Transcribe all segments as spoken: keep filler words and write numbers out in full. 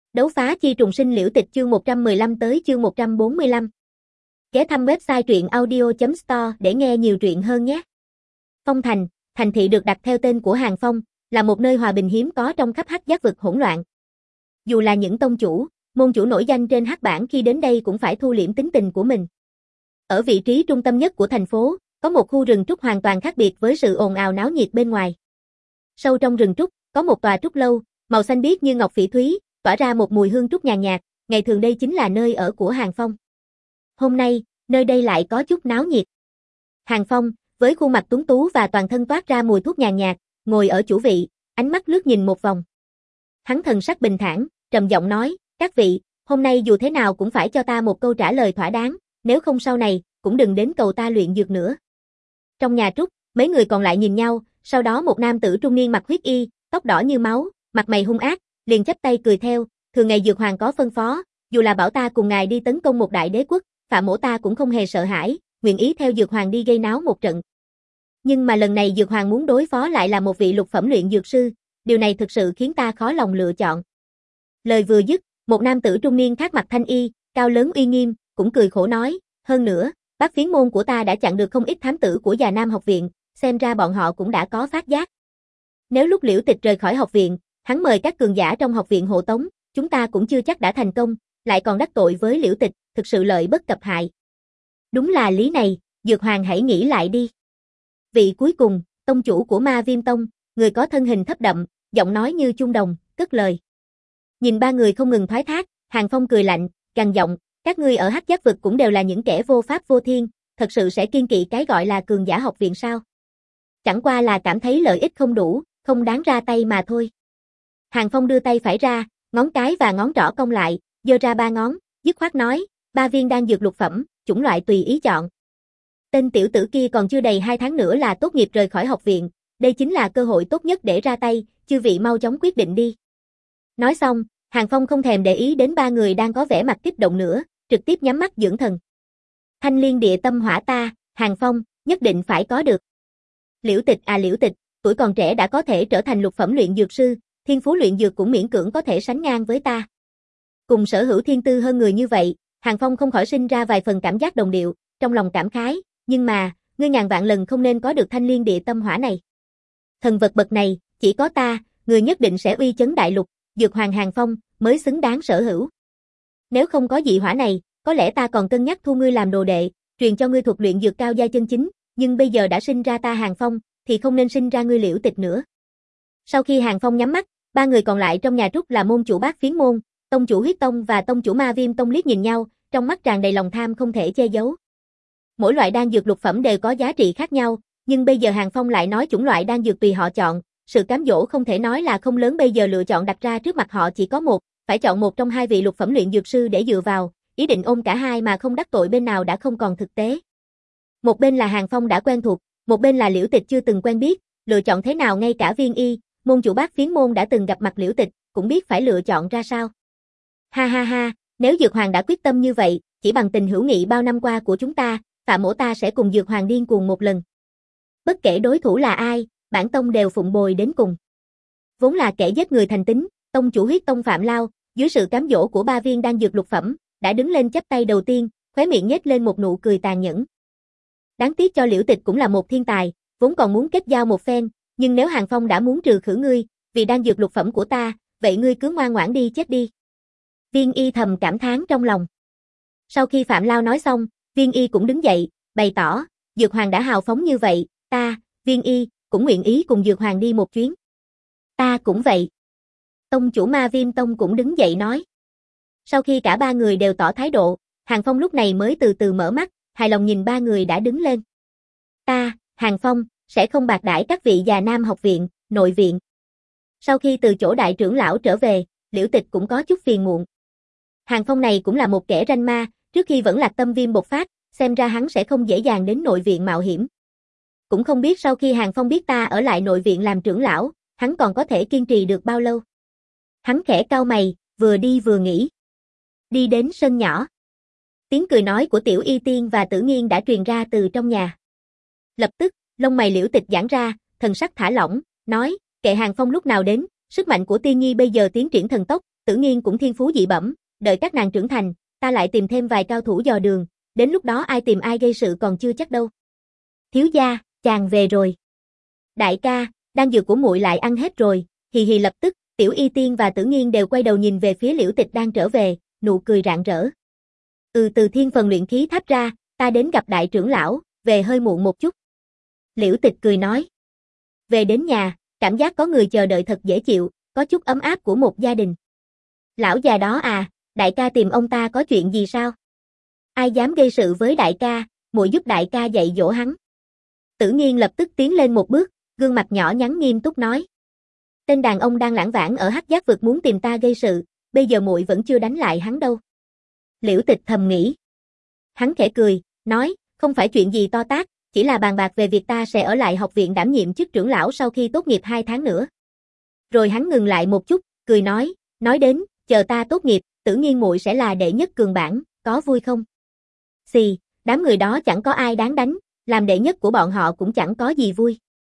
Đấu phá chi trùng sinh liễu tịch chương một trăm mười lăm tới chương một trăm bốn mươi lăm. Ghé thăm website truyện audio chấm store để nghe nhiều truyện hơn nhé. Phong Thành, thành thị được đặt theo tên của Hàng Phong, là một nơi hòa bình hiếm có trong khắp Hắc Giác vực hỗn loạn. Dù là những tông chủ, môn chủ nổi danh trên Hắc bảng khi đến đây cũng phải thu liễm tính tình của mình. Ở vị trí trung tâm nhất của thành phố, có một khu rừng trúc hoàn toàn khác biệt với sự ồn ào náo nhiệt bên ngoài. Sâu trong rừng trúc, có một tòa trúc lâu, màu xanh biếc như ngọc phỉ thúy, tỏa ra một mùi hương trúc nhàn nhạt, ngày thường đây chính là nơi ở của Hàng Phong. Hôm nay, nơi đây lại có chút náo nhiệt. Hàng Phong, với khuôn mặt tuấn tú và toàn thân toát ra mùi thuốc nhàn nhạt, ngồi ở chủ vị, ánh mắt lướt nhìn một vòng. Hắn thần sắc bình thản, trầm giọng nói, các vị, hôm nay dù thế nào cũng phải cho ta một câu trả lời thỏa đáng, nếu không sau này, cũng đừng đến cầu ta luyện dược nữa. Trong nhà trúc, mấy người còn lại nhìn nhau, sau đó một nam tử trung niên mặc huyết y, tóc đỏ như máu, mặt mày hung ác, liền chắp tay cười theo, thường ngày Dược Hoàng có phân phó, dù là bảo ta cùng ngài đi tấn công một đại đế quốc, Phạm Mỗ ta cũng không hề sợ hãi, nguyện ý theo Dược Hoàng đi gây náo một trận. Nhưng mà lần này Dược Hoàng muốn đối phó lại là một vị lục phẩm luyện dược sư, điều này thực sự khiến ta khó lòng lựa chọn. Lời vừa dứt, một nam tử trung niên khác mặt thanh y, cao lớn uy nghiêm, cũng cười khổ nói, hơn nữa, Bát Phiến môn của ta đã chặn được không ít thám tử của Già Nam học viện, xem ra bọn họ cũng đã có phát giác. Nếu lúc Liễu Tịch rời khỏi học viện, hắn mời các cường giả trong học viện hộ tống, chúng ta cũng chưa chắc đã thành công, lại còn đắc tội với Liễu Tịch, thực sự lợi bất cập hại. Đúng là lý này, Dược Hoàng hãy nghĩ lại đi. Vị cuối cùng, tông chủ của Ma Viêm Tông, người có thân hình thấp đậm, giọng nói như chuông đồng, cất lời. Nhìn ba người không ngừng thoái thác, Hàng Phong cười lạnh, gằn giọng, các ngươi ở Hắc Giác vực cũng đều là những kẻ vô pháp vô thiên, thật sự sẽ kiêng kỵ cái gọi là cường giả học viện sao? Chẳng qua là cảm thấy lợi ích không đủ, không đáng ra tay mà thôi. Hàng Phong đưa tay phải ra, ngón cái và ngón trỏ cong lại, giơ ra ba ngón, dứt khoát nói, ba viên đan dược lục phẩm, chủng loại tùy ý chọn. Tên tiểu tử kia còn chưa đầy hai tháng nữa là tốt nghiệp rời khỏi học viện, đây chính là cơ hội tốt nhất để ra tay, chư vị mau chóng quyết định đi. Nói xong, Hàng Phong không thèm để ý đến ba người đang có vẻ mặt kích động nữa, trực tiếp nhắm mắt dưỡng thần. Thanh liên địa tâm hỏa ta, Hàng Phong, nhất định phải có được. Liễu Tịch à Liễu Tịch, tuổi còn trẻ đã có thể trở thành lục phẩm luyện dược sư, thiên phú luyện dược cũng miễn cưỡng có thể sánh ngang với ta. Cùng sở hữu thiên tư hơn người như vậy, Hàng Phong không khỏi sinh ra vài phần cảm giác đồng điệu, trong lòng cảm khái, nhưng mà, ngươi ngàn vạn lần không nên có được thanh liên địa tâm hỏa này. Thần vật bậc này, chỉ có ta, người nhất định sẽ uy chấn đại lục, Dược Hoàng Hàng Phong, mới xứng đáng sở hữu. Nếu không có dị hỏa này, có lẽ ta còn cân nhắc thu ngươi làm đồ đệ, truyền cho ngươi thuật luyện dược cao giai chân chính, nhưng bây giờ đã sinh ra ta Hàng Phong, thì không nên sinh ra ngươi Liễu Tịch nữa. Sau khi Hàng Phong nhắm mắt, ba người còn lại trong nhà trúc là môn chủ Bát Phiến môn, tông chủ Huyết Tông và tông chủ Ma Viêm Tông liếc nhìn nhau, trong mắt tràn đầy lòng tham không thể che giấu. Mỗi loại đan dược lục phẩm đều có giá trị khác nhau, nhưng bây giờ Hàng Phong lại nói chủng loại đan dược tùy họ chọn, sự cám dỗ không thể nói là không lớn, bây giờ lựa chọn đặt ra trước mặt họ chỉ có một, phải chọn một trong hai vị lục phẩm luyện dược sư để dựa vào, ý định ôm cả hai mà không đắc tội bên nào đã không còn thực tế. Một bên là Hàng Phong đã quen thuộc, một bên là Liễu Tịch chưa từng quen biết, lựa chọn thế nào ngay cả Viên Y, môn chủ Bát Phiến môn đã từng gặp mặt Liễu Tịch, cũng biết phải lựa chọn ra sao. Ha ha ha, nếu Dược Hoàng đã quyết tâm như vậy, chỉ bằng tình hữu nghị bao năm qua của chúng ta, Phạm Mỗ ta sẽ cùng Dược Hoàng điên cuồng một lần. Bất kể đối thủ là ai, bản tông đều phụng bồi đến cùng. Vốn là kẻ giết người thành tính, tông chủ Huyết Tông Phạm Lao, dưới sự cám dỗ của ba viên đan dược lục phẩm, đã đứng lên chắp tay đầu tiên, khóe miệng nhếch lên một nụ cười tàn nhẫn. Đáng tiếc cho Liễu Tịch cũng là một thiên tài, vốn còn muốn kết giao một phen, nhưng nếu Hàng Phong đã muốn trừ khử ngươi, vì đan dược lục phẩm của ta, vậy ngươi cứ ngoan ngoãn đi chết đi. Viên Y thầm cảm thán trong lòng. Sau khi Phạm Lao nói xong, Viên Y cũng đứng dậy, bày tỏ, Dược Hoàng đã hào phóng như vậy, ta, Viên Y, cũng nguyện ý cùng Dược Hoàng đi một chuyến. Ta cũng vậy. Tông chủ Ma Viêm Tông cũng đứng dậy nói. Sau khi cả ba người đều tỏ thái độ, Hàng Phong lúc này mới từ từ mở mắt, hài lòng nhìn ba người đã đứng lên. Ta, Hàng Phong, sẽ không bạc đãi các vị Già Nam học viện, nội viện. Sau khi từ chỗ đại trưởng lão trở về, Liễu Tịch cũng có chút phiền muộn. Hàng Phong này cũng là một kẻ ranh ma, trước khi vẫn Lạc Tâm Viêm bộc phát, xem ra hắn sẽ không dễ dàng đến nội viện mạo hiểm. Cũng không biết sau khi Hàng Phong biết ta ở lại nội viện làm trưởng lão, hắn còn có thể kiên trì được bao lâu. Hắn khẽ cau mày, vừa đi vừa nghĩ. Đi đến sân nhỏ. Tiếng cười nói của Tiểu Y Tiên và Tử Nghiên đã truyền ra từ trong nhà. Lập tức, lông mày Liễu Tịch giãn ra, thần sắc thả lỏng, nói, kệ Hàng Phong lúc nào đến, sức mạnh của Tiên Nhi bây giờ tiến triển thần tốc, Tử Nghiên cũng thiên phú dị bẩm, đợi các nàng trưởng thành, ta lại tìm thêm vài cao thủ dò đường, đến lúc đó ai tìm ai gây sự còn chưa chắc đâu. Thiếu gia, chàng về rồi. Đại ca, đan dược của muội lại ăn hết rồi, hì hì. Lập tức, Tiểu Y Tiên và Tử Nghiên đều quay đầu nhìn về phía Liễu Tịch đang trở về, nụ cười rạng rỡ. Ừ, từ thiên phần luyện khí tháp ra, ta đến gặp đại trưởng lão, về hơi muộn một chút. Liễu Tịch cười nói. Về đến nhà, cảm giác có người chờ đợi thật dễ chịu, có chút ấm áp của một gia đình. Lão già đó à, đại ca tìm ông ta có chuyện gì sao? Ai dám gây sự với đại ca, muội giúp đại ca dạy dỗ hắn. Tử Nghiên lập tức tiến lên một bước, gương mặt nhỏ nhắn nghiêm túc nói. Tên đàn ông đang lãng vãng ở Hắc Giác vực muốn tìm ta gây sự, bây giờ muội vẫn chưa đánh lại hắn đâu. Liễu Tịch thầm nghĩ. Hắn khẽ cười, nói, không phải chuyện gì to tát, chỉ là bàn bạc về việc ta sẽ ở lại học viện đảm nhiệm chức trưởng lão sau khi tốt nghiệp hai tháng nữa. Rồi hắn ngừng lại một chút, cười nói, nói đến, chờ ta tốt nghiệp, Tử Nghiên muội sẽ là đệ nhất cường bảng, có vui không? Xì, đám người đó chẳng có ai đáng đánh, làm đệ nhất của bọn họ cũng chẳng có gì vui.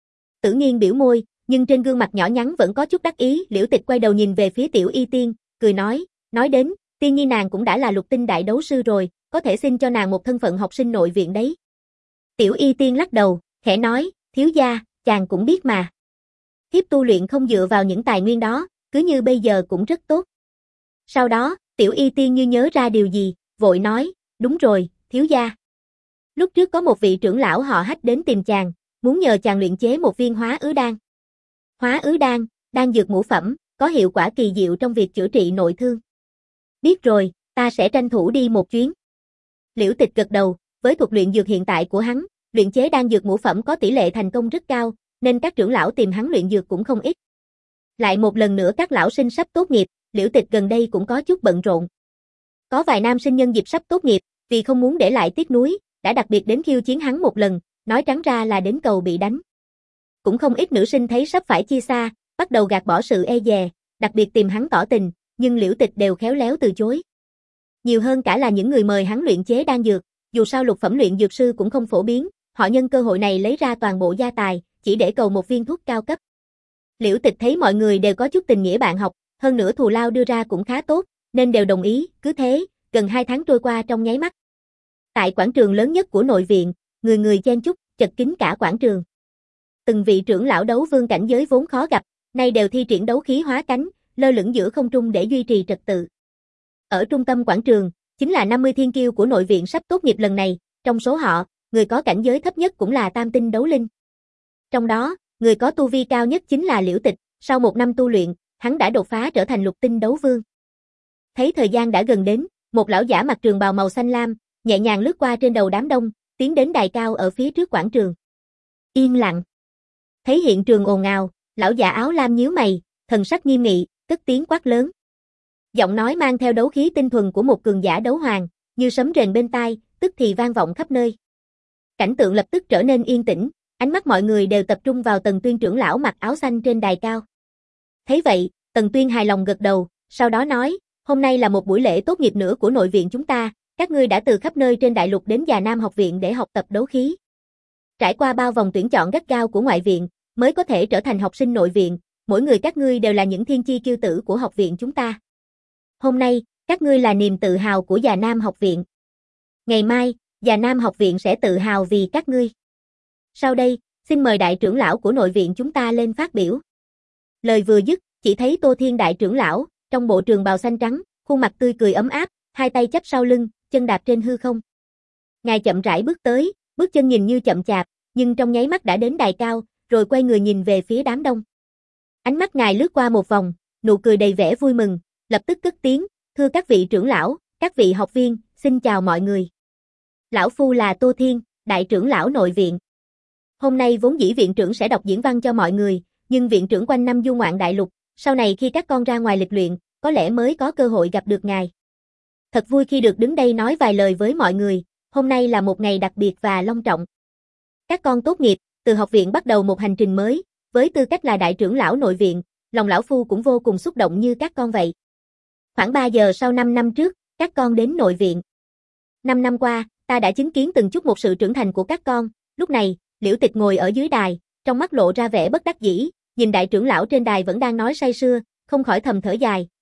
Tử Nghiên biểu môi, nhưng trên gương mặt nhỏ nhắn vẫn có chút đắc ý. Liễu Tịch quay đầu nhìn về phía Tiểu Y Tiên, cười nói, nói đến, Tiên Nhi nàng cũng đã là lục tinh đại đấu sư rồi, có thể xin cho nàng một thân phận học sinh nội viện đấy. Tiểu Y Tiên lắc đầu, khẽ nói, thiếu gia, chàng cũng biết mà. Thiếp tu luyện không dựa vào những tài nguyên đó, cứ như bây giờ cũng rất tốt. Sau đó, Tiểu Y Tiên như nhớ ra điều gì, vội nói, đúng rồi, thiếu gia. Lúc trước có một vị trưởng lão họ Hách đến tìm chàng, muốn nhờ chàng luyện chế một viên hóa ứ đan. Hóa ứ đan, đan dược ngũ phẩm, có hiệu quả kỳ diệu trong việc chữa trị nội thương. Biết rồi, ta sẽ tranh thủ đi một chuyến. Liễu Tịch gật đầu, với thuật luyện dược hiện tại của hắn, luyện chế đan dược ngũ phẩm có tỷ lệ thành công rất cao, nên các trưởng lão tìm hắn luyện dược cũng không ít. Lại một lần nữa các lão sinh sắp tốt nghiệp, Liễu Tịch gần đây cũng có chút bận rộn. Có vài nam sinh nhân dịp sắp tốt nghiệp, vì không muốn để lại tiếc nuối, đã đặc biệt đến khiêu chiến hắn một lần, nói trắng ra là đến cầu bị đánh. Cũng không ít nữ sinh thấy sắp phải chia xa, bắt đầu gạt bỏ sự e dè, đặc biệt tìm hắn tỏ tình, nhưng Liễu Tịch đều khéo léo từ chối. Nhiều hơn cả là những người mời hắn luyện chế đan dược, dù sao lục phẩm luyện dược sư cũng không phổ biến, họ nhân cơ hội này lấy ra toàn bộ gia tài, chỉ để cầu một viên thuốc cao cấp. Liễu Tịch thấy mọi người đều có chút tình nghĩa bạn học, hơn nữa thù lao đưa ra cũng khá tốt, nên đều đồng ý, cứ thế, gần hai tháng trôi qua trong nháy mắt. Tại quảng trường lớn nhất của nội viện, người người chen chúc, chật kín cả quảng trường. Từng vị trưởng lão đấu vương cảnh giới vốn khó gặp, nay đều thi triển đấu khí hóa cánh, lơ lửng giữa không trung để duy trì trật tự. Ở trung tâm quảng trường, chính là năm mươi thiên kiêu của nội viện sắp tốt nghiệp lần này, trong số họ, người có cảnh giới thấp nhất cũng là tam tinh đấu linh. Trong đó, người có tu vi cao nhất chính là Liễu Tịch, sau một năm tu luyện, hắn đã đột phá trở thành lục tinh đấu vương. Thấy thời gian đã gần đến, một lão giả mặc trường bào màu xanh lam, nhẹ nhàng lướt qua trên đầu đám đông, tiến đến đài cao ở phía trước quảng trường. Yên lặng. Thấy hiện trường ồn ào, lão giả áo lam nhíu mày, thần sắc nghiêm nghị, cất tiếng quát lớn. Giọng nói mang theo đấu khí tinh thuần của một cường giả đấu hoàng, như sấm rền bên tai, tức thì vang vọng khắp nơi. Cảnh tượng lập tức trở nên yên tĩnh, ánh mắt mọi người đều tập trung vào Tần Tuyên trưởng lão mặc áo xanh trên đài cao. Thấy vậy, Tần Tuyên hài lòng gật đầu, sau đó nói, hôm nay là một buổi lễ tốt nghiệp nữa của nội viện chúng ta, các ngươi đã từ khắp nơi trên đại lục đến Già Nam học viện để học tập đấu khí. Trải qua bao vòng tuyển chọn gắt gao của ngoại viện, mới có thể trở thành học sinh nội viện, mỗi người các ngươi đều là những thiên chi kiêu tử của học viện chúng ta. Hôm nay, các ngươi là niềm tự hào của Già Nam học viện. Ngày mai, Già Nam học viện sẽ tự hào vì các ngươi. Sau đây, xin mời đại trưởng lão của nội viện chúng ta lên phát biểu. Lời vừa dứt, chỉ thấy Tô Thiên đại trưởng lão, trong bộ trường bào xanh trắng, khuôn mặt tươi cười ấm áp, hai tay chắp sau lưng, chân đạp trên hư không. Ngài chậm rãi bước tới, bước chân nhìn như chậm chạp, nhưng trong nháy mắt đã đến đài cao, rồi quay người nhìn về phía đám đông. Ánh mắt ngài lướt qua một vòng, nụ cười đầy vẻ vui mừng, lập tức cất tiếng, thưa các vị trưởng lão, các vị học viên, xin chào mọi người. Lão phu là Tô Thiên, đại trưởng lão nội viện. Hôm nay vốn dĩ viện trưởng sẽ đọc diễn văn cho mọi người, nhưng viện trưởng quanh năm du ngoạn đại lục, sau này khi các con ra ngoài lịch luyện, có lẽ mới có cơ hội gặp được ngài. Thật vui khi được đứng đây nói vài lời với mọi người, hôm nay là một ngày đặc biệt và long trọng. Các con tốt nghiệp, từ học viện bắt đầu một hành trình mới, với tư cách là đại trưởng lão nội viện, lòng lão phu cũng vô cùng xúc động như các con vậy. Khoảng ba giờ sau năm năm trước, các con đến nội viện. Năm năm qua, ta đã chứng kiến từng chút một sự trưởng thành của các con, lúc này, Liễu Tịch ngồi ở dưới đài, trong mắt lộ ra vẻ bất đắc dĩ, nhìn đại trưởng lão trên đài vẫn đang nói say sưa, không khỏi thầm thở dài,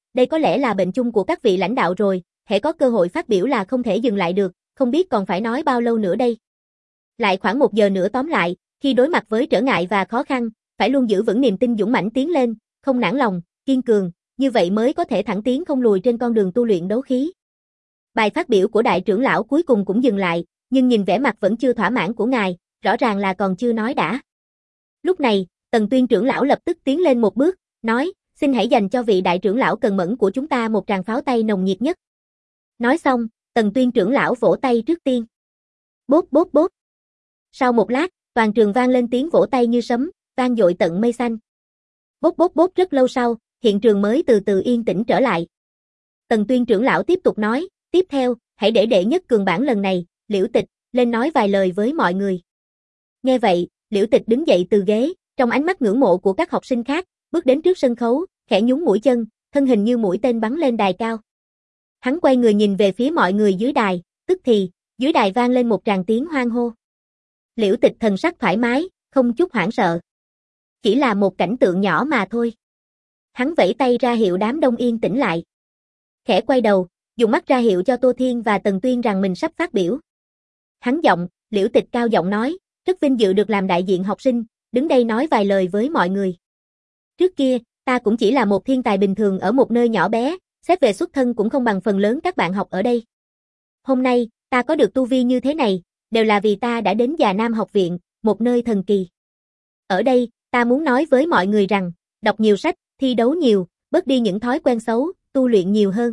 đây có lẽ là bệnh chung của các vị lãnh đạo rồi, hễ có cơ hội phát biểu là không thể dừng lại được, không biết còn phải nói bao lâu nữa đây. Lại khoảng một giờ nữa tóm lại, khi đối mặt với trở ngại và khó khăn, phải luôn giữ vững niềm tin dũng mãnh tiến lên, không nản lòng, kiên cường, như vậy mới có thể thẳng tiến không lùi trên con đường tu luyện đấu khí. Bài phát biểu của đại trưởng lão cuối cùng cũng dừng lại, nhưng nhìn vẻ mặt vẫn chưa thỏa mãn của ngài, rõ ràng là còn chưa nói đã. Lúc này, Tần Tuyên trưởng lão lập tức tiến lên một bước, nói, xin hãy dành cho vị đại trưởng lão cần mẫn của chúng ta một tràng pháo tay nồng nhiệt nhất. Nói xong, Tần Tuyên trưởng lão vỗ tay trước tiên. Bốp bốp bốp. Sau một lát, toàn trường vang lên tiếng vỗ tay như sấm, vang dội tận mây xanh. Bốp bốp bốp rất lâu sau, hiện trường mới từ từ yên tĩnh trở lại. Tần Tuyên trưởng lão tiếp tục nói, tiếp theo, hãy để đệ nhất cường bản lần này, Liễu Tịch, lên nói vài lời với mọi người. Nghe vậy, Liễu Tịch đứng dậy từ ghế, trong ánh mắt ngưỡng mộ của các học sinh khác, bước đến trước sân khấu, khẽ nhún mũi chân, thân hình như mũi tên bắn lên đài cao. Hắn quay người nhìn về phía mọi người dưới đài, tức thì, dưới đài vang lên một tràng tiếng hoan hô. Liễu Tịch thần sắc thoải mái, không chút hoảng sợ. Chỉ là một cảnh tượng nhỏ mà thôi. Hắn vẫy tay ra hiệu đám đông yên tĩnh lại. Khẽ quay đầu, dùng mắt ra hiệu cho Tô Thiên và Tần Tuyên rằng mình sắp phát biểu. Hắn giọng, Liễu Tịch cao giọng nói, rất vinh dự được làm đại diện học sinh, đứng đây nói vài lời với mọi người. Trước kia, ta cũng chỉ là một thiên tài bình thường ở một nơi nhỏ bé, xét về xuất thân cũng không bằng phần lớn các bạn học ở đây. Hôm nay, ta có được tu vi như thế này, đều là vì ta đã đến Già Nam học viện, một nơi thần kỳ. Ở đây, ta muốn nói với mọi người rằng, đọc nhiều sách, thi đấu nhiều, bớt đi những thói quen xấu, tu luyện nhiều hơn.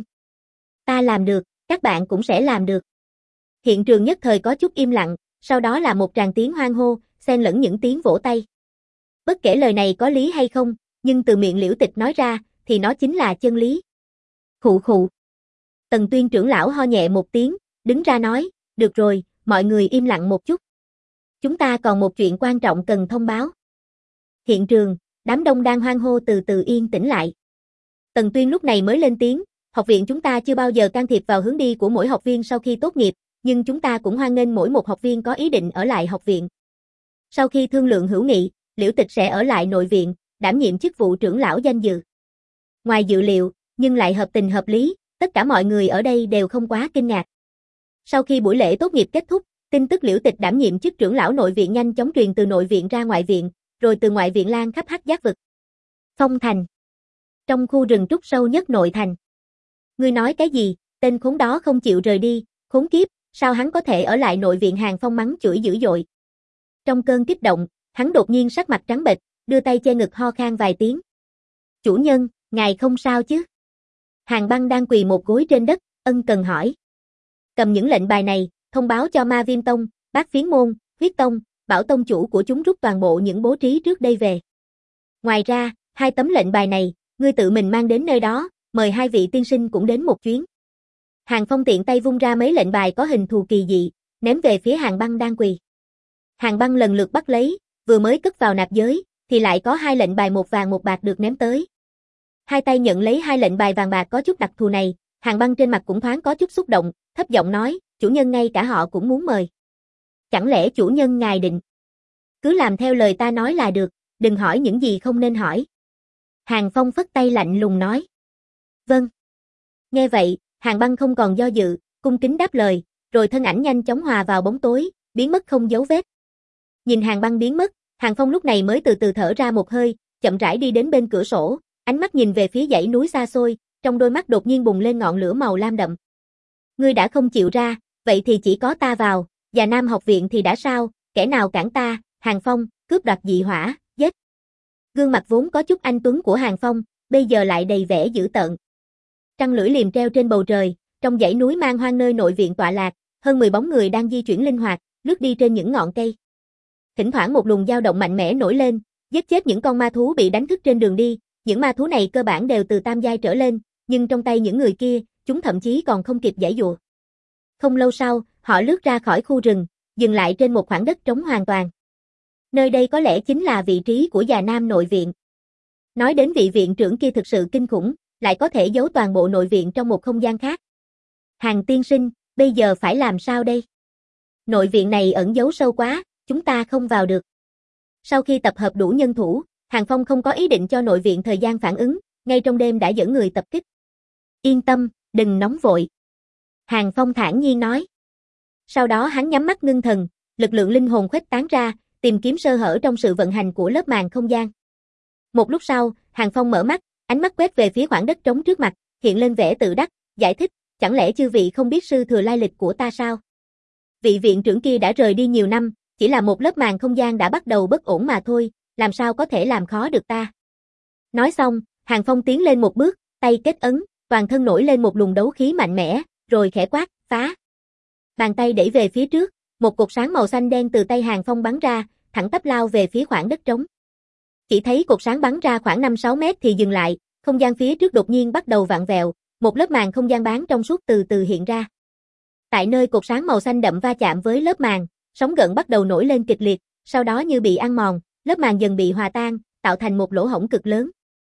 Ta làm được, các bạn cũng sẽ làm được. Hiện trường nhất thời có chút im lặng, sau đó là một tràng tiếng hoan hô, xen lẫn những tiếng vỗ tay. Bất kể lời này có lý hay không, nhưng từ miệng Liễu Tịch nói ra, thì nó chính là chân lý. Khụ khụ. Tần Tuyên trưởng lão ho nhẹ một tiếng, đứng ra nói, được rồi, mọi người im lặng một chút. Chúng ta còn một chuyện quan trọng cần thông báo. Hiện trường, đám đông đang hoan hô từ từ yên tĩnh lại. Tần Tuyên lúc này mới lên tiếng, học viện chúng ta chưa bao giờ can thiệp vào hướng đi của mỗi học viên sau khi tốt nghiệp, nhưng chúng ta cũng hoan nghênh mỗi một học viên có ý định ở lại học viện. Sau khi thương lượng hữu nghị, Liễu Tịch sẽ ở lại nội viện, đảm nhiệm chức vụ trưởng lão danh dự. Ngoài dự liệu, nhưng lại hợp tình hợp lý, tất cả mọi người ở đây đều không quá kinh ngạc. Sau khi buổi lễ tốt nghiệp kết thúc, tin tức Liễu Tịch đảm nhiệm chức trưởng lão nội viện nhanh chóng truyền từ nội viện ra ngoại viện, rồi từ ngoại viện lan khắp Hắc Giác vực. Phong Thành. Trong khu rừng trúc sâu nhất nội thành. Ngươi nói cái gì, tên khốn đó không chịu rời đi, khốn kiếp, sao hắn có thể ở lại nội viện Hàng Phong mắng chửi dữ dội. Trong cơn kích động, hắn đột nhiên sắc mặt trắng bệch, đưa tay che ngực ho khan vài tiếng. Chủ nhân, ngài không sao chứ? Hàng Băng đang quỳ một gối trên đất, ân cần hỏi. Cầm những lệnh bài này, thông báo cho Ma Viêm Tông, Bát Phiến Môn, Huyết Tông, bảo tông chủ của chúng rút toàn bộ những bố trí trước đây về. Ngoài ra, hai tấm lệnh bài này, ngươi tự mình mang đến nơi đó, mời hai vị tiên sinh cũng đến một chuyến. Hàng Phong tiện tay vung ra mấy lệnh bài có hình thù kỳ dị, ném về phía Hàng Băng đang quỳ. Hàng Băng lần lượt bắt lấy, vừa mới cất vào nạp giới, thì lại có hai lệnh bài một vàng một bạc được ném tới. Hai tay nhận lấy hai lệnh bài vàng bạc có chút đặc thù này, Hàng Băng trên mặt cũng thoáng có chút xúc động, thấp giọng nói, chủ nhân ngay cả họ cũng muốn mời. Chẳng lẽ chủ nhân ngài định? Cứ làm theo lời ta nói là được, đừng hỏi những gì không nên hỏi. Hàng Phong phất tay lạnh lùng nói. Vâng. Nghe vậy, Hàng Băng không còn do dự, cung kính đáp lời, rồi thân ảnh nhanh chóng hòa vào bóng tối, biến mất không dấu vết. Nhìn Hàng Băng biến mất, Hàng Phong lúc này mới từ từ thở ra một hơi, chậm rãi đi đến bên cửa sổ, ánh mắt nhìn về phía dãy núi xa xôi, trong đôi mắt đột nhiên bùng lên ngọn lửa màu lam đậm. Ngươi đã không chịu ra, vậy thì chỉ có ta vào, Già Nam học viện thì đã sao, kẻ nào cản ta, Hàng Phong, cướp đoạt dị hỏa, giết. Gương mặt vốn có chút anh tuấn của Hàng Phong, bây giờ lại đầy vẻ dữ tợn. Trăng lưỡi liềm treo trên bầu trời, trong dãy núi man hoang nơi nội viện tọa lạc, hơn mười bóng người đang di chuyển linh hoạt, lướt đi trên những ngọn cây. Thỉnh thoảng một luồng dao động mạnh mẽ nổi lên, giết chết những con ma thú bị đánh thức trên đường đi, những ma thú này cơ bản đều từ tam giai trở lên, nhưng trong tay những người kia, chúng thậm chí còn không kịp giãy giụa. Không lâu sau, họ lướt ra khỏi khu rừng, dừng lại trên một khoảng đất trống hoàn toàn. Nơi đây có lẽ chính là vị trí của Già Nam nội viện. Nói đến vị viện trưởng kia thực sự kinh khủng, lại có thể giấu toàn bộ nội viện trong một không gian khác. Hàng tiên sinh, bây giờ phải làm sao đây? Nội viện này ẩn giấu sâu quá, chúng ta không vào được. Sau khi tập hợp đủ nhân thủ, Hàng Phong không có ý định cho nội viện thời gian phản ứng, ngay trong đêm đã dẫn người tập kích. Yên tâm, đừng nóng vội. Hàng Phong thản nhiên nói. Sau đó hắn nhắm mắt ngưng thần, lực lượng linh hồn khuếch tán ra, tìm kiếm sơ hở trong sự vận hành của lớp màng không gian. Một lúc sau, Hàng Phong mở mắt, ánh mắt quét về phía khoảng đất trống trước mặt, hiện lên vẻ tự đắc, giải thích, chẳng lẽ chư vị không biết sư thừa lai lịch của ta sao? Vị viện trưởng kia đã rời đi nhiều năm, chỉ là một lớp màng không gian đã bắt đầu bất ổn mà thôi, làm sao có thể làm khó được ta? Nói xong, Hàng Phong tiến lên một bước, tay kết ấn, toàn thân nổi lên một luồng đấu khí mạnh mẽ, rồi khẽ quát, phá. Bàn tay đẩy về phía trước, một cột sáng màu xanh đen từ tay Hàng Phong bắn ra, thẳng tắp lao về phía khoảng đất trống. Chỉ thấy cột sáng bắn ra khoảng năm sáu mét thì dừng lại, không gian phía trước đột nhiên bắt đầu vặn vẹo, một lớp màng không gian bán trong suốt từ từ hiện ra. Tại nơi cột sáng màu xanh đậm va chạm với lớp màng, sóng gợn bắt đầu nổi lên kịch liệt, sau đó như bị ăn mòn, lớp màng dần bị hòa tan, tạo thành một lỗ hổng cực lớn.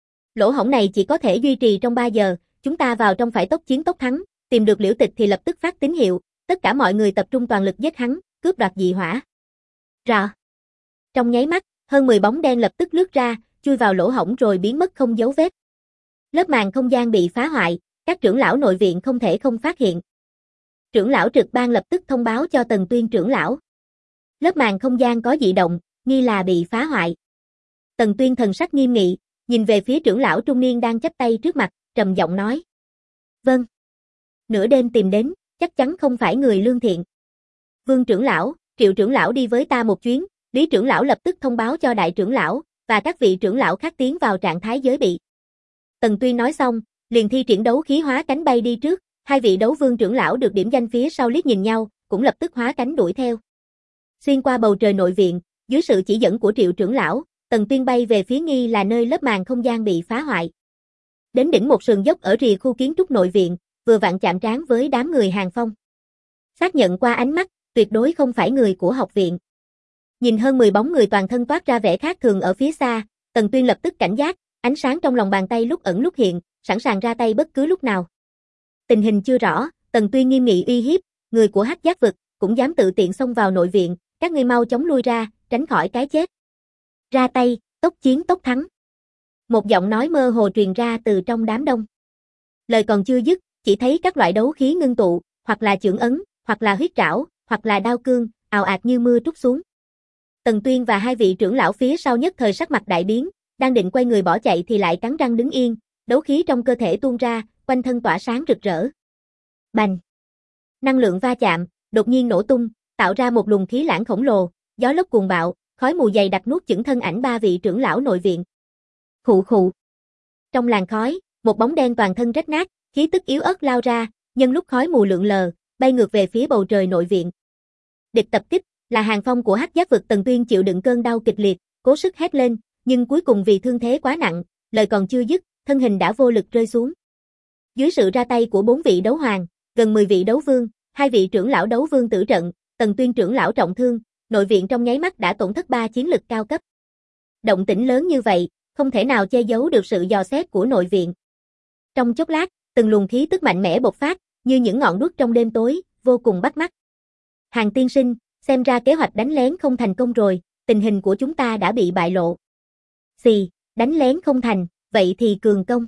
Lỗ hổng này chỉ có thể duy trì trong ba giờ, chúng ta vào trong phải tốc chiến tốc thắng, tìm được Liễu Tịch thì lập tức phát tín hiệu, tất cả mọi người tập trung toàn lực giết hắn, cướp đoạt dị hỏa. Rọ. Trong nháy mắt, hơn mười bóng đen lập tức lướt ra, chui vào lỗ hổng rồi biến mất không dấu vết. Lớp màng không gian bị phá hoại, các trưởng lão nội viện không thể không phát hiện. Trưởng lão trực ban lập tức thông báo cho Tần Tuyên trưởng lão. Lớp màng không gian có dị động, nghi là bị phá hoại. Tần Tuyên thần sắc nghiêm nghị, nhìn về phía trưởng lão trung niên đang chắp tay trước mặt, trầm giọng nói. Vâng. Nửa đêm tìm đến, chắc chắn không phải người lương thiện. Vương trưởng lão, Triệu trưởng lão đi với ta một chuyến, Lý trưởng lão lập tức thông báo cho đại trưởng lão, và các vị trưởng lão khác tiến vào trạng thái giới bị. Tần Tuyên nói xong, liền thi triển đấu khí hóa cánh bay đi trước, hai vị đấu vương trưởng lão được điểm danh phía sau liếc nhìn nhau, cũng lập tức hóa cánh đuổi theo. Xuyên qua bầu trời nội viện, dưới sự chỉ dẫn của Triệu trưởng lão, Tần Tuyên bay về phía nghi là nơi lớp màng không gian bị phá hoại. Đến đỉnh một sườn dốc ở rìa khu kiến trúc nội viện, vừa vặn chạm trán với đám người Hàng Phong. Xác nhận qua ánh mắt, tuyệt đối không phải người của học viện. Nhìn hơn mười bóng người toàn thân toát ra vẻ khác thường ở phía xa, Tần Tuyên lập tức cảnh giác, ánh sáng trong lòng bàn tay lúc ẩn lúc hiện, sẵn sàng ra tay bất cứ lúc nào. Tình hình chưa rõ, Tần Tuyên nghiêm nghị uy hiếp, người của Hắc Giác vực cũng dám tự tiện xông vào nội viện, các ngươi mau chóng lui ra, tránh khỏi cái chết. Ra tay, tốc chiến tốc thắng. Một giọng nói mơ hồ truyền ra từ trong đám đông. Lời còn chưa dứt, chỉ thấy các loại đấu khí ngưng tụ, hoặc là chưởng ấn, hoặc là huyết trảo, hoặc là đao cương, ào ạt như mưa trút xuống. Tần Tuyên và hai vị trưởng lão phía sau nhất thời sắc mặt đại biến, đang định quay người bỏ chạy thì lại cắn răng đứng yên, đấu khí trong cơ thể tuôn ra, quanh thân tỏa sáng rực rỡ. Bành! Năng lượng va chạm, đột nhiên nổ tung, tạo ra một luồng khí lãng khổng lồ, gió lốc cuồng bạo, khói mù dày đặc nuốt chửng thân ảnh ba vị trưởng lão nội viện. Khụ khụ. Trong làn khói, một bóng đen toàn thân rách nát, khí tức yếu ớt lao ra, nhân lúc khói mù lượn lờ, bay ngược về phía bầu trời nội viện. Địch tập kích, là Hàng Phong của Hắc Giác vực. Tần Tuyên chịu đựng cơn đau kịch liệt, cố sức hét lên, nhưng cuối cùng vì thương thế quá nặng, lời còn chưa dứt, thân hình đã vô lực rơi xuống. Dưới sự ra tay của bốn vị đấu hoàng, gần mười vị đấu vương, hai vị trưởng lão đấu vương tử trận, Tần Tuyên trưởng lão trọng thương, nội viện trong nháy mắt đã tổn thất ba chiến lực cao cấp. Động tĩnh lớn như vậy, không thể nào che giấu được sự dò xét của nội viện. Trong chốc lát, từng luồng khí tức mạnh mẽ bộc phát, như những ngọn đuốc trong đêm tối, vô cùng bắt mắt. Hàng tiên sinh, xem ra kế hoạch đánh lén không thành công rồi, tình hình của chúng ta đã bị bại lộ. Xì, đánh lén không thành, vậy thì cường công.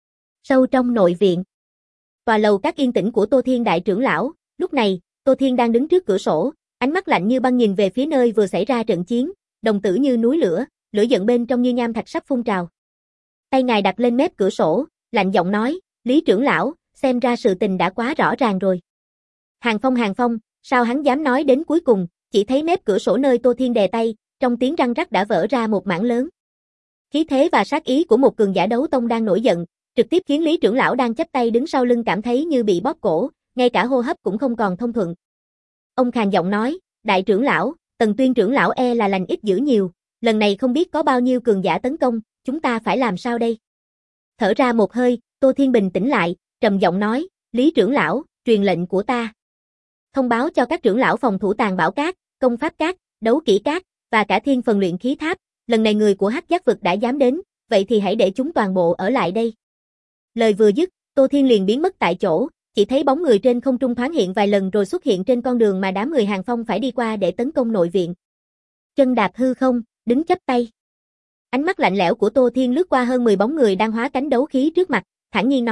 Sâu trong nội viện. Tòa lầu các yên tĩnh của Tô Thiên đại trưởng lão, lúc này, Tô Thiên đang đứng trước cửa sổ, ánh mắt lạnh như băng nhìn về phía nơi vừa xảy ra trận chiến, đồng tử như núi lửa, lửa giận bên trong như nham thạch sắp phun trào. Tay ngài đặt lên mép cửa sổ, lạnh giọng nói, Lý trưởng lão, xem ra sự tình đã quá rõ ràng rồi. Hàng Phong Hàng Phong, sao hắn dám nói đến cuối cùng, chỉ thấy mép cửa sổ nơi Tô Thiên đè tay, trong tiếng răng rắc đã vỡ ra một mảng lớn. Khí thế và sát ý của một cường giả đấu tông đang nổi giận, trực tiếp khiến Lý trưởng lão đang chắp tay đứng sau lưng cảm thấy như bị bóp cổ, ngay cả hô hấp cũng không còn thông thuận. Ông khàn giọng nói, đại trưởng lão, Tần Tuyên trưởng lão e là lành ít dữ nhiều, lần này không biết có bao nhiêu cường giả tấn công, chúng ta phải làm sao đây? Thở ra một hơi, Tô Thiên bình tĩnh lại, trầm giọng nói, Lý trưởng lão, truyền lệnh của ta. Thông báo cho các trưởng lão phòng thủ Tàn Bảo Các, Công Pháp Các, Đấu Kỹ Các, và cả Thiên Phần Luyện Khí Tháp, lần này người của Hắc Giác vực đã dám đến, vậy thì hãy để chúng toàn bộ ở lại đây. Lời vừa dứt, Tô Thiên liền biến mất tại chỗ, chỉ thấy bóng người trên không trung thoáng hiện vài lần rồi xuất hiện trên con đường mà đám người Hàng Phong phải đi qua để tấn công nội viện. Chân đạp hư không, đứng chắp tay. Ánh mắt lạnh lẽo của Tô Thiên lướt qua hơn mười bóng người đang hóa cánh đấu khí trước mặt, thản nhiên nói,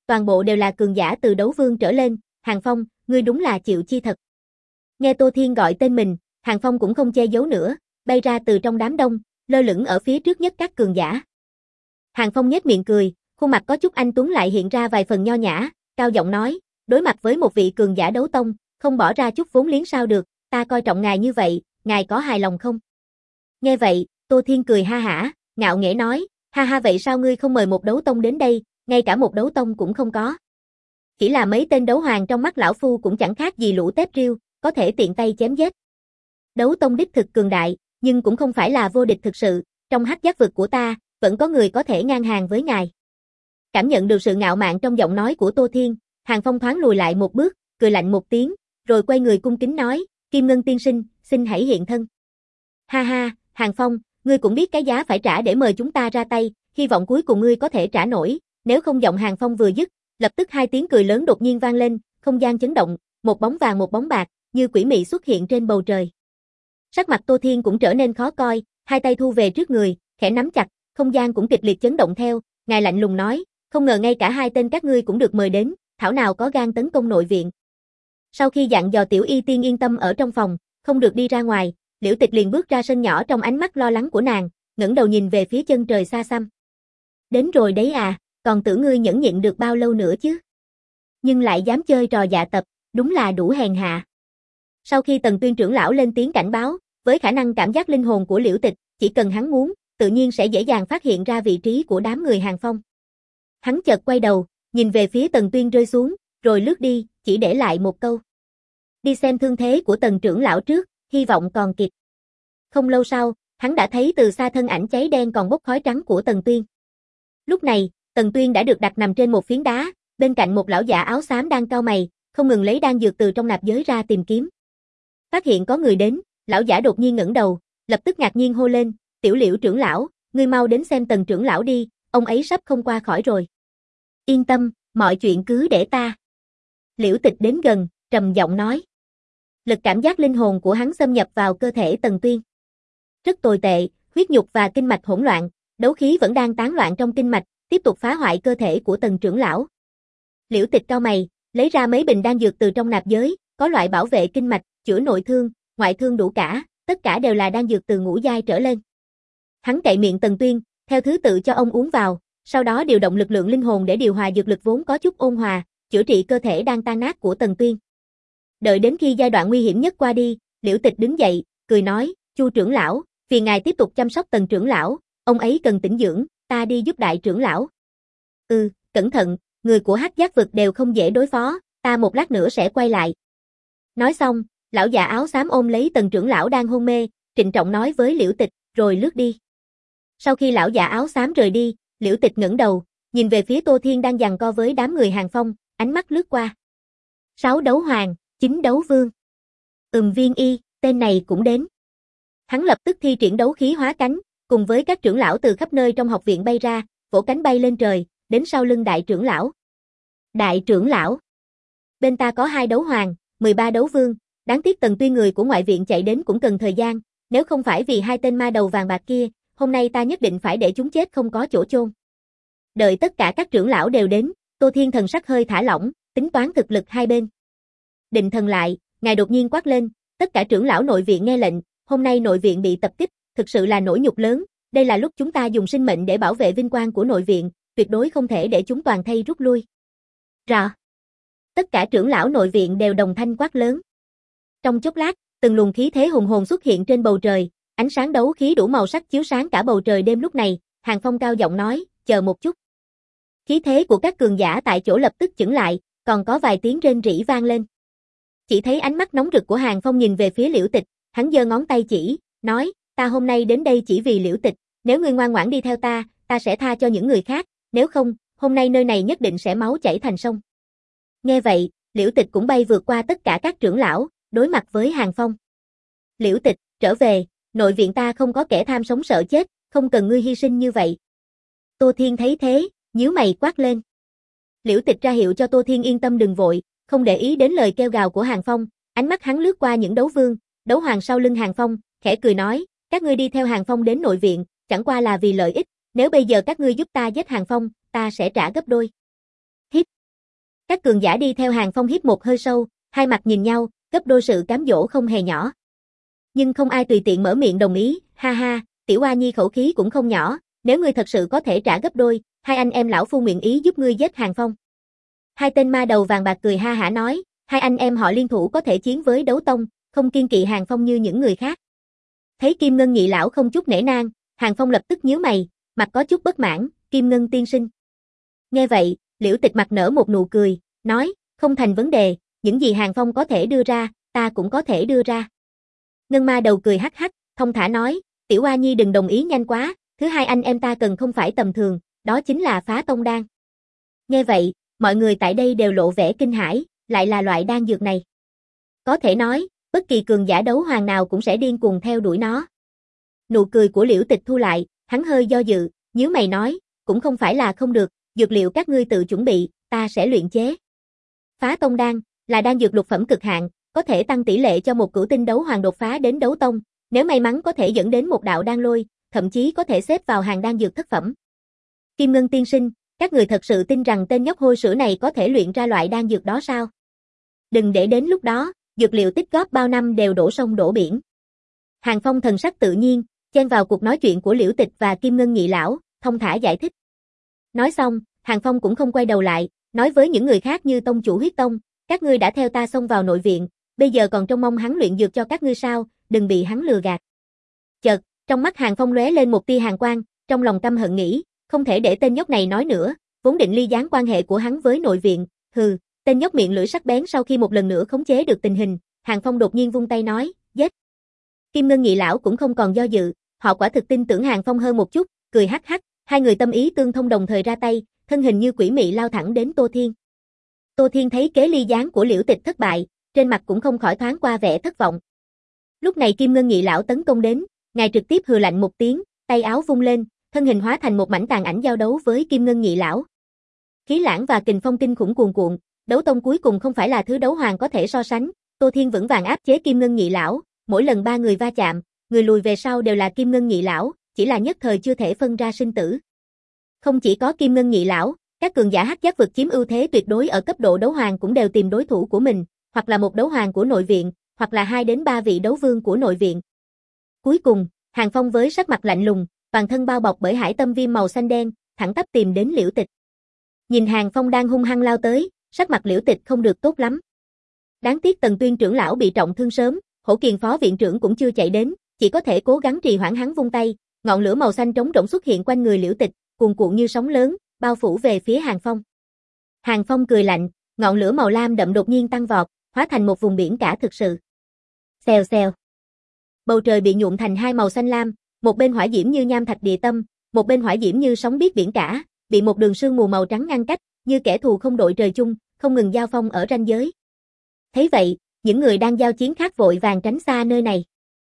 toàn bộ đều là cường giả từ đấu vương trở lên, Hàng Phong, ngươi đúng là chịu chi thật. Nghe Tô Thiên gọi tên mình, Hàng Phong cũng không che giấu nữa, bay ra từ trong đám đông, lơ lửng ở phía trước nhất các cường giả. Hàng Phong nhếch miệng cười, khuôn mặt có chút anh tuấn lại hiện ra vài phần nho nhã, cao giọng nói, đối mặt với một vị cường giả đấu tông, không bỏ ra chút vốn liếng sao được, ta coi trọng ngài như vậy, ngài có hài lòng không? Nghe vậy, Tô Thiên cười ha hả, ngạo nghễ nói, ha ha vậy sao ngươi không mời một đấu tông đến đây, ngay cả một đấu tông cũng không có. Chỉ là mấy tên đấu hoàng trong mắt lão phu cũng chẳng khác gì lũ tép riêu, có thể tiện tay chém giết. Đấu tông đích thực cường đại, nhưng cũng không phải là vô địch thực sự, trong hắc giác vực của ta, vẫn có người có thể ngang hàng với ngài. Cảm nhận được sự ngạo mạn trong giọng nói của Tô Thiên, Hàng Phong thoáng lùi lại một bước, cười lạnh một tiếng, rồi quay người cung kính nói, Kim Ngân tiên sinh, xin hãy hiện thân. Ha ha, Hàng Phong, ngươi cũng biết cái giá phải trả để mời chúng ta ra tay, hy vọng cuối cùng ngươi có thể trả nổi, nếu không. Giọng Hàng Phong vừa dứt, lập tức hai tiếng cười lớn đột nhiên vang lên, không gian chấn động, một bóng vàng một bóng bạc, như quỷ mị xuất hiện trên bầu trời. Sắc mặt Tô Thiên cũng trở nên khó coi, hai tay thu về trước người, khẽ nắm chặt, không gian cũng kịch liệt chấn động theo, ngài lạnh lùng nói, không ngờ ngay cả hai tên các ngươi cũng được mời đến, thảo nào có gan tấn công nội viện. Sau khi dặn dò Tiểu Y Tiên yên tâm ở trong phòng, không được đi ra ngoài, Liễu Tịch liền bước ra sân nhỏ trong ánh mắt lo lắng của nàng, ngẩng đầu nhìn về phía chân trời xa xăm. Đến rồi đấy à, còn tưởng ngươi nhẫn nhịn được bao lâu nữa chứ? Nhưng lại dám chơi trò dạ tập, đúng là đủ hèn hạ. Sau khi Tần Tuyên trưởng lão lên tiếng cảnh báo, với khả năng cảm giác linh hồn của Liễu Tịch, chỉ cần hắn muốn, tự nhiên sẽ dễ dàng phát hiện ra vị trí của đám người Hàng Phong. Hắn chợt quay đầu, nhìn về phía Tần Tuyên rơi xuống, rồi lướt đi, chỉ để lại một câu. Đi xem thương thế của Tần trưởng lão trước, hy vọng còn kịp. Không lâu sau, hắn đã thấy từ xa thân ảnh cháy đen còn bốc khói trắng của Tần Tuyên. Lúc này, Tần Tuyên đã được đặt nằm trên một phiến đá, bên cạnh một lão giả áo xám đang cau mày, không ngừng lấy đan dược từ trong nạp giới ra tìm kiếm. Phát hiện có người đến, lão giả đột nhiên ngẩng đầu, lập tức ngạc nhiên hô lên, Tiểu Liễu trưởng lão, ngươi mau đến xem Tần trưởng lão đi, ông ấy sắp không qua khỏi rồi. Yên tâm, mọi chuyện cứ để ta. Liễu Tịch đến gần, trầm giọng nói. Lực cảm giác linh hồn của hắn xâm nhập vào cơ thể Tần Tuyên. Rất tồi tệ, huyết nhục và kinh mạch hỗn loạn, đấu khí vẫn đang tán loạn trong kinh mạch, tiếp tục phá hoại cơ thể của Tần trưởng lão. Liễu Tịch cau mày, lấy ra mấy bình đan dược từ trong nạp giới, có loại bảo vệ kinh mạch, chữa nội thương, ngoại thương đủ cả, tất cả đều là đan dược từ ngũ giai trở lên. Hắn cậy miệng Tần Tuyên, theo thứ tự cho ông uống vào, sau đó điều động lực lượng linh hồn để điều hòa dược lực vốn có chút ôn hòa, chữa trị cơ thể đang tan nát của Tần Tuyên. Đợi đến khi giai đoạn nguy hiểm nhất qua đi, Liễu Tịch đứng dậy, cười nói, Chu trưởng lão, phiền ngài tiếp tục chăm sóc Tần trưởng lão, ông ấy cần tĩnh dưỡng, ta đi giúp đại trưởng lão. Ừ, cẩn thận, người của hắc giác vực đều không dễ đối phó, ta một lát nữa sẽ quay lại. Nói xong, lão già áo xám ôm lấy Tần trưởng lão đang hôn mê, trịnh trọng nói với Liễu Tịch, rồi lướt đi. Sau khi lão già áo xám rời đi, Liễu Tịch ngẩng đầu, nhìn về phía Tô Thiên đang giằng co với đám người Hàng Phong, ánh mắt lướt qua. Sáu đấu hoàng, chín đấu vương. Ừm Viên Y, tên này cũng đến. Hắn lập tức thi triển đấu khí hóa cánh, cùng với các trưởng lão từ khắp nơi trong học viện bay ra, vỗ cánh bay lên trời, đến sau lưng đại trưởng lão. Đại trưởng lão. Bên ta có hai đấu hoàng, mười ba đấu vương, đáng tiếc Tần Tuyên người của ngoại viện chạy đến cũng cần thời gian, nếu không phải vì hai tên ma đầu vàng bạc kia, hôm nay ta nhất định phải để chúng chết không có chỗ chôn. Đợi tất cả các trưởng lão đều đến, Tô Thiên thần sắc hơi thả lỏng, tính toán thực lực hai bên. Định thần lại, ngài đột nhiên quát lên, tất cả trưởng lão nội viện nghe lệnh, hôm nay nội viện bị tập kích, thực sự là nỗi nhục lớn, đây là lúc chúng ta dùng sinh mệnh để bảo vệ vinh quang của nội viện, tuyệt đối không thể để chúng toàn thây rút lui. Rọ. Tất cả trưởng lão nội viện đều đồng thanh quát lớn. Trong chốc lát, từng luồng khí thế hùng hồn xuất hiện trên bầu trời, ánh sáng đấu khí đủ màu sắc chiếu sáng cả bầu trời đêm lúc này, Hàng Phong cao giọng nói, chờ một chút. Khí thế của các cường giả tại chỗ lập tức chững lại, còn có vài tiếng rên rỉ vang lên. Chỉ thấy ánh mắt nóng rực của Hàng Phong nhìn về phía Liễu Tịch, hắn giơ ngón tay chỉ, nói, ta hôm nay đến đây chỉ vì Liễu Tịch, nếu ngươi ngoan ngoãn đi theo ta, ta sẽ tha cho những người khác, nếu không, hôm nay nơi này nhất định sẽ máu chảy thành sông. Nghe vậy, Liễu Tịch cũng bay vượt qua tất cả các trưởng lão, đối mặt với Hàng Phong. Liễu Tịch, trở về, nội viện ta không có kẻ tham sống sợ chết, không cần ngươi hy sinh như vậy. Tô Thiên thấy thế, nhíu mày quát lên. Liễu Tịch ra hiệu cho Tô Thiên yên tâm đừng vội, không để ý đến lời kêu gào của Hàng Phong, ánh mắt hắn lướt qua những đấu vương, đấu hoàng sau lưng Hàng Phong, khẽ cười nói, các ngươi đi theo Hàng Phong đến nội viện, chẳng qua là vì lợi ích, nếu bây giờ các ngươi giúp ta giết Hàng Phong, ta sẽ trả gấp đôi. Hít, Các cường giả đi theo Hàng Phong hít một hơi sâu, hai mặt nhìn nhau, gấp đôi sự cám dỗ không hề nhỏ. Nhưng không ai tùy tiện mở miệng đồng ý, ha ha, Tiểu Oa Nhi khẩu khí cũng không nhỏ, nếu ngươi thật sự có thể trả gấp đôi, hai anh em lão phu nguyện ý giúp ngươi giết Hàng Phong. Hai tên ma đầu vàng bạc cười ha hả nói, hai anh em họ liên thủ có thể chiến với đấu tông, không kiên kỵ Hàng Phong như những người khác. Thấy Kim Ngân nhị lão không chút nể nang, Hàng Phong lập tức nhíu mày, mặt có chút bất mãn, Kim Ngân tiên sinh. Nghe vậy, Liễu Tịch mặt nở một nụ cười, nói, không thành vấn đề, những gì Hàng Phong có thể đưa ra, ta cũng có thể đưa ra. Ngân ma đầu cười hắc hắc, thông thả nói, Tiểu Oa Nhi đừng đồng ý nhanh quá, thứ hai anh em ta cần không phải tầm thường, đó chính là phá tông đan. Nghe vậy, mọi người tại đây đều lộ vẻ kinh hãi, lại là loại đan dược này. Có thể nói, bất kỳ cường giả đấu hoàng nào cũng sẽ điên cuồng theo đuổi nó. Nụ cười của Liễu Tịch thu lại, hắn hơi do dự, nhíu mày nói, cũng không phải là không được, dược liệu các ngươi tự chuẩn bị, ta sẽ luyện chế. Phá tông đan là đan dược lục phẩm cực hạn, có thể tăng tỷ lệ cho một cửu tinh đấu hoàng đột phá đến đấu tông, nếu may mắn có thể dẫn đến một đạo đan lôi, thậm chí có thể xếp vào hàng đan dược thất phẩm. Kim Ngân tiên sinh, các người thật sự tin rằng tên nhóc hôi sữa này có thể luyện ra loại đan dược đó sao? Đừng để đến lúc đó, dược liệu tích góp bao năm đều đổ sông đổ biển. Hàng Phong thần sắc tự nhiên, chen vào cuộc nói chuyện của Liễu Tịch và Kim Ngân nhị lão, thông thả giải thích. Nói xong, Hàng Phong cũng không quay đầu lại, nói với những người khác như tông chủ huyết tông, các ngươi đã theo ta xông vào nội viện, bây giờ còn trông mong hắn luyện dược cho các ngươi sao, đừng bị hắn lừa gạt. Chợt, trong mắt Hàng Phong lóe lên một tia hàn quang, trong lòng căm hận nghĩ, không thể để tên nhóc này nói nữa, vốn định ly gián quan hệ của hắn với nội viện, hừ, tên nhóc miệng lưỡi sắc bén sau khi một lần nữa khống chế được tình hình, Hàng Phong đột nhiên vung tay nói, giết. Kim Ngân nhị lão cũng không còn do dự, họ quả thực tin tưởng Hàng Phong hơn một chút, cười hắc hắc, hai người tâm ý tương thông đồng thời ra tay, thân hình như quỷ mị lao thẳng đến Tô Thiên. Tô Thiên thấy kế ly gián của Liễu Tịch thất bại, trên mặt cũng không khỏi thoáng qua vẻ thất vọng. Lúc này Kim Ngân nhị lão tấn công đến, ngài trực tiếp hừ lạnh một tiếng, tay áo vung lên, thân hình hóa thành một mảnh tàn ảnh giao đấu với Kim Ngân nhị lão. Khí lãng và kình phong kinh khủng cuồn cuộn, đấu tông cuối cùng không phải là thứ đấu hoàng có thể so sánh, Tô Thiên vững vàng áp chế Kim Ngân nhị lão, mỗi lần ba người va chạm, người lùi về sau đều là Kim Ngân nhị lão, chỉ là nhất thời chưa thể phân ra sinh tử. Không chỉ có Kim Ngân nhị lão, các cường giả hắc giác vực chiếm ưu thế tuyệt đối ở cấp độ đấu hoàng cũng đều tìm đối thủ của mình, hoặc là một đấu hoàng của nội viện, hoặc là hai đến ba vị đấu vương của nội viện. Cuối cùng, Hàng Phong với sắc mặt lạnh lùng, toàn thân bao bọc bởi hải tâm viêm màu xanh đen, thẳng tắp tìm đến Liễu Tịch. Nhìn Hàng Phong đang hung hăng lao tới, sắc mặt Liễu Tịch không được tốt lắm. Đáng tiếc Tần Tuyên trưởng lão bị trọng thương sớm, Hổ Kiền phó viện trưởng cũng chưa chạy đến, chỉ có thể cố gắng trì hoãn hắn vung tay, ngọn lửa màu xanh trống rỗng xuất hiện quanh người Liễu Tịch, cuồn cuộn như sóng lớn, bao phủ về phía Hàng Phong. Hàng Phong cười lạnh, ngọn lửa màu lam đậm đột nhiên tăng vọt, hóa thành một vùng biển cả thực sự. Xèo xèo. Bầu trời bị nhuộm thành hai màu xanh lam, một bên hỏa diễm như nham thạch địa tâm, một bên hỏa diễm như sóng biết biển cả, bị một đường sương mù màu trắng ngăn cách, như kẻ thù không đội trời chung, không ngừng giao phong ở ranh giới. Thấy vậy, những người đang giao chiến khác vội vàng tránh xa nơi này.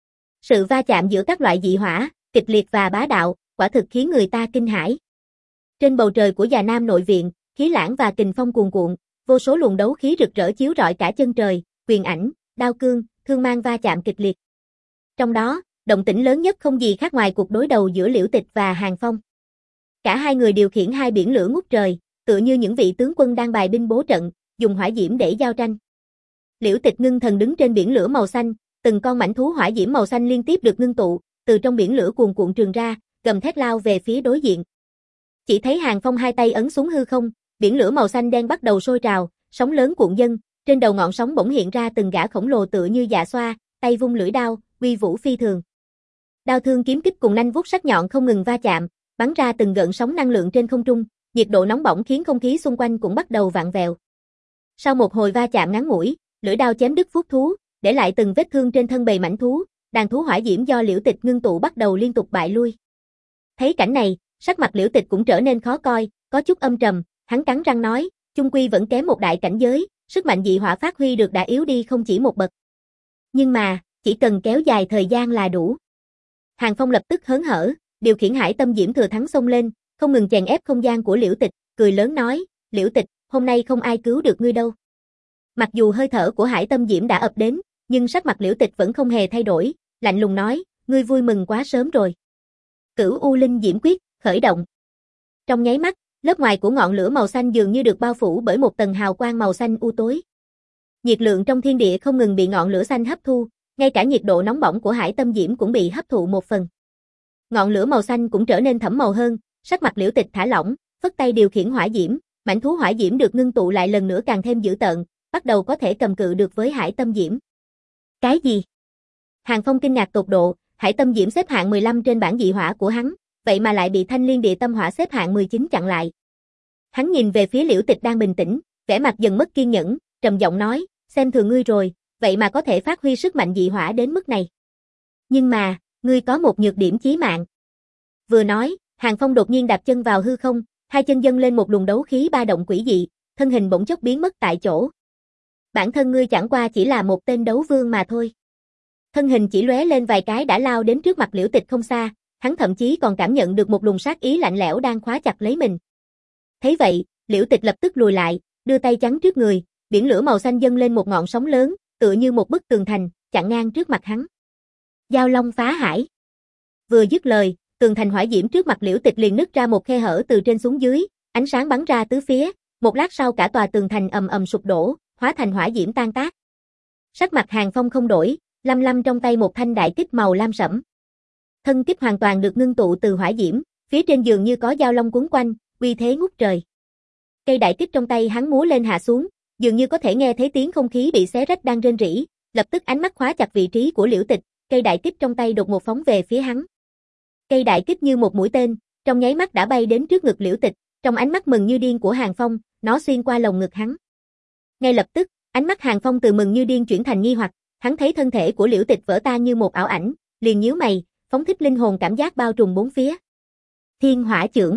Sự va chạm giữa các loại dị hỏa, kịch liệt và bá đạo, quả thực khiến người ta kinh hãi. Trên bầu trời của Già Nam nội viện, khí lãng và kình phong cuồn cuộn, vô số luồng đấu khí rực rỡ chiếu rọi cả chân trời, quyền ảnh, đao cương, thương mang va chạm kịch liệt. Trong đó, động tĩnh lớn nhất không gì khác ngoài cuộc đối đầu giữa Liễu Tịch và Hàng Phong. Cả hai người điều khiển hai biển lửa ngút trời, tựa như những vị tướng quân đang bài binh bố trận, dùng hỏa diễm để giao tranh. Liễu Tịch ngưng thần đứng trên biển lửa màu xanh, từng con mãnh thú hỏa diễm màu xanh liên tiếp được ngưng tụ, từ trong biển lửa cuồn cuộn trường ra, gầm thét lao về phía đối diện. Chỉ thấy Hàng Phong hai tay ấn xuống hư không, biển lửa màu xanh đen bắt đầu sôi trào, sóng lớn cuộn dâng, trên đầu ngọn sóng bỗng hiện ra từng gã khổng lồ tựa như dạ xoa, tay vung lưỡi đao, uy vũ phi thường. Đao thương kiếm kích cùng nanh vuốt sắc nhọn không ngừng va chạm, bắn ra từng gợn sóng năng lượng trên không trung, nhiệt độ nóng bỏng khiến không khí xung quanh cũng bắt đầu vặn vẹo. Sau một hồi va chạm ngắn ngủi, lưỡi đao chém đứt vuốt thú, để lại từng vết thương trên thân bầy mãnh thú, đàn thú hỏa diễm do Liễu Tịch ngưng tụ bắt đầu liên tục bại lui. Thấy cảnh này, sắc mặt Liễu Tịch cũng trở nên khó coi, có chút âm trầm, hắn cắn răng nói, chung quy vẫn kém một đại cảnh giới, sức mạnh dị hỏa phát huy được đã yếu đi không chỉ một bậc. Nhưng mà, chỉ cần kéo dài thời gian là đủ. Hàng Phong lập tức hớn hở, điều khiển hải tâm diễm thừa thắng xông lên, không ngừng chèn ép không gian của Liễu Tịch, cười lớn nói, Liễu Tịch, hôm nay không ai cứu được ngươi đâu. Mặc dù hơi thở của hải tâm diễm đã ập đến, nhưng sắc mặt Liễu Tịch vẫn không hề thay đổi, lạnh lùng nói, ngươi vui mừng quá sớm rồi. Cửu U Linh Diễm Quyết, khởi động. Trong nháy mắt, Lớp ngoài của ngọn lửa màu xanh dường như được bao phủ bởi một tầng hào quang màu xanh u tối. Nhiệt lượng trong thiên địa không ngừng bị ngọn lửa xanh hấp thu, ngay cả nhiệt độ nóng bỏng của hải tâm diễm cũng bị hấp thụ một phần. Ngọn lửa màu xanh cũng trở nên thẫm màu hơn, sắc mặt Liễu Tịch thả lỏng, phất tay điều khiển hỏa diễm, mãnh thú hỏa diễm được ngưng tụ lại lần nữa càng thêm dữ tợn, bắt đầu có thể cầm cự được với hải tâm diễm. Cái gì? Hàng Phong kinh ngạc tột độ, hải tâm diễm xếp hạng mười lăm trên bảng dị hỏa của hắn, vậy mà lại bị Thanh Liên Địa Tâm Hỏa xếp hạng mười chín chặn lại. Hắn nhìn về phía Liễu Tịch đang bình tĩnh, vẻ mặt dần mất kiên nhẫn, trầm giọng nói, xem thường ngươi rồi, vậy mà có thể phát huy sức mạnh dị hỏa đến mức này. Nhưng mà, ngươi có một nhược điểm chí mạng. Vừa nói, Hàng Phong đột nhiên đạp chân vào hư không, hai chân dâng lên một luồng đấu khí ba động quỷ dị, thân hình bỗng chốc biến mất tại chỗ. Bản thân ngươi chẳng qua chỉ là một tên đấu vương mà thôi. Thân hình chỉ lóe lên vài cái đã lao đến trước mặt Liễu Tịch không xa, hắn thậm chí còn cảm nhận được một luồng sát ý lạnh lẽo đang khóa chặt lấy mình. Thấy vậy, Liễu Tịch lập tức lùi lại, đưa tay chắn trước người, biển lửa màu xanh dâng lên một ngọn sóng lớn, tựa như một bức tường thành, chặn ngang trước mặt hắn. Giao Long phá hải. Vừa dứt lời, tường thành hỏa diễm trước mặt Liễu Tịch liền nứt ra một khe hở từ trên xuống dưới, ánh sáng bắn ra tứ phía, một lát sau cả tòa tường thành ầm ầm sụp đổ, hóa thành hỏa diễm tan tác. Sắc mặt Hàng Phong không đổi, lăm lăm trong tay một thanh đại kích màu lam sẫm. Thân kích hoàn toàn được ngưng tụ từ hỏa diễm, phía trên dường như có giao long quấn quanh, uy thế ngút trời. Cây đại kích trong tay hắn múa lên hạ xuống, dường như có thể nghe thấy tiếng không khí bị xé rách đang rên rỉ, lập tức ánh mắt khóa chặt vị trí của Liễu Tịch, cây đại kích trong tay đột ngột phóng về phía hắn. Cây đại kích như một mũi tên, trong nháy mắt đã bay đến trước ngực Liễu Tịch, trong ánh mắt mừng như điên của Hàng Phong, nó xuyên qua lồng ngực hắn. Ngay lập tức, ánh mắt Hàng Phong từ mừng như điên chuyển thành nghi hoặc, hắn thấy thân thể của Liễu Tịch vỡ tan như một ảo ảnh, liền nhíu mày, phóng thích linh hồn cảm giác bao trùm bốn phía. Thiên Hỏa Chưởng.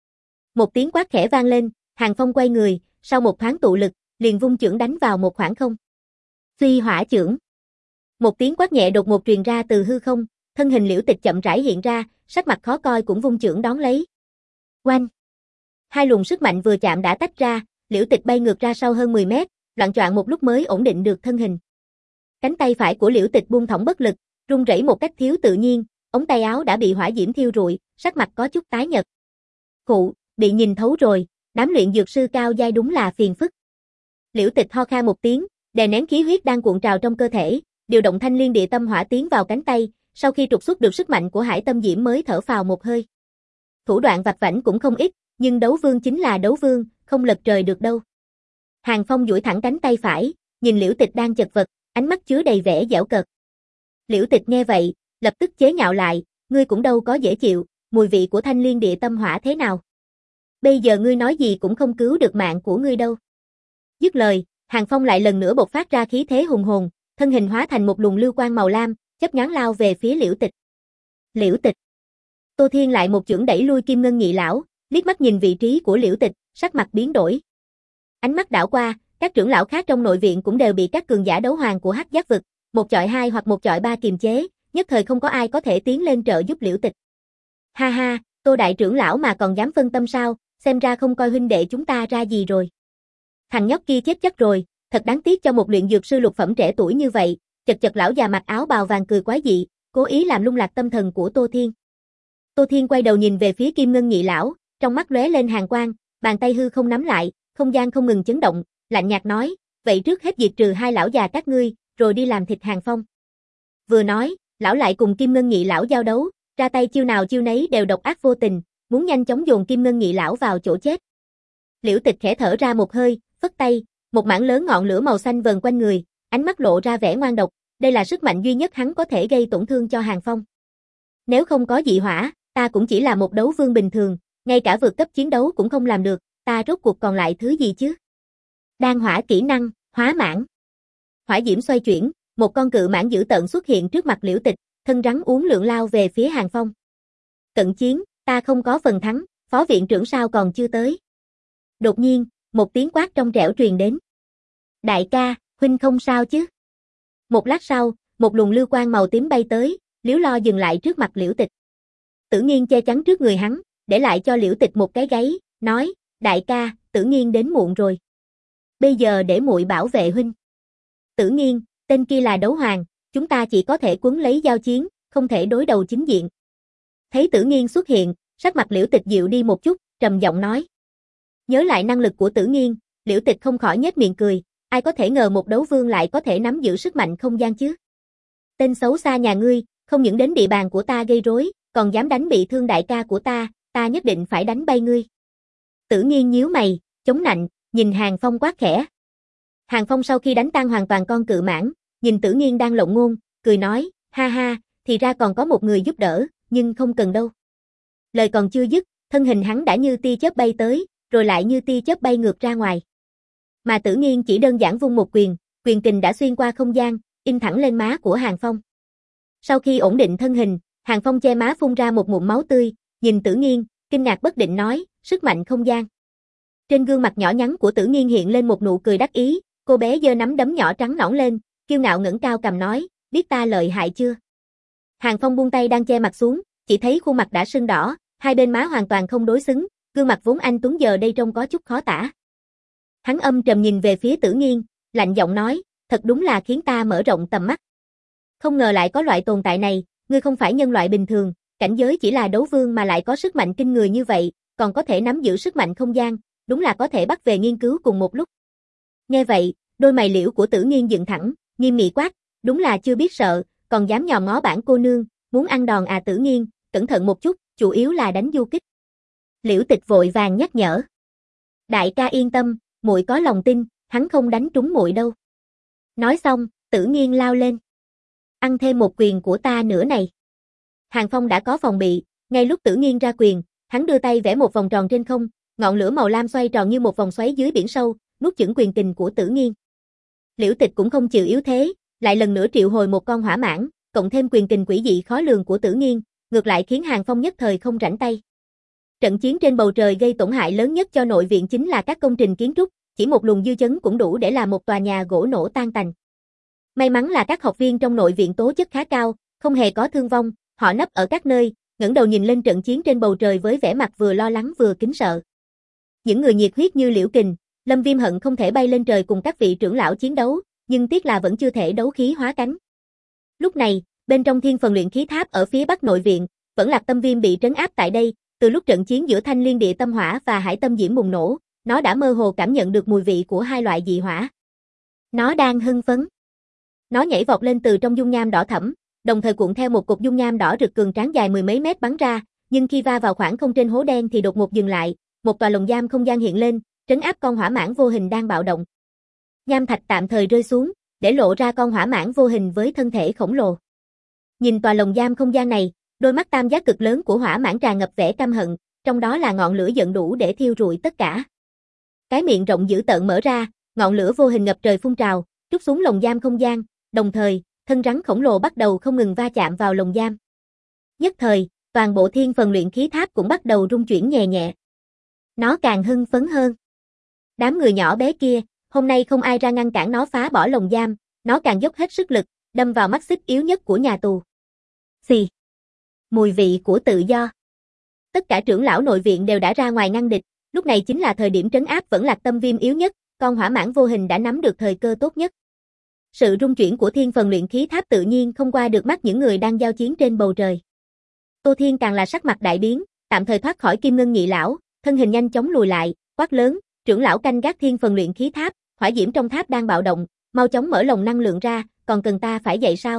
Một tiếng quát khẽ vang lên, Hàng Phong quay người, sau một thoáng tụ lực, liền vung chưởng đánh vào một khoảng không. Phi Hỏa Chưởng. Một tiếng quát nhẹ đột ngột truyền ra từ hư không, thân hình Liễu Tịch chậm rãi hiện ra, sắc mặt khó coi cũng vung chưởng đón lấy. Oanh! Hai luồng sức mạnh vừa chạm đã tách ra, Liễu Tịch bay ngược ra sau hơn mười mét, loạng choạng một lúc mới ổn định được thân hình. Cánh tay phải của Liễu Tịch buông thõng bất lực, run rẩy một cách thiếu tự nhiên, ống tay áo đã bị hỏa diễm thiêu rụi, sắc mặt có chút tái nhợt. Khụ, bị nhìn thấu rồi, đám luyện dược sư cao giai đúng là phiền phức. Liễu Tịch ho khan một tiếng, đè nén khí huyết đang cuộn trào trong cơ thể, điều động Thanh Liên Địa Tâm Hỏa tiến vào cánh tay, sau khi trục xuất được sức mạnh của hải tâm diễm mới thở phào một hơi. Thủ đoạn vạch vãnh cũng không ít, nhưng đấu vương chính là đấu vương, không lật trời được đâu. Hàng Phong duỗi thẳng cánh tay phải, nhìn Liễu Tịch đang chật vật, ánh mắt chứa đầy vẻ giễu cợt. Liễu Tịch nghe vậy, lập tức chế nhạo lại, ngươi cũng đâu có dễ chịu, mùi vị của Thanh Liên Địa Tâm Hỏa thế nào? Bây giờ ngươi nói gì cũng không cứu được mạng của ngươi đâu. Dứt lời, Hàng Phong lại lần nữa bộc phát ra khí thế hùng hồn, thân hình hóa thành một luồng lưu quang màu lam, chớp nhoáng lao về phía Liễu Tịch. Liễu Tịch. Tô Thiên lại một chưởng đẩy lui Kim Ngân Nhị lão, liếc mắt nhìn vị trí của Liễu Tịch, sắc mặt biến đổi. Ánh mắt đảo qua, các trưởng lão khác trong nội viện cũng đều bị các cường giả đấu hoàng của Hắc Giác vực, một chọi hai hoặc một chọi ba kiềm chế, nhất thời không có ai có thể tiến lên trợ giúp Liễu Tịch. Ha ha, Tô đại trưởng lão mà còn dám phân tâm sao, xem ra không coi huynh đệ chúng ta ra gì rồi. Thằng nhóc kia chết chắc rồi, thật đáng tiếc cho một luyện dược sư lục phẩm trẻ tuổi như vậy. Chật chật lão già mặc áo bào vàng cười quái dị, cố ý làm lung lạc tâm thần của Tô Thiên. Tô Thiên quay đầu nhìn về phía Kim Ngân Nhị lão, trong mắt lóe lên hàn quang, bàn tay hư không nắm lại, không gian không ngừng chấn động, lạnh nhạt nói, vậy trước hết diệt trừ hai lão già các ngươi, rồi đi làm thịt Hàng Phong. Vừa nói, lão lại cùng Kim Ngân Nhị lão giao đấu, ra tay chiêu nào chiêu nấy đều độc ác vô tình, muốn nhanh chóng dồn Kim Ngân Nhị lão vào chỗ chết. Liễu Tịch khẽ thở ra một hơi, phất tay, một mảng lớn ngọn lửa màu xanh vờn quanh người, ánh mắt lộ ra vẻ ngoan độc, đây là sức mạnh duy nhất hắn có thể gây tổn thương cho Hàng Phong. Nếu không có dị hỏa, ta cũng chỉ là một đấu vương bình thường, ngay cả vượt cấp chiến đấu cũng không làm được, ta rốt cuộc còn lại thứ gì chứ? Đan hỏa kỹ năng, hóa mãng. Hỏa diễm xoay chuyển, một con cự mãng dữ tợn xuất hiện trước mặt Liễu Tịch, thân rắn uốn lượn lao về phía Hàng Phong. Cận chiến, ta không có phần thắng, phó viện trưởng sao còn chưa tới. Đột nhiên, một tiếng quát trong trẻo truyền đến. Đại ca, huynh không sao chứ? Một lát sau, một luồng lưu quang màu tím bay tới, Liễu Lo dừng lại trước mặt Liễu Tịch. Tử Nghiên che chắn trước người hắn, để lại cho Liễu Tịch một cái gáy, nói, đại ca, Tử Nghiên đến muộn rồi. Bây giờ để muội bảo vệ huynh. Tử Nghiên, tên kia là đấu hoàng, chúng ta chỉ có thể quấn lấy giao chiến, không thể đối đầu chính diện. Thấy Tử Nghiên xuất hiện, sắc mặt Liễu Tịch dịu đi một chút, trầm giọng nói. Nhớ lại năng lực của Tử Nghiên, Liễu Tịch không khỏi nhếch miệng cười, ai có thể ngờ một đấu vương lại có thể nắm giữ sức mạnh không gian chứ. Tên xấu xa nhà ngươi, không những đến địa bàn của ta gây rối, còn dám đánh bị thương đại ca của ta, ta nhất định phải đánh bay ngươi. Tử Nghiên nhíu mày, chống nạnh, nhìn Hàng Phong quát khẽ. Hàng Phong sau khi đánh tan hoàn toàn con cự mãng, nhìn Tử Nghiên đang lộng ngôn, cười nói, ha ha, thì ra còn có một người giúp đỡ, nhưng không cần đâu. Lời còn chưa dứt, thân hình hắn đã như tia chớp bay tới, rồi lại như tia chớp bay ngược ra ngoài. Mà Tử Nghiên chỉ đơn giản vung một quyền, quyền kình đã xuyên qua không gian, in thẳng lên má của Hàng Phong. Sau khi ổn định thân hình, Hàng Phong che má phun ra một ngụm máu tươi, nhìn Tử Nghiên, kinh ngạc bất định nói, sức mạnh không gian. Trên gương mặt nhỏ nhắn của Tử Nghiên hiện lên một nụ cười đắc ý, cô bé giơ nắm đấm nhỏ trắng nõn lên, kiêu ngạo ngẩng cao cằm nói, biết ta lợi hại chưa? Hàng Phong buông tay đang che mặt xuống, chỉ thấy khuôn mặt đã sưng đỏ, hai bên má hoàn toàn không đối xứng, gương mặt vốn anh tuấn giờ đây trông có chút khó tả. Hắn âm trầm nhìn về phía Tử Nghiên, lạnh giọng nói, thật đúng là khiến ta mở rộng tầm mắt. Không ngờ lại có loại tồn tại này, ngươi không phải nhân loại bình thường, cảnh giới chỉ là đấu vương mà lại có sức mạnh kinh người như vậy, còn có thể nắm giữ sức mạnh không gian, đúng là có thể bắt về nghiên cứu cùng một lúc. Nghe vậy, đôi mày liễu của Tử Nghiên dựng thẳng, nghiêm nghị quát, đúng là chưa biết sợ, còn dám nhòm ngó bản cô nương, muốn ăn đòn à Tử Nghiên, cẩn thận một chút, chủ yếu là đánh du kích. Liễu Tịch vội vàng nhắc nhở. Đại ca yên tâm, muội có lòng tin, hắn không đánh trúng muội đâu. Nói xong, Tử Nghiên lao lên. Ăn thêm một quyền của ta nữa này. Hàng Phong đã có phòng bị, ngay lúc Tử Nghiên ra quyền, hắn đưa tay vẽ một vòng tròn trên không, ngọn lửa màu lam xoay tròn như một vòng xoáy dưới biển sâu, nuốt chửng quyền kình của Tử Nghiên. Liễu Tịch cũng không chịu yếu thế, lại lần nữa triệu hồi một con hỏa mãng, cộng thêm quyền kình quỷ dị khó lường của Tử Nghiên, ngược lại khiến Hàng Phong nhất thời không rảnh tay. Trận chiến trên bầu trời gây tổn hại lớn nhất cho nội viện chính là các công trình kiến trúc, chỉ một luồng dư chấn cũng đủ để làm một tòa nhà gỗ nổ tan tành. May mắn là các học viên trong nội viện tố chất khá cao, không hề có thương vong, họ nấp ở các nơi, ngẩng đầu nhìn lên trận chiến trên bầu trời với vẻ mặt vừa lo lắng vừa kính sợ. Những người nhiệt huyết như Liễu Kình, Lâm Viêm hận không thể bay lên trời cùng các vị trưởng lão chiến đấu, nhưng tiếc là vẫn chưa thể đấu khí hóa cánh. Lúc này, bên trong thiên phần luyện khí tháp ở phía bắc nội viện, vẫn Lạc Tâm Viêm bị trấn áp tại đây, từ lúc trận chiến giữa Thanh Liên Địa Tâm Hỏa và Hải Tâm Diễm bùng nổ, nó đã mơ hồ cảm nhận được mùi vị của hai loại dị hỏa. Nó đang hưng phấn. Nó nhảy vọt lên từ trong dung nham đỏ thẫm, đồng thời cuộn theo một cục dung nham đỏ rực cường tráng dài mười mấy mét bắn ra, nhưng khi va vào khoảng không trên hố đen thì đột ngột dừng lại, một tòa lồng giam không gian hiện lên, trấn áp con hỏa mãng vô hình đang bạo động. Nham thạch tạm thời rơi xuống, để lộ ra con hỏa mãng vô hình với thân thể khổng lồ. Nhìn tòa lồng giam không gian này, đôi mắt tam giác cực lớn của hỏa mãng tràn ngập vẻ căm hận, trong đó là ngọn lửa giận đủ để thiêu rụi tất cả. Cái miệng rộng dữ tợn mở ra, ngọn lửa vô hình ngập trời phun trào, trút xuống lồng giam không gian, đồng thời, thân rắn khổng lồ bắt đầu không ngừng va chạm vào lồng giam. Nhất thời, toàn bộ thiên phần luyện khí tháp cũng bắt đầu rung chuyển nhẹ nhẹ. Nó càng hưng phấn hơn. Đám người nhỏ bé kia, hôm nay không ai ra ngăn cản nó phá bỏ lồng giam, nó càng dốc hết sức lực, đâm vào mắt xích yếu nhất của nhà tù. Xì. Mùi vị của tự do. Tất cả trưởng lão nội viện đều đã ra ngoài ngăn địch, lúc này chính là thời điểm trấn áp vẫn Lạc Tâm Viêm yếu nhất, con hỏa mãng vô hình đã nắm được thời cơ tốt nhất. Sự rung chuyển của thiên phần luyện khí tháp tự nhiên không qua được mắt những người đang giao chiến trên bầu trời. Tô Thiên càng là sắc mặt đại biến, tạm thời thoát khỏi Kim Ngân nhị lão, thân hình nhanh chóng lùi lại, quát lớn, trưởng lão canh gác thiên phần luyện khí tháp, hỏa diễm trong tháp đang bạo động, mau chóng mở lồng năng lượng ra, còn cần ta phải dậy sao?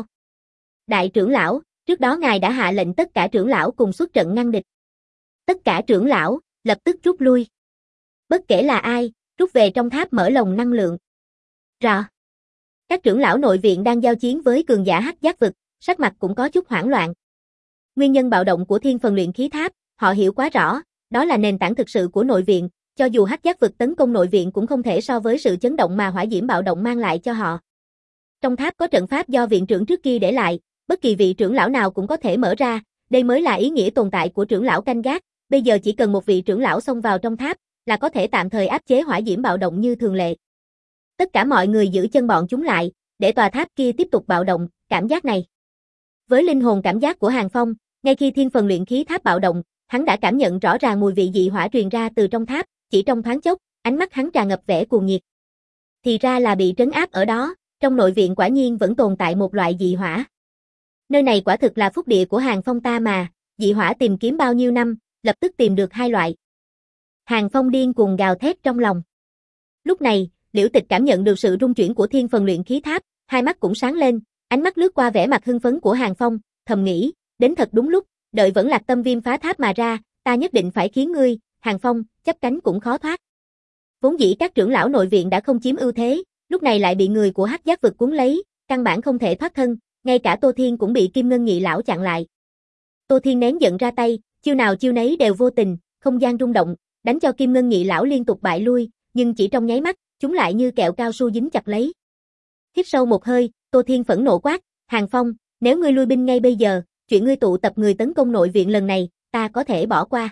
Đại trưởng lão, trước đó ngài đã hạ lệnh tất cả trưởng lão cùng xuất trận ngăn địch. Tất cả trưởng lão, lập tức rút lui. Bất kể là ai, rút về trong tháp mở lồng năng lượng. Rõ. Các trưởng lão nội viện đang giao chiến với cường giả hắc giác vực, sắc mặt cũng có chút hoảng loạn. Nguyên nhân bạo động của thiên phần luyện khí tháp, họ hiểu quá rõ, đó là nền tảng thực sự của nội viện, cho dù hắc giác vực tấn công nội viện cũng không thể so với sự chấn động mà hỏa diễm bạo động mang lại cho họ. Trong tháp có trận pháp do viện trưởng trước kia để lại, bất kỳ vị trưởng lão nào cũng có thể mở ra, đây mới là ý nghĩa tồn tại của trưởng lão canh gác, bây giờ chỉ cần một vị trưởng lão xông vào trong tháp, là có thể tạm thời áp chế hỏa diễm bạo động như thường lệ. Tất cả mọi người giữ chân bọn chúng lại, để tòa tháp kia tiếp tục bạo động, cảm giác này. Với linh hồn cảm giác của Hàng Phong, ngay khi thiên phần luyện khí tháp bạo động, hắn đã cảm nhận rõ ràng mùi vị dị hỏa truyền ra từ trong tháp, chỉ trong thoáng chốc, ánh mắt hắn tràn ngập vẻ cuồng nhiệt. Thì ra là bị trấn áp ở đó, trong nội viện quả nhiên vẫn tồn tại một loại dị hỏa. Nơi này quả thực là phúc địa của Hàng Phong ta mà, dị hỏa tìm kiếm bao nhiêu năm, lập tức tìm được hai loại. Hàng Phong điên cuồng gào thét trong lòng. Lúc này, Liễu Tịch cảm nhận được sự rung chuyển của thiên phần luyện khí tháp, hai mắt cũng sáng lên, ánh mắt lướt qua vẻ mặt hưng phấn của Hàng Phong, thầm nghĩ, đến thật đúng lúc, đợi Vẫn Lạc Tâm Viêm phá tháp mà ra, ta nhất định phải khiến ngươi, Hàng Phong, chấp cánh cũng khó thoát. Vốn dĩ các trưởng lão nội viện đã không chiếm ưu thế, lúc này lại bị người của Hắc Giác vực cuốn lấy, căn bản không thể thoát thân, ngay cả Tô Thiên cũng bị Kim Ngân Nhị lão chặn lại. Tô Thiên nén giận ra tay, chiêu nào chiêu nấy đều vô tình, không gian rung động, đánh cho Kim Ngân Nhị lão liên tục bại lui, nhưng chỉ trong nháy mắt, chúng lại như kẹo cao su dính chặt lấy. Hít sâu một hơi, Tô Thiên phẫn nộ quát, Hàng Phong, nếu ngươi lui binh ngay bây giờ, chuyện ngươi tụ tập người tấn công nội viện lần này, ta có thể bỏ qua.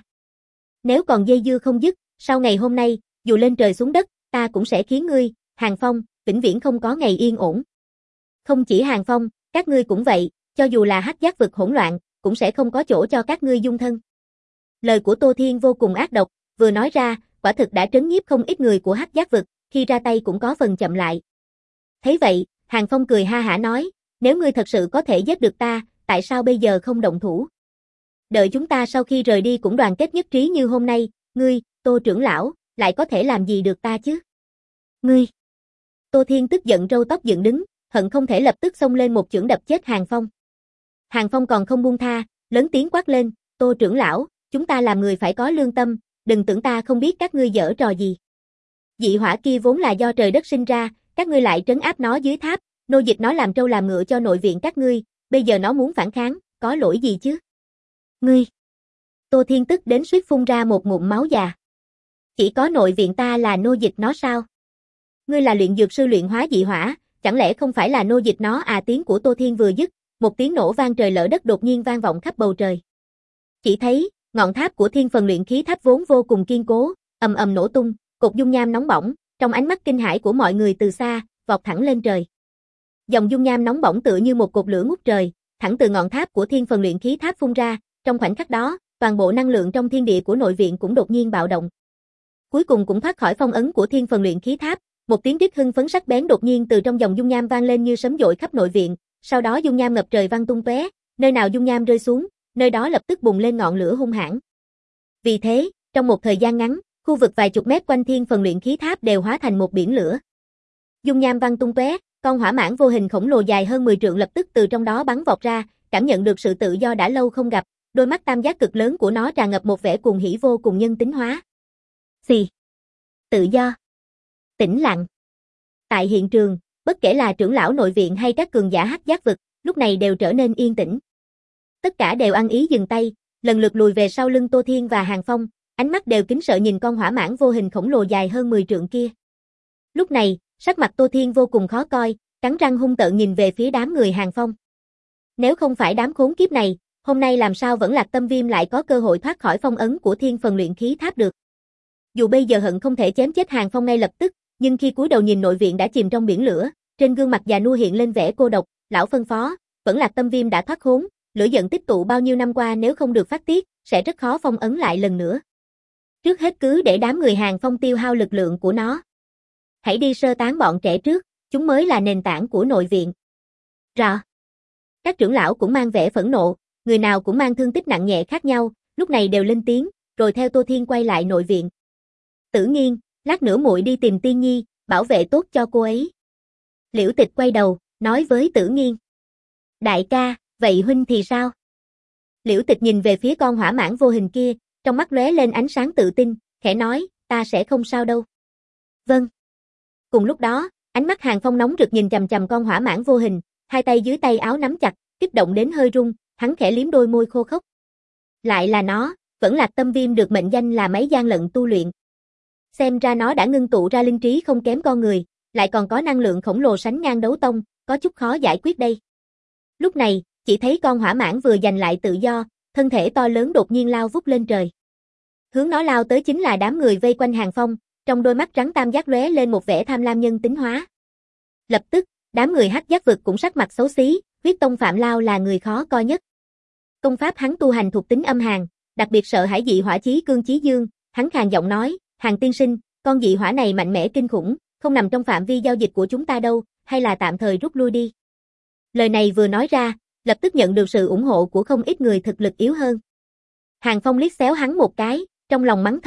Nếu còn dây dưa không dứt, sau ngày hôm nay, dù lên trời xuống đất, ta cũng sẽ khiến ngươi, Hàng Phong, vĩnh viễn không có ngày yên ổn. Không chỉ Hàng Phong, các ngươi cũng vậy, cho dù là Hắc Giác vực hỗn loạn, cũng sẽ không có chỗ cho các ngươi dung thân. Lời của Tô Thiên vô cùng ác độc, vừa nói ra, quả thực đã trấn nhiếp không ít người của Hắc Giác vực, khi ra tay cũng có phần chậm lại. Thấy vậy, Hàng Phong cười ha hả nói, nếu ngươi thật sự có thể giết được ta, tại sao bây giờ không động thủ? Đợi chúng ta sau khi rời đi cũng đoàn kết nhất trí như hôm nay, ngươi, Tô trưởng lão, lại có thể làm gì được ta chứ? Ngươi! Tô Thiên tức giận râu tóc dựng đứng, hận không thể lập tức xông lên một chưởng đập chết Hàng Phong. Hàng Phong còn không buông tha, lớn tiếng quát lên, Tô trưởng lão, chúng ta làm người phải có lương tâm, đừng tưởng ta không biết các ngươi giở trò gì. Dị hỏa kia vốn là do trời đất sinh ra, các ngươi lại trấn áp nó dưới tháp, nô dịch nó làm trâu làm ngựa cho nội viện các ngươi, bây giờ nó muốn phản kháng, có lỗi gì chứ? Ngươi! Tô Thiên tức đến suýt phun ra một ngụm máu già. Chỉ có nội viện ta là nô dịch nó sao? Ngươi là luyện dược sư luyện hóa dị hỏa, chẳng lẽ không phải là nô dịch nó à? Tiếng của Tô Thiên vừa dứt, một tiếng nổ vang trời lỡ đất đột nhiên vang vọng khắp bầu trời. Chỉ thấy, ngọn tháp của thiên phần luyện khí tháp vốn vô cùng kiên cố, ầm ầm nổ tung, cột dung nham nóng bỏng, trong ánh mắt kinh hãi của mọi người từ xa, vọt thẳng lên trời. Dòng dung nham nóng bỏng tựa như một cột lửa ngút trời, thẳng từ ngọn tháp của thiên phần luyện khí tháp phun ra, trong khoảnh khắc đó, toàn bộ năng lượng trong thiên địa của nội viện cũng đột nhiên bạo động. Cuối cùng cũng thoát khỏi phong ấn của thiên phần luyện khí tháp, một tiếng rít hưng phấn sắc bén đột nhiên từ trong dòng dung nham vang lên như sấm dội khắp nội viện, sau đó dung nham ngập trời văng tung tóe, nơi nào dung nham rơi xuống, nơi đó lập tức bùng lên ngọn lửa hung hãn. Vì thế, trong một thời gian ngắn, khu vực vài chục mét quanh thiên phần luyện khí tháp đều hóa thành một biển lửa. Dung nham văng tung tóe, con hỏa mãng vô hình khổng lồ dài hơn mười trượng lập tức từ trong đó bắn vọt ra, cảm nhận được sự tự do đã lâu không gặp, đôi mắt tam giác cực lớn của nó tràn ngập một vẻ cuồng hỉ vô cùng nhân tính hóa. Xì. Tự do. Tĩnh lặng. Tại hiện trường, bất kể là trưởng lão nội viện hay các cường giả Hắc Giác vực, lúc này đều trở nên yên tĩnh. Tất cả đều ăn ý dừng tay, lần lượt lùi về sau lưng Tô Thiên và Hàng Phong, ánh mắt đều kính sợ nhìn con hỏa mãng vô hình khổng lồ dài hơn mười trượng kia. Lúc này, sắc mặt Tô Thiên vô cùng khó coi, cắn răng hung tợn nhìn về phía đám người Hàng Phong. Nếu không phải đám khốn kiếp này, hôm nay làm sao Vẫn Lạc Tâm Viêm lại có cơ hội thoát khỏi phong ấn của thiên phần luyện khí tháp được. Dù bây giờ hận không thể chém chết Hàng Phong ngay lập tức, nhưng khi cúi đầu nhìn nội viện đã chìm trong biển lửa, trên gương mặt già nua hiện lên vẻ cô độc, lão phân phó, Vẫn Lạc Tâm Viêm đã thoát khốn, lửa giận tích tụ bao nhiêu năm qua nếu không được phát tiết, sẽ rất khó phong ấn lại lần nữa. Trước hết cứ để đám người Hàng Phong tiêu hao lực lượng của nó. Hãy đi sơ tán bọn trẻ trước, chúng mới là nền tảng của nội viện. Rõ. Các trưởng lão cũng mang vẻ phẫn nộ, người nào cũng mang thương tích nặng nhẹ khác nhau, lúc này đều lên tiếng, rồi theo Tô Thiên quay lại nội viện. Tử Nghiên, lát nữa muội đi tìm Tiên Nhi, bảo vệ tốt cho cô ấy. Liễu Tịch quay đầu, nói với Tử Nghiên. Đại ca, vậy huynh thì sao? Liễu Tịch nhìn về phía con hỏa mãng vô hình kia, trong mắt lóe lên ánh sáng tự tin, khẽ nói, ta sẽ không sao đâu. Vâng. Cùng lúc đó, ánh mắt Hàng Phong nóng rực nhìn chằm chằm con hỏa mãng vô hình, hai tay dưới tay áo nắm chặt, kích động đến hơi run, hắn khẽ liếm đôi môi khô khốc. Lại là nó, Vẫn Lạc Tâm Viêm được mệnh danh là mấy gian lận tu luyện. Xem ra nó đã ngưng tụ ra linh trí không kém con người, lại còn có năng lượng khổng lồ sánh ngang đấu tông, có chút khó giải quyết đây. Lúc này, chỉ thấy con hỏa mãng vừa giành lại tự do, thân thể to lớn đột nhiên lao vút lên trời. Hướng nó lao tới chính là đám người vây quanh Hàng Phong, trong đôi mắt trắng tam giác lóe lên một vẻ tham lam nhân tính hóa. Lập tức, đám người Hắc Giác vực cũng sắc mặt xấu xí, Huyết Tông Phạm Lao là người khó coi nhất. Công pháp hắn tu hành thuộc tính âm hàn, đặc biệt sợ hãi dị hỏa chí cương chí dương, hắn khàn giọng nói, Hàng tiên sinh, con dị hỏa này mạnh mẽ kinh khủng, không nằm trong phạm vi giao dịch của chúng ta đâu, hay là tạm thời rút lui đi. Lời này vừa nói ra, lập tức nhận được sự ủng hộ của không ít người thực lực yếu hơn. Hàng Phong liếc xéo hắn một cái, trong lòng mắng thầm,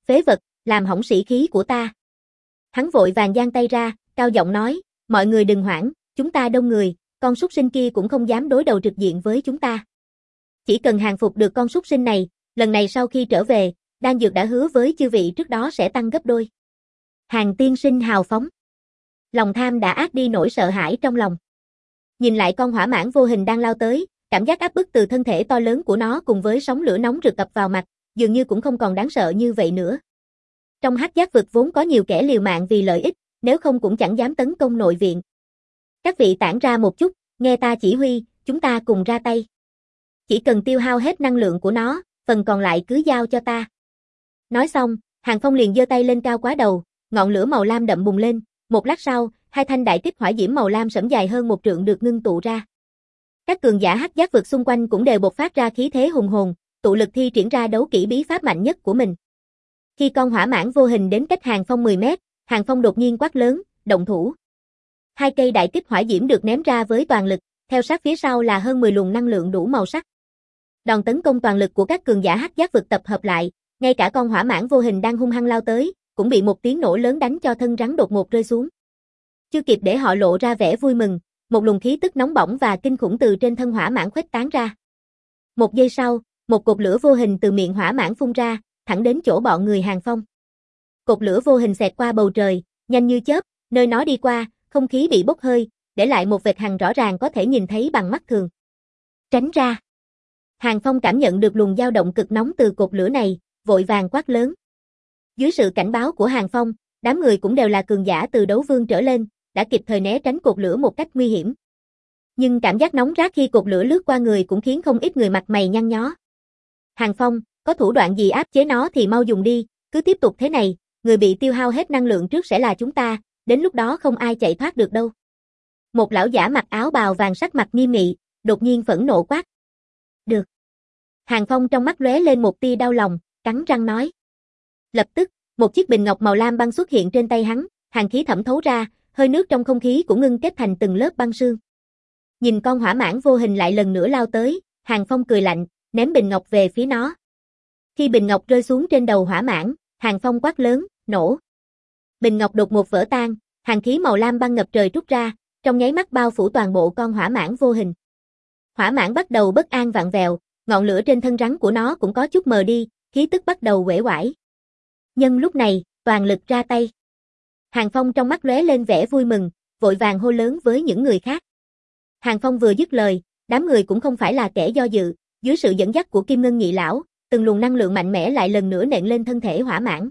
phế vật, làm hỏng sĩ khí của ta. Hắn vội vàng giang tay ra, cao giọng nói, mọi người đừng hoảng, chúng ta đông người, con súc sinh kia cũng không dám đối đầu trực diện với chúng ta. Chỉ cần hàng phục được con súc sinh này, lần này sau khi trở về, đan dược đã hứa với chư vị trước đó sẽ tăng gấp đôi. Hàng tiên sinh hào phóng. Lòng tham đã át đi nỗi sợ hãi trong lòng. Nhìn lại con hỏa mãng vô hình đang lao tới, cảm giác áp bức từ thân thể to lớn của nó cùng với sóng lửa nóng rực ập vào mặt, dường như cũng không còn đáng sợ như vậy nữa. Trong hắc giác vực vốn có nhiều kẻ liều mạng vì lợi ích, nếu không cũng chẳng dám tấn công nội viện. Các vị tản ra một chút, nghe ta chỉ huy, chúng ta cùng ra tay. Chỉ cần tiêu hao hết năng lượng của nó, phần còn lại cứ giao cho ta. Nói xong, Hàng Phong liền giơ tay lên cao quá đầu, ngọn lửa màu lam đậm bùng lên, một lát sau, hai thanh đại kích hỏa diễm màu lam sẫm dài hơn một trượng được ngưng tụ ra. Các cường giả hắc giác vực xung quanh cũng đều bộc phát ra khí thế hùng hồn, tụ lực thi triển ra đấu kỹ bí pháp mạnh nhất của mình. Khi con hỏa mãng vô hình đến cách Hàng Phong mười mét, Hàng Phong đột nhiên quát lớn, động thủ. Hai cây đại kích hỏa diễm được ném ra với toàn lực, theo sát phía sau là hơn mười luồng năng lượng đủ màu sắc. Đòn tấn công toàn lực của các cường giả hắc giác vực tập hợp lại, ngay cả con hỏa mãng vô hình đang hung hăng lao tới, cũng bị một tiếng nổ lớn đánh cho thân rắn đột ngột rơi xuống. Chưa kịp để họ lộ ra vẻ vui mừng, một luồng khí tức nóng bỏng và kinh khủng từ trên thân hỏa mãng khuếch tán ra. Một giây sau, một cột lửa vô hình từ miệng hỏa mãng phun ra, thẳng đến chỗ bọn người Hàng Phong. Cột lửa vô hình xẹt qua bầu trời, nhanh như chớp, nơi nó đi qua, không khí bị bốc hơi, để lại một vệt hằn rõ ràng có thể nhìn thấy bằng mắt thường. Tránh ra. Hàng Phong cảm nhận được luồng dao động cực nóng từ cột lửa này, vội vàng quát lớn. Dưới sự cảnh báo của Hàng Phong, đám người cũng đều là cường giả từ đấu vương trở lên, đã kịp thời né tránh cột lửa một cách nguy hiểm. Nhưng cảm giác nóng rát khi cột lửa lướt qua người cũng khiến không ít người mặt mày nhăn nhó. Hàng Phong, có thủ đoạn gì áp chế nó thì mau dùng đi, cứ tiếp tục thế này, người bị tiêu hao hết năng lượng trước sẽ là chúng ta, đến lúc đó không ai chạy thoát được đâu. Một lão giả mặc áo bào vàng sắc mặt nghiêm nghị, đột nhiên phẫn nộ quát. Được. Hàng Phong trong mắt lóe lên một tia đau lòng, cắn răng nói. Lập tức, một chiếc bình ngọc màu lam băng xuất hiện trên tay hắn, hàn khí thẩm thấu ra, hơi nước trong không khí cũng ngưng kết thành từng lớp băng sương. Nhìn con hỏa mãng vô hình lại lần nữa lao tới, Hàng Phong cười lạnh, ném bình ngọc về phía nó. Khi bình ngọc rơi xuống trên đầu hỏa mãng, Hàng Phong quát lớn, nổ. Bình ngọc đột ngột vỡ tan, hàn khí màu lam băng ngập trời trút ra, trong nháy mắt bao phủ toàn bộ con hỏa mãng vô hình. Hỏa mãng bắt đầu bất an vặn vẹo, ngọn lửa trên thân rắn của nó cũng có chút mờ đi, khí tức bắt đầu uể oải. Nhân lúc này, toàn lực ra tay. Hàng Phong trong mắt lóe lên vẻ vui mừng, vội vàng hô lớn với những người khác. Hàng Phong vừa dứt lời, đám người cũng không phải là kẻ do dự, dưới sự dẫn dắt của Kim Ngân Nhị lão, từng luồng năng lượng mạnh mẽ lại lần nữa nện lên thân thể hỏa mãng.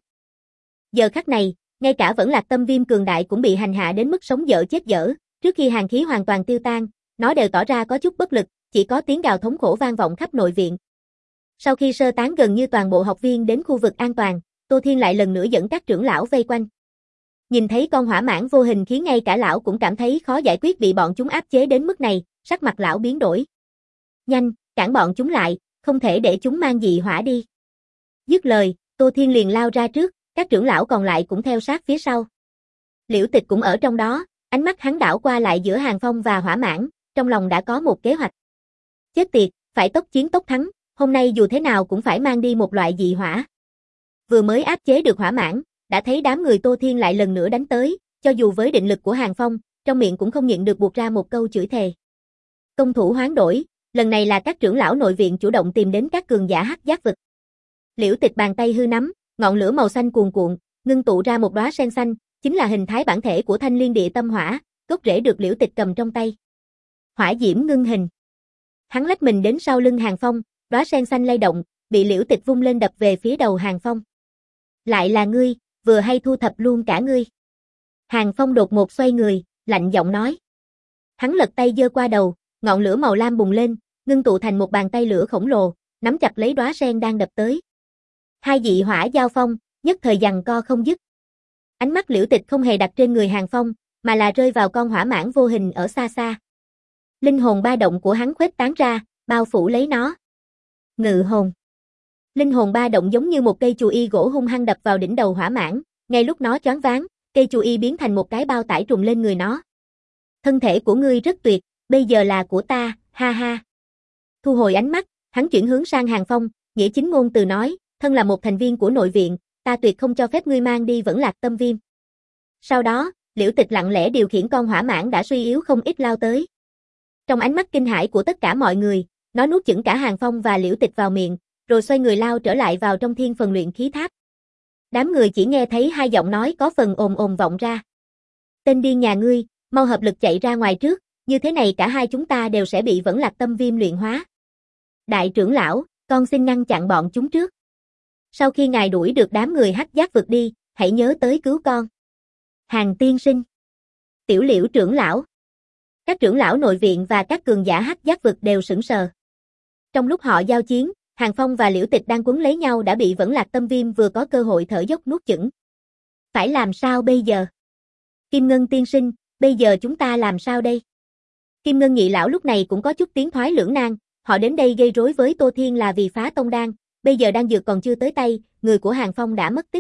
Giờ khắc này, ngay cả Vẫn Lạc Tâm Viêm cường đại cũng bị hành hạ đến mức sống dở chết dở, trước khi hàn khí hoàn toàn tiêu tan, nó đều tỏ ra có chút bất lực, chỉ có tiếng gào thống khổ vang vọng khắp nội viện. Sau khi sơ tán gần như toàn bộ học viên đến khu vực an toàn, Tô Thiên lại lần nữa dẫn các trưởng lão vây quanh. Nhìn thấy con hỏa mãng vô hình khiến ngay cả lão cũng cảm thấy khó giải quyết bị bọn chúng áp chế đến mức này, sắc mặt lão biến đổi. Nhanh, cản bọn chúng lại, không thể để chúng mang dị hỏa đi. Dứt lời, Tô Thiên liền lao ra trước, các trưởng lão còn lại cũng theo sát phía sau. Liễu Tịch cũng ở trong đó, ánh mắt hắn đảo qua lại giữa Hàng Phong và hỏa mãng, trong lòng đã có một kế hoạch. Chết tiệt, phải tốc chiến tốc thắng, hôm nay dù thế nào cũng phải mang đi một loại dị hỏa. Vừa mới áp chế được hỏa mãng, đã thấy đám người Tô Thiên lại lần nữa đánh tới, cho dù với định lực của Hàng Phong, trong miệng cũng không nhịn được buột ra một câu chửi thề. Công thủ hoán đổi, lần này là các trưởng lão nội viện chủ động tìm đến các cường giả hắc giác vực. Liễu Tịch bàn tay hư nắm, ngọn lửa màu xanh cuồn cuộn, ngưng tụ ra một đóa sen xanh, chính là hình thái bản thể của Thanh Liên Địa Tâm Hỏa, gốc rễ được Liễu Tịch cầm trong tay. Hỏa diễm ngưng hình. Hắn lách mình đến sau lưng Hàng Phong, đóa sen xanh lay động, bị Liễu Tịch vung lên đập về phía đầu Hàng Phong. Lại là ngươi, vừa hay thu thập luôn cả ngươi. Hàng Phong đột ngột xoay người, lạnh giọng nói. Hắn lật tay giơ qua đầu, ngọn lửa màu lam bùng lên, ngưng tụ thành một bàn tay lửa khổng lồ, nắm chặt lấy đóa sen đang đập tới. Hai dị hỏa giao phong, nhất thời giằng co không dứt. Ánh mắt Liễu Tịch không hề đặt trên người Hàng Phong, mà là rơi vào con hỏa mãng vô hình ở xa xa. Linh hồn ba động của hắn khuếch tán ra, bao phủ lấy nó. Ngự hồn. Linh hồn ba động giống như một cây chù y gỗ hung hăng đập vào đỉnh đầu hỏa mãng, ngay lúc nó choáng váng, cây chù y biến thành một cái bao tải trùm lên người nó. Thân thể của ngươi rất tuyệt, bây giờ là của ta, ha ha. Thu hồi ánh mắt, hắn chuyển hướng sang Hàng Phong, nghĩa chính ngôn từ nói, thân là một thành viên của nội viện, ta tuyệt không cho phép ngươi mang đi Vẫn Lạc Tâm Viêm. Sau đó, Liễu Tịch lặng lẽ điều khiển con hỏa mãng đã suy yếu không ít lao tới. Trong ánh mắt kinh hãi của tất cả mọi người, nó nuốt chửng cả Hàng Phong và Liễu Tịch vào miệng, rồi xoay người lao trở lại vào trong thiên phần luyện khí tháp. Đám người chỉ nghe thấy hai giọng nói có phần ồn ồn vọng ra. Tên điên nhà ngươi, mau hợp lực chạy ra ngoài trước, như thế này cả hai chúng ta đều sẽ bị Vẫn Lạc Tâm Viêm luyện hóa. Đại trưởng lão, con xin ngăn chặn bọn chúng trước. Sau khi ngài đuổi được đám người Hắc Giác Vực đi, hãy nhớ tới cứu con. Hàng tiên sinh. Tiểu Liễu trưởng lão. Các trưởng lão nội viện và các cường giả Hắc Giác Vực đều sững sờ. Trong lúc họ giao chiến, Hàng Phong và Liễu Tịch đang quấn lấy nhau đã bị Vẫn Lạc Tâm Viêm vừa có cơ hội thở dốc nuốt chửng. Phải làm sao bây giờ? Kim Ngân tiên sinh, bây giờ chúng ta làm sao đây? Kim Ngân nhị lão lúc này cũng có chút tiến thoái lưỡng nan, họ đến đây gây rối với Tô Thiên là vì phá tông đan, bây giờ đan dược còn chưa tới tay, người của Hàng Phong đã mất tích.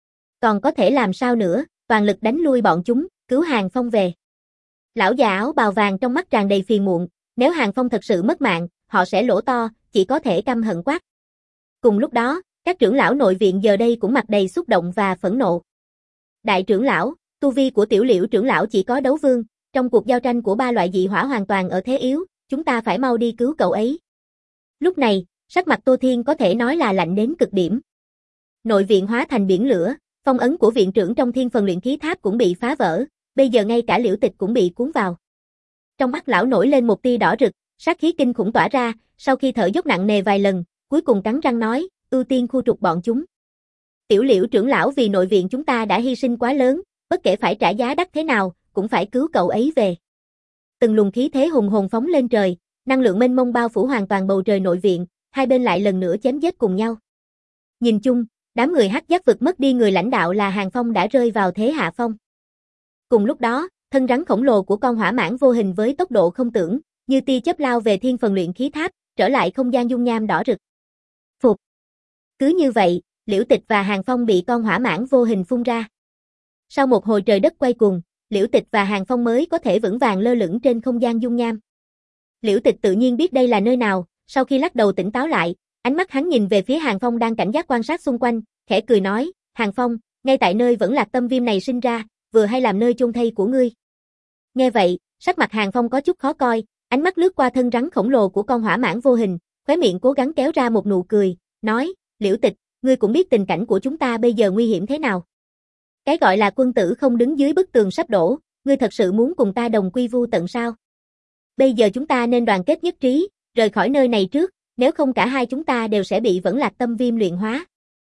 Còn có thể làm sao nữa, toàn lực đánh lui bọn chúng, cứu Hàng Phong về. Lão già áo bào vàng trong mắt tràn đầy phiền muộn, nếu Hàng Phong thật sự mất mạng, họ sẽ lỗ to, chỉ có thể căm hận quát. Cùng lúc đó, các trưởng lão nội viện giờ đây cũng mặt đầy xúc động và phẫn nộ. Đại trưởng lão, tu vi của Tiểu Liễu trưởng lão chỉ có đấu vương, trong cuộc giao tranh của ba loại dị hỏa hoàn toàn ở thế yếu, chúng ta phải mau đi cứu cậu ấy. Lúc này, sắc mặt Tô Thiên có thể nói là lạnh đến cực điểm. Nội viện hóa thành biển lửa, phong ấn của viện trưởng trong thiên phần luyện khí tháp cũng bị phá vỡ, bây giờ ngay cả Liễu Tịch cũng bị cuốn vào. Trong mắt lão nổi lên một tia đỏ rực, sát khí kinh khủng tỏa ra, sau khi thở dốc nặng nề vài lần, cuối cùng cắn răng nói, ưu tiên khu trục bọn chúng. Tiểu Liễu trưởng lão vì nội viện chúng ta đã hy sinh quá lớn, bất kể phải trả giá đắt thế nào, cũng phải cứu cậu ấy về. Từng luồng khí thế hùng hồn phóng lên trời, năng lượng mênh mông bao phủ hoàn toàn bầu trời nội viện, hai bên lại lần nữa chém giết cùng nhau. Nhìn chung, đám người Hắc Giác Vực mất đi người lãnh đạo là Hàng Phong đã rơi vào thế hạ phong. Cùng lúc đó, thân rắn khổng lồ của con hỏa mãng vô hình với tốc độ không tưởng, như tia chớp lao về thiên phần luyện khí tháp, trở lại không gian dung nham đỏ rực. Phục. Cứ như vậy, Liễu Tịch và Hàng Phong bị con hỏa mãng vô hình phun ra. Sau một hồi trời đất quay cuồng, Liễu Tịch và Hàng Phong mới có thể vững vàng lơ lửng trên không gian dung nham. Liễu Tịch tự nhiên biết đây là nơi nào, sau khi lắc đầu tỉnh táo lại, ánh mắt hắn nhìn về phía Hàng Phong đang cảnh giác quan sát xung quanh, khẽ cười nói, Hàng Phong, ngay tại nơi Vẫn Lạc Tâm Viêm này sinh ra, vừa hay làm nơi chôn thây của ngươi. Nghe vậy, sắc mặt Hàng Phong có chút khó coi, ánh mắt lướt qua thân rắn khổng lồ của con hỏa mãng vô hình, khóe miệng cố gắng kéo ra một nụ cười, nói, Liễu Tịch, ngươi cũng biết tình cảnh của chúng ta bây giờ nguy hiểm thế nào. Cái gọi là quân tử không đứng dưới bức tường sắp đổ, ngươi thật sự muốn cùng ta đồng quy vu tận sao? Bây giờ chúng ta nên đoàn kết nhất trí, rời khỏi nơi này trước, nếu không cả hai chúng ta đều sẽ bị Vẫn Lạc Tâm Viêm luyện hóa.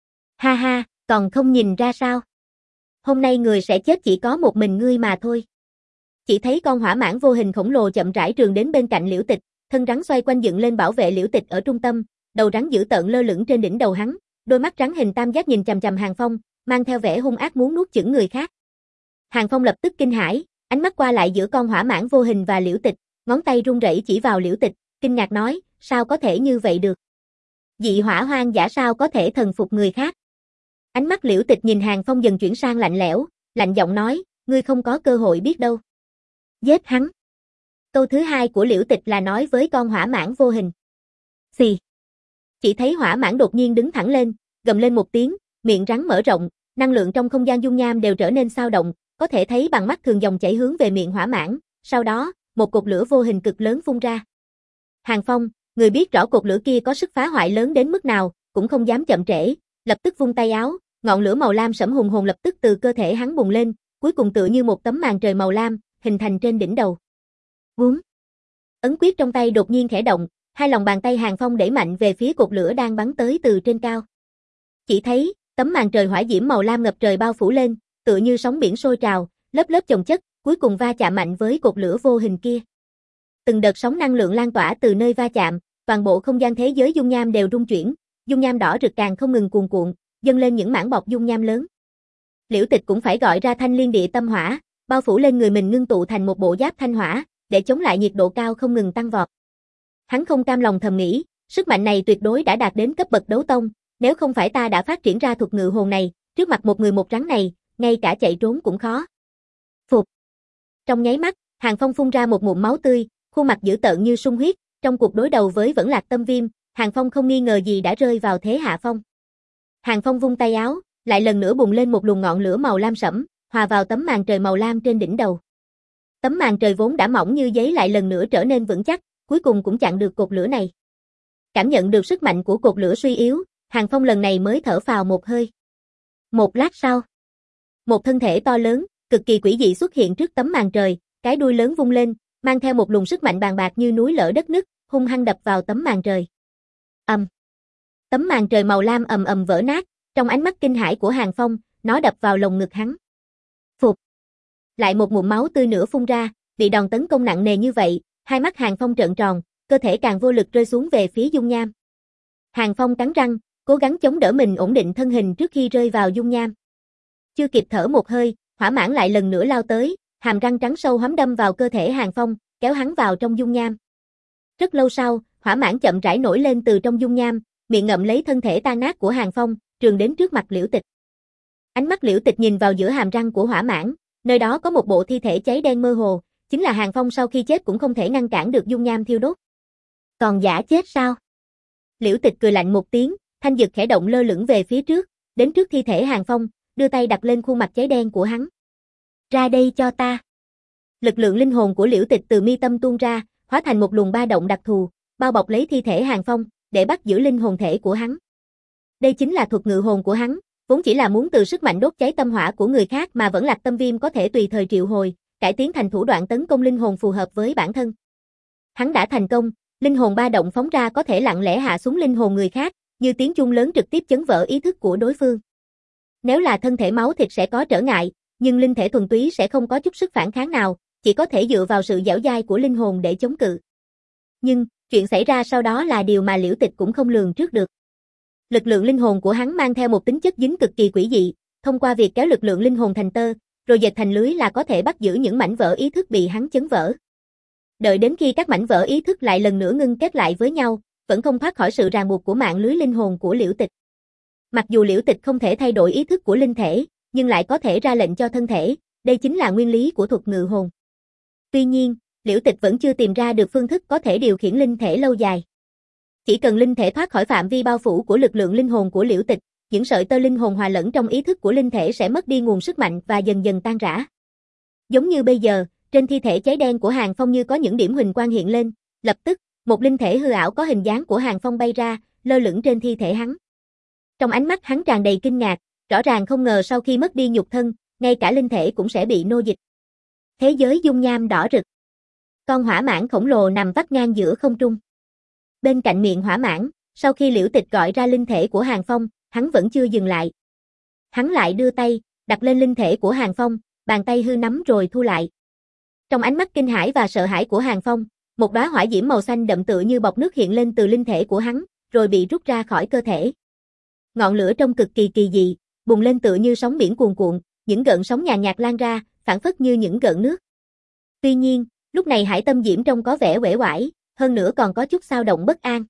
Ha ha, còn không nhìn ra sao? Hôm nay người sẽ chết chỉ có một mình ngươi mà thôi. Chỉ thấy con hỏa mãng vô hình khổng lồ chậm rãi trườn đến bên cạnh Liễu Tịch, thân rắn xoay quanh dựng lên bảo vệ Liễu Tịch ở trung tâm, đầu rắn dữ tợn lơ lửng trên đỉnh đầu hắn, đôi mắt rắn hình tam giác nhìn chằm chằm Hàng Phong, mang theo vẻ hung ác muốn nuốt chửng người khác. Hàng Phong lập tức kinh hãi, ánh mắt qua lại giữa con hỏa mãng vô hình và Liễu Tịch, ngón tay run rẩy chỉ vào Liễu Tịch, kinh ngạc nói, sao có thể như vậy được? Dị hỏa hoang dã sao có thể thần phục người khác? Ánh mắt Liễu Tịch nhìn Hàng Phong dần chuyển sang lạnh lẽo, lạnh giọng nói, ngươi không có cơ hội biết đâu. Giết hắn. Câu thứ hai của Liễu Tịch là nói với con hỏa mãng vô hình. Xì. Chỉ thấy hỏa mãng đột nhiên đứng thẳng lên, gầm lên một tiếng, miệng rắn mở rộng, năng lượng trong không gian dung nham đều trở nên xao động, có thể thấy bằng mắt thường dòng chảy hướng về miệng hỏa mãng, sau đó, một cột lửa vô hình cực lớn phun ra. Hàng Phong, người biết rõ cột lửa kia có sức phá hoại lớn đến mức nào, cũng không dám chậm trễ, lập tức vung tay áo, ngọn lửa màu lam sẫm hùng hồn lập tức từ cơ thể hắn bùng lên, cuối cùng tựa như một tấm màn trời màu lam, hình thành trên đỉnh đầu. Búm. Ấn quyết trong tay đột nhiên khẽ động, hai lòng bàn tay Hàng Phong đẩy mạnh về phía cột lửa đang bắn tới từ trên cao. Chỉ thấy, tấm màn trời hỏa diễm màu lam ngập trời bao phủ lên, tựa như sóng biển sôi trào, lớp lớp chồng chất, cuối cùng va chạm mạnh với cột lửa vô hình kia. Từng đợt sóng năng lượng lan tỏa từ nơi va chạm, toàn bộ không gian thế giới dung nham đều rung chuyển, dung nham đỏ rực càng không ngừng cuồn cuộn, dâng lên những mảng bọt dung nham lớn. Liễu Tịch cũng phải gọi ra Thanh Liên Địa Tâm Hỏa, bao phủ lên người mình ngưng tụ thành một bộ giáp thanh hỏa, để chống lại nhiệt độ cao không ngừng tăng vọt. Hắn không cam lòng thầm nghĩ, sức mạnh này tuyệt đối đã đạt đến cấp bậc đấu tông, nếu không phải ta đã phát triển ra thuật ngự hồn này, trước mặt một người một rắn này, ngay cả chạy trốn cũng khó. Phục. Trong nháy mắt, Hàng Phong phun ra một ngụm máu tươi, khuôn mặt dữ tợn như sung huyết, trong cuộc đối đầu với Vẫn Lạc Tâm Viêm, Hàng Phong không nghi ngờ gì đã rơi vào thế hạ phong. Hàng Phong vung tay áo, Lại lần nữa bùng lên một luồng ngọn lửa màu lam sẫm, hòa vào tấm màn trời màu lam trên đỉnh đầu. Tấm màn trời vốn đã mỏng như giấy lại lần nữa trở nên vững chắc, cuối cùng cũng chặn được cột lửa này. Cảm nhận được sức mạnh của cột lửa suy yếu, Hàng Phong lần này mới thở phào một hơi. Một lát sau, một thân thể to lớn, cực kỳ quỷ dị xuất hiện trước tấm màn trời, cái đuôi lớn vung lên, mang theo một luồng sức mạnh bàng bạc như núi lở đất nứt, hung hăng đập vào tấm màn trời. Ầm. Tấm màn trời màu lam ầm ầm vỡ nát, trong ánh mắt kinh hãi của Hàng Phong, nó đập vào lồng ngực hắn. Phụt. Lại một ngụm máu tươi nữa phun ra, bị đòn tấn công nặng nề như vậy, hai mắt Hàng Phong trợn tròn, cơ thể càng vô lực rơi xuống về phía dung nham. Hàng Phong cắn răng, cố gắng chống đỡ mình ổn định thân hình trước khi rơi vào dung nham. Chưa kịp thở một hơi, hỏa mãng lại lần nữa lao tới, hàm răng trắng sâu hoắm đâm vào cơ thể Hàng Phong, kéo hắn vào trong dung nham. Rất lâu sau, hỏa mãng chậm rãi nổi lên từ trong dung nham, miệng ngậm lấy thân thể tan nát của Hàng Phong, trườn đến trước mặt Liễu Tịch. Ánh mắt Liễu Tịch nhìn vào giữa hàm răng của hỏa mãng, nơi đó có một bộ thi thể cháy đen mơ hồ, chính là Hàng Phong sau khi chết cũng không thể ngăn cản được dung nham thiêu đốt. Còn giả chết sao? Liễu Tịch cười lạnh một tiếng, thanh dực khẽ động lơ lửng về phía trước, đến trước thi thể Hàng Phong, đưa tay đặt lên khuôn mặt cháy đen của hắn. Ra đây cho ta. Lực lượng linh hồn của Liễu Tịch từ mi tâm tuôn ra, hóa thành một luồng ba động đặc thù, bao bọc lấy thi thể Hàng Phong, để bắt giữ linh hồn thể của hắn. Đây chính là thuật ngự hồn của hắn, vốn chỉ là muốn từ sức mạnh đốt cháy tâm hỏa của người khác mà vẫn Lạc Tâm Viêm có thể tùy thời triệu hồi, cải tiến thành thủ đoạn tấn công linh hồn phù hợp với bản thân. Hắn đã thành công, linh hồn ba động phóng ra có thể lặng lẽ hạ xuống linh hồn người khác, như tiếng chuông lớn trực tiếp chấn vỡ ý thức của đối phương. Nếu là thân thể máu thịt sẽ có trở ngại, nhưng linh thể thuần túy sẽ không có chút sức phản kháng nào, chỉ có thể dựa vào sự dẻo dai của linh hồn để chống cự. Nhưng, chuyện xảy ra sau đó là điều mà Liễu Tịch cũng không lường trước được. Lực lượng linh hồn của hắn mang theo một tính chất dính cực kỳ quỷ dị, thông qua việc kéo lực lượng linh hồn thành tơ, rồi dệt thành lưới là có thể bắt giữ những mảnh vỡ ý thức bị hắn chấn vỡ. Đợi đến khi các mảnh vỡ ý thức lại lần nữa ngưng kết lại với nhau, vẫn không thoát khỏi sự ràng buộc của mạng lưới linh hồn của Liễu Tịch. Mặc dù Liễu Tịch không thể thay đổi ý thức của linh thể, nhưng lại có thể ra lệnh cho thân thể, đây chính là nguyên lý của thuật ngự hồn. Tuy nhiên, Liễu Tịch vẫn chưa tìm ra được phương thức có thể điều khiển linh thể lâu dài. Chỉ cần linh thể thoát khỏi phạm vi bao phủ của lực lượng linh hồn của Liễu Tịch, những sợi tơ linh hồn hòa lẫn trong ý thức của linh thể sẽ mất đi nguồn sức mạnh và dần dần tan rã. Giống như bây giờ, trên thi thể cháy đen của Hàng Phong như có những điểm huỳnh quang hiện lên, lập tức, một linh thể hư ảo có hình dáng của Hàng Phong bay ra, lơ lửng trên thi thể hắn. Trong ánh mắt hắn tràn đầy kinh ngạc, rõ ràng không ngờ sau khi mất đi nhục thân, ngay cả linh thể cũng sẽ bị nô dịch. Thế giới dung nham đỏ rực. Con hỏa mãng khổng lồ nằm vắt ngang giữa không trung. Bên cạnh miệng hỏa mãng, sau khi Liễu Tịch gọi ra linh thể của Hàng Phong, hắn vẫn chưa dừng lại. Hắn lại đưa tay, đặt lên linh thể của Hàng Phong, bàn tay hư nắm rồi thu lại. Trong ánh mắt kinh hãi và sợ hãi của Hàng Phong, một đóa hỏa diễm màu xanh đậm tựa như bọt nước hiện lên từ linh thể của hắn, rồi bị rút ra khỏi cơ thể. Ngọn lửa trông cực kỳ kỳ dị, bùng lên tựa như sóng biển cuồn cuộn, những gợn sóng nhàn nhạt lan ra, phảng phất như những gợn nước. Tuy nhiên, lúc này Hải Tâm Diễm trông có vẻ uể oải, hơn nữa còn có chút xao động bất an.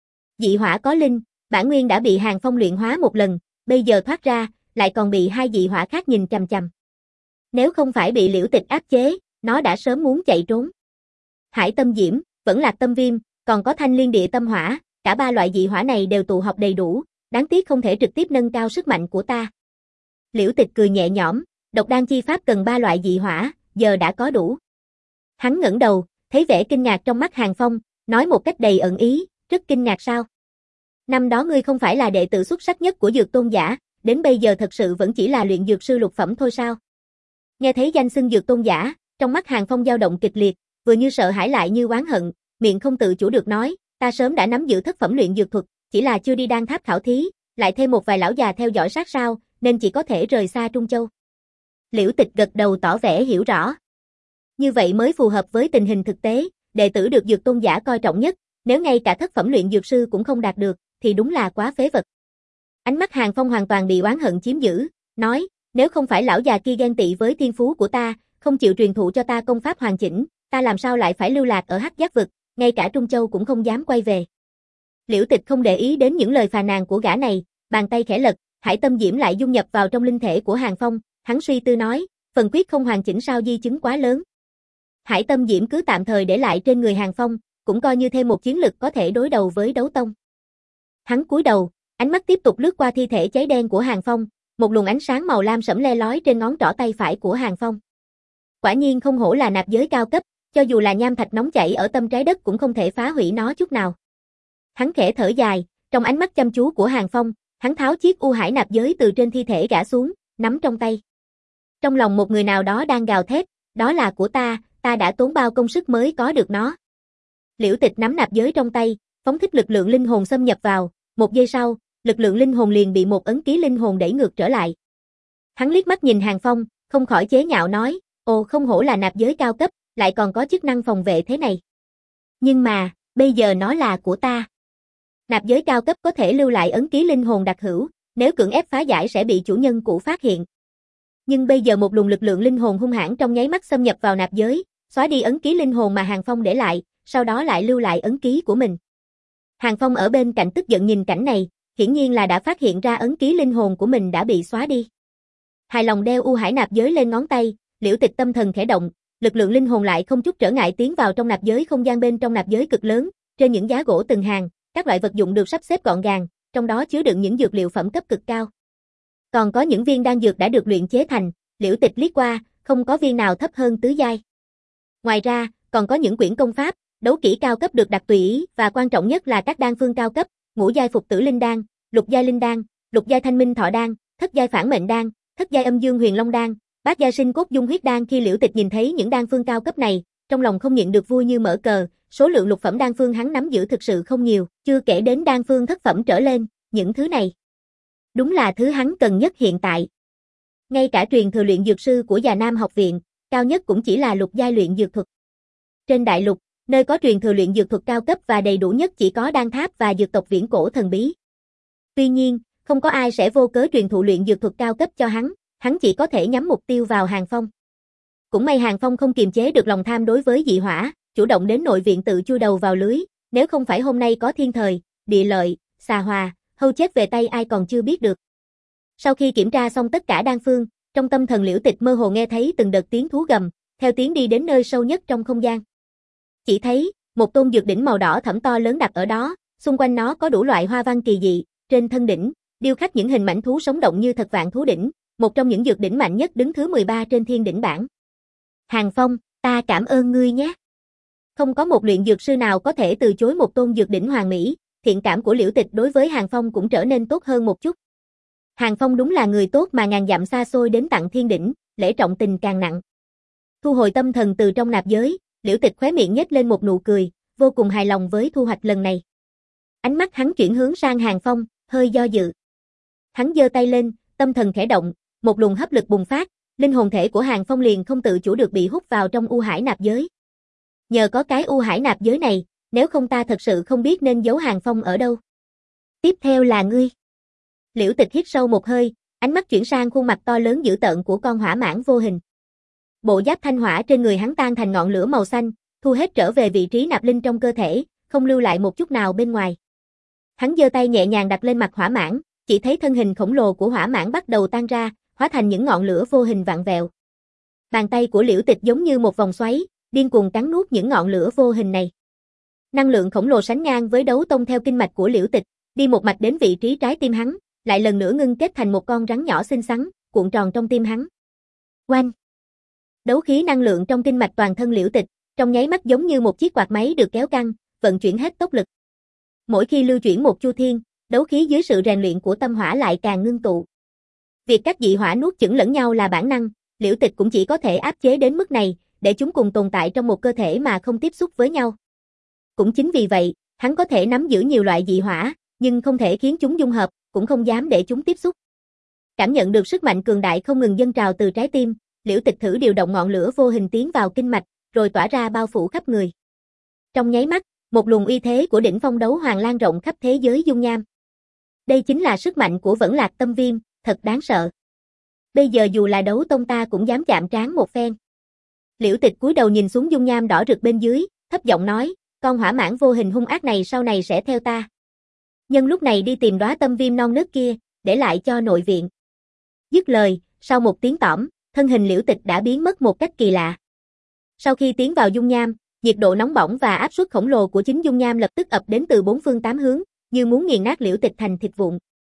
Dị hỏa có linh, bản nguyên đã bị Hàng Phong luyện hóa một lần, bây giờ thoát ra, lại còn bị hai dị hỏa khác nhìn chằm chằm. Nếu không phải bị Liễu Tịch áp chế, nó đã sớm muốn chạy trốn. Hải Tâm Diễm, vẫn Lạc Tâm Viêm, còn có Thanh Liên Địa Tâm Hỏa, cả ba loại dị hỏa này đều tụ họp đầy đủ, đáng tiếc không thể trực tiếp nâng cao sức mạnh của ta. Liễu Tịch cười nhẹ nhõm, độc đan chi pháp cần ba loại dị hỏa, giờ đã có đủ. Hắn ngẩng đầu, thấy vẻ kinh ngạc trong mắt Hàng Phong, nói một cách đầy ẩn ý, rất kinh ngạc sao? Năm đó ngươi không phải là đệ tử xuất sắc nhất của Dược Tôn giả, đến bây giờ thật sự vẫn chỉ là luyện dược sư lục phẩm thôi sao? Nghe thấy danh xưng Dược Tôn giả, trong mắt Hàng Phong dao động kịch liệt, vừa như sợ hãi lại như oán hận, miệng không tự chủ được nói, ta sớm đã nắm giữ thất phẩm luyện dược thuật, chỉ là chưa đi đan tháp khảo thí, lại thêm một vài lão già theo dõi sát sao, nên chỉ có thể rời xa Trung Châu. Liễu Tịch gật đầu tỏ vẻ hiểu rõ. Như vậy mới phù hợp với tình hình thực tế, đệ tử được Dược Tôn giả coi trọng nhất, nếu ngay cả thất phẩm luyện dược sư cũng không đạt được, thì đúng là quá phế vật. Ánh mắt Hàng Phong hoàn toàn bị oán hận chiếm giữ, nói, nếu không phải lão già kia ghen tị với thiên phú của ta, không chịu truyền thụ cho ta công pháp hoàn chỉnh, ta làm sao lại phải lưu lạc ở Hắc Giác vực, ngay cả Trung Châu cũng không dám quay về. Liễu Tịch không để ý đến những lời phàn nàn của gã này, bàn tay khẽ lật, Hải Tâm Diễm lại dung nhập vào trong linh thể của Hàng Phong, hắn suy tư nói, phần quyết không hoàn chỉnh sao di chứng quá lớn. Hải Tâm Diễm cứ tạm thời để lại trên người Hàng Phong, cũng coi như thêm một chiến lực có thể đối đầu với đấu tông. Hắn cúi đầu, ánh mắt tiếp tục lướt qua thi thể cháy đen của Hàng Phong, một luồng ánh sáng màu lam sẫm le lói trên ngón trỏ tay phải của Hàng Phong. Quả nhiên không hổ là nạp giới cao cấp, cho dù là nham thạch nóng chảy ở tâm trái đất cũng không thể phá hủy nó chút nào. Hắn khẽ thở dài, trong ánh mắt chăm chú của Hàng Phong, hắn tháo chiếc u hải nạp giới từ trên thi thể gã xuống, nắm trong tay. Trong lòng một người nào đó đang gào thét, đó là của ta, ta đã tốn bao công sức mới có được nó. Liễu Tịch nắm nạp giới trong tay, phóng thích lực lượng linh hồn xâm nhập vào, một giây sau, lực lượng linh hồn liền bị một ấn ký linh hồn đẩy ngược trở lại. Hắn liếc mắt nhìn Hàng Phong, không khỏi chế nhạo nói, ồ không hổ là nạp giới cao cấp, lại còn có chức năng phòng vệ thế này. Nhưng mà, bây giờ nó là của ta. Nạp giới cao cấp có thể lưu lại ấn ký linh hồn đặc hữu, nếu cưỡng ép phá giải sẽ bị chủ nhân cũ phát hiện. Nhưng bây giờ một luồng lực lượng linh hồn hung hãn trong nháy mắt xâm nhập vào nạp giới, xóa đi ấn ký linh hồn mà Hàng Phong để lại, sau đó lại lưu lại ấn ký của mình. Hàng Phong ở bên cạnh tức giận nhìn cảnh này, hiển nhiên là đã phát hiện ra ấn ký linh hồn của mình đã bị xóa đi. Hài lòng đeo u hải nạp giới lên ngón tay, Liễu Tịch tâm thần khẽ động, lực lượng linh hồn lại không chút trở ngại tiến vào trong nạp giới không gian bên trong nạp giới cực lớn, trên những giá gỗ từng hàng, các loại vật dụng được sắp xếp gọn gàng, trong đó chứa đựng những dược liệu phẩm cấp cực cao. Còn có những viên đan dược đã được luyện chế thành, Liễu Tịch liếc qua, không có viên nào thấp hơn tứ giai. Ngoài ra, còn có những quyển công pháp, đấu kỹ cao cấp được đặt tùy ý và quan trọng nhất là các đan phương cao cấp, ngũ giai phục tử linh đan, lục giai linh đan, lục giai thanh minh thọ đan, thất giai phản mệnh đan, thất giai âm dương huyền long đan, bát giai sinh cốt dung huyết đan. Khi Liễu Tịch nhìn thấy những đan phương cao cấp này, trong lòng không nhịn được vui như mở cờ, số lượng lục phẩm đan phương hắn nắm giữ thực sự không nhiều, chưa kể đến đan phương thất phẩm trở lên, những thứ này đúng là thứ hắn cần nhất hiện tại. Ngay cả truyền thừa luyện dược sư của Già Nam học viện, cao nhất cũng chỉ là lục giai luyện dược thuật. Trên đại lục, nơi có truyền thừa luyện dược thuật cao cấp và đầy đủ nhất chỉ có Đan Tháp và dược tộc viễn cổ thần bí. Tuy nhiên, không có ai sẽ vô cớ truyền thụ luyện dược thuật cao cấp cho hắn, hắn chỉ có thể nhắm mục tiêu vào Hàng Phong. Cũng may Hàng Phong không kiềm chế được lòng tham đối với dị hỏa, chủ động đến nội viện tự chui đầu vào lưới, nếu không phải hôm nay có thiên thời, địa lợi, xà hòa, hâu chết về tay ai còn chưa biết được. Sau khi kiểm tra xong tất cả đan phương, trong tâm thần Liễu Tịch mơ hồ nghe thấy từng đợt tiếng thú gầm, theo tiếng đi đến nơi sâu nhất trong không gian. Chỉ thấy, một tôn dược đỉnh màu đỏ thẫm to lớn đặt ở đó, xung quanh nó có đủ loại hoa văn kỳ dị, trên thân đỉnh, điêu khắc những hình mảnh thú sống động như thật vạn thú đỉnh, một trong những dược đỉnh mạnh nhất đứng thứ mười ba trên thiên đỉnh bảng. Hàng Phong, ta cảm ơn ngươi nhé. Không có một luyện dược sư nào có thể từ chối một tôn dược đỉnh hoàn mỹ, thiện cảm của Liễu Tịch đối với Hàng Phong cũng trở nên tốt hơn một chút. Hàng Phong đúng là người tốt mà ngàn dặm xa xôi đến tặng thiên đỉnh, lễ trọng tình càng nặng. Thu hồi tâm thần từ trong nạp giới, Liễu Tịch khóe miệng nhếch lên một nụ cười, vô cùng hài lòng với thu hoạch lần này. Ánh mắt hắn chuyển hướng sang Hàng Phong, hơi do dự. Hắn giơ tay lên, tâm thần khẽ động, một luồng hấp lực bùng phát, linh hồn thể của Hàng Phong liền không tự chủ được bị hút vào trong u hải nạp giới. Nhờ có cái u hải nạp giới này, nếu không ta thật sự không biết nên giấu Hàng Phong ở đâu. Tiếp theo là ngươi. Liễu Tịch hít sâu một hơi, ánh mắt chuyển sang khuôn mặt to lớn dữ tợn của con hỏa mãng vô hình. Bộ giáp thanh hỏa trên người hắn tan thành ngọn lửa màu xanh, thu hết trở về vị trí nạp linh trong cơ thể, không lưu lại một chút nào bên ngoài. Hắn giơ tay nhẹ nhàng đặt lên mặt hỏa mãng, chỉ thấy thân hình khổng lồ của hỏa mãng bắt đầu tan ra, hóa thành những ngọn lửa vô hình vặn vẹo. Bàn tay của Liễu Tịch giống như một vòng xoáy, điên cuồng cắn nuốt những ngọn lửa vô hình này. Năng lượng khổng lồ sánh ngang với đấu tông theo kinh mạch của Liễu Tịch, đi một mạch đến vị trí trái tim hắn, lại lần nữa ngưng kết thành một con rắn nhỏ xinh xắn, cuộn tròn trong tim hắn. Oanh! Đấu khí năng lượng trong kinh mạch toàn thân Liễu Tịch, trong nháy mắt giống như một chiếc quạt máy được kéo căng, vận chuyển hết tốc lực. Mỗi khi lưu chuyển một chu thiên, đấu khí dưới sự rèn luyện của tâm hỏa lại càng ngưng tụ. Việc các dị hỏa nuốt chửng lẫn nhau là bản năng, Liễu Tịch cũng chỉ có thể áp chế đến mức này, để chúng cùng tồn tại trong một cơ thể mà không tiếp xúc với nhau. Cũng chính vì vậy, hắn có thể nắm giữ nhiều loại dị hỏa, nhưng không thể khiến chúng dung hợp, cũng không dám để chúng tiếp xúc. Cảm nhận được sức mạnh cường đại không ngừng dâng trào từ trái tim, Liễu Tịch thử điều động ngọn lửa vô hình tiến vào kinh mạch, rồi tỏa ra bao phủ khắp người. Trong nháy mắt, một luồng uy thế của đỉnh phong đấu hoàng lan rộng khắp thế giới dung nham. Đây chính là sức mạnh của Vẫn Lạc Tâm Viêm, thật đáng sợ. Bây giờ dù là đấu tông ta cũng dám chạm trán một phen. Liễu Tịch cúi đầu nhìn xuống dung nham đỏ rực bên dưới, thấp giọng nói, con hỏa mãng vô hình hung ác này sau này sẽ theo ta. Nhân lúc này đi tìm đóa tâm viêm non nớt kia, để lại cho nội viện. Dứt lời, sau một tiếng tỏm, thân hình Liễu Tịch đã biến mất một cách kỳ lạ. Sau khi tiến vào dung nham, nhiệt độ nóng bỏng và áp suất khổng lồ của chính dung nham lập tức ập đến từ bốn phương tám hướng, như muốn nghiền nát Liễu Tịch thành thịt vụn.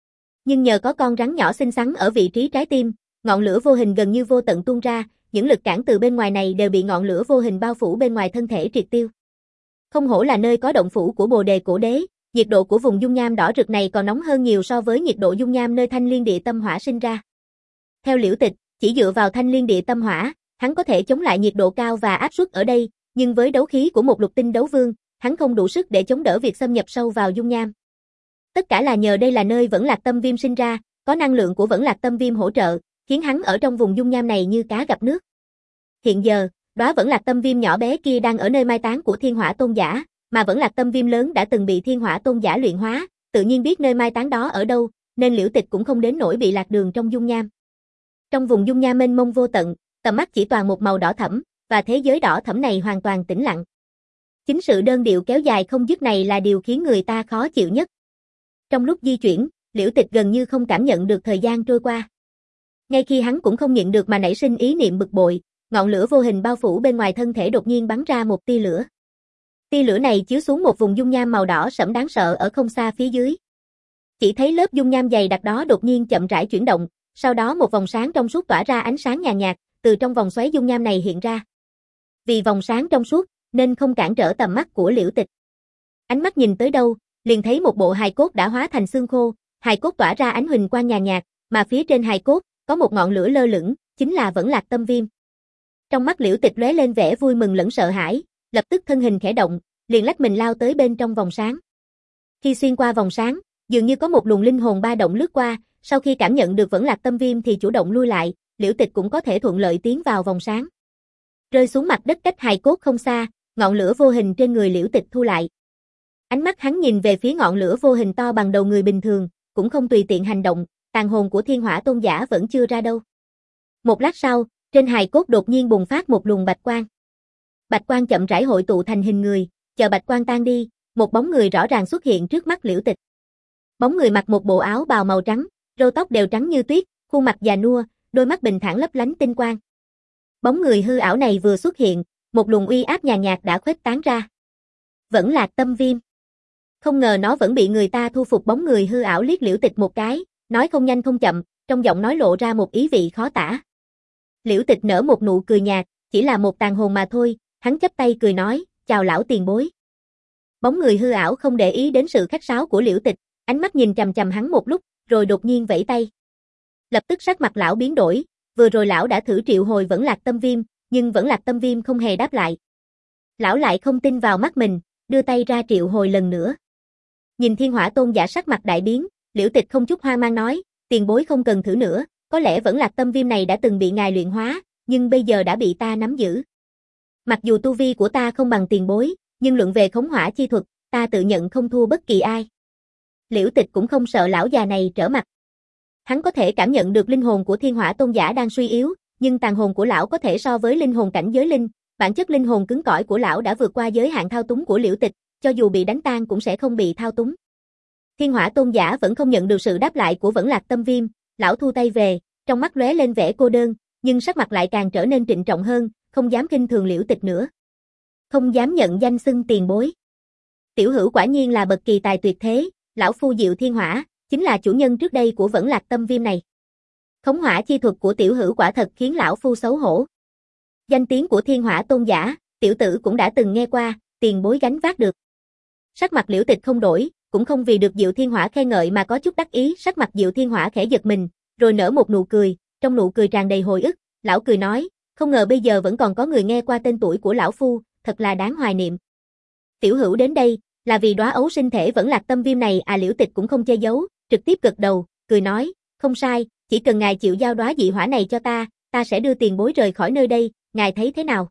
Nhưng nhờ có con rắn nhỏ xinh xắn ở vị trí trái tim, ngọn lửa vô hình gần như vô tận tuôn ra, những lực cản từ bên ngoài này đều bị ngọn lửa vô hình bao phủ bên ngoài thân thể triệt tiêu. Không hổ là nơi có động phủ của Bồ Đề Cổ Đế, nhiệt độ của vùng dung nham đỏ rực này còn nóng hơn nhiều so với nhiệt độ dung nham nơi Thanh Liên Địa Tâm Hỏa sinh ra. Theo Liễu Tịch, chỉ dựa vào Thanh Liên Địa Tâm Hỏa, hắn có thể chống lại nhiệt độ cao và áp suất ở đây, nhưng với đấu khí của một lục tinh đấu vương, hắn không đủ sức để chống đỡ việc xâm nhập sâu vào dung nham. Tất cả là nhờ đây là nơi Vẫn Lạc Tâm Viêm sinh ra, có năng lượng của Vẫn Lạc Tâm Viêm hỗ trợ, khiến hắn ở trong vùng dung nham này như cá gặp nước. Hiện giờ, đóa Vẫn Lạc Tâm Viêm nhỏ bé kia đang ở nơi mai táng của Thiên Hỏa Tôn giả, mà Vẫn Lạc Tâm Viêm lớn đã từng bị Thiên Hỏa Tôn giả luyện hóa, tự nhiên biết nơi mai táng đó ở đâu, nên Liễu Tịch cũng không đến nỗi bị lạc đường trong dung nham. Trong vùng dung nham mênh mông vô tận, tầm mắt chỉ toàn một màu đỏ thẫm, và thế giới đỏ thẫm này hoàn toàn tĩnh lặng. Chính sự đơn điệu kéo dài không dứt này là điều khiến người ta khó chịu nhất. Trong lúc di chuyển, Liễu Tịch gần như không cảm nhận được thời gian trôi qua. Ngay khi hắn cũng không nhịn được mà nảy sinh ý niệm bực bội, ngọn lửa vô hình bao phủ bên ngoài thân thể đột nhiên bắn ra một tia lửa. Tia lửa này chiếu xuống một vùng dung nham màu đỏ sẫm đáng sợ ở không xa phía dưới. Chỉ thấy lớp dung nham dày đặc đó đột nhiên chậm rãi chuyển động, sau đó một vòng sáng trong suốt tỏa ra ánh sáng nhàn nhạt, từ trong vòng xoáy dung nham này hiện ra. Vì vòng sáng trong suốt, nên không cản trở tầm mắt của Liễu Tịch. Ánh mắt nhìn tới đâu, liền thấy một bộ hài cốt đã hóa thành xương khô, hài cốt tỏa ra ánh huỳnh quang nhàn nhạt, mà phía trên hài cốt có một ngọn lửa lơ lửng, chính là Vẫn Lạc Tâm Viêm. Trong mắt Liễu Tịch lóe lên vẻ vui mừng lẫn sợ hãi, lập tức thân hình khẽ động, liền lách mình lao tới bên trong vòng sáng. Khi xuyên qua vòng sáng, dường như có một luồng linh hồn ba động lướt qua, sau khi cảm nhận được Vẫn Lạc Tâm Viêm thì chủ động lui lại, Liễu Tịch cũng có thể thuận lợi tiến vào vòng sáng. Rơi xuống mặt đất cách hài cốt không xa, ngọn lửa vô hình trên người Liễu Tịch thu lại. Ánh mắt hắn nhìn về phía ngọn lửa vô hình to bằng đầu người bình thường, cũng không tùy tiện hành động, tàn hồn của Thiên Hỏa Tôn giả vẫn chưa ra đâu. Một lát sau, trên hài cốt đột nhiên bùng phát một luồng bạch quang. Bạch quang chậm rãi hội tụ thành hình người, chờ bạch quang tan đi, một bóng người rõ ràng xuất hiện trước mắt Liễu Tịch. Bóng người mặc một bộ áo bào màu trắng, râu tóc đều trắng như tuyết, khuôn mặt già nua, đôi mắt bình thản lấp lánh tinh quang. Bóng người hư ảo này vừa xuất hiện, một luồng uy áp nhàn nhạt đã khuếch tán ra. Vẫn Lạc Tâm Viêm. Không ngờ nó vẫn bị người ta thu phục. Bóng người hư ảo liếc Liễu Tịch một cái, nói không nhanh không chậm, trong giọng nói lộ ra một ý vị khó tả. Liễu Tịch nở một nụ cười nhạt, chỉ là một tàn hồn mà thôi, hắn chắp tay cười nói, chào lão tiền bối. Bóng người hư ảo không để ý đến sự khách sáo của Liễu Tịch, ánh mắt nhìn chằm chằm hắn một lúc, rồi đột nhiên vẫy tay. Lập tức sắc mặt lão biến đổi, vừa rồi lão đã thử triệu hồi Vẫn Lạc Tâm Viêm, nhưng Vẫn Lạc Tâm Viêm không hề đáp lại. Lão lại không tin vào mắt mình, đưa tay ra triệu hồi lần nữa. Nhìn Thiên Hỏa Tôn giả sắc mặt đại biến, Liễu Tịch không chút hoang mang nói, tiền bối không cần thử nữa, có lẽ Vẫn Lạc Tâm Viêm này đã từng bị ngài luyện hóa, nhưng bây giờ đã bị ta nắm giữ. Mặc dù tu vi của ta không bằng tiền bối, nhưng luận về khống hỏa chi thuật, ta tự nhận không thua bất kỳ ai. Liễu Tịch cũng không sợ lão già này trở mặt. Hắn có thể cảm nhận được linh hồn của Thiên Hỏa Tôn giả đang suy yếu, nhưng tàn hồn của lão có thể so với linh hồn cảnh giới linh, bản chất linh hồn cứng cỏi của lão đã vượt qua giới hạn thao túng của Liễu Tịch, cho dù bị đánh tan cũng sẽ không bị thao túng. Thiên Hỏa Tôn giả vẫn không nhận được sự đáp lại của Vẫn Lạc Tâm Viêm, lão thu tay về, trong mắt lóe lên vẻ cô đơn, nhưng sắc mặt lại càng trở nên trịnh trọng hơn, không dám khinh thường Liễu Tịch nữa. Không dám nhận danh xưng tiền bối. Tiểu hữu quả nhiên là bậc kỳ tài tuyệt thế, lão phu Diệu Thiên Hỏa, chính là chủ nhân trước đây của Vẫn Lạc Tâm Viêm này. Khống hỏa chi thuật của tiểu hữu quả thật khiến lão phu xấu hổ. Danh tiếng của Thiên Hỏa Tôn giả, tiểu tử cũng đã từng nghe qua, tiền bối gánh vác được. Sắc mặt Liễu Tịch không đổi, cũng không vì được Diệu Thiên Hỏa khen ngợi mà có chút đắc ý, sắc mặt Diệu Thiên Hỏa khẽ giật mình, rồi nở một nụ cười, trong nụ cười tràn đầy hồi ức, lão cười nói, không ngờ bây giờ vẫn còn có người nghe qua tên tuổi của lão phu, thật là đáng hoài niệm. Tiểu hữu đến đây, là vì đóa ấu sinh thể Vẫn Lạc Tâm Viêm này à? Liễu Tịch cũng không che giấu, trực tiếp gật đầu, cười nói, không sai, chỉ cần ngài chịu giao đóa dị hỏa này cho ta, ta sẽ đưa tiền bối rời khỏi nơi đây, ngài thấy thế nào?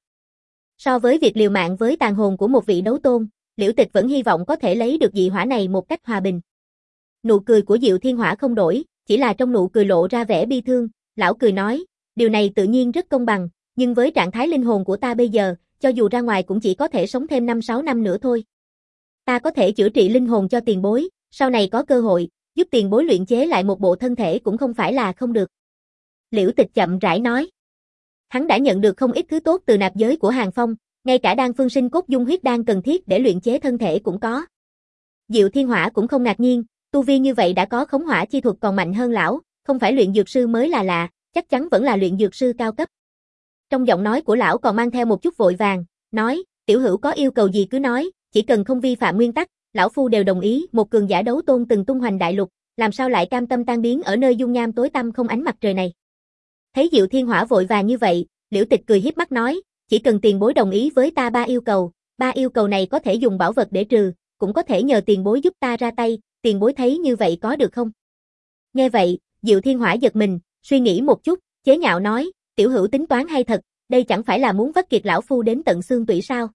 So với việc liều mạng với tàn hồn của một vị đấu tôn, Liễu Tịch vẫn hy vọng có thể lấy được dị hỏa này một cách hòa bình. Nụ cười của Diệu Thiên Hỏa không đổi, chỉ là trong nụ cười lộ ra vẻ bi thương, lão cười nói, điều này tự nhiên rất công bằng, nhưng với trạng thái linh hồn của ta bây giờ, cho dù ra ngoài cũng chỉ có thể sống thêm năm sáu năm nữa thôi. Ta có thể chữa trị linh hồn cho tiền bối, sau này có cơ hội, giúp tiền bối luyện chế lại một bộ thân thể cũng không phải là không được. Liễu Tịch chậm rãi nói. Hắn đã nhận được không ít thứ tốt từ nạp giới của Hàng Phong, ngay cả đan phương sinh cốt dung huyết đan cần thiết để luyện chế thân thể cũng có. Diệu Thiên Hỏa cũng không ngạc nhiên, Tu vi như vậy đã có khống hỏa chi thuật còn mạnh hơn lão, không phải luyện dược sư mới là lạ, chắc chắn vẫn là luyện dược sư cao cấp. Trong giọng nói của lão còn mang theo một chút vội vàng, nói, tiểu hữu có yêu cầu gì cứ nói, chỉ cần không vi phạm nguyên tắc, lão phu đều đồng ý. Một cường giả đấu tôn từng tung hoành đại lục, làm sao lại cam tâm tan biến ở nơi dung nham tối tăm không ánh mặt trời này. Thấy Diệu Thiên Hỏa vội vàng như vậy, Liễu Tịch cười hiếp mắt nói, chỉ cần tiền bối đồng ý với ta ba yêu cầu, ba yêu cầu này có thể dùng bảo vật để trừ, cũng có thể nhờ tiền bối giúp ta ra tay, tiền bối thấy như vậy có được không? Nghe vậy, Diệu Thiên Hỏa giật mình, suy nghĩ một chút, chế nhạo nói, tiểu hữu tính toán hay thật, đây chẳng phải là muốn vắt kiệt lão phu đến tận xương tủy sao?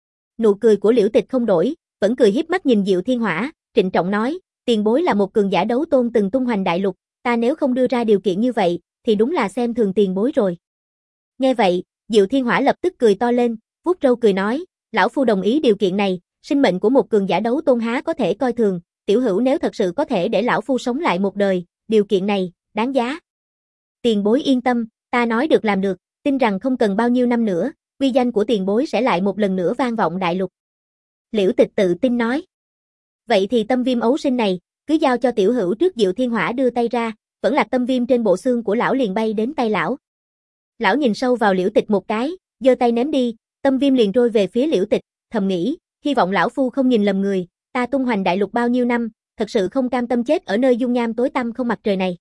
Nụ cười của Liễu Tịch không đổi, vẫn cười hiếp mắt nhìn Diệu Thiên Hỏa, trịnh trọng nói, tiền bối là một cường giả đấu tôn từng tung hoành đại lục, ta nếu không đưa ra điều kiện như vậy, thì đúng là xem thường tiền bối rồi. Nghe vậy, Diệu Thiên Hỏa lập tức cười to lên, vuốt râu cười nói, lão phu đồng ý điều kiện này, sinh mệnh của một cường giả đấu tôn há có thể coi thường, tiểu hữu nếu thật sự có thể để lão phu sống lại một đời, điều kiện này, đáng giá. Tiền bối yên tâm, ta nói được làm được, tin rằng không cần bao nhiêu năm nữa, uy danh của tiền bối sẽ lại một lần nữa vang vọng đại lục. Liễu Tịch tự tin nói. Vậy thì tâm viêm ấu sinh này, cứ giao cho tiểu hữu trước. Diệu Thiên Hỏa đưa tay ra, vẫn là tâm viêm trên bộ xương của lão liền bay đến tay lão. Lão nhìn sâu vào Liễu Tịch một cái, giơ tay ném đi, tâm viêm liền trôi về phía Liễu Tịch, thầm nghĩ, hy vọng lão phu không nhìn lầm người, ta tung hoành đại lục bao nhiêu năm, thật sự không cam tâm chết ở nơi dung nham tối tăm không mặt trời này.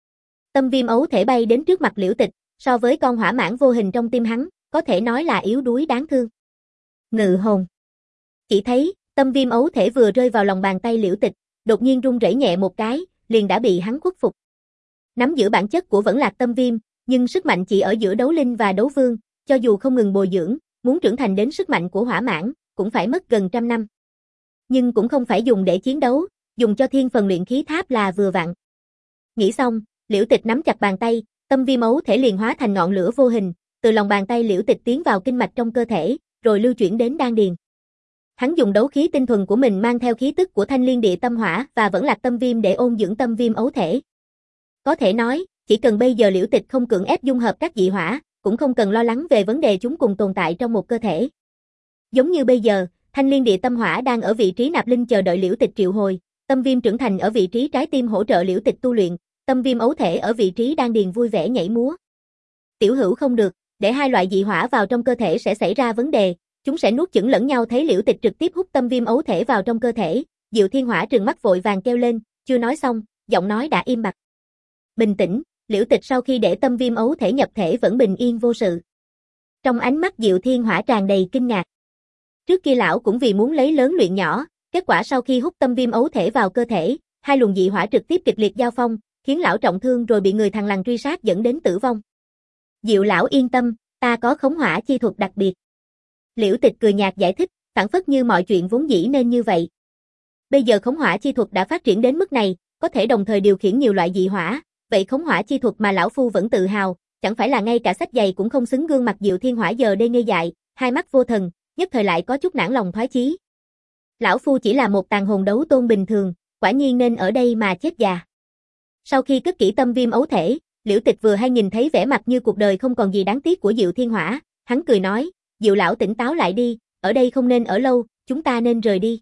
Tâm viêm ấu thể bay đến trước mặt Liễu Tịch, so với con hỏa mãng vô hình trong tim hắn, có thể nói là yếu đuối đáng thương. Ngự hồn. Chỉ thấy, tâm viêm ấu thể vừa rơi vào lòng bàn tay Liễu Tịch, đột nhiên rung rẩy nhẹ một cái, liền đã bị hắn khuất phục. Nắm giữ bản chất của vẫn lạc tâm viêm, nhưng sức mạnh chỉ ở giữa đấu linh và đấu vương, cho dù không ngừng bồi dưỡng, muốn trưởng thành đến sức mạnh của hỏa mãng, cũng phải mất gần trăm năm. Nhưng cũng không phải dùng để chiến đấu, dùng cho thiên phần luyện khí tháp là vừa vặn. Nghĩ xong, Liễu Tịch nắm chặt bàn tay, tâm viêm ấu thể liền hóa thành ngọn lửa vô hình, từ lòng bàn tay Liễu Tịch tiến vào kinh mạch trong cơ thể, rồi lưu chuyển đến đan điền. Hắn dùng đấu khí tinh thuần của mình mang theo khí tức của Thanh Liên Địa Tâm Hỏa và vẫn lạc tâm viêm để ôn dưỡng tâm viêm ấu thể. Có thể nói, chỉ cần bây giờ Liễu Tịch không cưỡng ép dung hợp các dị hỏa, cũng không cần lo lắng về vấn đề chúng cùng tồn tại trong một cơ thể. Giống như bây giờ, Thanh Liên Địa Tâm Hỏa đang ở vị trí nạp linh chờ đợi Liễu Tịch triệu hồi, tâm viêm trưởng thành ở vị trí trái tim hỗ trợ Liễu Tịch tu luyện, tâm viêm ấu thể ở vị trí đan điền vui vẻ nhảy múa. Tiểu hữu không được, để hai loại dị hỏa vào trong cơ thể sẽ xảy ra vấn đề, chúng sẽ nuốt chửng lẫn nhau. Thấy Liễu Tịch trực tiếp hút tâm viêm ấu thể vào trong cơ thể, Diệu Thiên Hỏa trừng mắt vội vàng kêu lên, chưa nói xong, giọng nói đã im bặt. Bình tĩnh, Liễu Tịch sau khi để tâm viêm ấu thể nhập thể vẫn bình yên vô sự. Trong ánh mắt Diệu Thiên Hỏa tràn đầy kinh ngạc. Trước kia lão cũng vì muốn lấy lớn luyện nhỏ, kết quả sau khi hút tâm viêm ấu thể vào cơ thể, hai luồng dị hỏa trực tiếp kịch liệt giao phong, khiến lão trọng thương rồi bị người thằn lằn truy sát dẫn đến tử vong. Diệu lão yên tâm, ta có khống hỏa chi thuật đặc biệt. Liễu Tịch cười nhạt giải thích, phảng phất như mọi chuyện vốn dĩ nên như vậy. Bây giờ khống hỏa chi thuật đã phát triển đến mức này, có thể đồng thời điều khiển nhiều loại dị hỏa, vậy khống hỏa chi thuật mà lão phu vẫn tự hào, chẳng phải là ngay cả sách giày cũng không xứng. Gương mặt Diệu Thiên Hỏa giờ đây ngây dại, hai mắt vô thần, nhất thời lại có chút nản lòng thoái chí. Lão phu chỉ là một tàn hồn đấu tôn bình thường, quả nhiên nên ở đây mà chết già. Sau khi cất kỹ tâm viêm ấu thể, Liễu Tịch vừa hay nhìn thấy vẻ mặt như cuộc đời không còn gì đáng tiếc của Diệu Thiên Hỏa, hắn cười nói, Diệu lão tỉnh táo lại đi, ở đây không nên ở lâu, chúng ta nên rời đi.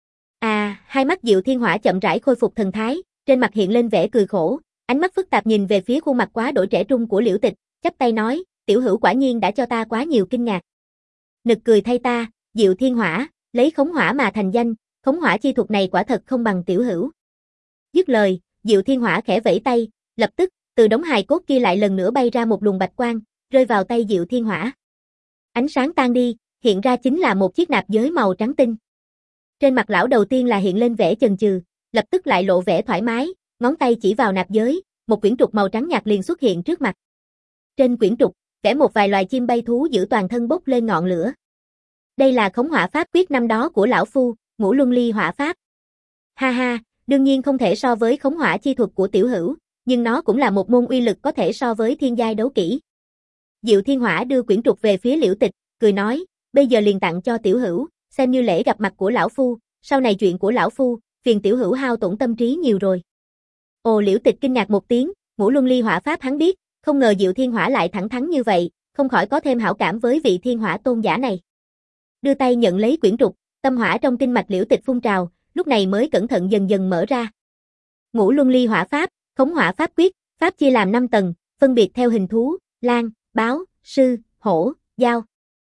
À, hai mắt Diệu Thiên Hỏa chậm rãi khôi phục thần thái, trên mặt hiện lên vẻ cười khổ, ánh mắt phức tạp nhìn về phía khuôn mặt quá đổi trẻ trung của Liễu Tịch, chắp tay nói, tiểu hữu quả nhiên đã cho ta quá nhiều kinh ngạc. Nực cười thay ta, Diệu Thiên Hỏa, lấy khống hỏa mà thành danh, khống hỏa chi thuật này quả thật không bằng tiểu hữu. Dứt lời, Diệu Thiên Hỏa khẽ vẫy tay, lập tức, từ đống hài cốt kia lại lần nữa bay ra một luồng bạch quang, rơi vào tay Diệu Thiên Hỏa. Ánh sáng tan đi, hiện ra chính là một chiếc nạp giới màu trắng tinh. Trên mặt lão đầu tiên là hiện lên vẻ chần chừ, lập tức lại lộ vẻ thoải mái, ngón tay chỉ vào nạp giới, một quyển trục màu trắng nhạt liền xuất hiện trước mặt. Trên quyển trục, vẽ một vài loài chim bay thú giữ toàn thân bốc lên ngọn lửa. Đây là khống hỏa pháp quyết năm đó của lão phu, Ngũ Luân Ly hỏa pháp. Ha ha, đương nhiên không thể so với khống hỏa chi thuật của tiểu hữu, nhưng nó cũng là một môn uy lực có thể so với thiên giai đấu kỹ. Diệu Thiên Hỏa đưa quyển trục về phía Liễu Tịch, cười nói, bây giờ liền tặng cho tiểu hữu, xem như lễ gặp mặt của lão phu, sau này chuyện của lão phu, phiền tiểu hữu hao tổn tâm trí nhiều rồi. Ồ, Liễu Tịch kinh ngạc một tiếng, Ngũ Luân Ly hỏa pháp hắn biết, không ngờ Diệu Thiên Hỏa lại thẳng thắn như vậy, không khỏi có thêm hảo cảm với vị thiên hỏa tôn giả này. Đưa tay nhận lấy quyển trục, tâm hỏa trong kinh mạch Liễu Tịch phun trào, lúc này mới cẩn thận dần dần mở ra. Ngũ Luân Ly Hỏa Pháp, Khống Hỏa Pháp Quyết, pháp chia làm năm tầng, phân biệt theo hình thú, lang, báo, sư, hổ, dao.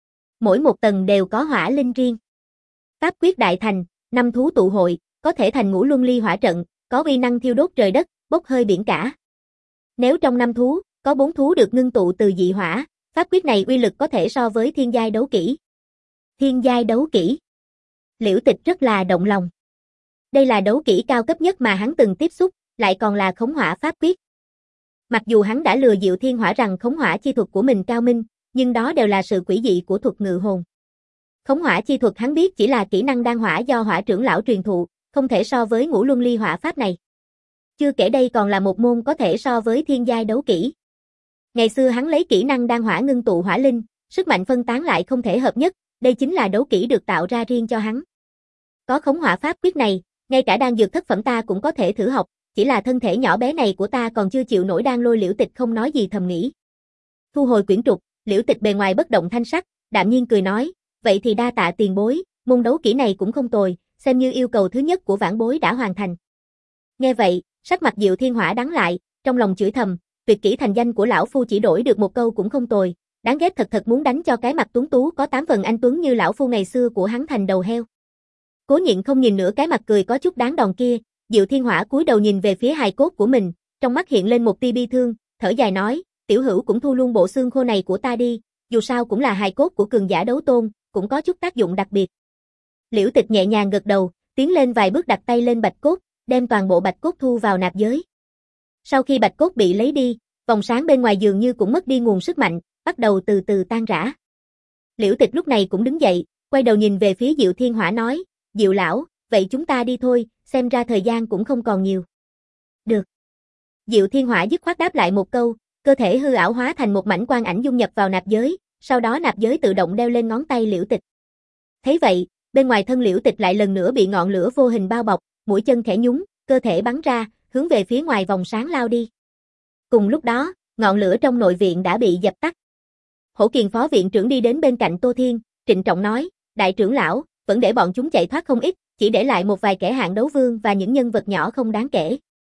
Mỗi một tầng đều có hỏa linh riêng. Pháp quyết đại thành, năm thú tụ hội, có thể thành Ngũ Luân Ly Hỏa trận, có uy năng thiêu đốt trời đất, bốc hơi biển cả. Nếu trong năm thú, có bốn thú được ngưng tụ từ dị hỏa, pháp quyết này uy lực có thể so với thiên giai đấu kỹ. Thiên giai đấu kỹ. Liễu Tịch rất là động lòng. Đây là đấu kỹ cao cấp nhất mà hắn từng tiếp xúc, lại còn là khống hỏa pháp quyết. Mặc dù hắn đã lừa Diệu Thiên Hỏa rằng khống hỏa chi thuật của mình cao minh, nhưng đó đều là sự quỷ dị của thuật ngự hồn. Khống hỏa chi thuật hắn biết chỉ là kỹ năng đan hỏa do Hỏa trưởng lão truyền thụ, không thể so với Ngũ Luân Ly Hỏa pháp này. Chưa kể đây còn là một môn có thể so với thiên giai đấu kỹ. Ngày xưa hắn lấy kỹ năng đan hỏa ngưng tụ hỏa linh, sức mạnh phân tán lại không thể hợp nhất, đây chính là đấu kỹ được tạo ra riêng cho hắn. Có khống hỏa pháp quyết này, ngay cả đan dược thất phẩm ta cũng có thể thử học, chỉ là thân thể nhỏ bé này của ta còn chưa chịu nổi đan lôi. Liễu Tịch không nói gì thầm nghĩ. Thu hồi quyển trục, Liễu Tịch bề ngoài bất động thanh sắc, đạm nhiên cười nói, vậy thì đa tạ tiền bối, môn đấu kỹ này cũng không tồi, xem như yêu cầu thứ nhất của vãn bối đã hoàn thành. Nghe vậy, sắc mặt Diệu Thiên Hỏa đắng lại, trong lòng chửi thầm, tuyệt kỹ thành danh của lão phu chỉ đổi được một câu cũng không tồi, đáng ghét thật thật muốn đánh cho cái mặt tuấn tú có tám phần anh tuấn như lão phu ngày xưa của hắn thành đầu heo. Cố nhịn không nhìn nữa cái mặt cười có chút đáng đòn kia, Diệu Thiên Hỏa cúi đầu nhìn về phía hài cốt của mình, trong mắt hiện lên một tia bi thương, thở dài nói, tiểu hữu cũng thu luôn bộ xương khô này của ta đi, dù sao cũng là hài cốt của cường giả đấu tôn, cũng có chút tác dụng đặc biệt. Liễu Tịch nhẹ nhàng gật đầu, tiến lên vài bước đặt tay lên bạch cốt, đem toàn bộ bạch cốt thu vào nạp giới. Sau khi bạch cốt bị lấy đi, vòng sáng bên ngoài dường như cũng mất đi nguồn sức mạnh, bắt đầu từ từ tan rã. Liễu Tịch lúc này cũng đứng dậy, quay đầu nhìn về phía Diệu Thiên Hỏa nói, Diệu lão, vậy chúng ta đi thôi, xem ra thời gian cũng không còn nhiều. Được. Diệu Thiên Hỏa dứt khoát đáp lại một câu, cơ thể hư ảo hóa thành một mảnh quang ảnh dung nhập vào nạp giới, sau đó nạp giới tự động đeo lên ngón tay Liễu Tịch. Thấy vậy, bên ngoài thân Liễu Tịch lại lần nữa bị ngọn lửa vô hình bao bọc, mũi chân khẽ nhúng, cơ thể bắn ra, hướng về phía ngoài vòng sáng lao đi. Cùng lúc đó, ngọn lửa trong nội viện đã bị dập tắt. Hổ Kiền phó viện trưởng đi đến bên cạnh Tô Thiên, trịnh trọng nói, đại trưởng lão, vẫn để bọn chúng chạy thoát không ít, chỉ để lại một vài kẻ hạng đấu vương và những nhân vật nhỏ không đáng kể.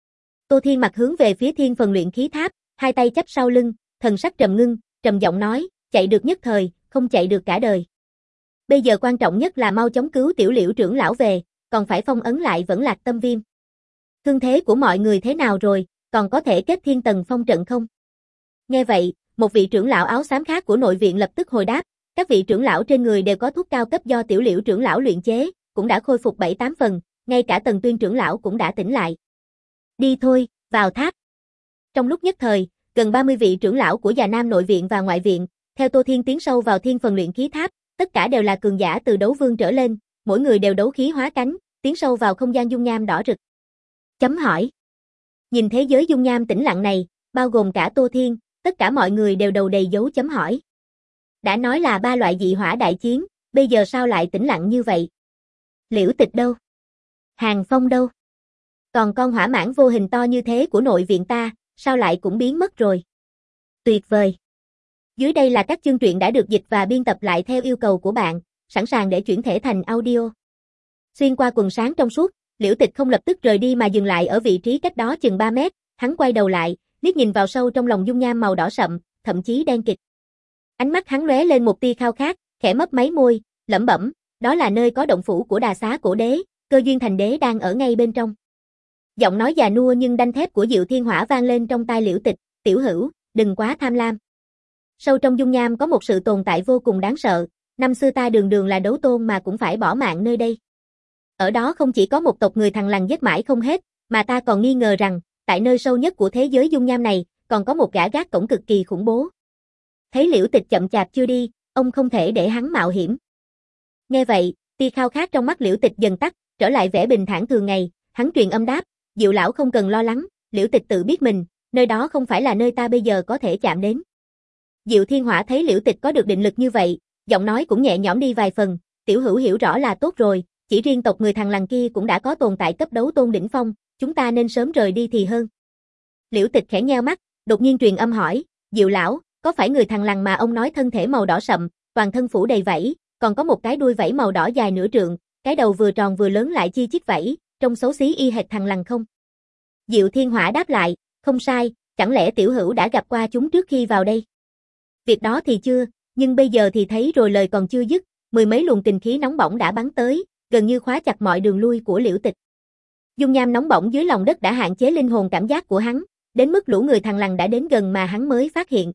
Tô Thiên mặt hướng về phía thiên phần luyện khí tháp, hai tay chắp sau lưng, thần sắc trầm ngưng, trầm giọng nói, chạy được nhất thời, không chạy được cả đời. Bây giờ quan trọng nhất là mau chóng cứu tiểu Liễu trưởng lão về, còn phải phong ấn lại Vẫn Lạc Tâm Viêm. Thương thế của mọi người thế nào rồi, còn có thể kết thiên tầng phong trận không? Nghe vậy, một vị trưởng lão áo xám khác của nội viện lập tức hồi đáp, các vị trưởng lão trên người đều có thuốc cao cấp do tiểu Liễu trưởng lão luyện chế, cũng đã khôi phục bảy tám phần, ngay cả Tần Tuyên trưởng lão cũng đã tỉnh lại. Đi thôi, vào tháp. Trong lúc nhất thời, gần ba mươi vị trưởng lão của Già Nam nội viện và ngoại viện, theo Tô Thiên tiến sâu vào thiên phần luyện khí tháp, tất cả đều là cường giả từ đấu vương trở lên, mỗi người đều đấu khí hóa cánh, tiến sâu vào không gian dung nham đỏ rực. Chấm hỏi. Nhìn thế giới dung nham tĩnh lặng này, bao gồm cả Tô Thiên, tất cả mọi người đều đầu đầy dấu chấm hỏi. Đã nói là ba loại dị hỏa đại chiến, bây giờ sao lại tĩnh lặng như vậy? Liễu Tịch đâu? Hàng Phong đâu? Còn con hỏa mãng vô hình to như thế của nội viện ta, sao lại cũng biến mất rồi? Tuyệt vời! Dưới đây là các chương truyện đã được dịch và biên tập lại theo yêu cầu của bạn, sẵn sàng để chuyển thể thành audio. Xuyên qua quần sáng trong suốt, Liễu Tịch không lập tức rời đi mà dừng lại ở vị trí cách đó chừng ba mét, hắn quay đầu lại, liếc nhìn vào sâu trong lòng dung nham màu đỏ sậm, thậm chí đen kịt. Ánh mắt hắn lóe lên một tia khao khát, khẽ mấp máy môi, lẩm bẩm, đó là nơi có động phủ của Đà Xá Cổ Đế, Cơ Duyên Thành Đế đang ở ngay bên trong. Giọng nói già nua nhưng đanh thép của Diệu Thiên Hỏa vang lên trong tai Liễu Tịch, tiểu hữu, đừng quá tham lam. Sâu trong dung nham có một sự tồn tại vô cùng đáng sợ, năm xưa ta đường đường là đấu tôn mà cũng phải bỏ mạng nơi đây. Ở đó không chỉ có một tộc người thằn lằn giết mãi không hết, mà ta còn nghi ngờ rằng, tại nơi sâu nhất của thế giới dung nham này, còn có một gã gác cổng cực kỳ khủng bố. Thấy Liễu Tịch chậm chạp chưa đi, ông không thể để hắn mạo hiểm. Nghe vậy, tia khao khát trong mắt Liễu Tịch dần tắt, trở lại vẻ bình thản thường ngày, hắn truyền âm đáp, Diệu lão không cần lo lắng, Liễu Tịch tự biết mình, nơi đó không phải là nơi ta bây giờ có thể chạm đến. Diệu Thiên Hỏa thấy Liễu Tịch có được định lực như vậy, giọng nói cũng nhẹ nhõm đi vài phần, tiểu hữu hiểu rõ là tốt rồi, chỉ riêng tộc người thằn lằn kia cũng đã có tồn tại cấp đấu tôn đỉnh phong, chúng ta nên sớm rời đi thì hơn. Liễu Tịch khẽ nheo mắt, đột nhiên truyền âm hỏi, Diệu lão, có phải người thằn lằn mà ông nói thân thể màu đỏ sậm, toàn thân phủ đầy vảy, còn có một cái đuôi vảy màu đỏ dài nửa trượng, cái đầu vừa tròn vừa lớn lại chi chít vảy, trông xấu xí y hệt thằn lằn không? Diệu Thiên Hỏa đáp lại, không sai, chẳng lẽ tiểu hữu đã gặp qua chúng trước khi vào đây? Việc đó thì chưa, nhưng bây giờ thì thấy rồi. Lời còn chưa dứt, mười mấy luồng kình khí nóng bỏng đã bắn tới, gần như khóa chặt mọi đường lui của Liễu Tịch. Dung nham nóng bỏng dưới lòng đất đã hạn chế linh hồn cảm giác của hắn, đến mức lũ người thằn lằn đã đến gần mà hắn mới phát hiện.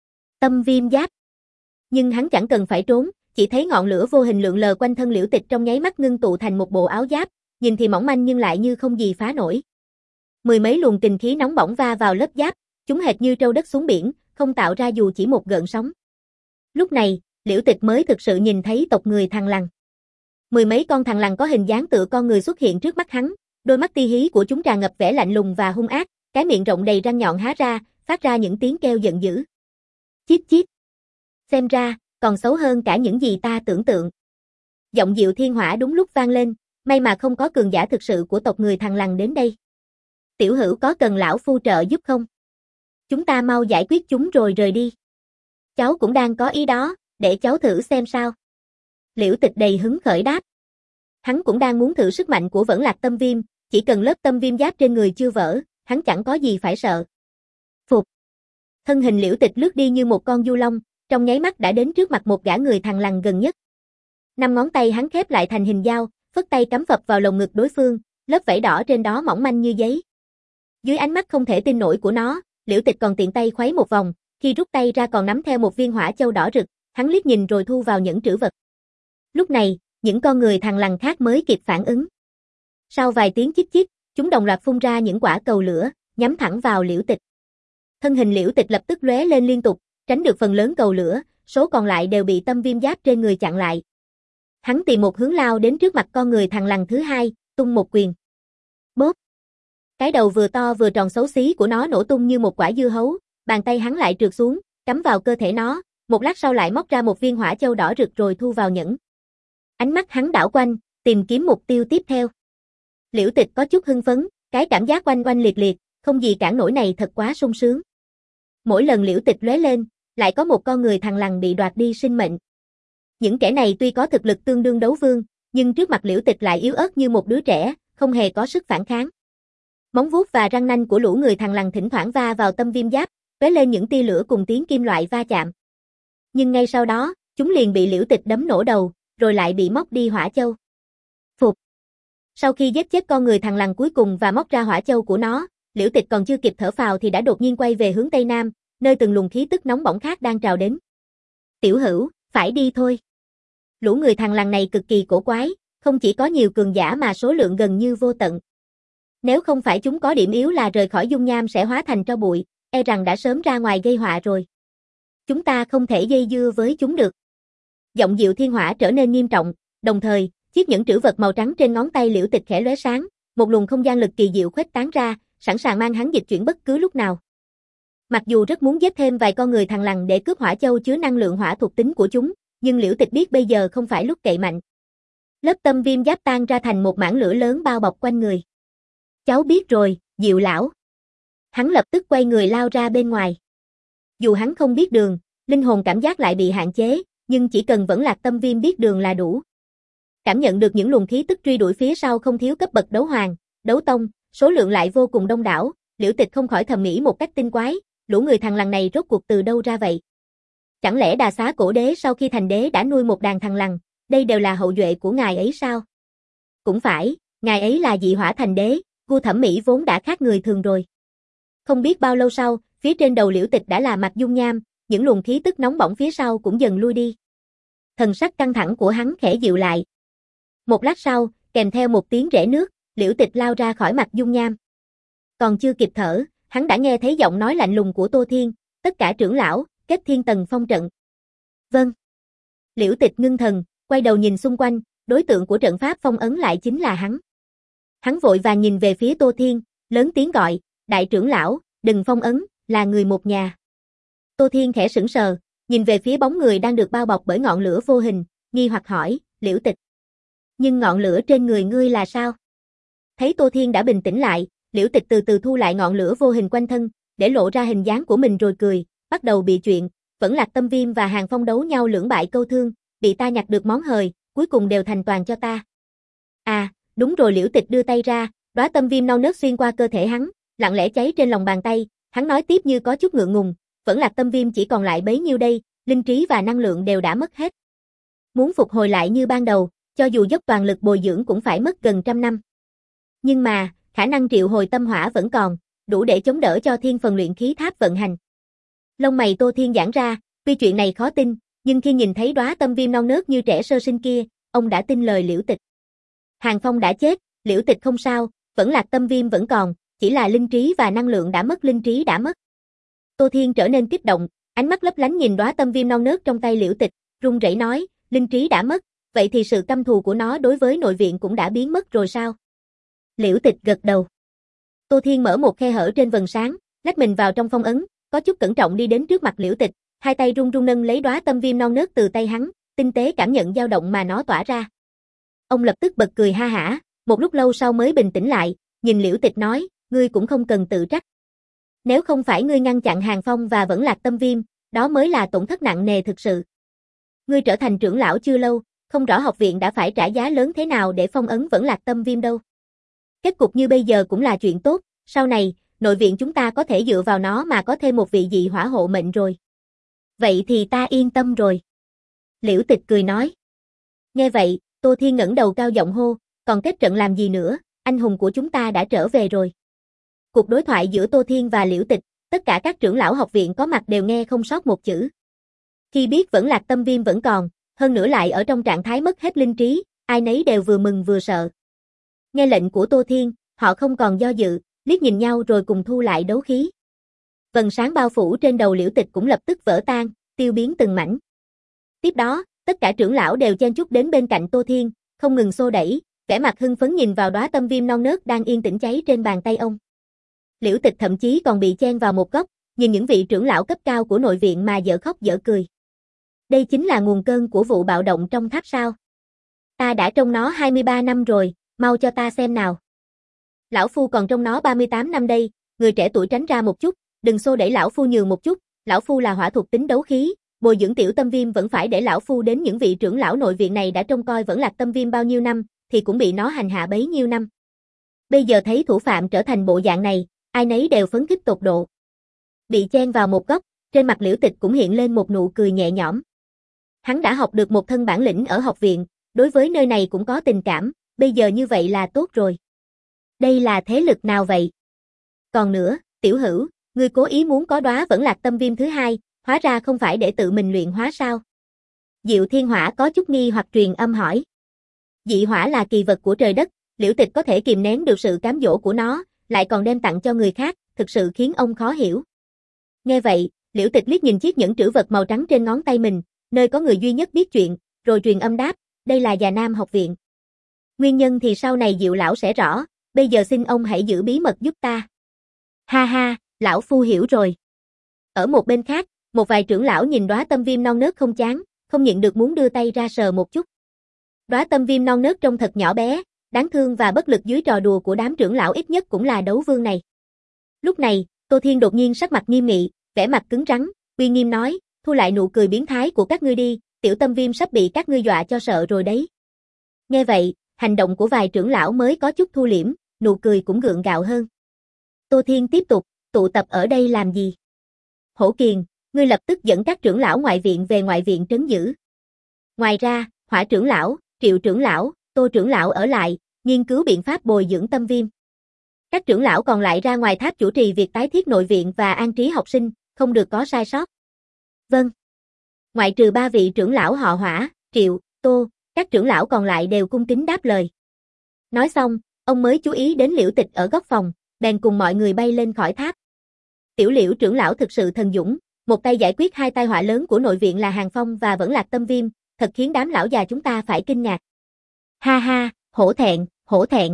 Tâm viêm giáp. Nhưng hắn chẳng cần phải trốn, chỉ thấy ngọn lửa vô hình lượn lờ quanh thân Liễu Tịch trong nháy mắt ngưng tụ thành một bộ áo giáp, nhìn thì mỏng manh nhưng lại như không gì phá nổi. Mười mấy luồng kình khí nóng bỏng va vào lớp giáp, chúng hệt như trâu đất xuống biển, không tạo ra dù chỉ một gợn sóng. Lúc này, Liễu Tịch mới thực sự nhìn thấy tộc người thằn lằn. Mười mấy con thằn lằn có hình dáng tựa con người xuất hiện trước mắt hắn, đôi mắt ti hí của chúng tràn ngập vẻ lạnh lùng và hung ác, cái miệng rộng đầy răng nhọn há ra, phát ra những tiếng kêu giận dữ. Chít chít. Xem ra, còn xấu hơn cả những gì ta tưởng tượng. Giọng Diệu Thiên Hỏa đúng lúc vang lên, may mà không có cường giả thực sự của tộc người thằn lằn đến đây. Tiểu hữu có cần lão phu trợ giúp không? Chúng ta mau giải quyết chúng rồi rời đi. Cháu cũng đang có ý đó, để cháu thử xem sao. Liễu Tịch đầy hứng khởi đáp. Hắn cũng đang muốn thử sức mạnh của Vẫn Lạc Tâm Viêm, chỉ cần lớp tâm viêm giáp trên người chưa vỡ, hắn chẳng có gì phải sợ. Phục. Thân hình Liễu Tịch lướt đi như một con du long, trong nháy mắt đã đến trước mặt một gã người thằn lằn gần nhất. Năm ngón tay hắn khép lại thành hình dao, phất tay cắm phập vào lồng ngực đối phương, lớp vảy đỏ trên đó mỏng manh như giấy. Dưới ánh mắt không thể tin nổi của nó, Liễu Tịch còn tiện tay khuấy một vòng, khi rút tay ra còn nắm theo một viên hỏa châu đỏ rực, hắn liếc nhìn rồi thu vào nhẫn trữ vật. Lúc này, những con người thằn lằn khác mới kịp phản ứng. Sau vài tiếng chít chít, chúng đồng loạt phun ra những quả cầu lửa, nhắm thẳng vào Liễu Tịch. Thân hình Liễu Tịch lập tức lóe lên liên tục, tránh được phần lớn cầu lửa, số còn lại đều bị tâm viêm giáp trên người chặn lại. Hắn tìm một hướng lao đến trước mặt con người thằn lằn thứ hai, tung một quyền. Bốp. Cái đầu vừa to vừa tròn xấu xí của nó nổ tung như một quả dưa hấu, bàn tay hắn lại trượt xuống, cắm vào cơ thể nó, một lát sau lại móc ra một viên hỏa châu đỏ rực rồi thu vào nhẫn. Ánh mắt hắn đảo quanh, tìm kiếm mục tiêu tiếp theo. Liễu Tịch có chút hưng phấn, cái cảm giác oanh oanh liệt liệt, không gì cản nổi này thật quá sung sướng. Mỗi lần Liễu Tịch lóe lên, lại có một con người thằn lằn bị đoạt đi sinh mệnh. Những kẻ này tuy có thực lực tương đương đấu vương, nhưng trước mặt Liễu Tịch lại yếu ớt như một đứa trẻ, không hề có sức phản kháng. Móng vuốt và răng nanh của lũ người thằn lằn thỉnh thoảng va vào tâm viêm giáp, tóe lên những tia lửa cùng tiếng kim loại va chạm. Nhưng ngay sau đó, chúng liền bị Liễu Tịch đấm nổ đầu, rồi lại bị móc đi hỏa châu. Phục. Sau khi giết chết con người thằn lằn cuối cùng và móc ra hỏa châu của nó, Liễu Tịch còn chưa kịp thở phào thì đã đột nhiên quay về hướng Tây Nam, nơi từng luồng khí tức nóng bỏng khác đang trào đến. Tiểu hữu, phải đi thôi. Lũ người thằn lằn này cực kỳ cổ quái, không chỉ có nhiều cường giả mà số lượng gần như vô tận. Nếu không phải chúng có điểm yếu là rời khỏi dung nham sẽ hóa thành tro bụi, e rằng đã sớm ra ngoài gây họa rồi. Chúng ta không thể dây dưa với chúng được. Giọng Diệu Thiên Hỏa trở nên nghiêm trọng, đồng thời, chiếc nhẫn trữ vật màu trắng trên ngón tay Liễu Tịch khẽ lóe sáng, một luồng không gian lực kỳ diệu khuếch tán ra, sẵn sàng mang hắn dịch chuyển bất cứ lúc nào. Mặc dù rất muốn giết thêm vài con người thằn lằn để cướp hỏa châu chứa năng lượng hỏa thuộc tính của chúng, nhưng Liễu Tịch biết bây giờ không phải lúc cậy mạnh. Lớp tâm viêm giáp tan ra thành một mảng lửa lớn bao bọc quanh người. Cháu biết rồi, Diệu lão. Hắn lập tức quay người lao ra bên ngoài. Dù hắn không biết đường, linh hồn cảm giác lại bị hạn chế, nhưng chỉ cần Vẫn Lạc Tâm Viêm biết đường là đủ. Cảm nhận được những luồng khí tức truy đuổi phía sau không thiếu cấp bậc đấu hoàng, đấu tông, số lượng lại vô cùng đông đảo, Liễu Tịch không khỏi thầm nghĩ một cách tinh quái, lũ người thằn lằn này rốt cuộc từ đâu ra vậy? Chẳng lẽ Đà Xá Cổ Đế sau khi thành đế đã nuôi một đàn thằn lằn, đây đều là hậu duệ của ngài ấy sao? Cũng phải, ngài ấy là dị hỏa thành đế, gu thẩm mỹ vốn đã khác người thường rồi. Không biết bao lâu sau, phía trên đầu Liễu Tịch đã là mặt dung nham, những luồng khí tức nóng bỏng phía sau cũng dần lui đi. Thần sắc căng thẳng của hắn khẽ dịu lại. Một lát sau, kèm theo một tiếng rẽ nước, Liễu Tịch lao ra khỏi mặt dung nham. Còn chưa kịp thở, hắn đã nghe thấy giọng nói lạnh lùng của Tô Thiên, tất cả trưởng lão, kết thiên tầng phong trận. Vâng. Liễu Tịch ngưng thần, quay đầu nhìn xung quanh, đối tượng của trận pháp phong ấn lại chính là hắn. Hắn vội vàng nhìn về phía Tô Thiên, lớn tiếng gọi, đại trưởng lão, đừng phong ấn, là người một nhà. Tô Thiên khẽ sững sờ, nhìn về phía bóng người đang được bao bọc bởi ngọn lửa vô hình, nghi hoặc hỏi, Liễu Tịch. Nhưng ngọn lửa trên người ngươi là sao? Thấy Tô Thiên đã bình tĩnh lại, Liễu Tịch từ từ thu lại ngọn lửa vô hình quanh thân, để lộ ra hình dáng của mình rồi cười, bắt đầu bị chuyện, Vẫn Lạc Tâm Viêm và Hàng Phong đấu nhau lưỡng bại câu thương, bị ta nhặt được món hời, cuối cùng đều thành toàn cho ta. À, đúng rồi. Liễu Tịch đưa tay ra, đóa tâm viêm non nớt xuyên qua cơ thể hắn, lặng lẽ cháy trên lòng bàn tay, hắn nói tiếp như có chút ngượng ngùng, vẫn Lạc Tâm Viêm chỉ còn lại bấy nhiêu đây, linh trí và năng lượng đều đã mất hết. Muốn phục hồi lại như ban đầu, cho dù dốc toàn lực bồi dưỡng cũng phải mất gần trăm năm. Nhưng mà, khả năng triệu hồi tâm hỏa vẫn còn, đủ để chống đỡ cho thiên phần luyện khí tháp vận hành. Lông mày Tô Thiên giãn ra, tuy chuyện này khó tin, nhưng khi nhìn thấy đóa tâm viêm non nớt như trẻ sơ sinh kia, ông đã tin lời Liễu Tịch. Hàng Phong đã chết, Liễu Tịch không sao, vẫn Lạc Tâm Viêm vẫn còn, chỉ là linh trí và năng lượng đã mất, linh trí đã mất. Tô Thiên trở nên kích động, ánh mắt lấp lánh nhìn đóa tâm viêm non nớt trong tay Liễu Tịch, run rẩy nói, linh trí đã mất, vậy thì sự căm thù của nó đối với nội viện cũng đã biến mất rồi sao? Liễu Tịch gật đầu. Tô Thiên mở một khe hở trên vầng sáng, lách mình vào trong phong ấn, có chút cẩn trọng đi đến trước mặt Liễu Tịch, hai tay run run nâng lấy đóa tâm viêm non nớt từ tay hắn, tinh tế cảm nhận dao động mà nó tỏa ra. Ông lập tức bật cười ha hả, một lúc lâu sau mới bình tĩnh lại, nhìn Liễu Tịch nói, ngươi cũng không cần tự trách. Nếu không phải ngươi ngăn chặn Hàng Phong và vẫn Lạc Tâm Viêm, đó mới là tổn thất nặng nề thực sự. Ngươi trở thành trưởng lão chưa lâu, không rõ học viện đã phải trả giá lớn thế nào để phong ấn vẫn Lạc Tâm Viêm đâu. Kết cục như bây giờ cũng là chuyện tốt, sau này, nội viện chúng ta có thể dựa vào nó mà có thêm một vị dị hỏa hộ mệnh rồi. Vậy thì ta yên tâm rồi. Liễu Tịch cười nói. Nghe vậy, Tô Thiên ngẩng đầu cao giọng hô, còn kết trận làm gì nữa, anh hùng của chúng ta đã trở về rồi. Cuộc đối thoại giữa Tô Thiên và Liễu Tịch, tất cả các trưởng lão học viện có mặt đều nghe không sót một chữ. Khi biết vẫn Lạc Tâm Viêm vẫn còn, hơn nữa lại ở trong trạng thái mất hết linh trí, ai nấy đều vừa mừng vừa sợ. Nghe lệnh của Tô Thiên, họ không còn do dự, liếc nhìn nhau rồi cùng thu lại đấu khí. Vầng sáng bao phủ trên đầu Liễu Tịch cũng lập tức vỡ tan, tiêu biến từng mảnh. Tiếp đó, tất cả trưởng lão đều chen chúc đến bên cạnh Tô Thiên, không ngừng xô đẩy, vẻ mặt hưng phấn nhìn vào đóa tâm viêm non nớt đang yên tĩnh cháy trên bàn tay ông. Liễu Tịch thậm chí còn bị chen vào một góc, nhìn những vị trưởng lão cấp cao của nội viện mà dở khóc dở cười. Đây chính là nguồn cơn của vụ bạo động trong tháp sao? Ta đã trông nó hai mươi ba năm rồi, mau cho ta xem nào. Lão phu còn trông nó ba mươi tám năm đây, người trẻ tuổi tránh ra một chút, đừng xô đẩy lão phu nhường một chút, lão phu là hỏa thuộc tính đấu khí, bồi dưỡng tiểu tâm viêm vẫn phải để lão phu đến. Những vị trưởng lão nội viện này đã trông coi vẫn Lạc Tâm Viêm bao nhiêu năm, thì cũng bị nó hành hạ bấy nhiêu năm. Bây giờ thấy thủ phạm trở thành bộ dạng này, ai nấy đều phấn khích tột độ. Bị chen vào một góc, trên mặt Liễu Tịch cũng hiện lên một nụ cười nhẹ nhõm. Hắn đã học được một thân bản lĩnh ở học viện, đối với nơi này cũng có tình cảm, bây giờ như vậy là tốt rồi. Đây là thế lực nào vậy? Còn nữa, tiểu hữu, ngươi cố ý muốn có đóa vẫn Lạc Tâm Viêm thứ hai, hóa ra không phải để tự mình luyện hóa sao? Diệu Thiên Hỏa có chút nghi hoặc truyền âm hỏi. Dị hỏa là kỳ vật của trời đất, Liễu Tịch có thể kìm nén được sự cám dỗ của nó, lại còn đem tặng cho người khác, thực sự khiến ông khó hiểu. Nghe vậy, Liễu Tịch liếc nhìn chiếc nhẫn trữ vật màu trắng trên ngón tay mình, nơi có người duy nhất biết chuyện, rồi truyền âm đáp, đây là Già Nam học viện. Nguyên nhân thì sau này Diệu lão sẽ rõ, bây giờ xin ông hãy giữ bí mật giúp ta. Ha ha, lão phu hiểu rồi. Ở một bên khác, một vài trưởng lão nhìn đóa tâm viêm non nớt không chán, không nhịn được muốn đưa tay ra sờ một chút. Đóa tâm viêm non nớt trông thật nhỏ bé, đáng thương và bất lực dưới trò đùa của đám trưởng lão, ít nhất cũng là đấu vương này. Lúc này, Tô Thiên đột nhiên sắc mặt nghiêm nghị, vẻ mặt cứng rắn, uy nghiêm nói, thu lại nụ cười biến thái của các ngươi đi, tiểu tâm viêm sắp bị các ngươi dọa cho sợ rồi đấy. Nghe vậy, hành động của vài trưởng lão mới có chút thu liễm, nụ cười cũng gượng gạo hơn. Tô Thiên tiếp tục, tụ tập ở đây làm gì? Hổ Kiền, ngươi lập tức dẫn các trưởng lão ngoại viện về ngoại viện trấn giữ. Ngoài ra, Hỏa trưởng lão, Triệu trưởng lão, Tô trưởng lão ở lại, nghiên cứu biện pháp bồi dưỡng tâm viêm. Các trưởng lão còn lại ra ngoài tháp chủ trì việc tái thiết nội viện và an trí học sinh, không được có sai sót. Vâng. Ngoại trừ ba vị trưởng lão họ Hỏa, Triệu, Tô, các trưởng lão còn lại đều cung kính đáp lời. Nói xong, ông mới chú ý đến Liễu Tịch ở góc phòng, bèn cùng mọi người bay lên khỏi tháp. Tiểu Liễu trưởng lão thực sự thần dũng, một tay giải quyết hai tai họa lớn của nội viện là Hàng Phong và vẫn Lạc Tâm Viêm, thật khiến đám lão già chúng ta phải kinh ngạc. Ha ha, hổ thẹn, hổ thẹn.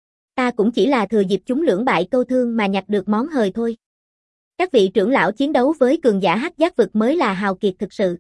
Ta cũng chỉ là thừa dịp chúng lưỡng bại câu thương mà nhặt được món hời thôi. Các vị trưởng lão chiến đấu với cường giả hắc giác vực mới là hào kiệt thực sự.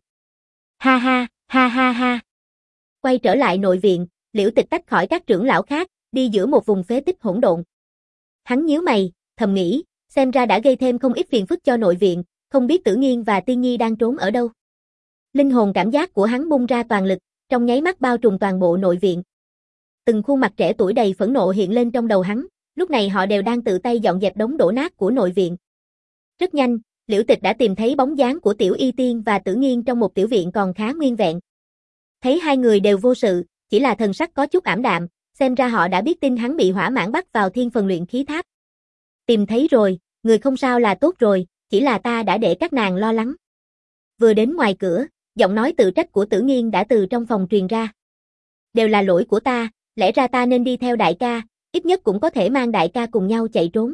Ha ha, ha ha ha. Quay trở lại nội viện, Liễu Tịch tách khỏi các trưởng lão khác, đi giữa một vùng phế tích hỗn độn. Hắn nhíu mày, thầm nghĩ, xem ra đã gây thêm không ít phiền phức cho nội viện, không biết Tử Nghiên và Tiên Nhi đang trốn ở đâu. Linh hồn cảm giác của hắn bung ra toàn lực, trong nháy mắt bao trùm toàn bộ nội viện. Từng khuôn mặt trẻ tuổi đầy phẫn nộ hiện lên trong đầu hắn, lúc này họ đều đang tự tay dọn dẹp đống đổ nát của nội viện. Rất nhanh, Liễu Tịch đã tìm thấy bóng dáng của Tiểu Y Tiên và Tử Nghiên trong một tiểu viện còn khá nguyên vẹn. Thấy hai người đều vô sự, chỉ là thần sắc có chút ảm đạm, xem ra họ đã biết tin hắn bị hỏa mãn bắt vào thiên phần luyện khí tháp. Tìm thấy rồi, người không sao là tốt rồi, chỉ là ta đã để các nàng lo lắng. Vừa đến ngoài cửa, giọng nói tự trách của Tử Nghiên đã từ trong phòng truyền ra. Đều là lỗi của ta, lẽ ra ta nên đi theo đại ca, ít nhất cũng có thể mang đại ca cùng nhau chạy trốn.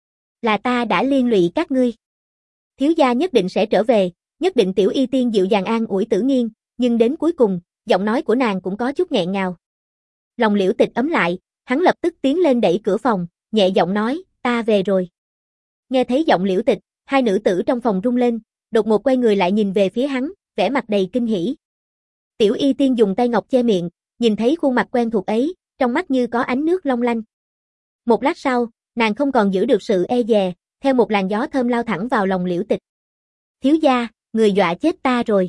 Là ta đã liên lụy các ngươi. Thiếu gia nhất định sẽ trở về, nhất định. Tiểu Y Tiên dịu dàng an ủi Tử Nghiên, nhưng đến cuối cùng, giọng nói của nàng cũng có chút nghẹn ngào. Lòng Liễu Tịch ấm lại, hắn lập tức tiến lên đẩy cửa phòng, nhẹ giọng nói, ta về rồi. Nghe thấy giọng Liễu Tịch, hai nữ tử trong phòng rung lên, đột ngột quay người lại nhìn về phía hắn, vẻ mặt đầy kinh hỉ. Tiểu Y Tiên dùng tay ngọc che miệng, nhìn thấy khuôn mặt quen thuộc ấy, trong mắt như có ánh nước long lanh. Một lát sau, nàng không còn giữ được sự e dè, theo một làn gió thơm lao thẳng vào lòng Liễu Tịch. Thiếu gia, người dọa chết ta rồi.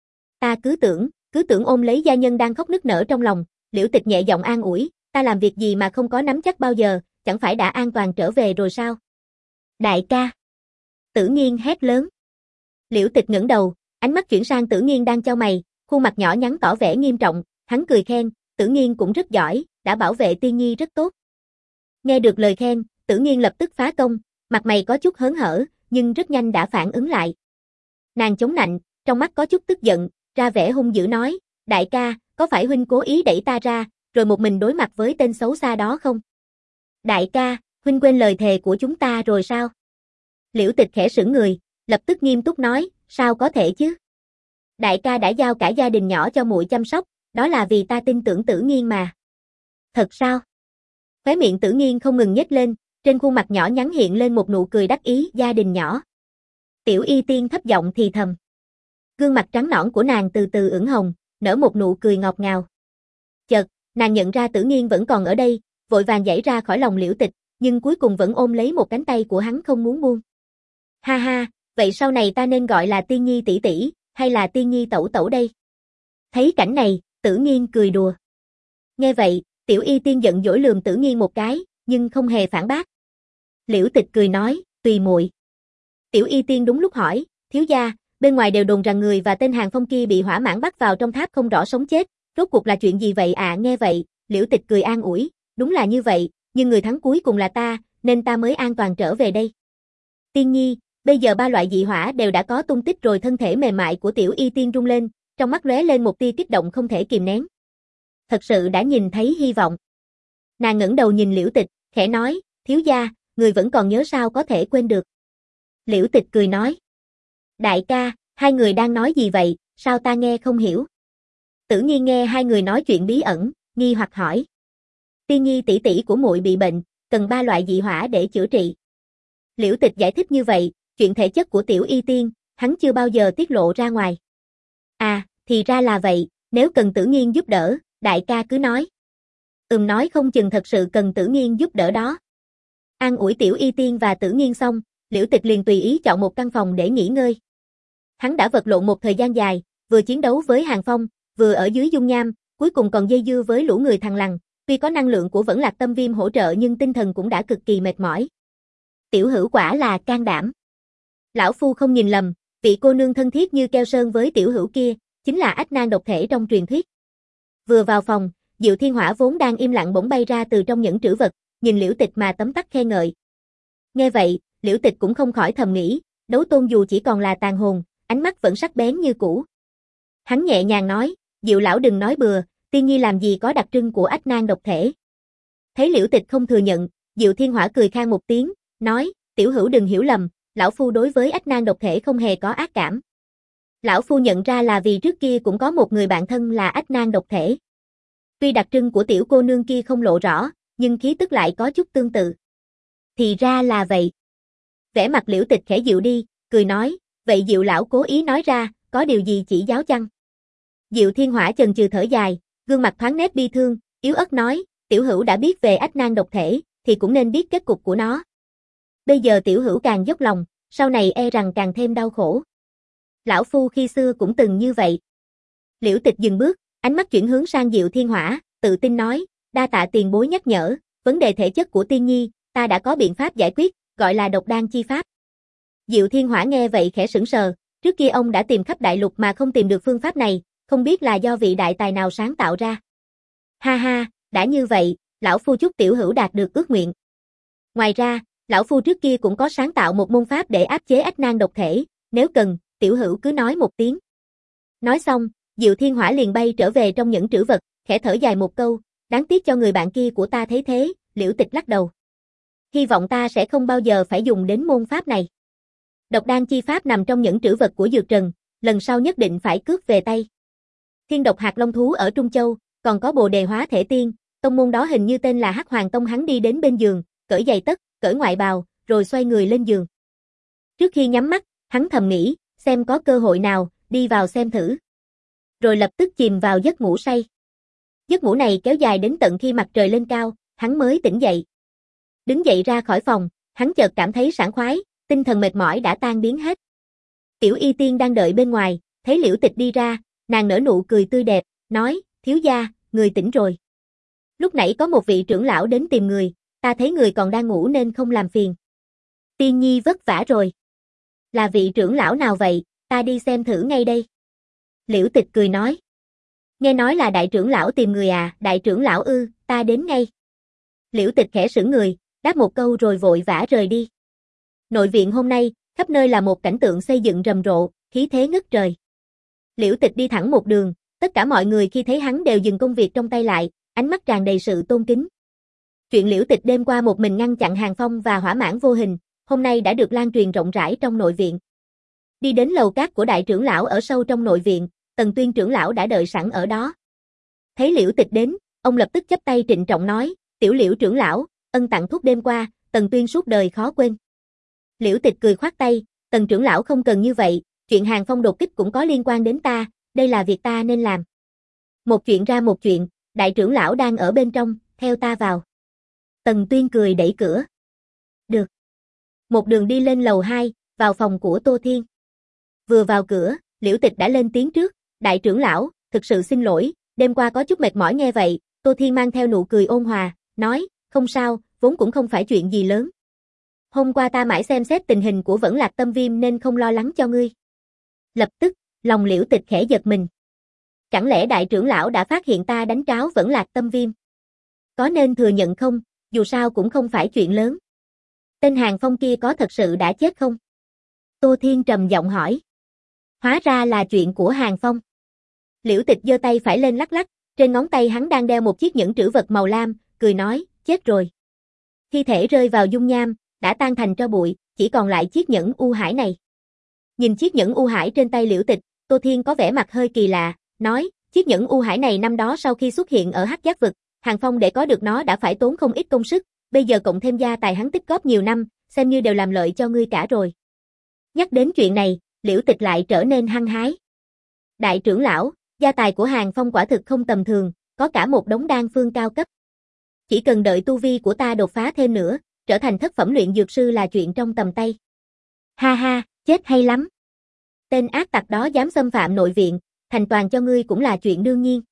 Ta cứ tưởng, cứ tưởng ôm lấy gia nhân đang khóc nức nở trong lòng, Liễu Tịch nhẹ giọng an ủi, ta làm việc gì mà không có nắm chắc bao giờ, chẳng phải đã an toàn trở về rồi sao? Đại ca! Tử Nghiên hét lớn. Liễu Tịch ngẩng đầu, ánh mắt chuyển sang Tử Nghiên đang chau mày, khuôn mặt nhỏ nhắn tỏ vẻ nghiêm trọng, hắn cười khen, Tử Nghiên cũng rất giỏi, đã bảo vệ Tiên Nhi rất tốt. Nghe được lời khen, Tử Nghiên lập tức phá công, mặt mày có chút hớn hở, nhưng rất nhanh đã phản ứng lại. Nàng chống nạnh, trong mắt có chút tức giận, ra vẻ hung dữ nói, đại ca, có phải huynh cố ý đẩy ta ra, rồi một mình đối mặt với tên xấu xa đó không? Đại ca, huynh quên lời thề của chúng ta rồi sao? Liễu Tịch khẽ sững người, lập tức nghiêm túc nói, sao có thể chứ? Đại ca đã giao cả gia đình nhỏ cho muội chăm sóc, đó là vì ta tin tưởng Tử Nghiên mà. Thật sao? Khóe miệng Tử Nghiên không ngừng nhếch lên, trên khuôn mặt nhỏ nhắn hiện lên một nụ cười đắc ý, gia đình nhỏ. Tiểu Y Tiên thấp giọng thì thầm. Gương mặt trắng nõn của nàng từ từ ửng hồng, nở một nụ cười ngọt ngào. Chợt, nàng nhận ra Tử Nghiên vẫn còn ở đây, vội vàng giãy ra khỏi lòng Liễu Tịch, nhưng cuối cùng vẫn ôm lấy một cánh tay của hắn không muốn buông. Ha ha, vậy sau này ta nên gọi là Tiên Nhi tỷ tỷ, hay là Tiên Nhi tẩu tẩu đây? Thấy cảnh này, Tử Nghiên cười đùa. Nghe vậy, Tiểu Y Tiên giận dỗi lườm Tử Nghiên một cái, nhưng không hề phản bác. Liễu Tịch cười nói, tùy muội. Tiểu Y Tiên đúng lúc hỏi, thiếu gia, bên ngoài đều đồn rằng người và tên Hàng Phong kia bị hỏa mãn bắt vào trong tháp không rõ sống chết, rốt cuộc là chuyện gì vậy ạ? À, nghe vậy, Liễu Tịch cười an ủi, đúng là như vậy, nhưng người thắng cuối cùng là ta, nên ta mới an toàn trở về đây. Tiên Nhi, bây giờ ba loại dị hỏa đều đã có tung tích rồi. Thân thể mềm mại của Tiểu Y Tiên rung lên, trong mắt lóe lên một tia kích động không thể kìm nén. Thật sự đã nhìn thấy hy vọng. Nàng ngẩng đầu nhìn Liễu Tịch, khẽ nói, thiếu gia, người vẫn còn nhớ sao có thể quên được. Liễu Tịch cười nói, đại ca, hai người đang nói gì vậy, sao ta nghe không hiểu? Tử Nghiên nghe hai người nói chuyện bí ẩn, nghi hoặc hỏi. Tiên Nhi tỷ tỷ của muội bị bệnh, cần ba loại dị hỏa để chữa trị. Liễu Tịch giải thích như vậy, chuyện thể chất của Tiểu Y Tiên, hắn chưa bao giờ tiết lộ ra ngoài. À, thì ra là vậy, nếu cần Tử Nghiên giúp đỡ, đại ca cứ nói. Ừm, nói không chừng thật sự cần Tử Nghiên giúp đỡ đó. An ủi Tiểu Y Tiên và Tử Nghiên xong, Liễu Tịch liền tùy ý chọn một căn phòng để nghỉ ngơi. Hắn đã vật lộn một thời gian dài, vừa chiến đấu với Hàng Phong, vừa ở dưới dung nham, cuối cùng còn dây dưa với lũ người thằng lằn, tuy có năng lượng của Vẫn Lạc Tâm Viêm hỗ trợ nhưng tinh thần cũng đã cực kỳ mệt mỏi. Tiểu Hữu quả là can đảm. Lão phu không nhìn lầm, vị cô nương thân thiết như keo sơn với Tiểu Hữu kia, chính là Ách Nan độc thể trong truyền thuyết. Vừa vào phòng, Diệu Thiên Hỏa vốn đang im lặng bỗng bay ra từ trong những trữ vật, nhìn Liễu Tịch mà tấm tắc khen ngợi. Nghe vậy, Liễu Tịch cũng không khỏi thầm nghĩ, Đấu Tôn dù chỉ còn là tàn hồn, ánh mắt vẫn sắc bén như cũ. Hắn nhẹ nhàng nói, Diệu lão đừng nói bừa, Tiên Nhi làm gì có đặc trưng của Ách Nan độc thể. Thấy Liễu Tịch không thừa nhận, Diệu Thiên Hỏa cười khan một tiếng, nói, Tiểu Hữu đừng hiểu lầm, lão phu đối với Ách Nan độc thể không hề có ác cảm. Lão phu nhận ra là vì trước kia cũng có một người bạn thân là Ách Nan độc thể. Tuy đặc trưng của tiểu cô nương kia không lộ rõ, nhưng khí tức lại có chút tương tự. Thì ra là vậy. Vẻ mặt Liễu Tịch khẽ dịu đi, cười nói, vậy Diệu lão cố ý nói ra, có điều gì chỉ giáo chăng? Diệu Thiên Hỏa chần chừ thở dài, gương mặt thoáng nét bi thương, yếu ớt nói, Tiểu Hữu đã biết về Ách Nan độc thể, thì cũng nên biết kết cục của nó. Bây giờ Tiểu Hữu càng dốc lòng, sau này e rằng càng thêm đau khổ. Lão phu khi xưa cũng từng như vậy. Liễu Tịch dừng bước, ánh mắt chuyển hướng sang Diệu Thiên Hỏa, tự tin nói, đa tạ tiền bối nhắc nhở, vấn đề thể chất của Tiên Nhi, ta đã có biện pháp giải quyết, gọi là độc đan chi pháp. Diệu Thiên Hỏa nghe vậy khẽ sững sờ, trước kia ông đã tìm khắp đại lục mà không tìm được phương pháp này, không biết là do vị đại tài nào sáng tạo ra. Ha ha, đã như vậy, lão phu chúc tiểu hữu đạt được ước nguyện. Ngoài ra, lão phu trước kia cũng có sáng tạo một môn pháp để áp chế ách nan độc thể, nếu cần, tiểu hữu cứ nói một tiếng. Nói xong, Diệu Thiên Hỏa liền bay trở về trong những trữ vật, khẽ thở dài một câu, đáng tiếc cho người bạn kia của ta thấy thế, Liễu Tịch lắc đầu. Hy vọng ta sẽ không bao giờ phải dùng đến môn pháp này. Độc đan chi pháp nằm trong những trữ vật của Dược Trần, lần sau nhất định phải cướp về tay. Thiên độc hạt long thú ở Trung Châu, còn có bồ đề hóa thể tiên, tông môn đó hình như tên là Hắc Hoàng Tông. Hắn đi đến bên giường, cởi giày tất, cởi ngoại bào, rồi xoay người lên giường. Trước khi nhắm mắt, hắn thầm nghĩ, xem có cơ hội nào, đi vào xem thử. Rồi lập tức chìm vào giấc ngủ say. Giấc ngủ này kéo dài đến tận khi mặt trời lên cao, hắn mới tỉnh dậy. Đứng dậy ra khỏi phòng, hắn chợt cảm thấy sảng khoái, tinh thần mệt mỏi đã tan biến hết. Tiểu Y Tiên đang đợi bên ngoài, thấy Liễu Tịch đi ra, nàng nở nụ cười tươi đẹp, nói, thiếu gia, người tỉnh rồi. Lúc nãy có một vị trưởng lão đến tìm người, ta thấy người còn đang ngủ nên không làm phiền. Tiên nhi vất vả rồi. Là vị trưởng lão nào vậy, ta đi xem thử ngay đây. Liễu Tịch cười nói. Nghe nói là đại trưởng lão tìm người à, đại trưởng lão ư, ta đến ngay. Liễu Tịch khẽ sững người, đáp một câu rồi vội vã rời đi. Nội viện hôm nay, khắp nơi là một cảnh tượng xây dựng rầm rộ, khí thế ngất trời. Liễu Tịch đi thẳng một đường, tất cả mọi người khi thấy hắn đều dừng công việc trong tay lại, ánh mắt tràn đầy sự tôn kính. Chuyện Liễu Tịch đêm qua một mình ngăn chặn Hàng Phong và Hỏa Mãng Vô Hình, hôm nay đã được lan truyền rộng rãi trong nội viện. Đi đến lầu cát của đại trưởng lão ở sâu trong nội viện, Tần Tuyên trưởng lão đã đợi sẵn ở đó. Thấy Liễu Tịch đến, ông lập tức chắp tay trịnh trọng nói, tiểu Liễu trưởng lão, ân tặng thuốc đêm qua, Tần Tuyên suốt đời khó quên. Liễu Tịch cười khoát tay, Tần trưởng lão không cần như vậy, chuyện Hàng Phong đột kích cũng có liên quan đến ta, đây là việc ta nên làm. Một chuyện ra một chuyện, đại trưởng lão đang ở bên trong, theo ta vào. Tần Tuyên cười đẩy cửa. Được. Một đường đi lên lầu hai, vào phòng của Tô Thiên. Vừa vào cửa, Liễu Tịch đã lên tiếng trước, đại trưởng lão, thực sự xin lỗi, đêm qua có chút mệt mỏi. Nghe vậy, Tô Thiên mang theo nụ cười ôn hòa, nói, không sao, vốn cũng không phải chuyện gì lớn. Hôm qua ta mãi xem xét tình hình của Vẫn Lạc Tâm Viêm nên không lo lắng cho ngươi. Lập tức, lòng Liễu Tịch khẽ giật mình. Chẳng lẽ đại trưởng lão đã phát hiện ta đánh tráo Vẫn Lạc Tâm Viêm? Có nên thừa nhận không, dù sao cũng không phải chuyện lớn. Tên Hàng Phong kia có thật sự đã chết không? Tô Thiên trầm giọng hỏi. Hóa ra là chuyện của Hàng Phong. Liễu Tịch giơ tay phải lên lắc lắc, trên ngón tay hắn đang đeo một chiếc nhẫn trữ vật màu lam, cười nói, chết rồi. Thi thể rơi vào dung nham, đã tan thành tro bụi, chỉ còn lại chiếc nhẫn u hải này. Nhìn chiếc nhẫn u hải trên tay Liễu Tịch, Tô Thiên có vẻ mặt hơi kỳ lạ, nói, chiếc nhẫn u hải này năm đó sau khi xuất hiện ở Hắc Giác vực, Hàng Phong để có được nó đã phải tốn không ít công sức, bây giờ cộng thêm gia tài hắn tích góp nhiều năm, xem như đều làm lợi cho ngươi cả rồi. Nhắc đến chuyện này, Liễu Tịch lại trở nên hăng hái. Đại trưởng lão, gia tài của Hàng Phong quả thực không tầm thường, có cả một đống đan phương cao cấp. Chỉ cần đợi tu vi của ta đột phá thêm nữa, trở thành thất phẩm luyện dược sư là chuyện trong tầm tay. Ha ha, chết hay lắm. Tên ác tặc đó dám xâm phạm nội viện, thành toàn cho ngươi cũng là chuyện đương nhiên.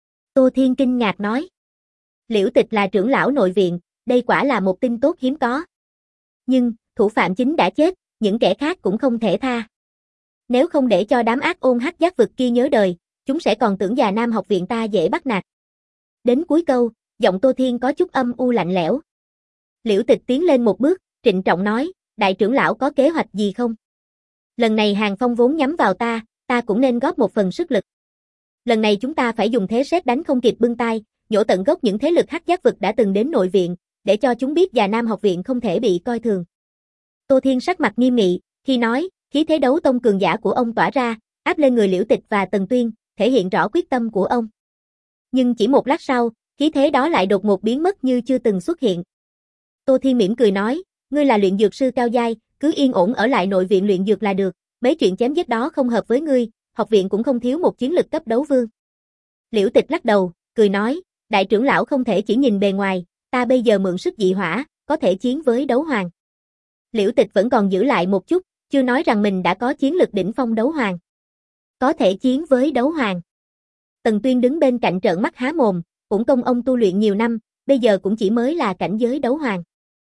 Tô Thiên kinh ngạc nói. Liễu Tịch là trưởng lão nội viện, đây quả là một tin tốt hiếm có. Nhưng, thủ phạm chính đã chết, những kẻ khác cũng không thể tha. Nếu không để cho đám ác ôn Hắc Giác vực kia nhớ đời, chúng sẽ còn tưởng già Nam học viện ta dễ bắt nạt. Đến cuối câu, giọng Tô Thiên có chút âm u lạnh lẽo. Liễu Tịch tiến lên một bước, trịnh trọng nói, đại trưởng lão có kế hoạch gì không? Lần này Hàng Phong vốn nhắm vào ta, ta cũng nên góp một phần sức lực. Lần này chúng ta phải dùng thế sét đánh không kịp bưng tay, nhổ tận gốc những thế lực Hắc Giác vực đã từng đến nội viện, để cho chúng biết già Nam học viện không thể bị coi thường. Tô Thiên sắc mặt nghiêm nghị, khi nói, khí thế đấu tông cường giả của ông tỏa ra, áp lên người Liễu Tịch và Tần Tuyên, thể hiện rõ quyết tâm của ông. Nhưng chỉ một lát sau, khí thế đó lại đột ngột biến mất như chưa từng xuất hiện. Tô Thiên mỉm cười nói, ngươi là luyện dược sư cao giai, cứ yên ổn ở lại nội viện luyện dược là được, mấy chuyện chém giết đó không hợp với ngươi, học viện cũng không thiếu một chiến lực cấp đấu vương. Liễu Tịch lắc đầu, cười nói, đại trưởng lão không thể chỉ nhìn bề ngoài, ta bây giờ mượn sức dị hỏa, có thể chiến với đấu hoàng. Liễu Tịch vẫn còn giữ lại một chút, chưa nói rằng mình đã có chiến lực đỉnh phong đấu hoàng. Có thể chiến với đấu hoàng. Tần Tuyên đứng bên cạnh trợn mắt há mồm, cũng công ông tu luyện nhiều năm, bây giờ cũng chỉ mới là cảnh giới đấu hoàng.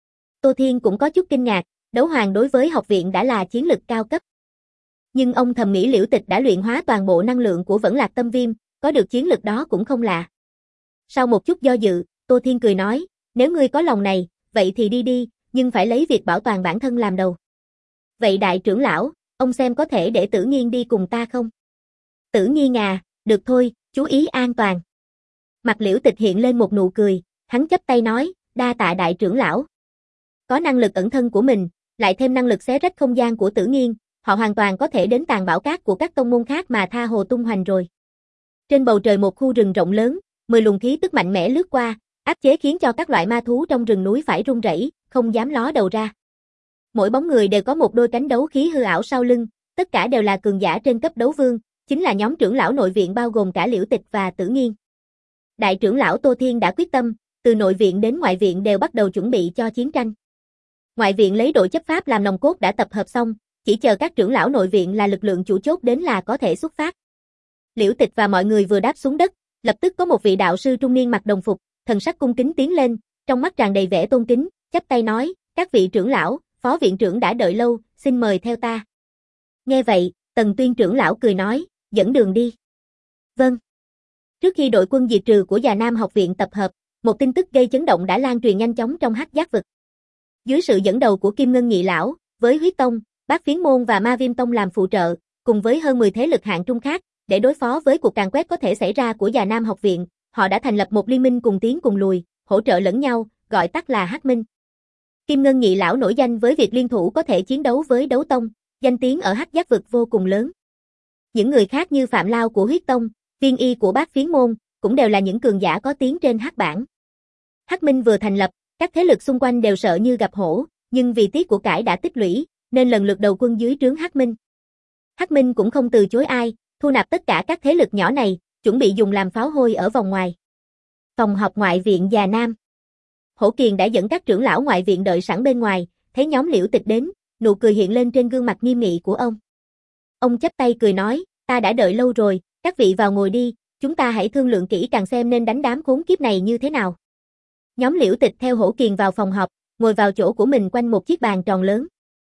Tô Thiên cũng có chút kinh ngạc, đấu hoàng đối với học viện đã là chiến lực cao cấp. Nhưng ông thầm nghĩ Liễu Tịch đã luyện hóa toàn bộ năng lượng của Vẫn Lạc Tâm Viêm, có được chiến lực đó cũng không lạ. Sau một chút do dự, Tô Thiên cười nói, nếu ngươi có lòng này, vậy thì đi đi, nhưng phải lấy việc bảo toàn bản thân làm đầu. Vậy đại trưởng lão, ông xem có thể để Tử Nghiên đi cùng ta không? Tử Nghiên à, được thôi, chú ý an toàn. Mặt Liễu Tịch hiện lên một nụ cười, hắn chắp tay nói, đa tạ đại trưởng lão. Có năng lực ẩn thân của mình, lại thêm năng lực xé rách không gian của Tử Nghiên, họ hoàn toàn có thể đến tàn bảo cát của các tông môn khác mà tha hồ tung hoành rồi. Trên bầu trời một khu rừng rộng lớn, mười luồng khí tức mạnh mẽ lướt qua, áp chế khiến cho các loại ma thú trong rừng núi phải run rẩy, không dám ló đầu ra. Mỗi bóng người đều có một đôi cánh đấu khí hư ảo sau lưng, tất cả đều là cường giả trên cấp đấu vương, chính là nhóm trưởng lão nội viện bao gồm cả Liễu Tịch và Tử Nghiên. Đại trưởng lão Tô Thiên đã quyết tâm, từ nội viện đến ngoại viện đều bắt đầu chuẩn bị cho chiến tranh. Ngoại viện lấy đội chấp pháp làm nòng cốt đã tập hợp xong, chỉ chờ các trưởng lão nội viện là lực lượng chủ chốt đến là có thể xuất phát. Liễu Tịch và mọi người vừa đáp xuống đất, lập tức có một vị đạo sư trung niên mặc đồng phục, thần sắc cung kính tiến lên, trong mắt tràn đầy vẻ tôn kính, chắp tay nói, các vị trưởng lão, phó viện trưởng đã đợi lâu, xin mời theo ta. Nghe vậy, Tần Tuyên trưởng lão cười nói, dẫn đường đi. Vâng. Trước khi đội quân diệt trừ của Già Nam học viện tập hợp, một tin tức gây chấn động đã lan truyền nhanh chóng trong Hắc Giác vực. Dưới sự dẫn đầu của Kim Ngân Nghị lão, với Huyết Tông, Bát Phiến Môn và Ma Viêm Tông làm phụ trợ, cùng với hơn mười thế lực hạng trung khác, để đối phó với cuộc càn quét có thể xảy ra của Già Nam học viện, họ đã thành lập một liên minh cùng tiến cùng lùi, hỗ trợ lẫn nhau, gọi tắt là Hắc Minh. Kim Ngân Nghị lão nổi danh với việc liên thủ có thể chiến đấu với Đấu Tông, danh tiếng ở Hắc Giác vực vô cùng lớn. Những người khác như Phạm Lao của Huyết Tông, Viên Y của Bát Phiến Môn, cũng đều là những cường giả có tiếng trên Hắc bảng. Hắc Minh vừa thành lập, các thế lực xung quanh đều sợ như gặp hổ, nhưng vì tiếc của cải đã tích lũy, nên lần lượt đầu quân dưới trướng Hắc Minh. Hắc Minh cũng không từ chối ai, thu nạp tất cả các thế lực nhỏ này, chuẩn bị dùng làm pháo hôi ở vòng ngoài. Phòng họp ngoại viện Già Nam. Hổ Kiền đã dẫn các trưởng lão ngoại viện đợi sẵn bên ngoài, thấy nhóm Liễu Tịch đến, nụ cười hiện lên trên gương mặt nghiêm nghị của ông. Ông chắp tay cười nói, ta đã đợi lâu rồi, các vị vào ngồi đi, chúng ta hãy thương lượng kỹ càng xem nên đánh đám khốn kiếp này như thế nào. Nhóm Liễu Tịch theo Hổ Kiền vào phòng họp, ngồi vào chỗ của mình quanh một chiếc bàn tròn lớn.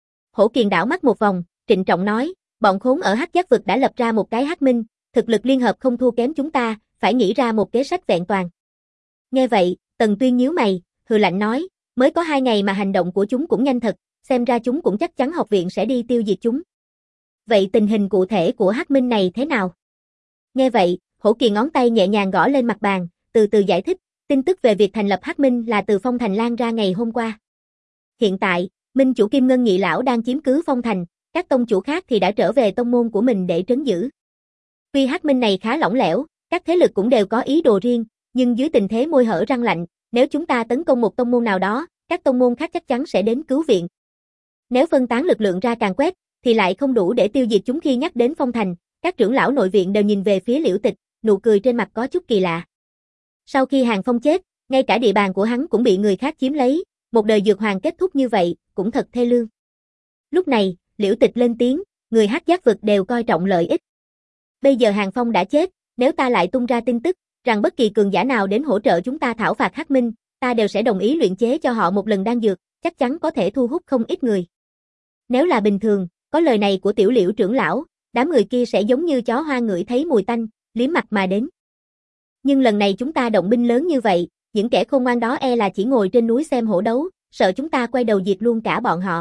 Hổ Kiền đảo mắt một vòng, trịnh trọng nói, bọn khốn ở Hắc Giác vực đã lập ra một cái Hắc Minh, thực lực liên hợp không thua kém chúng ta, phải nghĩ ra một kế sách vẹn toàn. Nghe vậy, Tần Tuyên nhíu mày, hừ lạnh nói, mới có hai ngày mà hành động của chúng cũng nhanh thật, xem ra chúng cũng chắc chắn học viện sẽ đi tiêu diệt chúng. Vậy tình hình cụ thể của Hắc Minh này thế nào? Nghe vậy, Hổ Kiền ngón tay nhẹ nhàng gõ lên mặt bàn, từ từ giải thích, tin tức về việc thành lập Hắc Minh là từ Phong Thành lan ra ngày hôm qua. Hiện tại, Minh chủ Kim Ngân Nghị lão đang chiếm cứ Phong Thành, các tông chủ khác thì đã trở về tông môn của mình để trấn giữ. Tuy Hắc Minh này khá lỏng lẻo, các thế lực cũng đều có ý đồ riêng, nhưng dưới tình thế môi hở răng lạnh, nếu chúng ta tấn công một tông môn nào đó, các tông môn khác chắc chắn sẽ đến cứu viện. Nếu phân tán lực lượng ra càn quét, thì lại không đủ để tiêu diệt chúng. Khi nhắc đến Phong Thành, các trưởng lão nội viện đều nhìn về phía Liễu Tịch, nụ cười trên mặt có chút kỳ lạ. Sau khi Hàng Phong chết, ngay cả địa bàn của hắn cũng bị người khác chiếm lấy, một đời dược hoàng kết thúc như vậy, cũng thật thê lương. Lúc này, Liễu Tịch lên tiếng, người Hắc Giác vực đều coi trọng lợi ích. Bây giờ Hàng Phong đã chết, nếu ta lại tung ra tin tức, rằng bất kỳ cường giả nào đến hỗ trợ chúng ta thảo phạt Hắc Minh, ta đều sẽ đồng ý luyện chế cho họ một lần đan dược, chắc chắn có thể thu hút không ít người. Nếu là bình thường, có lời này của Tiểu Liễu trưởng lão, đám người kia sẽ giống như chó hoang ngửi thấy mùi tanh, liếm mặt mà đến. Nhưng lần này chúng ta động binh lớn như vậy, những kẻ khôn ngoan đó e là chỉ ngồi trên núi xem hổ đấu, sợ chúng ta quay đầu diệt luôn cả bọn họ.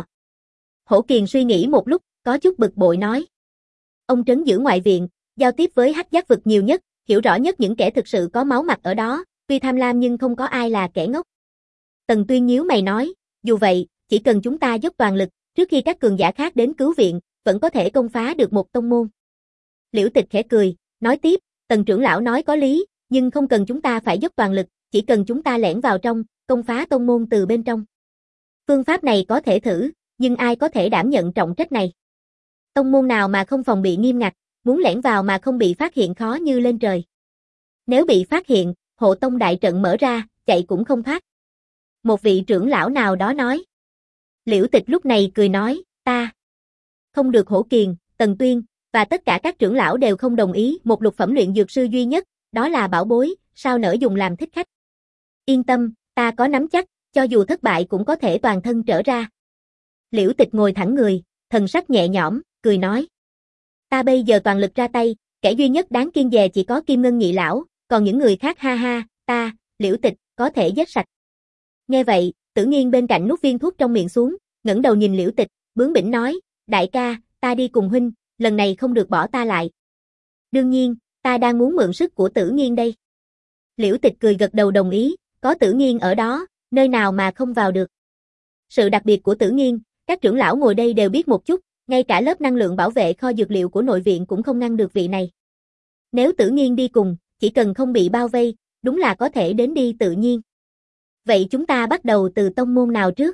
Hổ Kiền suy nghĩ một lúc, có chút bực bội nói. Ông trấn giữ ngoại viện, giao tiếp với Hắc Giác vực nhiều nhất, hiểu rõ nhất những kẻ thực sự có máu mặt ở đó, tuy tham lam nhưng không có ai là kẻ ngốc. Tần Tuyên nhíu mày nói, dù vậy, chỉ cần chúng ta dốc toàn lực, trước khi các cường giả khác đến cứu viện, vẫn có thể công phá được một tông môn. Liễu Tịch khẽ cười, nói tiếp, Tần trưởng lão nói có lý, nhưng không cần chúng ta phải dốc toàn lực, chỉ cần chúng ta lẻn vào trong, công phá tông môn từ bên trong. Phương pháp này có thể thử, nhưng ai có thể đảm nhận trọng trách này? Tông môn nào mà không phòng bị nghiêm ngặt, muốn lẻn vào mà không bị phát hiện khó như lên trời. Nếu bị phát hiện, hộ tông đại trận mở ra, chạy cũng không thoát. Một vị trưởng lão nào đó nói. Liễu Tịch lúc này cười nói, ta không được. Hổ Kiền, Tần Tuyên, và tất cả các trưởng lão đều không đồng ý. Một lục phẩm luyện dược sư duy nhất, đó là bảo bối, sao nỡ dùng làm thích khách. Yên tâm, ta có nắm chắc, cho dù thất bại cũng có thể toàn thân trở ra. Liễu Tịch ngồi thẳng người, thần sắc nhẹ nhõm, cười nói. Ta bây giờ toàn lực ra tay, kẻ duy nhất đáng kiêng dè chỉ có Kim Ngân nhị lão, còn những người khác ha ha, ta, Liễu Tịch, có thể giết sạch. Nghe vậy, Tử Nghiên bên cạnh nuốt viên thuốc trong miệng xuống, ngẩng đầu nhìn Liễu Tịch, bướng bỉnh nói, đại ca, ta đi cùng huynh, lần này không được bỏ ta lại. Đương nhiên, ta đang muốn mượn sức của Tử Nghiên đây. Liễu Tịch cười gật đầu đồng ý, có Tử Nghiên ở đó, nơi nào mà không vào được. Sự đặc biệt của Tử Nghiên, các trưởng lão ngồi đây đều biết một chút, ngay cả lớp năng lượng bảo vệ kho dược liệu của nội viện cũng không ngăn được vị này. Nếu Tử Nghiên đi cùng, chỉ cần không bị bao vây, đúng là có thể đến đi tự nhiên. Vậy chúng ta bắt đầu từ tông môn nào trước?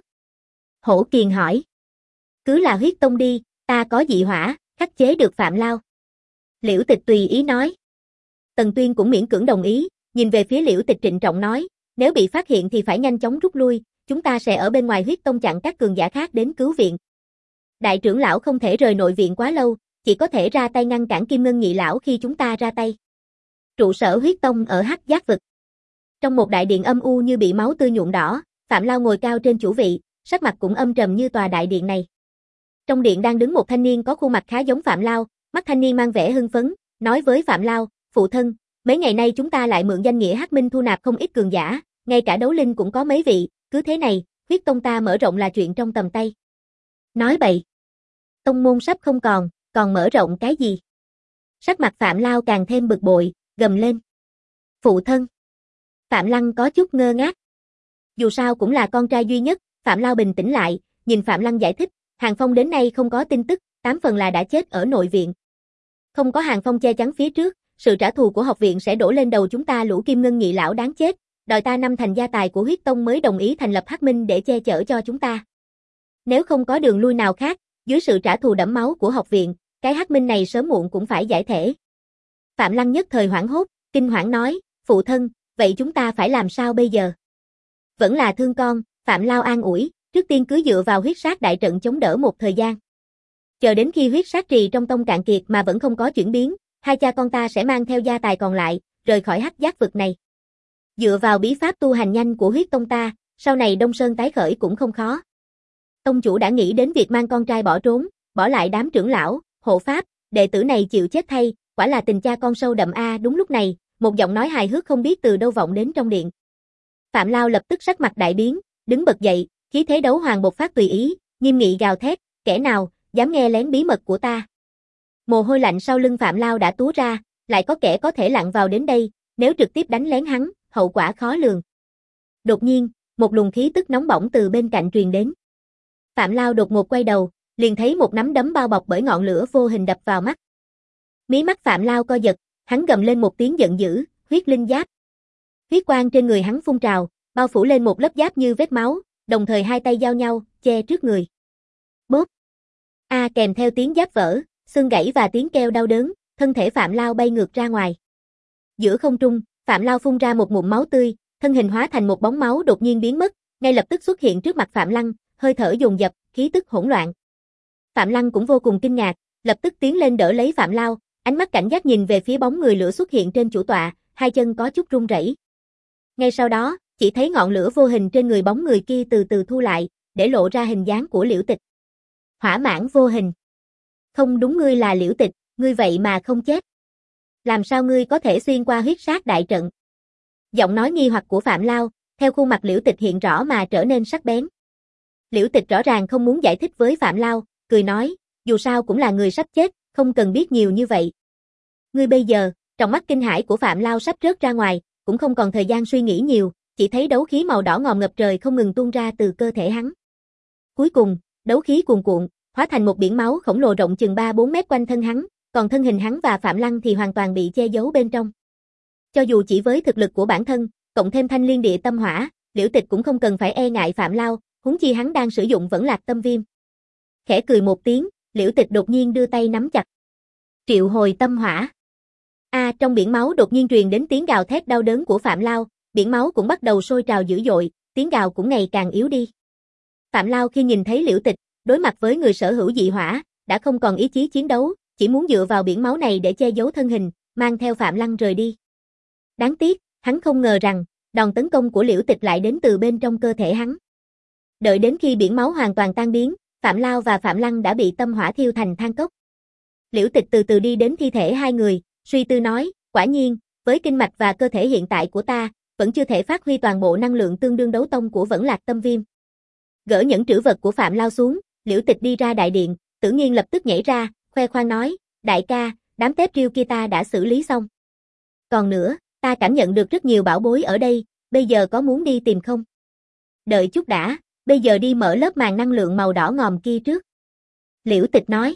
Hổ Kiền hỏi. Cứ là huyết tông đi, ta có dị hỏa, khắc chế được Phạm Lao. Liễu Tịch tùy ý nói. Tần Tuyên cũng miễn cưỡng đồng ý, nhìn về phía Liễu Tịch trịnh trọng nói, nếu bị phát hiện thì phải nhanh chóng rút lui, chúng ta sẽ ở bên ngoài huyết tông chặn các cường giả khác đến cứu viện. Đại trưởng lão không thể rời nội viện quá lâu, chỉ có thể ra tay ngăn cản Kim Ngân nhị lão khi chúng ta ra tay. Trụ sở huyết tông ở Hắc Giác vực. Trong một đại điện âm u như bị máu tươi nhuộm đỏ, Phạm Lao ngồi cao trên chủ vị, sắc mặt cũng âm trầm như tòa đại điện này. Trong điện đang đứng một thanh niên có khuôn mặt khá giống Phạm Lao, mắt thanh niên mang vẻ hưng phấn, nói với Phạm Lao, phụ thân, mấy ngày nay chúng ta lại mượn danh nghĩa Hắc Minh thu nạp không ít cường giả, ngay cả đấu linh cũng có mấy vị, cứ thế này, huyết tông ta mở rộng là chuyện trong tầm tay. Nói bậy. Tông môn sắp không còn, còn mở rộng cái gì? Sắc mặt Phạm Lao càng thêm bực bội, gầm lên. Phụ thân. Phạm Lăng có chút ngơ ngác. Dù sao cũng là con trai duy nhất, Phạm Lao bình tĩnh lại, nhìn Phạm Lăng giải thích, Hàng Phong đến nay không có tin tức, tám phần là đã chết ở nội viện. Không có Hàng Phong che chắn phía trước, sự trả thù của học viện sẽ đổ lên đầu chúng ta lũ Kim Ngân nhị lão đáng chết, đòi ta năm thành gia tài của huyết tông mới đồng ý thành lập Hắc Minh để che chở cho chúng ta. Nếu không có đường lui nào khác, dưới sự trả thù đẫm máu của học viện, cái Hắc Minh này sớm muộn cũng phải giải thể. Phạm Lăng nhất thời hoảng hốt, kinh hoảng nói, phụ thân, vậy chúng ta phải làm sao bây giờ? Vẫn là thương con, Phạm Lao an ủi, trước tiên cứ dựa vào huyết sát đại trận chống đỡ một thời gian. Chờ đến khi huyết sát trì trong tông cạn kiệt mà vẫn không có chuyển biến, hai cha con ta sẽ mang theo gia tài còn lại, rời khỏi Hắc Giác vực này. Dựa vào bí pháp tu hành nhanh của huyết tông ta, sau này Đông Sơn tái khởi cũng không khó. Tông chủ đã nghĩ đến việc mang con trai bỏ trốn, bỏ lại đám trưởng lão, hộ pháp, đệ tử này chịu chết thay, quả là tình cha con sâu đậm a. Đúng lúc này, một giọng nói hài hước không biết từ đâu vọng đến trong điện. Phạm Lao lập tức sắc mặt đại biến, đứng bật dậy, khí thế đấu hoàng bộc phát tùy ý, nghiêm nghị gào thét, kẻ nào dám nghe lén bí mật của ta. Mồ hôi lạnh sau lưng Phạm Lao đã túa ra, lại có kẻ có thể lặn vào đến đây, nếu trực tiếp đánh lén hắn, hậu quả khó lường. Đột nhiên, một luồng khí tức nóng bỏng từ bên cạnh truyền đến. Phạm Lao đột ngột quay đầu, liền thấy một nắm đấm bao bọc bởi ngọn lửa vô hình đập vào mắt. Mí mắt Phạm Lao co giật, hắn gầm lên một tiếng giận dữ, huyết linh giáp. Huyết quang trên người hắn phun trào, bao phủ lên một lớp giáp như vết máu, đồng thời hai tay giao nhau, che trước người. Bốp. A kèm theo tiếng giáp vỡ, xương gãy và tiếng kêu đau đớn, thân thể Phạm Lao bay ngược ra ngoài. Giữa không trung, Phạm Lao phun ra một ngụm máu tươi, thân hình hóa thành một bóng máu đột nhiên biến mất, ngay lập tức xuất hiện trước mặt Phạm Lăng, hơi thở dồn dập, khí tức hỗn loạn. Phạm Lăng cũng vô cùng kinh ngạc, lập tức tiến lên đỡ lấy Phạm Lao, ánh mắt cảnh giác nhìn về phía bóng người lửa xuất hiện trên chủ tọa, hai chân có chút run rẩy. Ngay sau đó, chỉ thấy ngọn lửa vô hình trên người bóng người kia từ từ thu lại, để lộ ra hình dáng của Liễu Tịch. Hỏa mãn vô hình. Không đúng, ngươi là Liễu Tịch, ngươi vậy mà không chết. Làm sao ngươi có thể xuyên qua huyết sát đại trận? Giọng nói nghi hoặc của Phạm Lao, theo khuôn mặt Liễu Tịch hiện rõ mà trở nên sắc bén. Liễu Tịch rõ ràng không muốn giải thích với Phạm Lao, cười nói, dù sao cũng là người sắp chết, không cần biết nhiều như vậy. Ngươi bây giờ, trong mắt kinh hãi của Phạm Lao sắp rớt ra ngoài, cũng không còn thời gian suy nghĩ nhiều, chỉ thấy đấu khí màu đỏ ngòm ngập trời không ngừng tuôn ra từ cơ thể hắn. Cuối cùng, đấu khí cuồn cuộn, hóa thành một biển máu khổng lồ rộng chừng ba bốn mét quanh thân hắn, còn thân hình hắn và Phạm Lăng thì hoàn toàn bị che giấu bên trong. Cho dù chỉ với thực lực của bản thân, cộng thêm thanh liên địa tâm hỏa, Liễu Tịch cũng không cần phải e ngại Phạm Lao, huống chi hắn đang sử dụng vẫn lạc tâm viêm. Khẽ cười một tiếng, Liễu Tịch đột nhiên đưa tay nắm chặt. Triệu hồi tâm hỏa. A à, trong biển máu đột nhiên truyền đến tiếng gào thét đau đớn của Phạm Lao, biển máu cũng bắt đầu sôi trào dữ dội, tiếng gào cũng ngày càng yếu đi. Phạm Lao khi nhìn thấy Liễu Tịch, đối mặt với người sở hữu dị hỏa, đã không còn ý chí chiến đấu, chỉ muốn dựa vào biển máu này để che giấu thân hình, mang theo Phạm Lăng rời đi. Đáng tiếc, hắn không ngờ rằng, Đòn tấn công của Liễu Tịch lại đến từ bên trong cơ thể hắn. Đợi đến khi biển máu hoàn toàn tan biến, Phạm Lao và Phạm Lăng đã bị tâm hỏa thiêu thành than cốc. Liễu Tịch từ từ đi đến thi thể hai người, suy tư nói, quả nhiên, với kinh mạch và cơ thể hiện tại của ta, vẫn chưa thể phát huy toàn bộ năng lượng tương đương đấu tông của Vẫn Lạc Tâm Viêm. Gỡ những trữ vật của Phạm Lao xuống, Liễu Tịch đi ra đại điện, Tử Nghiên lập tức nhảy ra, khoe khoang nói, đại ca, đám tép riêu kia ta đã xử lý xong. Còn nữa, ta cảm nhận được rất nhiều bảo bối ở đây, bây giờ có muốn đi tìm không? Đợi chút đã, bây giờ đi mở lớp màn năng lượng màu đỏ ngòm kia trước. Liễu Tịch nói.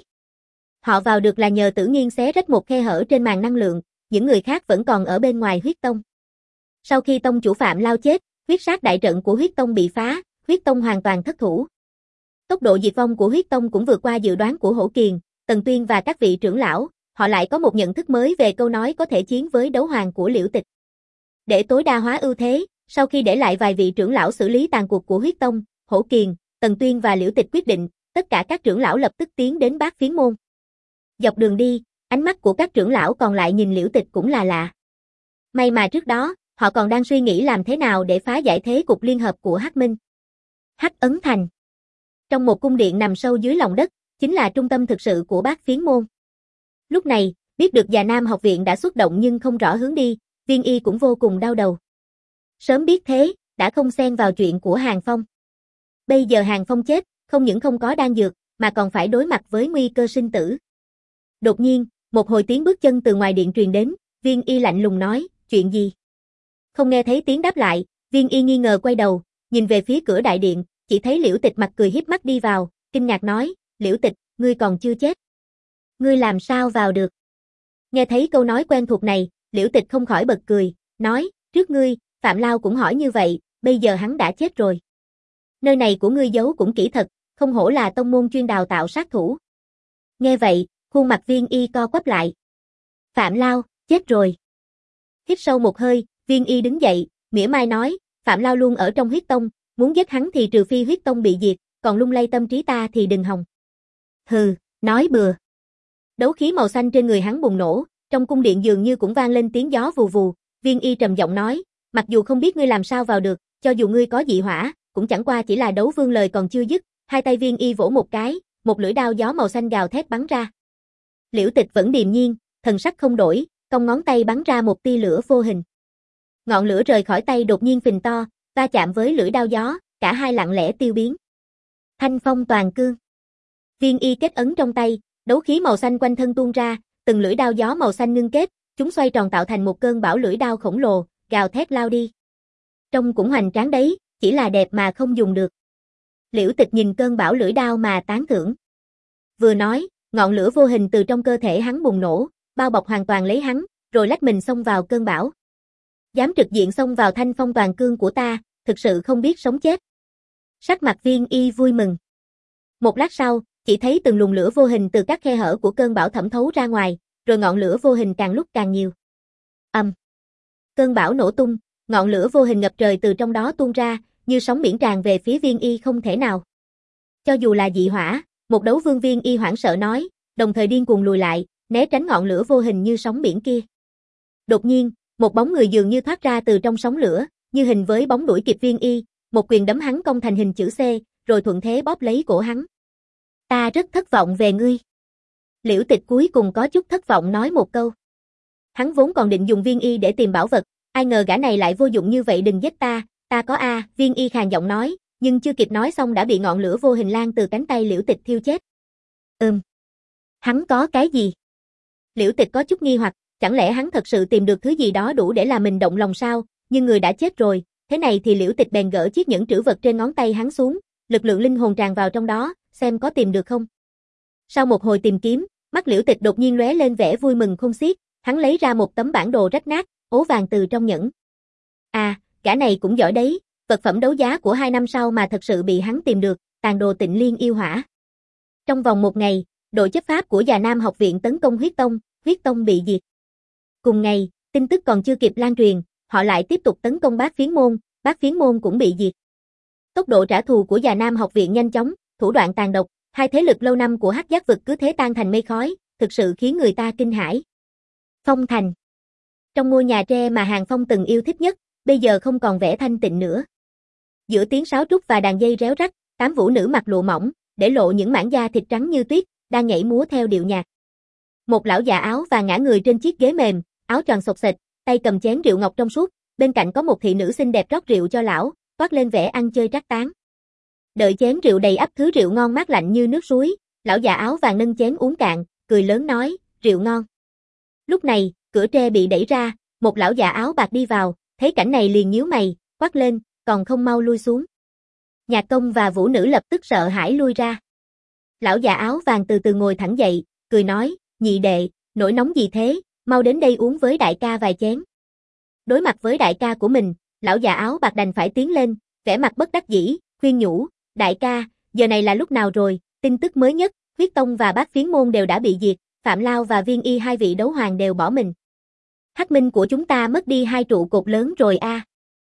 Họ vào được là nhờ Tử Nghiên xé rách một khe hở trên màn năng lượng, những người khác vẫn còn ở bên ngoài huyết tông. Sau khi tông chủ Phạm Lao chết, huyết sát đại trận của huyết tông bị phá, huyết tông hoàn toàn thất thủ. Tốc độ diệt vong của huyết tông cũng vượt qua dự đoán của Hổ Kiền, Tần Tuyên và các vị trưởng lão, họ lại có một nhận thức mới về câu nói có thể chiến với đấu hoàng của Liễu Tịch. Để tối đa hóa ưu thế, sau khi để lại vài vị trưởng lão xử lý tàn cuộc của huyết tông, Hổ Kiền, Tần Tuyên và Liễu Tịch quyết định, tất cả các trưởng lão lập tức tiến đến Bát Phiến Môn. Dọc đường đi, ánh mắt của các trưởng lão còn lại nhìn Liễu Tịch cũng là lạ. May mà trước đó, họ còn đang suy nghĩ làm thế nào để phá giải thế cục liên hợp của Hắc Minh. Hắc Ấn Thành. Trong một cung điện nằm sâu dưới lòng đất, chính là trung tâm thực sự của Bát Phiến Môn. Lúc này, biết được Già Nam học viện đã xuất động nhưng không rõ hướng đi, Viên Y cũng vô cùng đau đầu. Sớm biết thế, đã không xen vào chuyện của Hàng Phong. Bây giờ Hàng Phong chết, không những không có đan dược, mà còn phải đối mặt với nguy cơ sinh tử. Đột nhiên, một hồi tiếng bước chân từ ngoài điện truyền đến, Viên Y lạnh lùng nói, chuyện gì? Không nghe thấy tiếng đáp lại, Viên Y nghi ngờ quay đầu, nhìn về phía cửa đại điện, chỉ thấy Liễu Tịch mặt cười híp mắt đi vào, kinh ngạc nói, Liễu Tịch, ngươi còn chưa chết. Ngươi làm sao vào được? Nghe thấy câu nói quen thuộc này, Liễu Tịch không khỏi bật cười, nói, trước ngươi, Phạm Lao cũng hỏi như vậy, bây giờ hắn đã chết rồi. Nơi này của ngươi giấu cũng kỹ thật, không hổ là tông môn chuyên đào tạo sát thủ. Nghe vậy, khuôn mặt Viên Y co quắp lại. Phạm Lao, chết rồi. Hít sâu một hơi, Viên Y đứng dậy, mỉa mai nói, Phạm Lao luôn ở trong huyết tông, muốn giết hắn thì trừ phi huyết tông bị diệt, còn lung lay tâm trí ta thì đừng hòng. Hừ, nói bừa. Đấu khí màu xanh trên người hắn bùng nổ, trong cung điện dường như cũng vang lên tiếng gió vù vù, Viên Y trầm giọng nói, mặc dù không biết ngươi làm sao vào được, cho dù ngươi có dị hỏa, cũng chẳng qua chỉ là đấu vương lời còn chưa dứt, hai tay Viên Y vỗ một cái, một lưỡi đao gió màu xanh gào thét bắn ra. Liễu Tịch vẫn điềm nhiên, thần sắc không đổi, cong ngón tay bắn ra một tia lửa vô hình. Ngọn lửa rời khỏi tay đột nhiên phình to, va chạm với lưỡi đao gió, cả hai lặng lẽ tiêu biến. Thanh phong toàn cương. Viên Y kết ấn trong tay, đấu khí màu xanh quanh thân tuôn ra, từng lưỡi đao gió màu xanh ngưng kết, chúng xoay tròn tạo thành một cơn bão lưỡi đao khổng lồ, gào thét lao đi. Trông cũng hoành tráng đấy, chỉ là đẹp mà không dùng được. Liễu Tịch nhìn cơn bão lưỡi đao mà tán thưởng. Vừa nói, ngọn lửa vô hình từ trong cơ thể hắn bùng nổ, bao bọc hoàn toàn lấy hắn, rồi lách mình xông vào cơn bão. Dám trực diện xông vào thanh phong toàn cương của ta, thực sự không biết sống chết. Sắc mặt Viên Y vui mừng. Một lát sau, chỉ thấy từng luồng lửa vô hình từ các khe hở của cơn bão thẩm thấu ra ngoài, rồi ngọn lửa vô hình càng lúc càng nhiều. Ầm. Cơn bão nổ tung, ngọn lửa vô hình ngập trời từ trong đó tuôn ra, như sóng biển tràn về phía Viên Y không thể nào. Cho dù là dị hỏa, một đấu vương Viên Y hoảng sợ nói, đồng thời điên cuồng lùi lại, né tránh ngọn lửa vô hình như sóng biển kia. Đột nhiên, một bóng người dường như thoát ra từ trong sóng lửa, như hình với bóng đuổi kịp Viên Y, một quyền đấm hắn cong thành hình chữ C, rồi thuận thế bóp lấy cổ hắn. Ta rất thất vọng về ngươi. Liễu Tịch cuối cùng có chút thất vọng nói một câu. Hắn vốn còn định dùng Viên Y để tìm bảo vật, ai ngờ gã này lại vô dụng như vậy, đừng giết ta, ta có a, Viên Y khàn giọng nói, nhưng chưa kịp nói xong đã bị ngọn lửa vô hình lan từ cánh tay Liễu Tịch thiêu chết. Ừm. Hắn có cái gì? Liễu Tịch có chút nghi hoặc, chẳng lẽ hắn thật sự tìm được thứ gì đó đủ để làm mình động lòng sao, nhưng người đã chết rồi, thế này thì Liễu Tịch bèn gỡ chiếc nhẫn trữ vật trên ngón tay hắn xuống, lực lượng linh hồn tràn vào trong đó, xem có tìm được không. Sau một hồi tìm kiếm, mắt Liễu Tịch đột nhiên lóe lên vẻ vui mừng không xiết, hắn lấy ra một tấm bản đồ rách nát, ố vàng từ trong nhẫn. À, gã này cũng giỏi đấy, vật phẩm đấu giá của hai năm sau mà thật sự bị hắn tìm được, tàn đồ Tịnh Liên yêu hỏa. Trong vòng một ngày, đội chấp pháp của Già Nam học viện tấn công huyết tông, huyết tông bị diệt. Cùng ngày, tin tức còn chưa kịp lan truyền, họ lại tiếp tục tấn công Bát Phiến Môn, Bát Phiến Môn cũng bị diệt. Tốc độ trả thù của Già Nam học viện nhanh chóng, thủ đoạn tàn độc, hai thế lực lâu năm của Hắc Giác vực cứ thế tan thành mây khói, thực sự khiến người ta kinh hãi. Phong Thành. Trong ngôi nhà tre mà Hàng Phong từng yêu thích nhất, bây giờ không còn vẻ thanh tịnh nữa. Giữa tiếng sáo trúc và đàn dây réo rắt, tám vũ nữ mặc lụa mỏng, để lộ những mảng da thịt trắng như tuyết, đang nhảy múa theo điệu nhạc. Một lão già áo vàng ngã người trên chiếc ghế mềm, áo choàng xộc xệch, tay cầm chén rượu ngọc trong suốt, bên cạnh có một thị nữ xinh đẹp rót rượu cho lão, toát lên vẻ ăn chơi trác tán. Đợi chén rượu đầy ắp thứ rượu ngon mát lạnh như nước suối, lão già áo vàng nâng chén uống cạn, cười lớn nói, rượu ngon. Lúc này, cửa tre bị đẩy ra, một lão già áo bạc đi vào, thấy cảnh này liền nhíu mày, quát lên, còn không mau lui xuống. Nhạc công và vũ nữ lập tức sợ hãi lui ra. Lão già áo vàng từ từ ngồi thẳng dậy, cười nói, nhị đệ, nổi nóng gì thế, mau đến đây uống với đại ca vài chén. Đối mặt với đại ca của mình, lão già áo bạc đành phải tiến lên, vẻ mặt bất đắc dĩ, khuyên nhủ, đại ca, giờ này là lúc nào rồi, tin tức mới nhất, Huyết Tông và Bát Phiến Môn đều đã bị diệt, Phạm Lao và Viên Y hai vị đấu hoàng đều bỏ mình. Hắc Minh của chúng ta mất đi hai trụ cột lớn rồi a. À.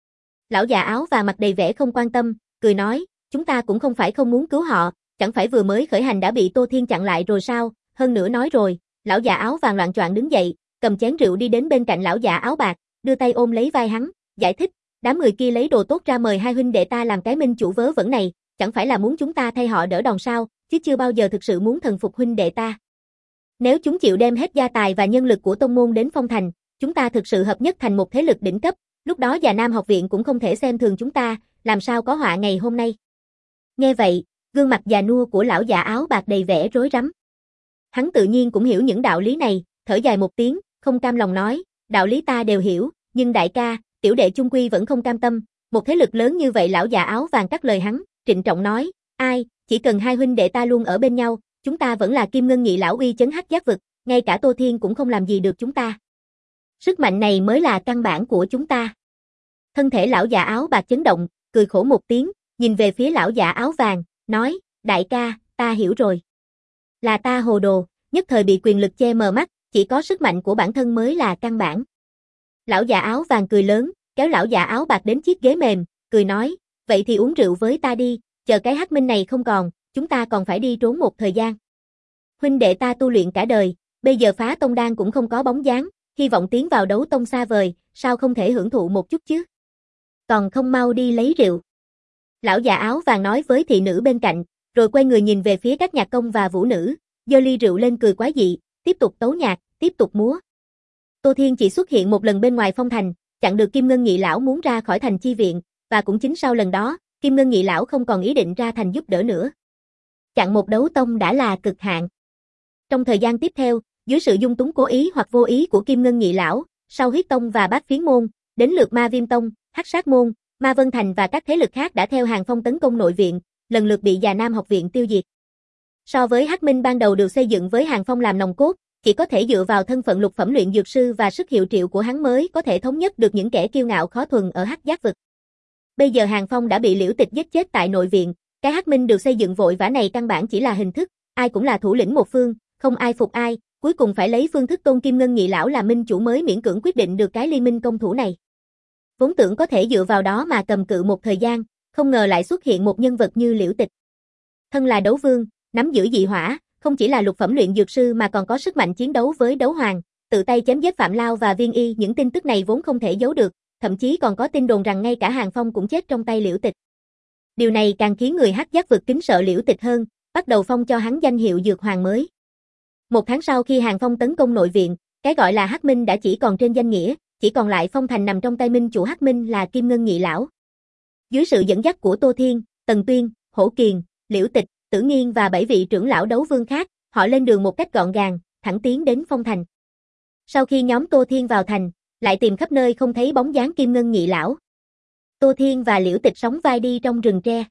Lão già áo và mặt đầy vẻ không quan tâm, cười nói, chúng ta cũng không phải không muốn cứu họ, chẳng phải vừa mới khởi hành đã bị Tô Thiên chặn lại rồi sao, hơn nữa nói rồi, lão già áo vàng loạng choạng đứng dậy, cầm chén rượu đi đến bên cạnh lão già áo bạc, đưa tay ôm lấy vai hắn, giải thích, đám người kia lấy đồ tốt ra mời hai huynh đệ ta làm cái minh chủ vớ vẩn này, chẳng phải là muốn chúng ta thay họ đỡ đòn sao, chứ chưa bao giờ thực sự muốn thần phục huynh đệ ta. Nếu chúng chịu đem hết gia tài và nhân lực của tông môn đến Phong Thành, chúng ta thực sự hợp nhất thành một thế lực đỉnh cấp, lúc đó Già Nam học viện cũng không thể xem thường chúng ta, làm sao có họa ngày hôm nay. Nghe vậy, gương mặt già nua của lão già áo bạc đầy vẻ rối rắm. Hắn tự nhiên cũng hiểu những đạo lý này, thở dài một tiếng, không cam lòng nói, đạo lý ta đều hiểu, nhưng đại ca, tiểu đệ chung quy vẫn không cam tâm, một thế lực lớn như vậy lão già áo vàng cắt lời hắn, trịnh trọng nói, ai, chỉ cần hai huynh đệ ta luôn ở bên nhau, chúng ta vẫn là Kim Ngân Nghị lão uy chấn hắc giác vực, ngay cả Tô Thiên cũng không làm gì được chúng ta. Sức mạnh này mới là căn bản của chúng ta. Thân thể lão già áo bạc chấn động, cười khổ một tiếng, nhìn về phía lão già áo vàng, nói, đại ca, ta hiểu rồi. Là ta hồ đồ, nhất thời bị quyền lực che mờ mắt, chỉ có sức mạnh của bản thân mới là căn bản. Lão già áo vàng cười lớn, kéo lão già áo bạc đến chiếc ghế mềm, cười nói, vậy thì uống rượu với ta đi, chờ cái Hắc Minh này không còn, chúng ta còn phải đi trốn một thời gian. Huynh đệ ta tu luyện cả đời, bây giờ phá tông đan cũng không có bóng dáng, hy vọng tiến vào đấu tông xa vời, sao không thể hưởng thụ một chút chứ? Còn không mau đi lấy rượu. Lão già áo vàng nói với thị nữ bên cạnh, rồi quay người nhìn về phía các nhạc công và vũ nữ, giơ ly rượu lên cười quái dị, tiếp tục tấu nhạc, tiếp tục múa. Tô Thiên chỉ xuất hiện một lần bên ngoài Phong Thành, chặn được Kim Ngân Nghị lão muốn ra khỏi thành chi viện, và cũng chính sau lần đó, Kim Ngân Nghị lão không còn ý định ra thành giúp đỡ nữa. Chặn một đấu tông đã là cực hạn. Trong thời gian tiếp theo, dưới sự dung túng cố ý hoặc vô ý của Kim Ngân Nghị lão, sau Huyết Tông và Bát Phiến Môn, đến lượt Ma Viêm Tông, Hắc Sát Môn, Ma Vân Thành và các thế lực khác đã theo hàng phong tấn công nội viện, lần lượt bị Già Nam học viện tiêu diệt. So với Hắc Minh ban đầu được xây dựng với hàng phong làm nòng cốt, chỉ có thể dựa vào thân phận lục phẩm luyện dược sư và sức hiệu triệu của hắn mới có thể thống nhất được những kẻ kiêu ngạo khó thuần ở Hắc Giác vực. Bây giờ hàng phong đã bị Liễu Tịch giết chết tại nội viện, cái Hắc Minh được xây dựng vội vã này căn bản chỉ là hình thức, ai cũng là thủ lĩnh một phương, không ai phục ai, cuối cùng phải lấy phương thức tôn Kim Ngân Nghị lão làm minh chủ mới miễn cưỡng quyết định được cái liên minh công thủ này. Vốn tưởng có thể dựa vào đó mà cầm cự một thời gian, không ngờ lại xuất hiện một nhân vật như Liễu Tịch. Thân là đấu vương, nắm giữ dị hỏa, không chỉ là lục phẩm luyện dược sư mà còn có sức mạnh chiến đấu với đấu hoàng, tự tay chém giết Phạm Lao và Viên Y, những tin tức này vốn không thể giấu được, thậm chí còn có tin đồn rằng ngay cả Hàng Phong cũng chết trong tay Liễu Tịch. Điều này càng khiến người Hắc Giác vực kính sợ Liễu Tịch hơn, bắt đầu phong cho hắn danh hiệu dược hoàng mới. Một tháng sau khi Hàng Phong tấn công nội viện, cái gọi là Hắc Minh đã chỉ còn trên danh nghĩa, chỉ còn lại Phong Thành nằm trong tay minh chủ Hắc Minh là Kim Ngân Nghị lão. Dưới sự dẫn dắt của Tô Thiên, Tần Tuyên, Hổ Kiền, Liễu Tịch, Tử Nghiên và bảy vị trưởng lão đấu vương khác, họ lên đường một cách gọn gàng, thẳng tiến đến Phong Thành. Sau khi nhóm Tô Thiên vào thành, lại tìm khắp nơi không thấy bóng dáng Kim Ngân Nghị lão. Tô Thiên và Liễu Tịch sóng vai đi trong rừng tre.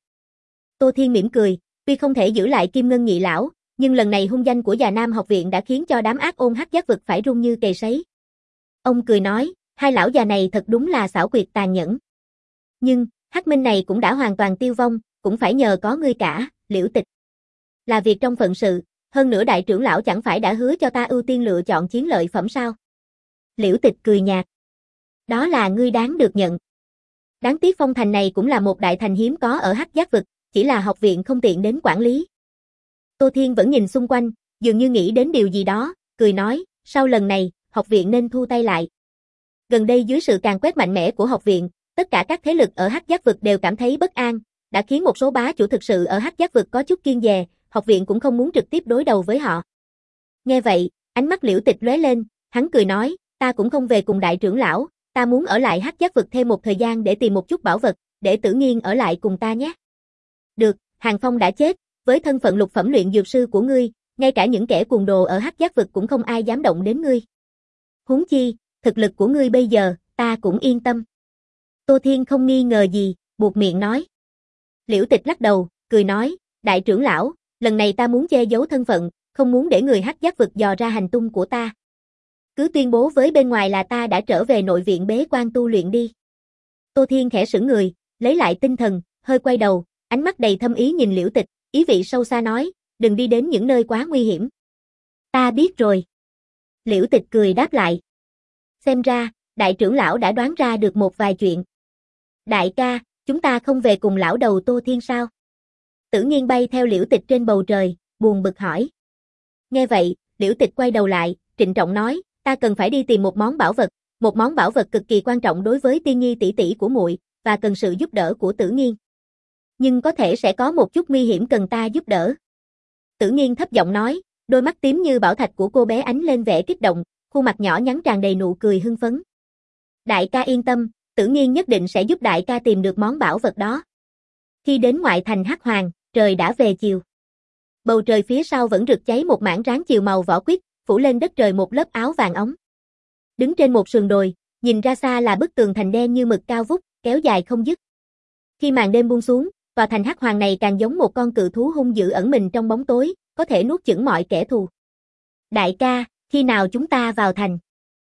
Tô Thiên mỉm cười, tuy không thể giữ lại Kim Ngân Nghị lão, nhưng lần này hung danh của Già Nam học viện đã khiến cho đám ác ôn Hắc Giác vực phải run như cầy sấy. Ông cười nói, hai lão già này thật đúng là xảo quyệt tàn nhẫn. Nhưng, Hắc Minh này cũng đã hoàn toàn tiêu vong, cũng phải nhờ có ngươi cả, Liễu Tịch. Là việc trong phận sự, hơn nữa đại trưởng lão chẳng phải đã hứa cho ta ưu tiên lựa chọn chiến lợi phẩm sao? Liễu Tịch cười nhạt. Đó là ngươi đáng được nhận. Đáng tiếc Phong Thành này cũng là một đại thành hiếm có ở Hắc Giác vực, chỉ là học viện không tiện đến quản lý. Tô Thiên vẫn nhìn xung quanh, dường như nghĩ đến điều gì đó, cười nói, sau lần này, học viện nên thu tay lại. Gần đây dưới sự càn quét mạnh mẽ của học viện, Tất cả các thế lực ở Hắc Giác vực đều cảm thấy bất an, đã khiến một số bá chủ thực sự ở Hắc Giác vực có chút kiêng dè, học viện cũng không muốn trực tiếp đối đầu với họ. Nghe vậy, ánh mắt Liễu Tịch lóe lên, hắn cười nói, ta cũng không về cùng đại trưởng lão, ta muốn ở lại Hắc Giác vực thêm một thời gian để tìm một chút bảo vật, để Tử Nghiên ở lại cùng ta nhé. Được, Hàng Phong đã chết, với thân phận lục phẩm luyện dược sư của ngươi, ngay cả những kẻ cuồng đồ ở Hắc Giác vực cũng không ai dám động đến ngươi. Huống chi, thực lực của ngươi bây giờ, ta cũng yên tâm. Tô Thiên không nghi ngờ gì, buột miệng nói. Liễu Tịch lắc đầu, cười nói, đại trưởng lão, lần này ta muốn che giấu thân phận, không muốn để người Hắc Giác vực dò ra hành tung của ta. Cứ tuyên bố với bên ngoài là ta đã trở về nội viện bế quan tu luyện đi. Tô Thiên khẽ sững người, lấy lại tinh thần, hơi quay đầu, ánh mắt đầy thâm ý nhìn Liễu Tịch, ý vị sâu xa nói, đừng đi đến những nơi quá nguy hiểm. Ta biết rồi. Liễu Tịch cười đáp lại. Xem ra, đại trưởng lão đã đoán ra được một vài chuyện. Đại ca, chúng ta không về cùng lão đầu Tô Thiên sao? Tử Nghiên bay theo Liễu Tịch trên bầu trời, buồn bực hỏi. Nghe vậy, Liễu Tịch quay đầu lại, trịnh trọng nói, ta cần phải đi tìm một món bảo vật, một món bảo vật cực kỳ quan trọng đối với Tiên Nhi tỷ tỷ của muội, và cần sự giúp đỡ của Tử Nghiên. Nhưng có thể sẽ có một chút nguy hiểm cần ta giúp đỡ. Tử Nghiên thấp giọng nói, đôi mắt tím như bảo thạch của cô bé ánh lên vẻ kích động, khuôn mặt nhỏ nhắn tràn đầy nụ cười hưng phấn. Đại ca yên tâm, Tử Nghiên nhất định sẽ giúp đại ca tìm được món bảo vật đó. Khi đến ngoại thành Hắc Hoàng, trời đã về chiều. Bầu trời phía sau vẫn rực cháy một mảng ráng chiều màu vỏ quýt, phủ lên đất trời một lớp áo vàng óng. Đứng trên một sườn đồi, nhìn ra xa là bức tường thành đen như mực cao vút, kéo dài không dứt. Khi màn đêm buông xuống, tòa thành Hắc Hoàng này càng giống một con cự thú hung dữ ẩn mình trong bóng tối, có thể nuốt chửng mọi kẻ thù. Đại ca, khi nào chúng ta vào thành?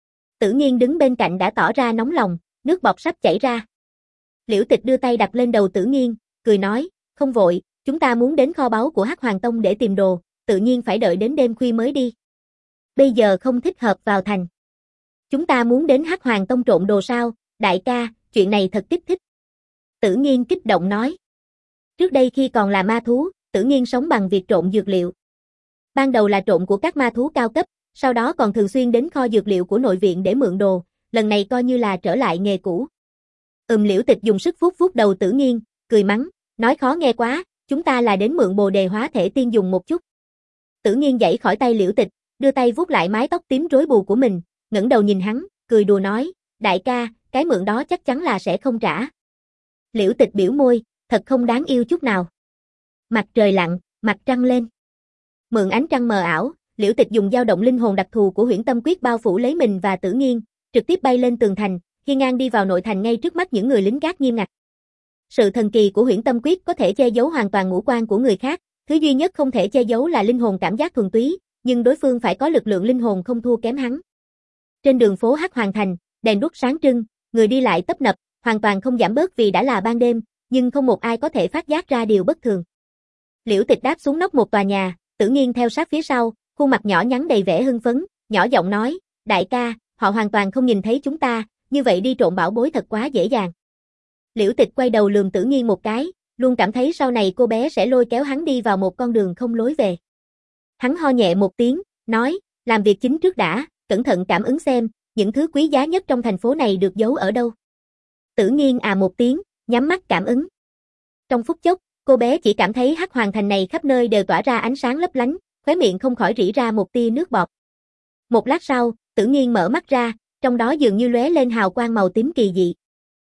Tử Nghiên đứng bên cạnh đã tỏ ra nóng lòng, nước bọt sắp chảy ra. Liễu Tịch đưa tay đặt lên đầu Tử Nghiên, cười nói, không vội, chúng ta muốn đến kho báu của Hắc Hoàng Tông để tìm đồ, tự nhiên phải đợi đến đêm khuya mới đi. Bây giờ không thích hợp vào thành. Chúng ta muốn đến Hắc Hoàng Tông trộn đồ sao, đại ca, chuyện này thật kích thích. Tử Nghiên kích động nói. Trước đây khi còn là ma thú, Tử Nghiên sống bằng việc trộn dược liệu. Ban đầu là trộn của các ma thú cao cấp, sau đó còn thường xuyên đến kho dược liệu của nội viện để mượn đồ, lần này coi như là trở lại nghề cũ. Ừm Liễu Tịch dùng sức vuốt vuốt đầu Tử Nghiên, cười mắng, nói khó nghe quá, chúng ta là đến mượn bồ đề hóa thể tiên dùng một chút. Tử Nghiên giãy khỏi tay Liễu Tịch, đưa tay vuốt lại mái tóc tím rối bù của mình, ngẩng đầu nhìn hắn, cười đùa nói, đại ca, cái mượn đó chắc chắn là sẽ không trả. Liễu Tịch biểu môi, thật không đáng yêu chút nào. Mặt trời lặn, mặt trăng lên. Mượn ánh trăng mờ ảo, Liễu Tịch dùng dao động linh hồn đặc thù của Huyễn Tâm Quyết bao phủ lấy mình và Tử Nghiên, trực tiếp bay lên tường thành, hiên ngang đi vào nội thành ngay trước mắt những người lính gác nghiêm ngặt. Sự thần kỳ của Huyễn Tâm Quyết có thể che giấu hoàn toàn ngũ quan của người khác, thứ duy nhất không thể che giấu là linh hồn cảm giác thuần túy, nhưng đối phương phải có lực lượng linh hồn không thua kém hắn. Trên đường phố Hắc Hoàng thành, đèn đuốc sáng trưng, người đi lại tấp nập, hoàn toàn không giảm bớt vì đã là ban đêm, nhưng không một ai có thể phát giác ra điều bất thường. Liễu Tịch đáp xuống nóc một tòa nhà, Tử Nghiên theo sát phía sau, khuôn mặt nhỏ nhắn đầy vẻ hưng phấn, nhỏ giọng nói, đại ca, họ hoàn toàn không nhìn thấy chúng ta, như vậy đi trộn bảo bối thật quá dễ dàng. Liễu Tịch quay đầu lườm Tử Nghiên một cái, luôn cảm thấy sau này cô bé sẽ lôi kéo hắn đi vào một con đường không lối về. Hắn ho nhẹ một tiếng, nói, làm việc chính trước đã, cẩn thận cảm ứng xem, những thứ quý giá nhất trong thành phố này được giấu ở đâu. Tử Nghiên à một tiếng, nhắm mắt cảm ứng. Trong phút chốc, cô bé chỉ cảm thấy Hắc Hoàng thành này khắp nơi đều tỏa ra ánh sáng lấp lánh, khóe miệng không khỏi rỉ ra một tia nước bọt. Một lát sau, Tử Nghiên mở mắt ra, trong đó dường như lóe lên hào quang màu tím kỳ dị.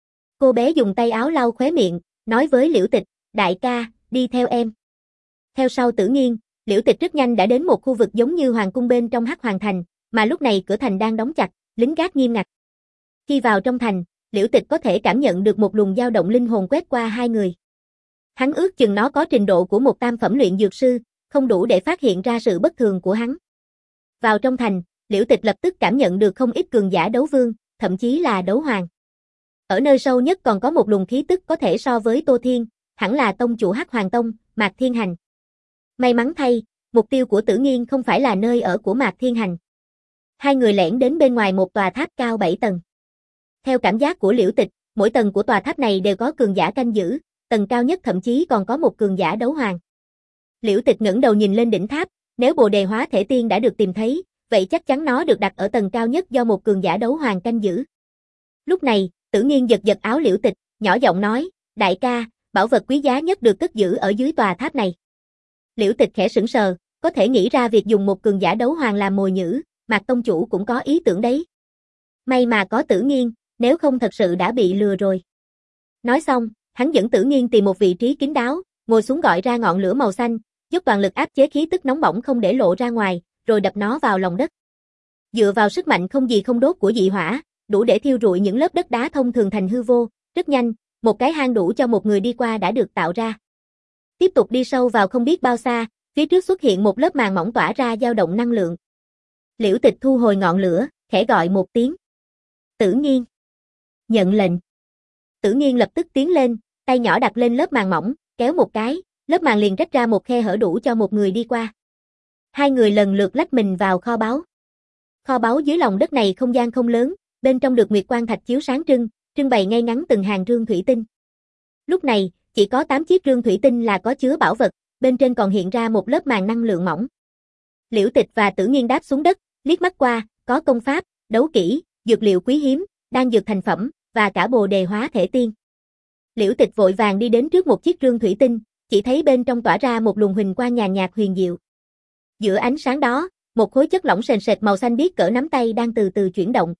Cô bé dùng tay áo lau khóe miệng, nói với Liễu Tịch, đại ca, đi theo em. Theo sau Tử Nghiên, Liễu Tịch rất nhanh đã đến một khu vực giống như hoàng cung bên trong Hắc Hoàng thành, mà lúc này cửa thành đang đóng chặt, lính gác nghiêm ngặt. Khi vào trong thành, Liễu Tịch có thể cảm nhận được một luồng dao động linh hồn quét qua hai người. Hắn ước chừng nó có trình độ của một tam phẩm luyện dược sư, không đủ để phát hiện ra sự bất thường của hắn. Vào trong thành, Liễu Tịch lập tức cảm nhận được không ít cường giả đấu vương, thậm chí là đấu hoàng. Ở nơi sâu nhất còn có một luồng khí tức có thể so với Tô Thiên, hẳn là tông chủ Hắc Hoàng Tông, Mạc Thiên Hành. May mắn thay, mục tiêu của Tử Nghiên không phải là nơi ở của Mạc Thiên Hành. Hai người lẻn đến bên ngoài một tòa tháp cao bảy tầng. Theo cảm giác của Liễu Tịch, mỗi tầng của tòa tháp này đều có cường giả canh giữ, tầng cao nhất thậm chí còn có một cường giả đấu hoàng. Liễu Tịch ngẩng đầu nhìn lên đỉnh tháp, nếu bồ đề hóa thể tiên đã được tìm thấy, vậy chắc chắn nó được đặt ở tầng cao nhất do một cường giả đấu hoàng canh giữ. Lúc này, Tử Nghiên giật giật áo Liễu Tịch, nhỏ giọng nói, đại ca, bảo vật quý giá nhất được cất giữ ở dưới tòa tháp này. Liễu Tịch khẽ sững sờ, có thể nghĩ ra việc dùng một cường giả đấu hoàng làm mồi nhử, Mạc tông chủ cũng có ý tưởng đấy. May mà có Tử Nghiên, nếu không thật sự đã bị lừa rồi. Nói xong, hắn dẫn Tử Nghiên tìm một vị trí kín đáo, ngồi xuống gọi ra ngọn lửa màu xanh, dốc toàn lực áp chế khí tức nóng bỏng không để lộ ra ngoài, rồi đập nó vào lòng đất. Dựa vào sức mạnh không gì không đốt của dị hỏa, đủ để thiêu rụi những lớp đất đá thông thường thành hư vô, rất nhanh, một cái hang đủ cho một người đi qua đã được tạo ra. Tiếp tục đi sâu vào không biết bao xa, phía trước xuất hiện một lớp màn mỏng tỏa ra dao động năng lượng. Liễu Tịch thu hồi ngọn lửa, khẽ gọi một tiếng. Tử Nghiên. Nhận lệnh. Tử Nghiên lập tức tiến lên, tay nhỏ đặt lên lớp màn mỏng, kéo một cái, lớp màn liền rách ra một khe hở đủ cho một người đi qua. Hai người lần lượt lách mình vào kho báu. Kho báu dưới lòng đất này không gian không lớn, bên trong được nguyệt quang thạch chiếu sáng trưng, trưng bày ngay ngắn từng hàng rương thủy tinh. Lúc này, chỉ có tám chiếc rương thủy tinh là có chứa bảo vật, bên trên còn hiện ra một lớp màn năng lượng mỏng. Liễu Tịch và Tử Nghiên đáp xuống đất, liếc mắt qua, có công pháp, đấu kỹ, dược liệu quý hiếm, đan dược thành phẩm, và cả bồ đề hóa thể tiên. Liễu Tịch vội vàng đi đến trước một chiếc rương thủy tinh, chỉ thấy bên trong tỏa ra một luồng huỳnh quang nhàn nhạt huyền diệu. Giữa ánh sáng đó, một khối chất lỏng sền sệt màu xanh biếc cỡ nắm tay đang từ từ chuyển động.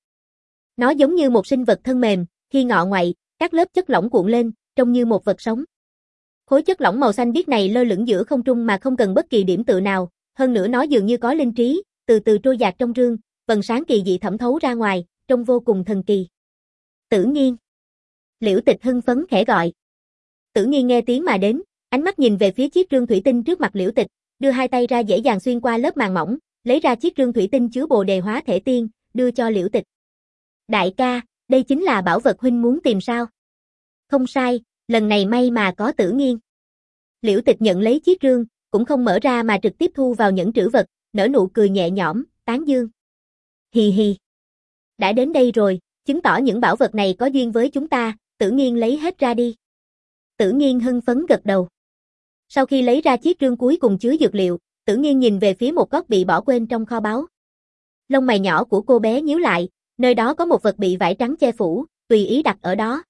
Nó giống như một sinh vật thân mềm, khi ngọ ngoại, các lớp chất lỏng cuộn lên, trông như một vật sống. Khối chất lỏng màu xanh biếc này lơ lửng giữa không trung mà không cần bất kỳ điểm tựa nào, hơn nữa nó dường như có linh trí, từ từ trôi dạt trong rương, vầng sáng kỳ dị thẩm thấu ra ngoài, trông vô cùng thần kỳ. Tử Nghiên. Liễu Tịch hưng phấn khẽ gọi. Tử Nghiên nghe tiếng mà đến, ánh mắt nhìn về phía chiếc rương thủy tinh trước mặt Liễu Tịch, đưa hai tay ra dễ dàng xuyên qua lớp màn mỏng, lấy ra chiếc rương thủy tinh chứa bồ đề hóa thể tiên, đưa cho Liễu Tịch. Đại ca, đây chính là bảo vật huynh muốn tìm sao? Không sai, lần này may mà có Tử Nghiên. Liễu Tịch nhận lấy chiếc rương, cũng không mở ra mà trực tiếp thu vào nhẫn trữ vật, nở nụ cười nhẹ nhõm, tán dương. Hì hì. Đã đến đây rồi, chứng tỏ những bảo vật này có duyên với chúng ta, Tử Nghiên lấy hết ra đi. Tử Nghiên hưng phấn gật đầu. Sau khi lấy ra chiếc rương cuối cùng chứa dược liệu, Tử Nghiên nhìn về phía một góc bị bỏ quên trong kho báu. Lông mày nhỏ của cô bé nhíu lại, nơi đó có một vật bị vải trắng che phủ, tùy ý đặt ở đó.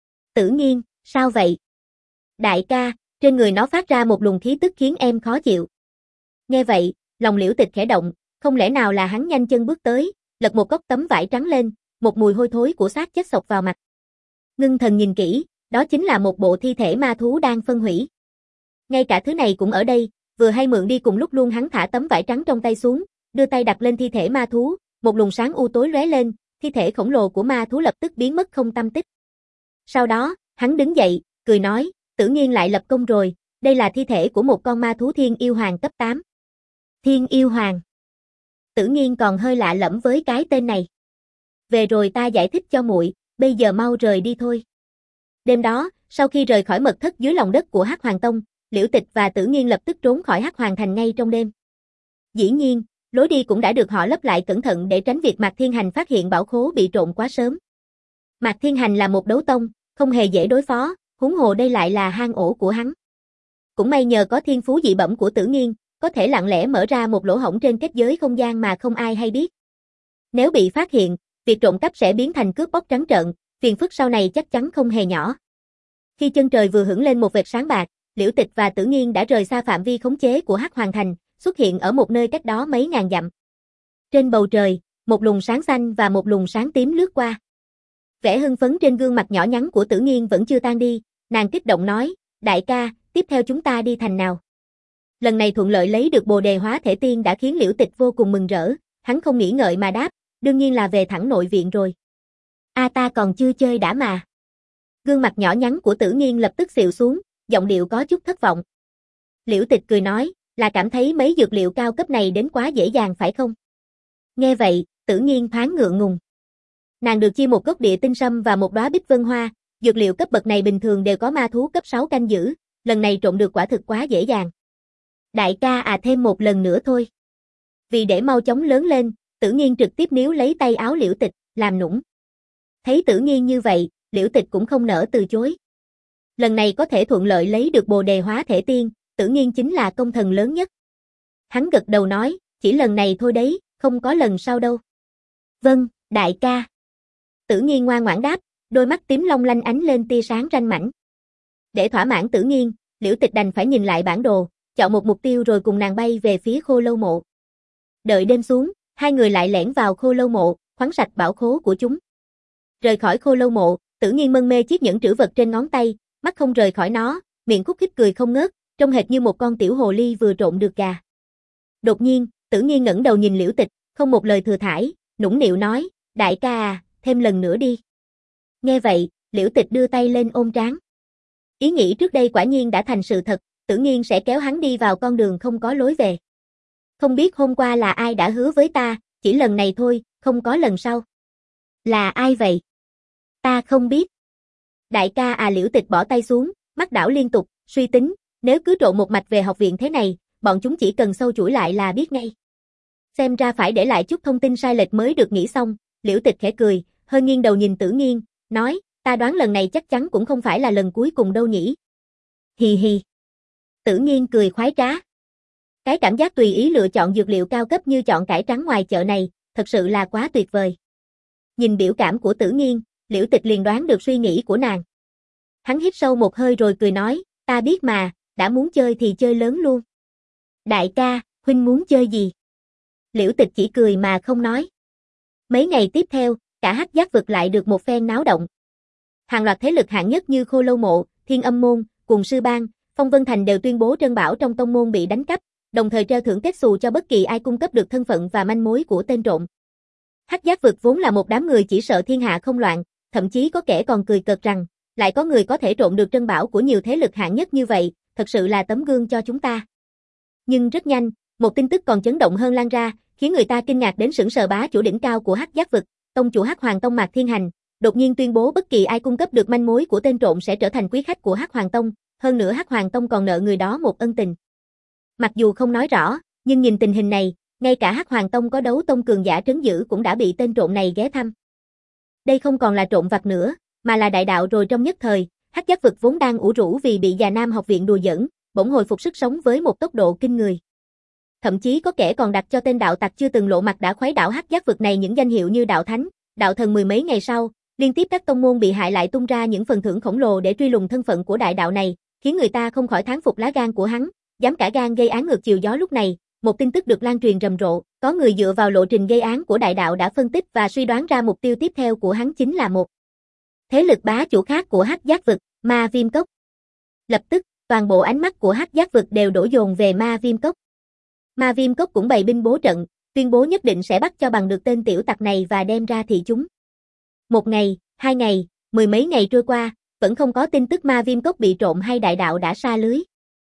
Tử Nghiên, sao vậy? Đại ca, trên người nó phát ra một luồng khí tức khiến em khó chịu. Nghe vậy, lòng Liễu Tịch khẽ động, không lẽ nào là hắn nhanh chân bước tới, lật một góc tấm vải trắng lên, một mùi hôi thối của xác chết xộc vào mặt. Ngưng thần nhìn kỹ, đó chính là một bộ thi thể ma thú đang phân hủy. Ngay cả thứ này cũng ở đây, vừa hay mượn đi cùng lúc luôn hắn thả tấm vải trắng trong tay xuống, đưa tay đặt lên thi thể ma thú, một luồng sáng u tối lóe lên, thi thể khổng lồ của ma thú lập tức biến mất không tăm tích. Sau đó, hắn đứng dậy, cười nói, Tử Nghiên lại lập công rồi, đây là thi thể của một con ma thú thiên yêu hoàng cấp tám. Thiên yêu hoàng. Tử Nghiên còn hơi lạ lẫm với cái tên này. Về rồi ta giải thích cho muội, bây giờ mau rời đi thôi. Đêm đó, sau khi rời khỏi mật thất dưới lòng đất của Hắc Hoàng Tông, Liễu Tịch và Tử Nghiên lập tức trốn khỏi Hắc Hoàng Thành ngay trong đêm. Dĩ nhiên, lối đi cũng đã được họ lấp lại cẩn thận để tránh việc Mạc Thiên Hành phát hiện bảo khố bị trộn quá sớm. Mạc Thiên Hành là một đấu tông, không hề dễ đối phó, huống hồ đây lại là hang ổ của hắn. Cũng may nhờ có thiên phú dị bẩm của Tử Nghiên, có thể lặng lẽ mở ra một lỗ hổng trên kết giới không gian mà không ai hay biết. Nếu bị phát hiện, việc trộm cắp sẽ biến thành cướp bóc trắng trợn, phiền phức sau này chắc chắn không hề nhỏ. Khi chân trời vừa hửng lên một vệt sáng bạc, Liễu Tịch và Tử Nghiên đã rời xa phạm vi khống chế của Hắc Hoàng Thành, xuất hiện ở một nơi cách đó mấy ngàn dặm. Trên bầu trời, một luồng sáng xanh và một luồng sáng tím lướt qua. Vẻ hưng phấn trên gương mặt nhỏ nhắn của Tử Nghiên vẫn chưa tan đi, nàng kích động nói, đại ca, tiếp theo chúng ta đi thành nào. Lần này thuận lợi lấy được bồ đề hóa thể tiên đã khiến Liễu Tịch vô cùng mừng rỡ, hắn không nghĩ ngợi mà đáp, đương nhiên là về thẳng nội viện rồi. A ta còn chưa chơi đã mà. Gương mặt nhỏ nhắn của Tử Nghiên lập tức xịu xuống, giọng điệu có chút thất vọng. Liễu Tịch cười nói, là cảm thấy mấy dược liệu cao cấp này đến quá dễ dàng phải không? Nghe vậy, Tử Nghiên thoáng ngượng ngùng. Nàng được chia một gốc địa tinh sâm và một đóa bích vân hoa, dược liệu cấp bậc này bình thường đều có ma thú cấp sáu canh giữ, lần này trộn được quả thực quá dễ dàng. Đại ca à thêm một lần nữa thôi. Vì để mau chóng lớn lên, Tử Nghiên trực tiếp níu lấy tay áo Liễu Tịch, làm nũng. Thấy Tử Nghiên như vậy, Liễu Tịch cũng không nỡ từ chối. Lần này có thể thuận lợi lấy được bồ đề hóa thể tiên, Tử Nghiên chính là công thần lớn nhất. Hắn gật đầu nói, chỉ lần này thôi đấy, không có lần sau đâu. Vâng, đại ca. Tử Nghiên ngoan ngoãn đáp, Đôi mắt tím long lanh ánh lên tia sáng ranh mãnh. Để thỏa mãn Tử Nghiên, Liễu Tịch đành phải nhìn lại bản đồ, chọn một mục tiêu rồi cùng nàng bay về phía Khô Lâu Mộ. Đợi đêm xuống, hai người lại lẻn vào Khô Lâu Mộ, khoáng sạch bảo khố của chúng. Rời khỏi Khô Lâu Mộ, Tử Nghiên mân mê chiếc nhẫn trữ vật trên ngón tay, mắt không rời khỏi nó, miệng khúc khích cười không ngớt, trông hệt như một con tiểu hồ ly vừa trộn được gà. Đột nhiên, Tử Nghiên ngẩng đầu nhìn Liễu Tịch, không một lời thừa thãi, nũng nịu nói, đại ca à, thêm lần nữa đi. Nghe vậy, Liễu Tịch đưa tay lên ôm trán. Ý nghĩ trước đây quả nhiên đã thành sự thật, Tử Nghiên sẽ kéo hắn đi vào con đường không có lối về. Không biết hôm qua là ai đã hứa với ta, chỉ lần này thôi, không có lần sau. Là ai vậy? Ta không biết. Đại ca à, Liễu Tịch bỏ tay xuống, mắt đảo liên tục, suy tính, nếu cứ trộn một mạch về học viện thế này, bọn chúng chỉ cần sâu chuỗi lại là biết ngay. Xem ra phải để lại chút thông tin sai lệch mới được nghĩ xong, Liễu Tịch khẽ cười, hơi nghiêng đầu nhìn Tử Nghiên, nói, ta đoán lần này chắc chắn cũng không phải là lần cuối cùng đâu nhỉ. Hì hì. Tử Nghiên cười khoái trá. Cái cảm giác tùy ý lựa chọn dược liệu cao cấp như chọn cải trắng ngoài chợ này, thật sự là quá tuyệt vời. Nhìn biểu cảm của Tử Nghiên, Liễu Tịch liền đoán được suy nghĩ của nàng. Hắn hít sâu một hơi rồi cười nói, ta biết mà, đã muốn chơi thì chơi lớn luôn. Đại ca, huynh muốn chơi gì? Liễu Tịch chỉ cười mà không nói. Mấy ngày tiếp theo, cả Hắc Giác vực lại được một phen náo động. Hàng loạt thế lực hạng nhất như Khô Lâu Mộ, Thiên Âm Môn, Cùng Sư Bang, Phong Vân Thành đều tuyên bố trân bảo trong tông môn bị đánh cắp, đồng thời treo thưởng kết xù cho bất kỳ ai cung cấp được thân phận và manh mối của tên trộm. Hắc Giác vực vốn là một đám người chỉ sợ thiên hạ không loạn, thậm chí có kẻ còn cười cợt rằng, lại có người có thể trộm được trân bảo của nhiều thế lực hạng nhất như vậy, thật sự là tấm gương cho chúng ta. Nhưng rất nhanh, một tin tức còn chấn động hơn lan ra, khiến người ta kinh ngạc đến sững sờ. Bá chủ đỉnh cao của Hắc Giác vực, tông chủ Hắc Hoàng Tông Mạc Thiên Hành, đột nhiên tuyên bố bất kỳ ai cung cấp được manh mối của tên trộm sẽ trở thành quý khách của Hắc Hoàng Tông, hơn nữa Hắc Hoàng Tông còn nợ người đó một ân tình. Mặc dù không nói rõ, nhưng nhìn tình hình này, ngay cả Hắc Hoàng Tông có đấu tông cường giả trấn giữ cũng đã bị tên trộm này ghé thăm. Đây không còn là trộm vặt nữa, mà là đại đạo rồi. Trong nhất thời, Hắc Giác vực vốn đang ủ rũ vì bị già nam học viện đùa giỡn, bỗng hồi phục sức sống với một tốc độ kinh người. Thậm chí có kẻ còn đặt cho tên đạo tặc chưa từng lộ mặt đã khuấy đảo Hắc Giác vực này những danh hiệu như đạo thánh, đạo thần. Mười mấy ngày sau, liên tiếp các tông môn bị hại lại tung ra những phần thưởng khổng lồ để truy lùng thân phận của đại đạo này, khiến người ta không khỏi thán phục lá gan của hắn, dám cả gan gây án ngược chiều gió. Lúc này, một tin tức được lan truyền rầm rộ, có người dựa vào lộ trình gây án của đại đạo đã phân tích và suy đoán ra mục tiêu tiếp theo của hắn chính là một thế lực bá chủ khác của Hắc Giác vực, Ma Viêm Cốc. Lập tức, toàn bộ ánh mắt của Hắc Giác vực đều đổ dồn về Ma Viêm Cốc. Ma Viêm Cốc cũng bày binh bố trận, tuyên bố nhất định sẽ bắt cho bằng được tên tiểu tặc này và đem ra thị chúng. Một ngày, hai ngày, mười mấy ngày trôi qua, vẫn không có tin tức Ma Viêm Cốc bị trộm hay đại đạo đã sa lưới.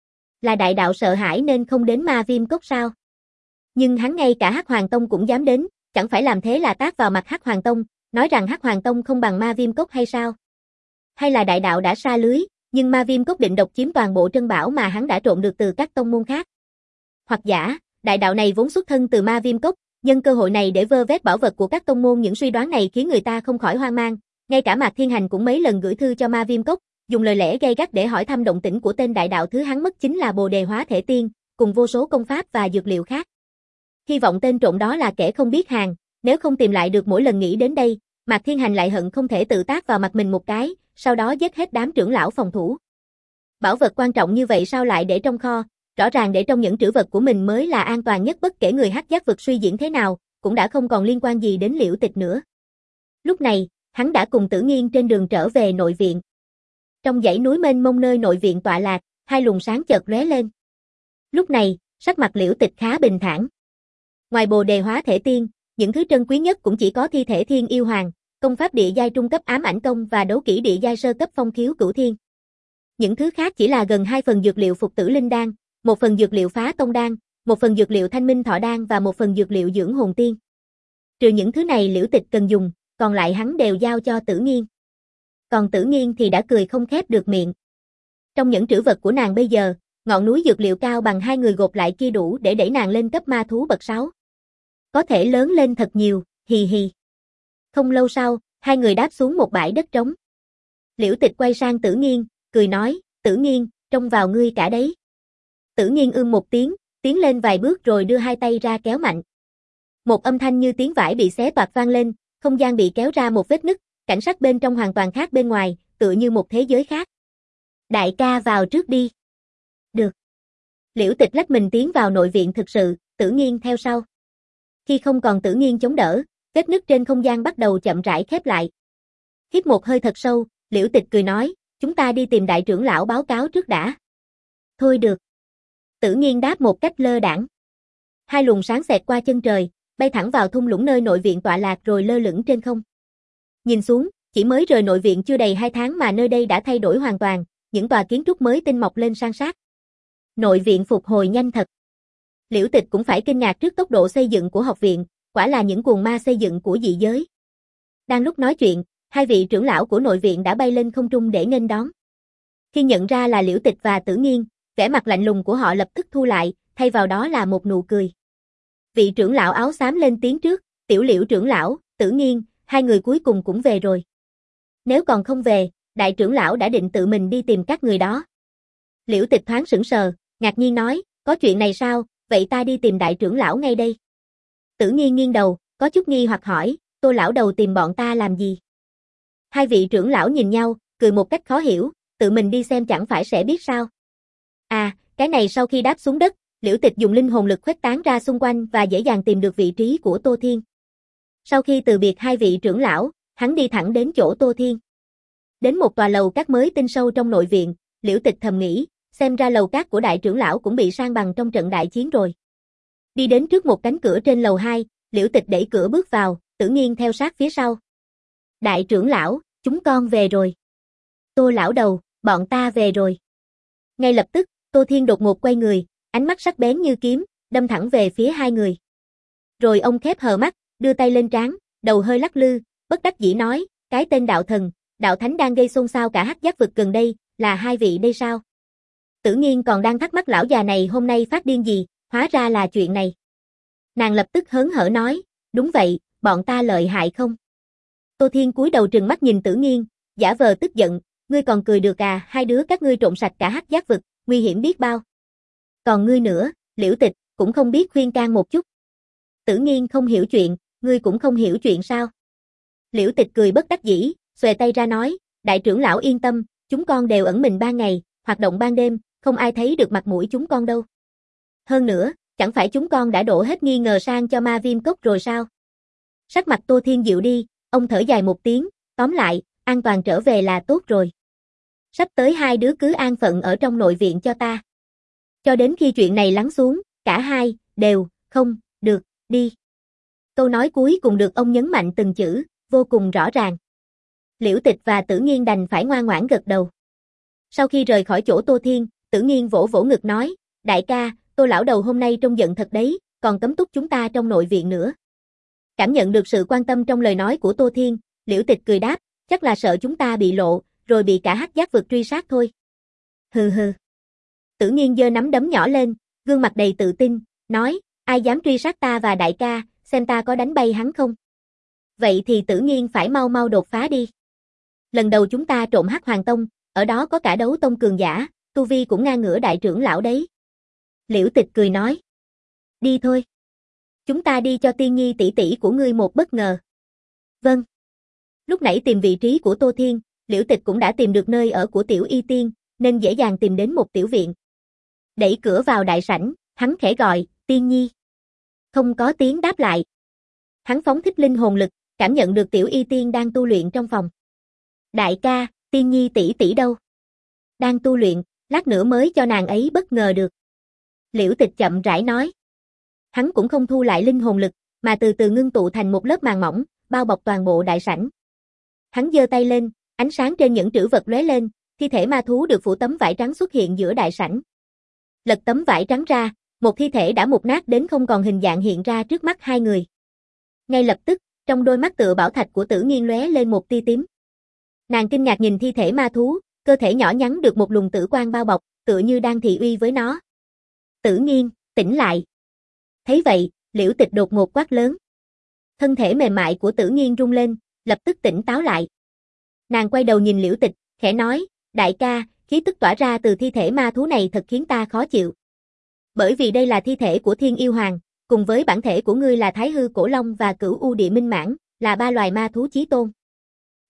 Là đại đạo sợ hãi nên không đến Ma Viêm Cốc sao? Nhưng hắn ngay cả Hắc Hoàng Tông cũng dám đến, chẳng phải làm thế là tát vào mặt Hắc Hoàng Tông, nói rằng Hắc Hoàng Tông không bằng Ma Viêm Cốc hay sao? Hay là đại đạo đã sa lưới, nhưng Ma Viêm Cốc định độc chiếm toàn bộ trân bảo mà hắn đã trộm được từ các tông môn khác? Hoặc giả, đại đạo này vốn xuất thân từ Ma Viêm Cốc, nhân cơ hội này để vơ vét bảo vật của các tông môn. Những suy đoán này khiến người ta không khỏi hoang mang, ngay cả Mạc Thiên Hành cũng mấy lần gửi thư cho Ma Viêm Cốc, dùng lời lẽ gay gắt để hỏi thăm động tĩnh của tên đại đạo. Thứ hắn mất chính là Bồ Đề Hóa Thể Tiên, cùng vô số công pháp và dược liệu khác. Hy vọng tên trộm đó là kẻ không biết hàng, nếu không tìm lại được. Mỗi lần nghĩ đến đây, Mạc Thiên Hành lại hận không thể tự tát vào mặt mình một cái, sau đó giết hết đám trưởng lão phòng thủ. Bảo vật quan trọng như vậy sao lại để trong kho, rõ ràng để trong những trữ vật của mình mới là an toàn nhất. Bất kể người Hắc Giác vực suy diễn thế nào, cũng đã không còn liên quan gì đến Liễu Tịch nữa. Lúc này, hắn đã cùng Tử Nghiên trên đường trở về nội viện. Trong dãy núi mênh mông nơi nội viện tọa lạc, hai luồng sáng chợt lóe lên. Lúc này, sắc mặt Liễu Tịch khá bình thản. Ngoài Bồ Đề Hóa Thể Tiên, những thứ trân quý nhất cũng chỉ có thi thể Thiên Yêu Hoàng, công pháp địa giai trung cấp Ám Ảnh Công và đấu kỹ địa giai sơ cấp Phong Khiếu Cửu Thiên. Những thứ khác chỉ là gần hai phần dược liệu Phục Tử Linh Đan, một phần dược liệu Phá Tông Đan, một phần dược liệu Thanh Minh Thọ Đan và một phần dược liệu Dưỡng Hồn Tiên. Trừ những thứ này Liễu Tịch cần dùng, còn lại hắn đều giao cho Tử Nghiên. Còn Tử Nghiên thì đã cười không khép được miệng. Trong những trữ vật của nàng bây giờ, ngọn núi dược liệu cao bằng hai người gộp lại kia đủ để đẩy nàng lên cấp ma thú bậc sáu. Có thể lớn lên thật nhiều, hì hì. Không lâu sau, hai người đáp xuống một bãi đất trống. Liễu Tịch quay sang Tử Nghiên, cười nói, Tử Nghiên, trông vào ngươi cả đấy. Tử Nghiên ưm một tiếng, tiến lên vài bước rồi đưa hai tay ra kéo mạnh. Một âm thanh như tiếng vải bị xé toạc vang lên, không gian bị kéo ra một vết nứt, cảnh sắc bên trong hoàn toàn khác bên ngoài, tựa như một thế giới khác. Đại ca vào trước đi. Được. Liễu Tịch lách mình tiến vào nội viện thực sự, Tử Nghiên theo sau. Khi không còn Tử Nghiên chống đỡ, vết nứt trên không gian bắt đầu chậm rãi khép lại. Hít một hơi thật sâu, Liễu Tịch cười nói, chúng ta đi tìm đại trưởng lão báo cáo trước đã. Thôi được. Tử Nghiên đáp một cách lơ đãng. Hai luồng sáng xẹt qua chân trời, bay thẳng vào thung lũng nơi nội viện tọa lạc rồi lơ lửng trên không. Nhìn xuống, chỉ mới rời nội viện chưa đầy hai tháng mà nơi đây đã thay đổi hoàn toàn, những tòa kiến trúc mới tinh mọc lên san sát. Nội viện phục hồi nhanh thật. Liễu Tịch cũng phải kinh ngạc trước tốc độ xây dựng của học viện, quả là những cuồng ma xây dựng của dị giới. Đang lúc nói chuyện, hai vị trưởng lão của nội viện đã bay lên không trung để nghênh đón. Khi nhận ra là Liễu Tịch và Tử Nghiên, vẻ mặt lạnh lùng của họ lập tức thu lại, thay vào đó là một nụ cười. Vị trưởng lão áo xám lên tiếng trước, Tiểu Liễu trưởng lão, Tử Nghiên, hai người cuối cùng cũng về rồi. Nếu còn không về, đại trưởng lão đã định tự mình đi tìm các người đó. Liễu Tịch thoáng sững sờ, ngạc nhiên nói, có chuyện này sao, vậy ta đi tìm đại trưởng lão ngay đây. Tử Nghiên nghiêng đầu, có chút nghi hoặc hỏi, Tô lão đầu tìm bọn ta làm gì? Hai vị trưởng lão nhìn nhau, cười một cách khó hiểu, tự mình đi xem chẳng phải sẽ biết sao. À, cái này sau khi đáp xuống đất, Liễu Tịch dùng linh hồn lực khuếch tán ra xung quanh và dễ dàng tìm được vị trí của Tô Thiên. Sau khi từ biệt hai vị trưởng lão, hắn đi thẳng đến chỗ Tô Thiên. Đến một tòa lầu cát mới tinh sâu trong nội viện, Liễu Tịch thầm nghĩ, xem ra lầu cát của đại trưởng lão cũng bị san bằng trong trận đại chiến rồi. Đi đến trước một cánh cửa trên lầu hai, Liễu Tịch đẩy cửa bước vào, Tử Nghiên theo sát phía sau. Đại trưởng lão, chúng con về rồi. Tô lão đầu, bọn ta về rồi. Ngay lập tức, Tô Thiên đột ngột quay người, ánh mắt sắc bén như kiếm, đâm thẳng về phía hai người. Rồi ông khép hờ mắt, đưa tay lên trán, đầu hơi lắc lư, bất đắc dĩ nói, cái tên đạo thần, đạo thánh đang gây xôn xao cả Hắc Giác vực gần đây, là hai vị đây sao? Tử Nghiên còn đang thắc mắc lão già này hôm nay phát điên gì, hóa ra là chuyện này. Nàng lập tức hớn hở nói, đúng vậy, bọn ta lợi hại không? Tô Thiên cúi đầu trừng mắt nhìn Tử Nghiên, giả vờ tức giận, ngươi còn cười được à, hai đứa các ngươi trộn sạch cả Hắc Giác vực, nguy hiểm biết bao. Còn ngươi nữa, Liễu Tịch, cũng không biết khuyên can một chút. Tử Nghiên không hiểu chuyện, ngươi cũng không hiểu chuyện sao? Liễu Tịch cười bất đắc dĩ, xuề tay ra nói, đại trưởng lão yên tâm, chúng con đều ẩn mình ban ngày, hoạt động ban đêm, không ai thấy được mặt mũi chúng con đâu. Hơn nữa, chẳng phải chúng con đã đổ hết nghi ngờ sang cho ma viêm cốc rồi sao? Sắc mặt Tô Thiên dịu đi, ông thở dài một tiếng, tóm lại, an toàn trở về là tốt rồi. Sắp tới hai đứa cứ an phận ở trong nội viện cho ta. Cho đến khi chuyện này lắng xuống, cả hai, đều, không, được, đi. Câu nói cuối cùng được ông nhấn mạnh từng chữ, vô cùng rõ ràng. Liễu Tịch và Tử Nghiên đành phải ngoan ngoãn gật đầu. Sau khi rời khỏi chỗ Tô Thiên, Tử Nghiên vỗ vỗ ngực nói, đại ca, Tô lão đầu hôm nay trông giận thật đấy, còn cấm túc chúng ta trong nội viện nữa. Cảm nhận được sự quan tâm trong lời nói của Tô Thiên, Liễu Tịch cười đáp, chắc là sợ chúng ta bị lộ, rồi bị cả Hắc Giác vực truy sát thôi. Hừ hừ. Tử Nghiên giơ nắm đấm nhỏ lên, gương mặt đầy tự tin, nói, ai dám truy sát ta và đại ca, xem ta có đánh bay hắn không? Vậy thì Tử Nghiên phải mau mau đột phá đi. Lần đầu chúng ta trộm Hắc Hoàng Tông, ở đó có cả đấu tông cường giả, tu vi cũng ngang ngửa đại trưởng lão đấy. Liễu Tịch cười nói, đi thôi. Chúng ta đi cho Tiên Nhi tỷ tỷ của ngươi một bất ngờ. Vâng. Lúc nãy tìm vị trí của Tô Thiên, Liễu Tịch cũng đã tìm được nơi ở của Tiểu Y Tiên, nên dễ dàng tìm đến một tiểu viện. Đẩy cửa vào đại sảnh, hắn khẽ gọi, Tiên Nhi. Không có tiếng đáp lại. Hắn phóng thích linh hồn lực, cảm nhận được Tiểu Y Tiên đang tu luyện trong phòng. Đại ca, Tiên Nhi tỷ tỷ đâu? Đang tu luyện, lát nữa mới cho nàng ấy bất ngờ được. Liễu Tịch chậm rãi nói. Hắn cũng không thu lại linh hồn lực, mà từ từ ngưng tụ thành một lớp màng mỏng, bao bọc toàn bộ đại sảnh. Hắn giơ tay lên, ánh sáng trên những trữ vật lóe lên, thi thể ma thú được phủ tấm vải trắng xuất hiện giữa đại sảnh. Lật tấm vải trắng ra, một thi thể đã mục nát đến không còn hình dạng hiện ra trước mắt hai người. Ngay lập tức, trong đôi mắt tựa bảo thạch của Tử Nghiên lóe lên một tia tím. Nàng kinh ngạc nhìn thi thể ma thú, cơ thể nhỏ nhắn được một luồng tử quang bao bọc, tựa như đang thị uy với nó. Tử Nghiên, tỉnh lại. Thấy vậy, Liễu Tịch đột ngột quát lớn. Thân thể mềm mại của Tử Nghiên rung lên, lập tức tỉnh táo lại. Nàng quay đầu nhìn Liễu Tịch, khẽ nói, đại ca, khí tức tỏa ra từ thi thể ma thú này thật khiến ta khó chịu. Bởi vì đây là thi thể của Thiên Yêu Hoàng, cùng với bản thể của ngươi là Thái Hư Cổ Long và Cửu U Địa Minh Mãng, là ba loài ma thú chí tôn.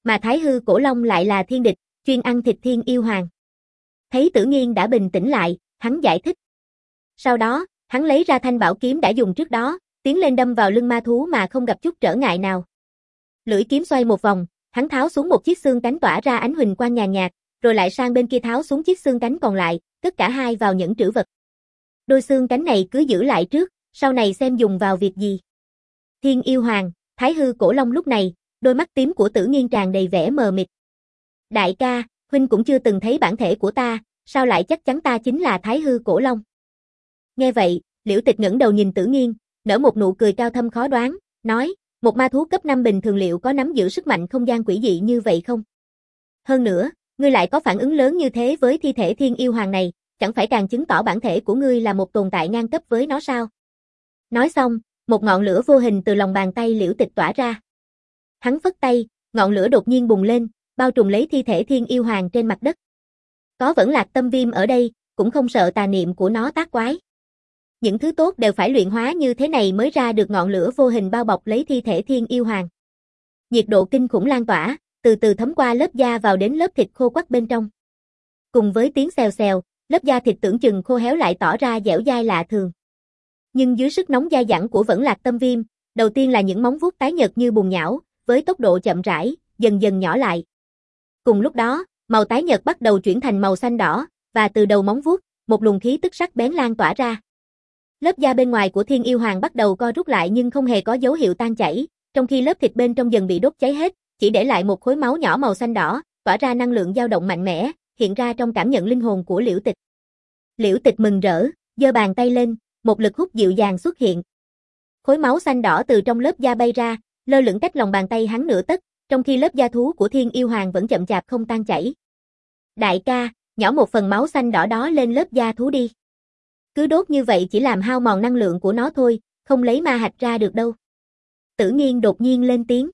Mà Thái Hư Cổ Long lại là thiên địch, chuyên ăn thịt Thiên Yêu Hoàng. Thấy Tử Nghiên đã bình tĩnh lại, hắn giải thích. Sau đó, hắn lấy ra thanh bảo kiếm đã dùng trước đó, tiến lên đâm vào lưng ma thú mà không gặp chút trở ngại nào. Lưỡi kiếm xoay một vòng, hắn tháo xuống một chiếc xương cánh tỏa ra ánh huỳnh quang nhàn nhạt, rồi lại sang bên kia tháo xuống chiếc xương cánh còn lại, cất cả hai vào nhẫn trữ vật. Đôi xương cánh này cứ giữ lại trước, sau này xem dùng vào việc gì. Thiên Yêu Hoàng, Thái Hư Cổ Long lúc này, đôi mắt tím của Tử Nghiên tràn đầy vẻ mờ mịt. Đại ca, huynh cũng chưa từng thấy bản thể của ta, sao lại chắc chắn ta chính là Thái Hư Cổ Long? Nghe vậy, Liễu Tịch ngẩng đầu nhìn Tử Nghiên, nở một nụ cười cao thâm khó đoán, nói, một ma thú cấp năm bình thường liệu có nắm giữ sức mạnh không gian quỷ dị như vậy không? Hơn nữa, ngươi lại có phản ứng lớn như thế với thi thể Thiên Yêu Hoàng này, chẳng phải càng chứng tỏ bản thể của ngươi là một tồn tại ngang cấp với nó sao? Nói xong, một ngọn lửa vô hình từ lòng bàn tay Liễu Tịch tỏa ra. Hắn phất tay, ngọn lửa đột nhiên bùng lên, bao trùm lấy thi thể Thiên Yêu Hoàng trên mặt đất. Có Vẫn Lạc Tâm Viêm ở đây, cũng không sợ tà niệm của nó tác quái. Những thứ tốt đều phải luyện hóa như thế này mới ra được ngọn lửa vô hình bao bọc lấy thi thể Thiên Yêu Hoàng. Nhiệt độ kinh khủng lan tỏa, từ từ thấm qua lớp da vào đến lớp thịt khô quắt bên trong. Cùng với tiếng xèo xèo, lớp da thịt tưởng chừng khô héo lại tỏ ra dẻo dai lạ thường. Nhưng dưới sức nóng dai dẳng của Vẫn Lạc Tâm Viêm, đầu tiên là những móng vuốt tái nhợt như bùn nhão, với tốc độ chậm rãi, dần dần nhỏ lại. Cùng lúc đó, màu tái nhợt bắt đầu chuyển thành màu xanh đỏ, và từ đầu móng vuốt, một luồng khí tức sắc bén lan tỏa ra. Lớp da bên ngoài của Thiên Yêu Hoàng bắt đầu co rút lại nhưng không hề có dấu hiệu tan chảy, trong khi lớp thịt bên trong dần bị đốt cháy hết, chỉ để lại một khối máu nhỏ màu xanh đỏ, tỏa ra năng lượng dao động mạnh mẽ, hiện ra trong cảm nhận linh hồn của Liễu Tịch. Liễu Tịch mừng rỡ, giơ bàn tay lên, một lực hút dịu dàng xuất hiện. Khối máu xanh đỏ từ trong lớp da bay ra, lơ lửng cách lòng bàn tay hắn nửa tấc, trong khi lớp da thú của Thiên Yêu Hoàng vẫn chậm chạp không tan chảy. Đại ca, nhỏ một phần máu xanh đỏ đó lên lớp da thú đi. Cứ đốt như vậy chỉ làm hao mòn năng lượng của nó thôi, không lấy ma hạch ra được đâu. Tử Nghiên đột nhiên lên tiếng.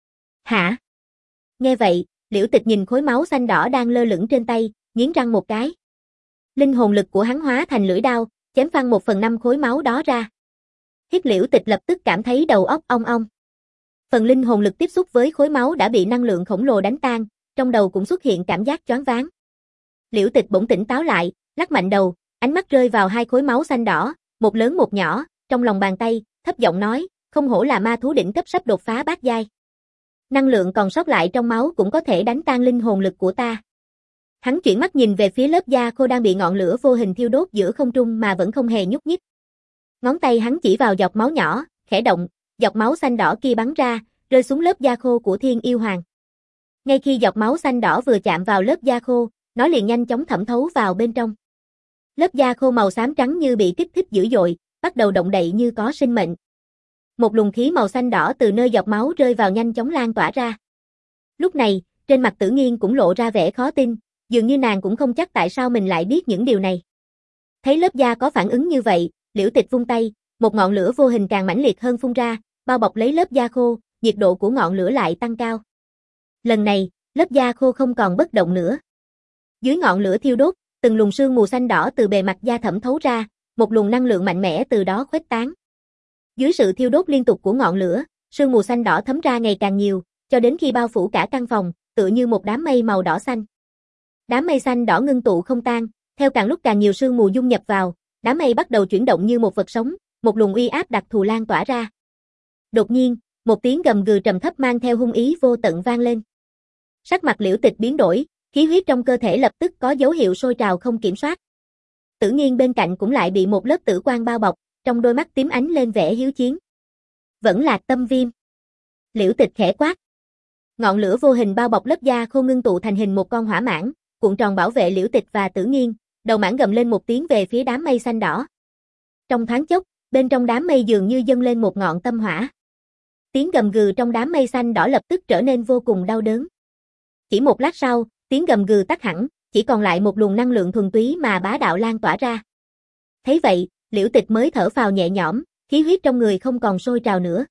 Hả? Nghe vậy, Liễu Tịch nhìn khối máu xanh đỏ đang lơ lửng trên tay, nghiến răng một cái. Linh hồn lực của hắn hóa thành lưỡi đao, chém phăng một phần năm khối máu đó ra. Hít Liễu Tịch lập tức cảm thấy đầu óc ong ong. Phần linh hồn lực tiếp xúc với khối máu đã bị năng lượng khổng lồ đánh tan, trong đầu cũng xuất hiện cảm giác choáng váng. Liễu Tịch bỗng tỉnh táo lại, lắc mạnh đầu, ánh mắt rơi vào hai khối máu xanh đỏ, một lớn một nhỏ, trong lòng bàn tay, thấp giọng nói, không hổ là ma thú đỉnh cấp sắp đột phá bát giai. Năng lượng còn sót lại trong máu cũng có thể đánh tan linh hồn lực của ta. Hắn chuyển mắt nhìn về phía lớp da khô đang bị ngọn lửa vô hình thiêu đốt giữa không trung mà vẫn không hề nhúc nhích. Ngón tay hắn chỉ vào giọt máu nhỏ, khẽ động, giọt máu xanh đỏ kia bắn ra, rơi xuống lớp da khô của Thiên Yêu Hoàng. Ngay khi giọt máu xanh đỏ vừa chạm vào lớp da khô, nó liền nhanh chóng thẩm thấu vào bên trong. Lớp da khô màu xám trắng như bị kích thích dữ dội, bắt đầu động đậy như có sinh mệnh. Một luồng khí màu xanh đỏ từ nơi giọt máu rơi vào nhanh chóng lan tỏa ra. Lúc này, trên mặt Tử Nghiên cũng lộ ra vẻ khó tin, dường như nàng cũng không chắc tại sao mình lại biết những điều này. Thấy lớp da có phản ứng như vậy, Liễu Tịch vung tay, một ngọn lửa vô hình càng mãnh liệt hơn phun ra, bao bọc lấy lớp da khô, nhiệt độ của ngọn lửa lại tăng cao. Lần này, lớp da khô không còn bất động nữa. Dưới ngọn lửa thiêu đốt, từng luồng sương mù xanh đỏ từ bề mặt da thẩm thấu ra, một luồng năng lượng mạnh mẽ từ đó khuếch tán. Dưới sự thiêu đốt liên tục của ngọn lửa, sương mù xanh đỏ thấm ra ngày càng nhiều, cho đến khi bao phủ cả căn phòng, tựa như một đám mây màu đỏ xanh. Đám mây xanh đỏ ngưng tụ không tan, theo càng lúc càng nhiều sương mù dung nhập vào, đám mây bắt đầu chuyển động như một vật sống, một luồng uy áp đặc thù lan tỏa ra. Đột nhiên, một tiếng gầm gừ trầm thấp mang theo hung ý vô tận vang lên. Sắc mặt Liễu Tịch biến đổi, khí huyết trong cơ thể lập tức có dấu hiệu sôi trào không kiểm soát. Tử Nghiên bên cạnh cũng lại bị một lớp tử quang bao bọc, trong đôi mắt tím ánh lên vẻ hiếu chiến. Vẫn Lạc Tâm Viêm. Liễu Tịch khẽ quát. Ngọn lửa vô hình bao bọc lớp da khô ngưng tụ thành hình một con hỏa mãng, cuộn tròn bảo vệ Liễu Tịch và Tử Nghiên, đầu mãng gầm lên một tiếng về phía đám mây xanh đỏ. Trong thoáng chốc, bên trong đám mây dường như dâng lên một ngọn tâm hỏa. Tiếng gầm gừ trong đám mây xanh đỏ lập tức trở nên vô cùng đau đớn. Chỉ một lát sau, tiếng gầm gừ tắt hẳn, chỉ còn lại một luồng năng lượng thuần túy mà bá đạo lan tỏa ra. Thấy vậy, Liễu Tịch mới thở phào nhẹ nhõm, khí huyết trong người không còn sôi trào nữa.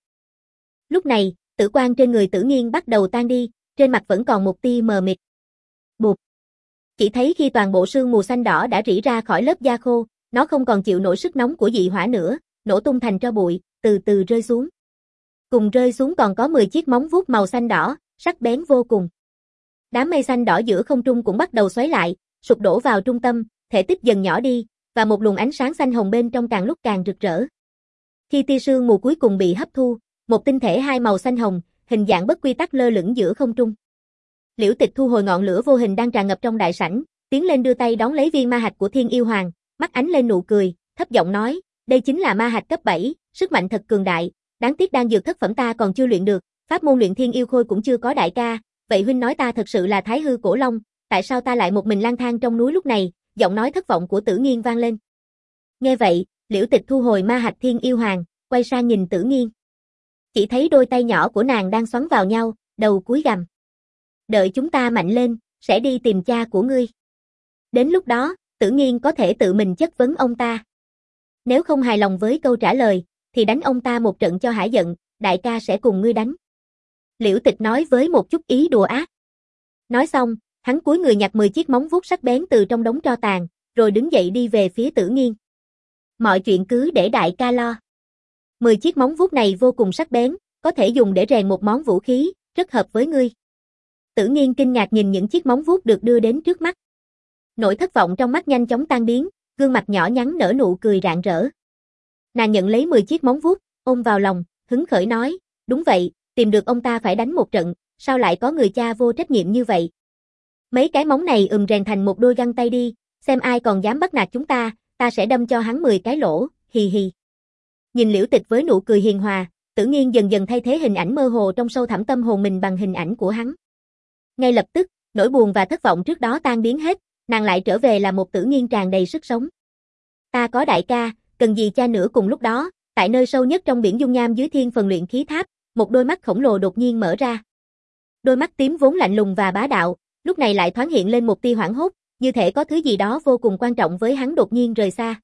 Lúc này, tử quang trên người Tử Nghiên bắt đầu tan đi, trên mặt vẫn còn một tia mờ mịt. Bụp. Chỉ thấy khi toàn bộ sương mù xanh đỏ đã rỉ ra khỏi lớp da khô, nó không còn chịu nổi sức nóng của dị hỏa nữa, nổ tung thành tro bụi, từ từ rơi xuống. Cùng rơi xuống còn có mười chiếc móng vuốt màu xanh đỏ, sắc bén vô cùng. Đám mây xanh đỏ giữa không trung cũng bắt đầu xoáy lại, sụp đổ vào trung tâm, thể tích dần nhỏ đi, và một luồng ánh sáng xanh hồng bên trong càng lúc càng rực rỡ. Khi tia sương mù cuối cùng bị hấp thu, một tinh thể hai màu xanh hồng, hình dạng bất quy tắc lơ lửng giữa không trung. Liễu Tịch thu hồi ngọn lửa vô hình đang tràn ngập trong đại sảnh, tiến lên đưa tay đón lấy viên ma hạch của Thiên Yêu Hoàng, mắt ánh lên nụ cười, thấp giọng nói, đây chính là ma hạch cấp bảy, sức mạnh thật cường đại, đáng tiếc đan dược thất phẩm ta còn chưa luyện được, pháp môn luyện Thiên Yêu Khôi cũng chưa có đại ca, vậy huynh nói ta thật sự là Thái Hư Cổ Long, tại sao ta lại một mình lang thang trong núi lúc này? Giọng nói thất vọng của Tử Nghiên vang lên. Nghe vậy, Liễu Tịch thu hồi ma hạch Thiên Yêu Hoàng, quay sang nhìn Tử Nghiên. Chỉ thấy đôi tay nhỏ của nàng đang xoắn vào nhau, đầu cúi gằm. Đợi chúng ta mạnh lên, sẽ đi tìm cha của ngươi. Đến lúc đó, Tử Nghiên có thể tự mình chất vấn ông ta. Nếu không hài lòng với câu trả lời, thì đánh ông ta một trận cho hả giận, đại ca sẽ cùng ngươi đánh. Liễu Tịch nói với một chút ý đùa ác. Nói xong, hắn cúi người nhặt mười chiếc móng vuốt sắc bén từ trong đống tro tàn, rồi đứng dậy đi về phía Tử Nghiên. Mọi chuyện cứ để đại ca lo. mười chiếc móng vuốt này vô cùng sắc bén, có thể dùng để rèn một món vũ khí, rất hợp với ngươi. Tử Nghiên kinh ngạc nhìn những chiếc móng vuốt được đưa đến trước mắt. Nỗi thất vọng trong mắt nhanh chóng tan biến, gương mặt nhỏ nhắn nở nụ cười rạng rỡ. Nàng nhận lấy mười chiếc móng vuốt, ôm vào lòng, hứng khởi nói, đúng vậy, tìm được ông ta phải đánh một trận, sao lại có người cha vô trách nhiệm như vậy? Mấy cái móng này ừm rèn thành một đôi găng tay đi, xem ai còn dám bắt nạt chúng ta, ta sẽ đâm cho hắn mười cái lỗ, hì hì. Nhìn Liễu Tịch với nụ cười hiền hòa, Tử Nghiên dần dần thay thế hình ảnh mơ hồ trong sâu thẳm tâm hồn mình bằng hình ảnh của hắn. Ngay lập tức, nỗi buồn và thất vọng trước đó tan biến hết, nàng lại trở về là một Tử Nghiên tràn đầy sức sống. Ta có đại ca, cần gì cha nữa. Cùng lúc đó, tại nơi sâu nhất trong biển dung nham dưới thiên phần luyện khí tháp, một đôi mắt khổng lồ đột nhiên mở ra. Đôi mắt tím vốn lạnh lùng và bá đạo, lúc này lại thoáng hiện lên một tia hoảng hốt, như thể có thứ gì đó vô cùng quan trọng với hắn đột nhiên rời xa.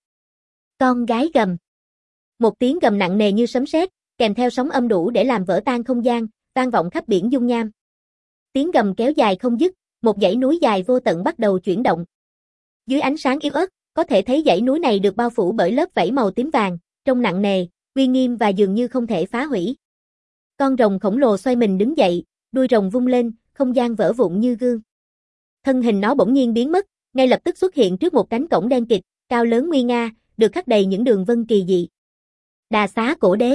Con gái gầm. Một tiếng gầm nặng nề như sấm sét, kèm theo sóng âm đủ để làm vỡ tan không gian, vang vọng khắp biển dung nham. Tiếng gầm kéo dài không dứt, một dãy núi dài vô tận bắt đầu chuyển động. Dưới ánh sáng yếu ớt, có thể thấy dãy núi này được bao phủ bởi lớp vảy màu tím vàng, trông nặng nề, uy nghiêm và dường như không thể phá hủy. Con rồng khổng lồ xoay mình đứng dậy, đuôi rồng vung lên, không gian vỡ vụn như gương. Thân hình nó bỗng nhiên biến mất, ngay lập tức xuất hiện trước một cánh cổng đen kịt, cao lớn nguy nga, được khắc đầy những đường vân kỳ dị. Đà Xá Cổ Đế.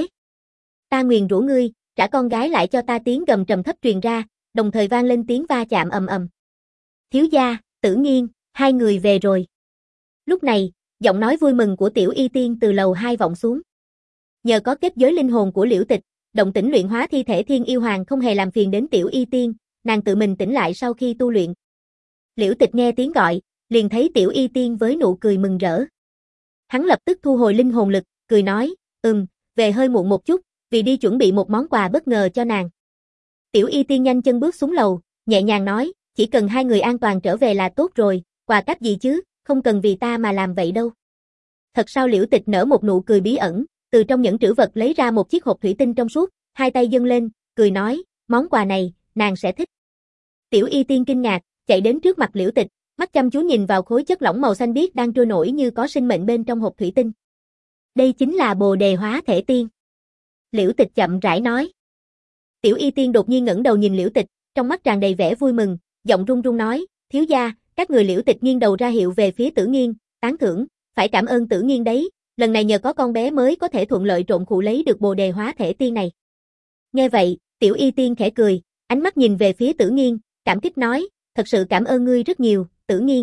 Ta nguyền rủa ngươi, trả con gái lại cho ta. Tiếng gầm trầm thấp truyền ra, đồng thời vang lên tiếng va chạm ầm ầm. Thiếu gia, Tử Nghiên, hai người về rồi. Lúc này, giọng nói vui mừng của Tiểu Y Tiên từ lầu hai vọng xuống. Nhờ có kết giới linh hồn của Liễu Tịch, động tĩnh luyện hóa thi thể Thiên Yêu Hoàng không hề làm phiền đến Tiểu Y Tiên, nàng tự mình tỉnh lại sau khi tu luyện. Liễu Tịch nghe tiếng gọi, liền thấy Tiểu Y Tiên với nụ cười mừng rỡ. Hắn lập tức thu hồi linh hồn lực, cười nói, ừm, về hơi muộn một chút, vì đi chuẩn bị một món quà bất ngờ cho nàng. Tiểu Y Tiên nhanh chân bước xuống lầu, nhẹ nhàng nói, chỉ cần hai người an toàn trở về là tốt rồi, quà cách gì chứ, không cần vì ta mà làm vậy đâu. Thật sao? Liễu Tịch nở một nụ cười bí ẩn, từ trong nhẫn trữ vật lấy ra một chiếc hộp thủy tinh trong suốt, hai tay dâng lên, cười nói, món quà này, nàng sẽ thích. Tiểu Y Tiên kinh ngạc, chạy đến trước mặt Liễu Tịch, mắt chăm chú nhìn vào khối chất lỏng màu xanh biếc đang trôi nổi như có sinh mệnh bên trong hộp thủy tinh. Đây chính là Bồ Đề Hóa Thể Tiên. Liễu Tịch chậm rãi nói. Tiểu Y Tiên đột nhiên ngẩng đầu nhìn Liễu Tịch, trong mắt tràn đầy vẻ vui mừng, giọng run run nói, thiếu gia, các người. Liễu Tịch nghiêng đầu ra hiệu về phía Tử Nghiên, tán thưởng, phải cảm ơn Tử Nghiên đấy, lần này nhờ có con bé mới có thể thuận lợi trộn khụ lấy được Bồ Đề Hóa Thể Tiên này. Nghe vậy, Tiểu Y Tiên khẽ cười, ánh mắt nhìn về phía Tử Nghiên, cảm kích nói, thật sự cảm ơn ngươi rất nhiều, Tử Nghiên.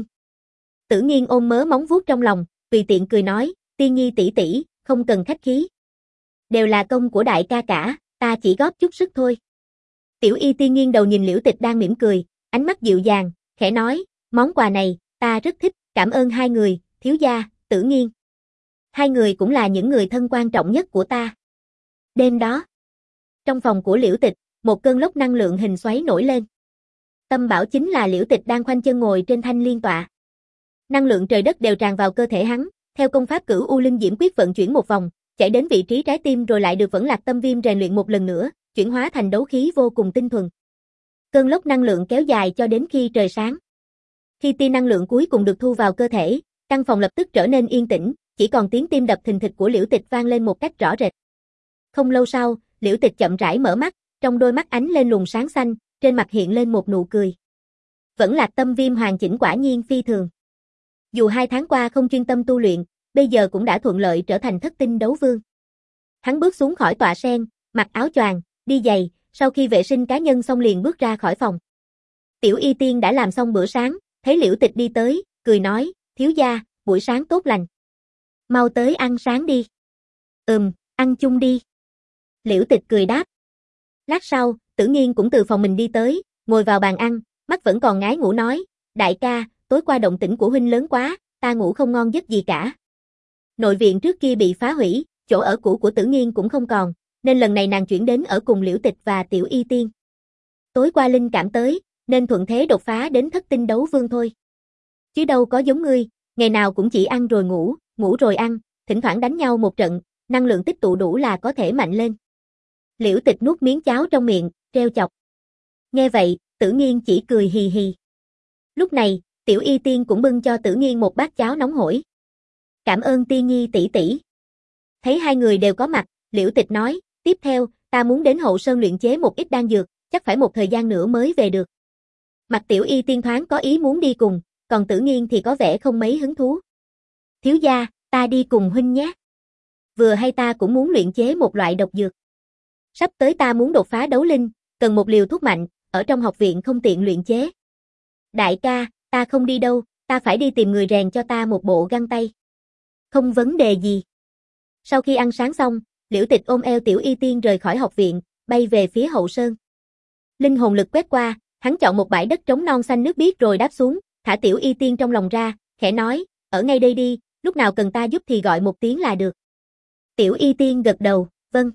Tử Nghiên ôm mớ móng vuốt trong lòng, tùy tiện cười nói, Tiên Nhi tỷ tỷ, không cần khách khí. Đều là công của đại ca cả, ta chỉ góp chút sức thôi. Tiểu Y Tiên nghiêng đầu nhìn Liễu Tịch đang mỉm cười, ánh mắt dịu dàng, khẽ nói, món quà này, ta rất thích, cảm ơn hai người, thiếu gia, Tử Nghiên. Hai người cũng là những người thân quan trọng nhất của ta. Đêm đó, trong phòng của Liễu Tịch, một cơn lốc năng lượng hình xoáy nổi lên. Tâm bảo chính là Liễu Tịch đang khoanh chân ngồi trên thanh liên tọa. Năng lượng trời đất đều tràn vào cơ thể hắn, theo công pháp Cửu U Linh Diễm Quyết vận chuyển một vòng, chảy đến vị trí trái tim rồi lại được Vẫn Lạc Tâm Viêm rèn luyện một lần nữa, chuyển hóa thành đấu khí vô cùng tinh thuần. Cơn lốc năng lượng kéo dài cho đến khi trời sáng. Khi tia năng lượng cuối cùng được thu vào cơ thể, căn phòng lập tức trở nên yên tĩnh, chỉ còn tiếng tim đập thình thịch của Liễu Tịch vang lên một cách rõ rệt. Không lâu sau, Liễu Tịch chậm rãi mở mắt, trong đôi mắt ánh lên luồng sáng xanh, trên mặt hiện lên một nụ cười. Vẫn Lạc Tâm Viêm hoàn chỉnh quả nhiên phi thường. Dù hai tháng qua không chuyên tâm tu luyện, bây giờ cũng đã thuận lợi trở thành thất tinh đấu vương. Hắn bước xuống khỏi tọa sen, mặc áo choàng, đi giày, sau khi vệ sinh cá nhân xong liền bước ra khỏi phòng. Tiểu Y Tiên đã làm xong bữa sáng, thấy Liễu Tịch đi tới, cười nói, thiếu gia, buổi sáng tốt lành. Mau tới ăn sáng đi. Ừm, ăn chung đi. Liễu Tịch cười đáp. Lát sau, Tử Nghiên cũng từ phòng mình đi tới, ngồi vào bàn ăn, mắt vẫn còn ngái ngủ nói, đại ca, tối qua động tĩnh của huynh lớn quá, ta ngủ không ngon giấc gì cả. Nội viện trước kia bị phá hủy, chỗ ở cũ của Tử Nghiên cũng không còn, nên lần này nàng chuyển đến ở cùng Liễu Tịch và Tiểu Y Tiên. Tối qua linh cảm tới, nên thuận thế đột phá đến thất tinh đấu vương thôi. Chứ đâu có giống ngươi, ngày nào cũng chỉ ăn rồi ngủ, ngủ rồi ăn, thỉnh thoảng đánh nhau một trận, năng lượng tích tụ đủ là có thể mạnh lên. Liễu Tịch nuốt miếng cháo trong miệng, trêu chọc. Nghe vậy, Tử Nghiên chỉ cười hì hì. Lúc này, Tiểu Y Tiên cũng bưng cho Tử Nghiên một bát cháo nóng hổi. Cảm ơn Tiên Nhi tỷ tỷ. Thấy hai người đều có mặt, Liễu Tịch nói, tiếp theo, ta muốn đến Hậu Sơn luyện chế một ít đan dược, chắc phải một thời gian nữa mới về được. Mặt Tiểu Y Tiên thoáng có ý muốn đi cùng, còn Tử Nghiên thì có vẻ không mấy hứng thú. Thiếu gia, ta đi cùng huynh nhé. Vừa hay ta cũng muốn luyện chế một loại độc dược. Sắp tới ta muốn đột phá đấu linh, cần một liều thuốc mạnh, ở trong học viện không tiện luyện chế. Đại ca, ta không đi đâu, ta phải đi tìm người rèn cho ta một bộ găng tay. Không vấn đề gì. Sau khi ăn sáng xong, Liễu Tịch ôm eo Tiểu Y Tiên rời khỏi học viện, bay về phía Hậu Sơn. Linh hồn lực quét qua, hắn chọn một bãi đất trống non xanh nước biếc rồi đáp xuống, thả Tiểu Y Tiên trong lòng ra, khẽ nói, ở ngay đây đi, lúc nào cần ta giúp thì gọi một tiếng là được. Tiểu Y Tiên gật đầu, vâng.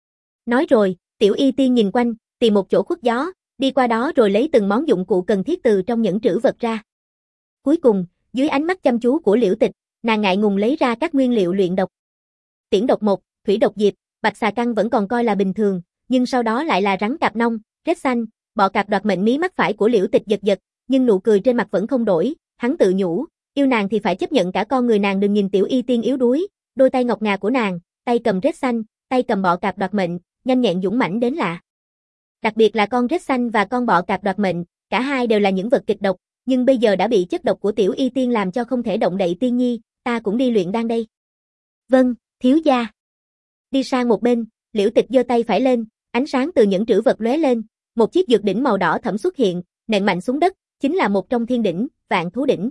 Nói rồi, Tiểu Y Tiên nhìn quanh, tìm một chỗ khuất gió, đi qua đó rồi lấy từng món dụng cụ cần thiết từ trong những trữ vật ra. Cuối cùng, dưới ánh mắt chăm chú của Liễu Tịch, nàng ngại ngùng lấy ra các nguyên liệu luyện độc. Tiễn độc mộc, thủy độc diệp, bạch xà căng vẫn còn coi là bình thường, nhưng sau đó lại là rắn cạp nông, rết xanh, bọ cạp đoạt mệnh. Mí mắt phải của Liễu Tịch giật giật, nhưng nụ cười trên mặt vẫn không đổi, hắn tự nhủ, yêu nàng thì phải chấp nhận cả con người nàng. Đừng nhìn Tiểu Y Tiên yếu đuối, đôi tay ngọc ngà của nàng, tay cầm rết xanh, tay cầm bọ cạp đoạt mệnh, nhanh nhẹn dũng mãnh đến lạ. Đặc biệt là con rết xanh và con bọ cạp đoạt mệnh, cả hai đều là những vật kịch độc, nhưng bây giờ đã bị chất độc của Tiểu Y Tiên làm cho không thể động đậy. Tiên Nhi, ta cũng đi luyện đan đây. Vâng, thiếu gia. Đi sang một bên, Liễu Tịch giơ tay phải lên, ánh sáng từ những trữ vật lóe lên, một chiếc dược đỉnh màu đỏ thẫm xuất hiện, nện mạnh xuống đất, chính là một trong thiên đỉnh, vạn thú đỉnh.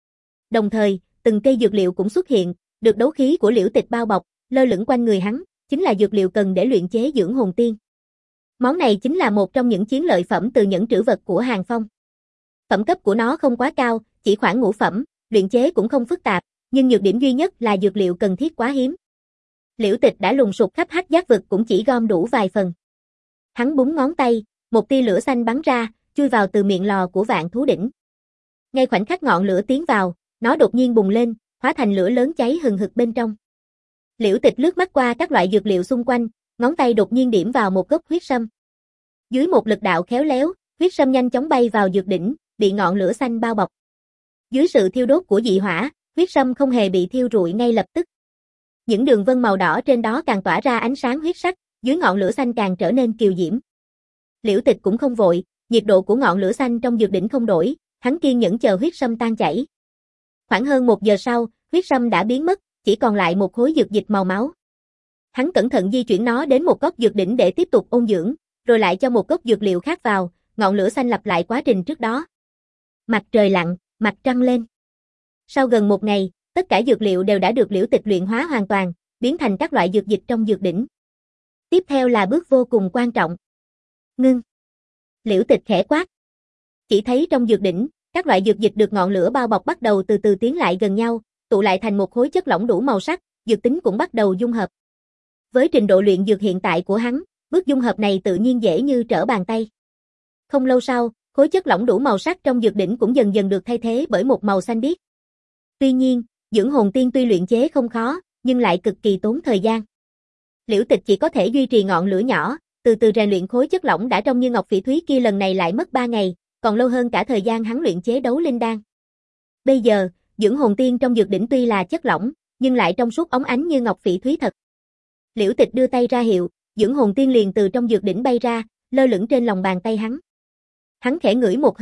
Đồng thời, từng cây dược liệu cũng xuất hiện, được đấu khí của Liễu Tịch bao bọc, lơ lửng quanh người hắn, chính là dược liệu cần để luyện chế dưỡng hồn tiên. Món này chính là một trong những chiến lợi phẩm từ những trữ vật của Hàng Phong. Phẩm cấp của nó không quá cao, chỉ khoảng ngũ phẩm, luyện chế cũng không phức tạp, nhưng nhược điểm duy nhất là dược liệu cần thiết quá hiếm. Liễu Tịch đã lùng sục khắp hắc giác vực cũng chỉ gom đủ vài phần. Hắn búng ngón tay, một tia lửa xanh bắn ra, chui vào từ miệng lò của vạn thú đỉnh. Ngay khoảnh khắc ngọn lửa tiến vào, nó đột nhiên bùng lên, hóa thành lửa lớn cháy hừng hực bên trong. Liễu Tịch lướt mắt qua các loại dược liệu xung quanh, ngón tay đột nhiên điểm vào một gốc huyết sâm. Dưới một lực đạo khéo léo, huyết sâm nhanh chóng bay vào dược đỉnh, bị ngọn lửa xanh bao bọc. Dưới sự thiêu đốt của dị hỏa, huyết sâm không hề bị thiêu rụi ngay lập tức. Những đường vân màu đỏ trên đó càng tỏa ra ánh sáng huyết sắc, dưới ngọn lửa xanh càng trở nên kiều diễm. Liễu Tịch cũng không vội, nhiệt độ của ngọn lửa xanh trong dược đỉnh không đổi, hắn kiên nhẫn chờ huyết sâm tan chảy. Khoảng hơn một giờ sau, huyết sâm đã biến mất, chỉ còn lại một khối dược dịch màu máu. Hắn cẩn thận di chuyển nó đến một góc dược đỉnh để tiếp tục ôn dưỡng, rồi lại cho một gốc dược liệu khác vào, ngọn lửa xanh lặp lại quá trình trước đó. Mặt trời lặn, mặt trăng lên. Sau gần một ngày, tất cả dược liệu đều đã được Liễu Tịch luyện hóa hoàn toàn, biến thành các loại dược dịch trong dược đỉnh. Tiếp theo là bước vô cùng quan trọng. Ngưng. Liễu Tịch khẽ quát. Chỉ thấy trong dược đỉnh, các loại dược dịch được ngọn lửa bao bọc bắt đầu từ từ tiến lại gần nhau, tụ lại thành một khối chất lỏng đủ màu sắc, dược tính cũng bắt đầu dung hợp. Với trình độ luyện dược hiện tại của hắn, bước dung hợp này tự nhiên dễ như trở bàn tay. Không lâu sau, khối chất lỏng đủ màu sắc trong dược đỉnh cũng dần dần được thay thế bởi một màu xanh biếc. Tuy nhiên, dưỡng hồn tiên tuy luyện chế không khó, nhưng lại cực kỳ tốn thời gian. Liễu Tịch chỉ có thể duy trì ngọn lửa nhỏ, từ từ rèn luyện khối chất lỏng đã trong như ngọc phỉ thúy kia. Lần này lại mất ba ngày, còn lâu hơn cả thời gian hắn luyện chế đấu linh đan. Bây giờ, dưỡng hồn tiên trong dược đỉnh tuy là chất lỏng, nhưng lại trong suốt óng ánh như ngọc phỉ thúy thật. Liễu Tịch đưa tay ra hiệu, dưỡng hồn tiên liền từ trong dược đỉnh bay ra, lơ lửng trên lòng bàn tay hắn. Hắn khẽ ngửi một hơi,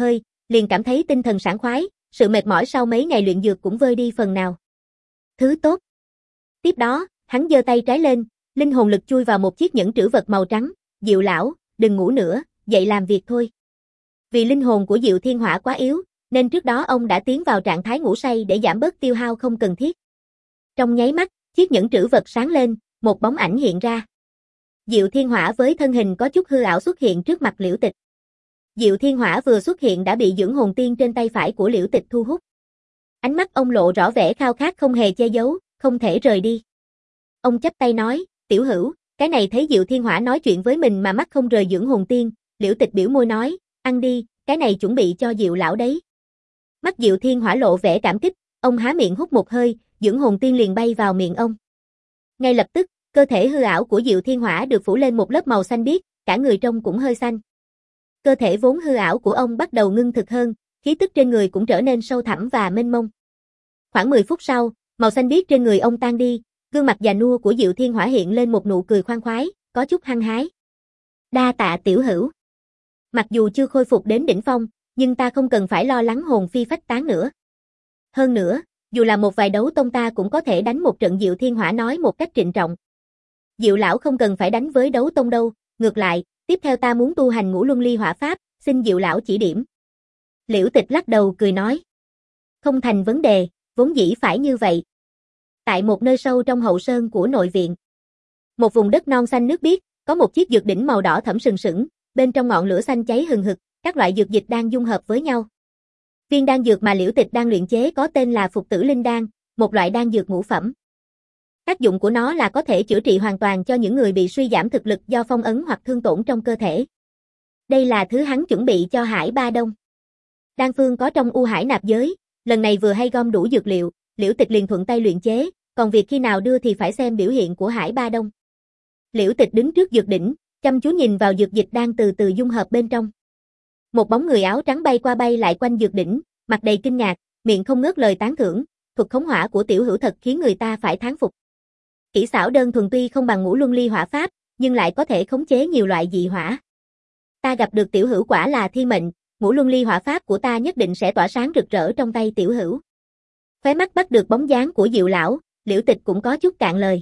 liền cảm thấy tinh thần sảng khoái, sự mệt mỏi sau mấy ngày luyện dược cũng vơi đi phần nào. Thứ tốt. Tiếp đó, hắn giơ tay trái lên, linh hồn lực chui vào một chiếc nhẫn trữ vật màu trắng, Diệu lão, đừng ngủ nữa, dậy làm việc thôi. Vì linh hồn của Diệu Thiên Hỏa quá yếu, nên trước đó ông đã tiến vào trạng thái ngủ say để giảm bớt tiêu hao không cần thiết. Trong nháy mắt, chiếc nhẫn trữ vật sáng lên, một bóng ảnh hiện ra. Diệu Thiên Hỏa với thân hình có chút hư ảo xuất hiện trước mặt Liễu Tịch. Diệu Thiên Hỏa vừa xuất hiện đã bị dưỡng hồn tiên trên tay phải của Liễu Tịch thu hút. Ánh mắt ông lộ rõ vẻ khao khát không hề che giấu, không thể rời đi. Ông chắp tay nói, tiểu hữu, cái này thấy Diệu Thiên Hỏa nói chuyện với mình mà mắt không rời dưỡng hồn tiên, Liễu Tịch biểu môi nói, ăn đi, cái này chuẩn bị cho Diệu lão đấy. Mắt Diệu Thiên Hỏa lộ vẻ cảm kích, ông há miệng hút một hơi, dưỡng hồn tiên liền bay vào miệng ông. Ngay lập tức, cơ thể hư ảo của Diệu Thiên Hỏa được phủ lên một lớp màu xanh biếc, cả người trông cũng hơi xanh. Cơ thể vốn hư ảo của ông bắt đầu ngưng thực hơn, khí tức trên người cũng trở nên sâu thẳm và mênh mông. Khoảng mười phút sau, màu xanh biếc trên người ông tan đi, gương mặt già nua của Diệu Thiên Hỏa hiện lên một nụ cười khoan khoái, có chút hăng hái. Đa tạ tiểu hữu. Mặc dù chưa khôi phục đến đỉnh phong, nhưng ta không cần phải lo lắng hồn phi phách tán nữa. Hơn nữa, dù là một vài đấu tông ta cũng có thể đánh một trận, Diệu Thiên Hỏa nói một cách trịnh trọng. Diệu lão không cần phải đánh với đấu tông đâu, ngược lại, tiếp theo ta muốn tu hành Ngũ Luân Ly Hỏa Pháp, xin Diệu lão chỉ điểm. Liễu Tịch lắc đầu cười nói. Không thành vấn đề, vốn dĩ phải như vậy. Tại một nơi sâu trong hậu sơn của nội viện. Một vùng đất non xanh nước biếc, có một chiếc dược đỉnh màu đỏ thẫm sừng sững, bên trong ngọn lửa xanh cháy hừng hực, các loại dược dịch đang dung hợp với nhau. Viên đan dược mà Liễu Tịch đang luyện chế có tên là Phục Tử Linh Đan, một loại đan dược ngũ phẩm. Tác dụng của nó là có thể chữa trị hoàn toàn cho những người bị suy giảm thực lực do phong ấn hoặc thương tổn trong cơ thể. Đây là thứ hắn chuẩn bị cho Hải Ba Đông. Đan phương có trong U Hải Nạp Giới, lần này vừa hay gom đủ dược liệu, Liễu Tịch liền thuận tay luyện chế, còn việc khi nào đưa thì phải xem biểu hiện của Hải Ba Đông. Liễu Tịch đứng trước dược đỉnh, chăm chú nhìn vào dược dịch đang từ từ dung hợp bên trong. Một bóng người áo trắng bay qua bay lại quanh dược đỉnh, mặt đầy kinh ngạc, miệng không ngớt lời tán thưởng, thuật khống hỏa của tiểu hữu thật khiến người ta phải thán phục. Kỹ xảo đơn thuần tuy không bằng Ngũ Luân Ly Hỏa Pháp, nhưng lại có thể khống chế nhiều loại dị hỏa. Ta gặp được tiểu hữu quả là thiên mệnh, Ngũ Luân Ly Hỏa Pháp của ta nhất định sẽ tỏa sáng rực rỡ trong tay tiểu hữu. Khóe mắt bắt được bóng dáng của Diệu lão, Liễu Tịch cũng có chút cạn lời.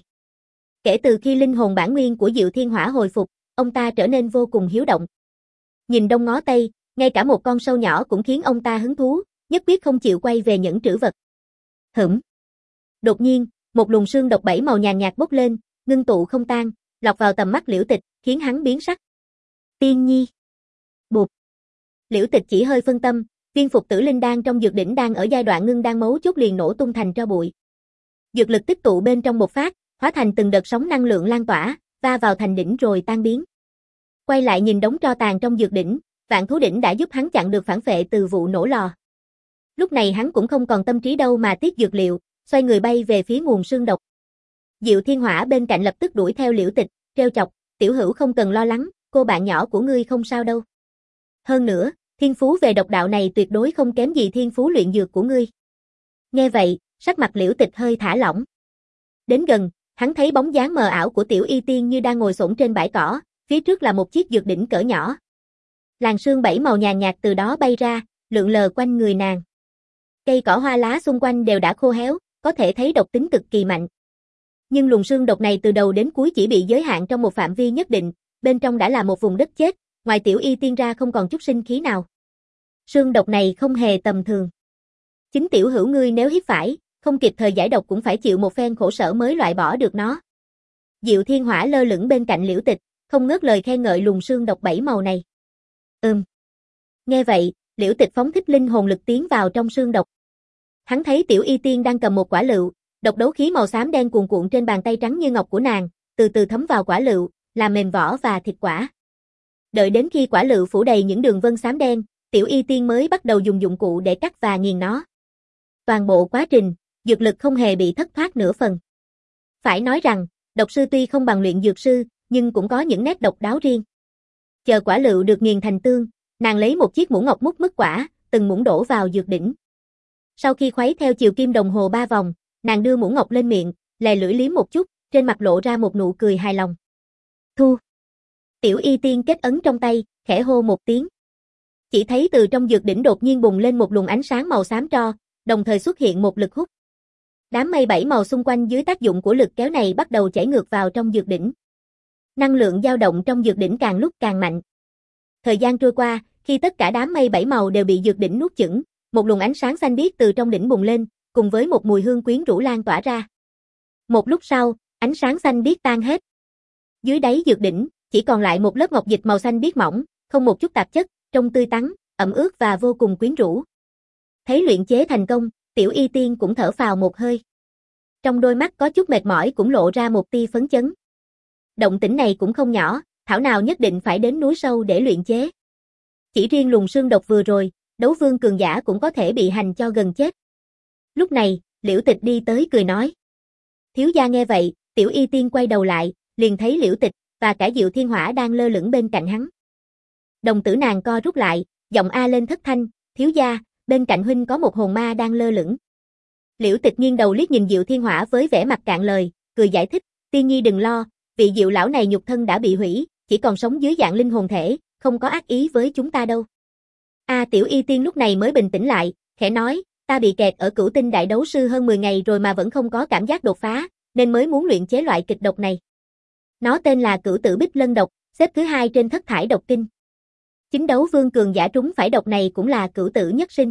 Kể từ khi linh hồn bản nguyên của Diệu Thiên Hỏa hồi phục, ông ta trở nên vô cùng hiếu động. Nhìn đông ngó tây, ngay cả một con sâu nhỏ cũng khiến ông ta hứng thú, nhất quyết không chịu quay về nhẫn trữ vật. Hửm. Đột nhiên, một luồng sương độc bảy màu nhàn nhạt bốc lên, ngưng tụ không tan, lọt vào tầm mắt Liễu Tịch, khiến hắn biến sắc. Tiên nhi. Bụp. Liễu Tịch chỉ hơi phân tâm, viên Phục Tử Linh Đan trong dược đỉnh đang ở giai đoạn ngưng đan mấu chốt liền nổ tung thành tro bụi. Dược lực tích tụ bên trong một phát, hóa thành từng đợt sóng năng lượng lan tỏa, va vào thành đỉnh rồi tan biến. Quay lại nhìn đống tro tàn trong dược đỉnh, Vạn Thú Đỉnh đã giúp hắn chặn được phản phệ từ vụ nổ lò. Lúc này hắn cũng không còn tâm trí đâu mà tiếc dược liệu, xoay người bay về phía nguồn sương độc. Diệu Thiên Hỏa bên cạnh lập tức đuổi theo Liễu Tịch, trêu chọc, tiểu hữu không cần lo lắng, cô bạn nhỏ của ngươi không sao đâu. Hơn nữa, thiên phú về độc đạo này tuyệt đối không kém gì thiên phú luyện dược của ngươi. Nghe vậy, sắc mặt Liễu Tịch hơi thả lỏng. Đến gần, hắn thấy bóng dáng mờ ảo của Tiểu Y Tiên như đang ngồi xổm trên bãi cỏ, phía trước là một chiếc dược đỉnh cỡ nhỏ. Làn sương bảy màu nhàn nhạt từ đó bay ra, lượn lờ quanh người nàng. Cây cỏ hoa lá xung quanh đều đã khô héo, có thể thấy độc tính cực kỳ mạnh. Nhưng luồng sương độc này từ đầu đến cuối chỉ bị giới hạn trong một phạm vi nhất định, bên trong đã là một vùng đất chết, ngoài Tiểu Y Tiên ra không còn chút sinh khí nào. Sương độc này không hề tầm thường. Chính tiểu hữu ngươi nếu hít phải, không kịp thời giải độc cũng phải chịu một phen khổ sở mới loại bỏ được nó. Diệu Thiên Hỏa lơ lửng bên cạnh Liễu Tịch, không ngớt lời khen ngợi luồng sương độc bảy màu này. Ừm. Nghe vậy, Liễu Tịch phóng thích linh hồn lực tiến vào trong sương độc. Hắn thấy Tiểu Y Tiên đang cầm một quả lựu, độc đấu khí màu xám đen cuồn cuộn trên bàn tay trắng như ngọc của nàng, từ từ thấm vào quả lựu, làm mềm vỏ và thịt quả. Đợi đến khi quả lựu phủ đầy những đường vân xám đen, Tiểu Y Tiên mới bắt đầu dùng dụng cụ để cắt và nghiền nó. Toàn bộ quá trình, dược lực không hề bị thất thoát nửa phần. Phải nói rằng, độc sư tuy không bằng luyện dược sư, nhưng cũng có những nét độc đáo riêng. Chờ quả lựu được nghiền thành tương, nàng lấy một chiếc muỗng ngọc múc mứt quả, từng muỗng đổ vào dược đỉnh. Sau khi khuấy theo chiều kim đồng hồ ba vòng, nàng đưa muỗng ngọc lên miệng, lè lưỡi liếm một chút, trên mặt lộ ra một nụ cười hài lòng. Thu. Tiểu Y Tiên kết ấn trong tay, khẽ hô một tiếng. Chỉ thấy từ trong dược đỉnh đột nhiên bùng lên một luồng ánh sáng màu xám tro, đồng thời xuất hiện một lực hút. Đám mây bảy màu xung quanh dưới tác dụng của lực kéo này bắt đầu chảy ngược vào trong dược đỉnh. Năng lượng dao động trong dược đỉnh càng lúc càng mạnh. Thời gian trôi qua, khi tất cả đám mây bảy màu đều bị dược đỉnh nuốt chửng, một luồng ánh sáng xanh biếc từ trong đỉnh bùng lên, cùng với một mùi hương quyến rũ lan tỏa ra. Một lúc sau, ánh sáng xanh biếc tan hết. Dưới đáy dược đỉnh, chỉ còn lại một lớp ngọc dịch màu xanh biếc mỏng, không một chút tạp chất, trông tươi tắn, ẩm ướt và vô cùng quyến rũ. Thấy luyện chế thành công, Tiểu Y Tiên cũng thở phào một hơi. Trong đôi mắt có chút mệt mỏi cũng lộ ra một tia phấn chấn. Động tĩnh này cũng không nhỏ, thảo nào nhất định phải đến núi sâu để luyện chế. Chỉ riêng luồng xương độc vừa rồi, đấu vương cường giả cũng có thể bị hành cho gần chết. Lúc này, Liễu Tịch đi tới cười nói. Thiếu gia nghe vậy, Tiểu Y Tiên quay đầu lại, liền thấy Liễu Tịch và cả Diệu Thiên Hỏa đang lơ lửng bên cạnh hắn. Đồng tử nàng co rút lại, giọng a lên thất thanh, thiếu gia, bên cạnh huynh có một hồn ma đang lơ lửng. Liễu Tịch nghiêng đầu liếc nhìn Diệu Thiên Hỏa với vẻ mặt cạn lời, cười giải thích, Tiên nhi đừng lo, vị Diệu lão này nhục thân đã bị hủy, chỉ còn sống dưới dạng linh hồn thể, không có ác ý với chúng ta đâu. A Tiểu Y Tiên lúc này mới bình tĩnh lại, khẽ nói, ta bị kẹt ở Cửu Tinh Đại Đấu Sư hơn mười ngày rồi mà vẫn không có cảm giác đột phá, nên mới muốn luyện chế loại kịch độc này. Nó tên là Cửu Tử Bích Lân độc, xếp thứ hai trên thất thải độc kinh. Chính đấu vương cường giả trúng phải độc này cũng là cửu tử nhất sinh.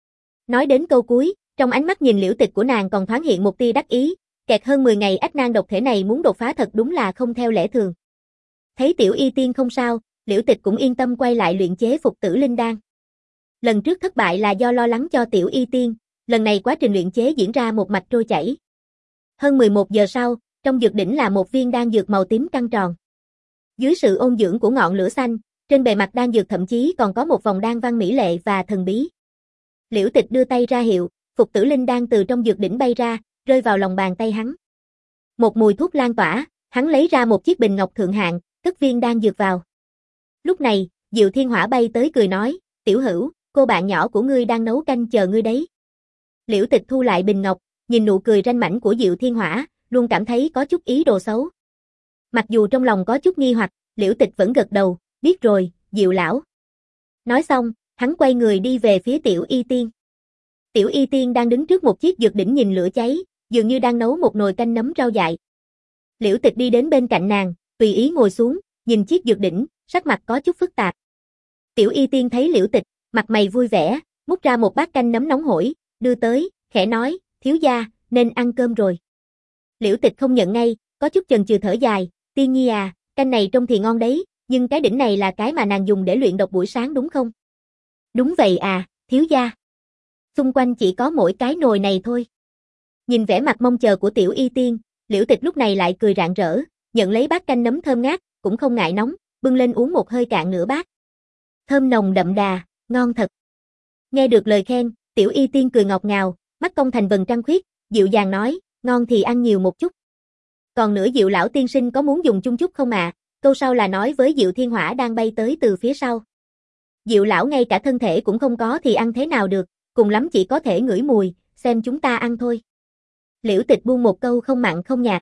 Nói đến câu cuối, trong ánh mắt nhìn Liễu Tịch của nàng còn thoáng hiện một tia đắc ý, kẹt hơn mười ngày ách nan độc thể này muốn đột phá thật đúng là không theo lẽ thường. Thấy Tiểu Y Tiên không sao, Liễu Tịch cũng yên tâm quay lại luyện chế Phục Tử Linh Đan. Lần trước thất bại là do lo lắng cho Tiểu Y Tiên, lần này quá trình luyện chế diễn ra một mạch trôi chảy. Hơn mười một giờ sau, trong dược đỉnh là một viên đan dược màu tím căng tròn. Dưới sự ôn dưỡng của ngọn lửa xanh, trên bề mặt đan dược thậm chí còn có một vòng đan văn mỹ lệ và thần bí. Liễu Tịch đưa tay ra hiệu, Phục Tử Linh Đan từ trong dược đỉnh bay ra, rơi vào lòng bàn tay hắn. Một mùi thuốc lan tỏa, hắn lấy ra một chiếc bình ngọc thượng hạng, cất viên đan dược vào. Lúc này, Diệu Thiên Hỏa bay tới cười nói, Tiểu Hữu, cô bạn nhỏ của ngươi đang nấu canh chờ ngươi đấy. Liễu Tịch thu lại bình ngọc, nhìn nụ cười ranh mãnh của Diệu Thiên Hỏa, luôn cảm thấy có chút ý đồ xấu. Mặc dù trong lòng có chút nghi hoặc, Liễu Tịch vẫn gật đầu, biết rồi, Diệu lão. Nói xong, hắn quay người đi về phía Tiểu Y Tiên. Tiểu Y Tiên đang đứng trước một chiếc dược đỉnh nhìn lửa cháy, dường như đang nấu một nồi canh nấm rau dại. Liễu Tịch đi đến bên cạnh nàng, tùy ý ngồi xuống, nhìn chiếc dược đỉnh, sắc mặt có chút phức tạp. Tiểu Y Tiên thấy Liễu Tịch, mặt mày vui vẻ, múc ra một bát canh nấm nóng hổi, đưa tới, khẽ nói, thiếu gia, nên ăn cơm rồi. Liễu Tịch không nhận ngay, có chút chần chừ thở dài, Tiên nhi à, canh này trông thì ngon đấy, nhưng cái đỉnh này là cái mà nàng dùng để luyện độc buổi sáng đúng không? Đúng vậy à, thiếu gia. Xung quanh chỉ có mỗi cái nồi này thôi. Nhìn vẻ mặt mong chờ của Tiểu Y Tiên, Liễu Tịch lúc này lại cười rạng rỡ, nhận lấy bát canh nấm thơm ngát, cũng không ngại nóng, bưng lên uống một hơi cạn nửa bát. Thơm nồng đậm đà, ngon thật. Nghe được lời khen, Tiểu Y Tiên cười ngọt ngào, mắt cong thành vầng trăng khuyết, dịu dàng nói, ngon thì ăn nhiều một chút. Còn nữa Diệu lão tiên sinh có muốn dùng chung chút không ạ? À? Câu sau là nói với Diệu Thiên Hỏa đang bay tới từ phía sau. Diệu lão ngay cả thân thể cũng không có thì ăn thế nào được, cùng lắm chỉ có thể ngửi mùi, xem chúng ta ăn thôi. Liễu Tịch buông một câu không mặn không nhạt.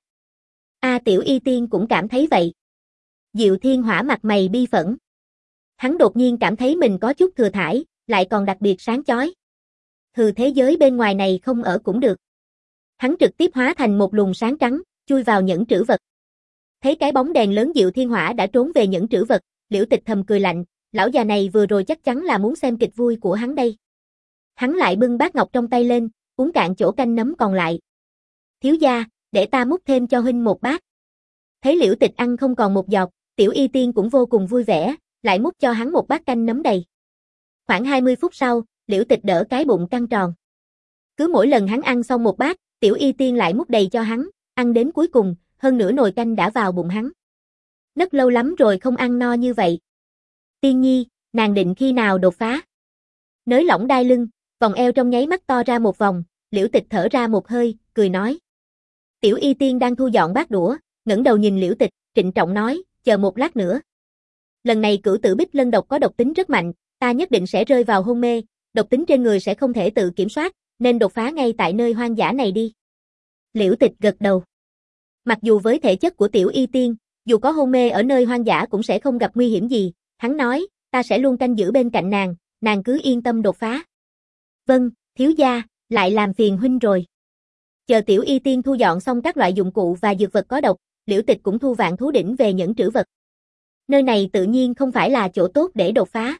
A Tiểu Y Tiên cũng cảm thấy vậy. Diệu Thiên Hỏa mặt mày bi phẫn. Hắn đột nhiên cảm thấy mình có chút thừa thãi, lại còn đặc biệt sáng chói. Hừ, thế giới bên ngoài này không ở cũng được. Hắn trực tiếp hóa thành một luồng sáng trắng, chui vào nhẫn trữ vật. Thấy cái bóng đèn lớn Diệu Thiên Hỏa đã trốn về nhẫn trữ vật, Liễu Tịch thầm cười lạnh, lão già này vừa rồi chắc chắn là muốn xem kịch vui của hắn đây. Hắn lại bưng bát ngọc trong tay lên, uống cạn chỗ canh nấm còn lại. Thiếu gia, để ta múc thêm cho huynh một bát. Thấy Liễu Tịch ăn không còn một giọt, Tiểu Y Tiên cũng vô cùng vui vẻ, lại múc cho hắn một bát canh nấm đầy. Khoảng hai mươi phút sau, Liễu Tịch đỡ cái bụng căng tròn. Cứ mỗi lần hắn ăn xong một bát, Tiểu Y Tiên lại múc đầy cho hắn, ăn đến cuối cùng, hơn nửa nồi canh đã vào bụng hắn. Rất lâu lắm rồi không ăn no như vậy. Tiên nhi, nàng định khi nào đột phá? Nới lỏng đai lưng, vòng eo trong nháy mắt to ra một vòng, Liễu Tịch thở ra một hơi, cười nói. Tiểu Y Tiên đang thu dọn bát đũa, ngẩng đầu nhìn Liễu Tịch, trịnh trọng nói, chờ một lát nữa. Lần này Cửu Tử Bích Lân độc có độc tính rất mạnh, ta nhất định sẽ rơi vào hôn mê, độc tính trên người sẽ không thể tự kiểm soát, nên đột phá ngay tại nơi hoang dã này đi. Liễu Tịch gật đầu. Mặc dù với thể chất của Tiểu Y Tiên, dù có hôn mê ở nơi hoang dã cũng sẽ không gặp nguy hiểm gì, hắn nói, ta sẽ luôn canh giữ bên cạnh nàng, nàng cứ yên tâm đột phá. Vâng, thiếu gia, lại làm phiền huynh rồi. Chờ Tiểu Y Tiên thu dọn xong các loại dụng cụ và dược vật có độc, Liễu Tịch cũng thu Vạn Thú Đỉnh về nhẫn trữ vật. Nơi này tự nhiên không phải là chỗ tốt để đột phá.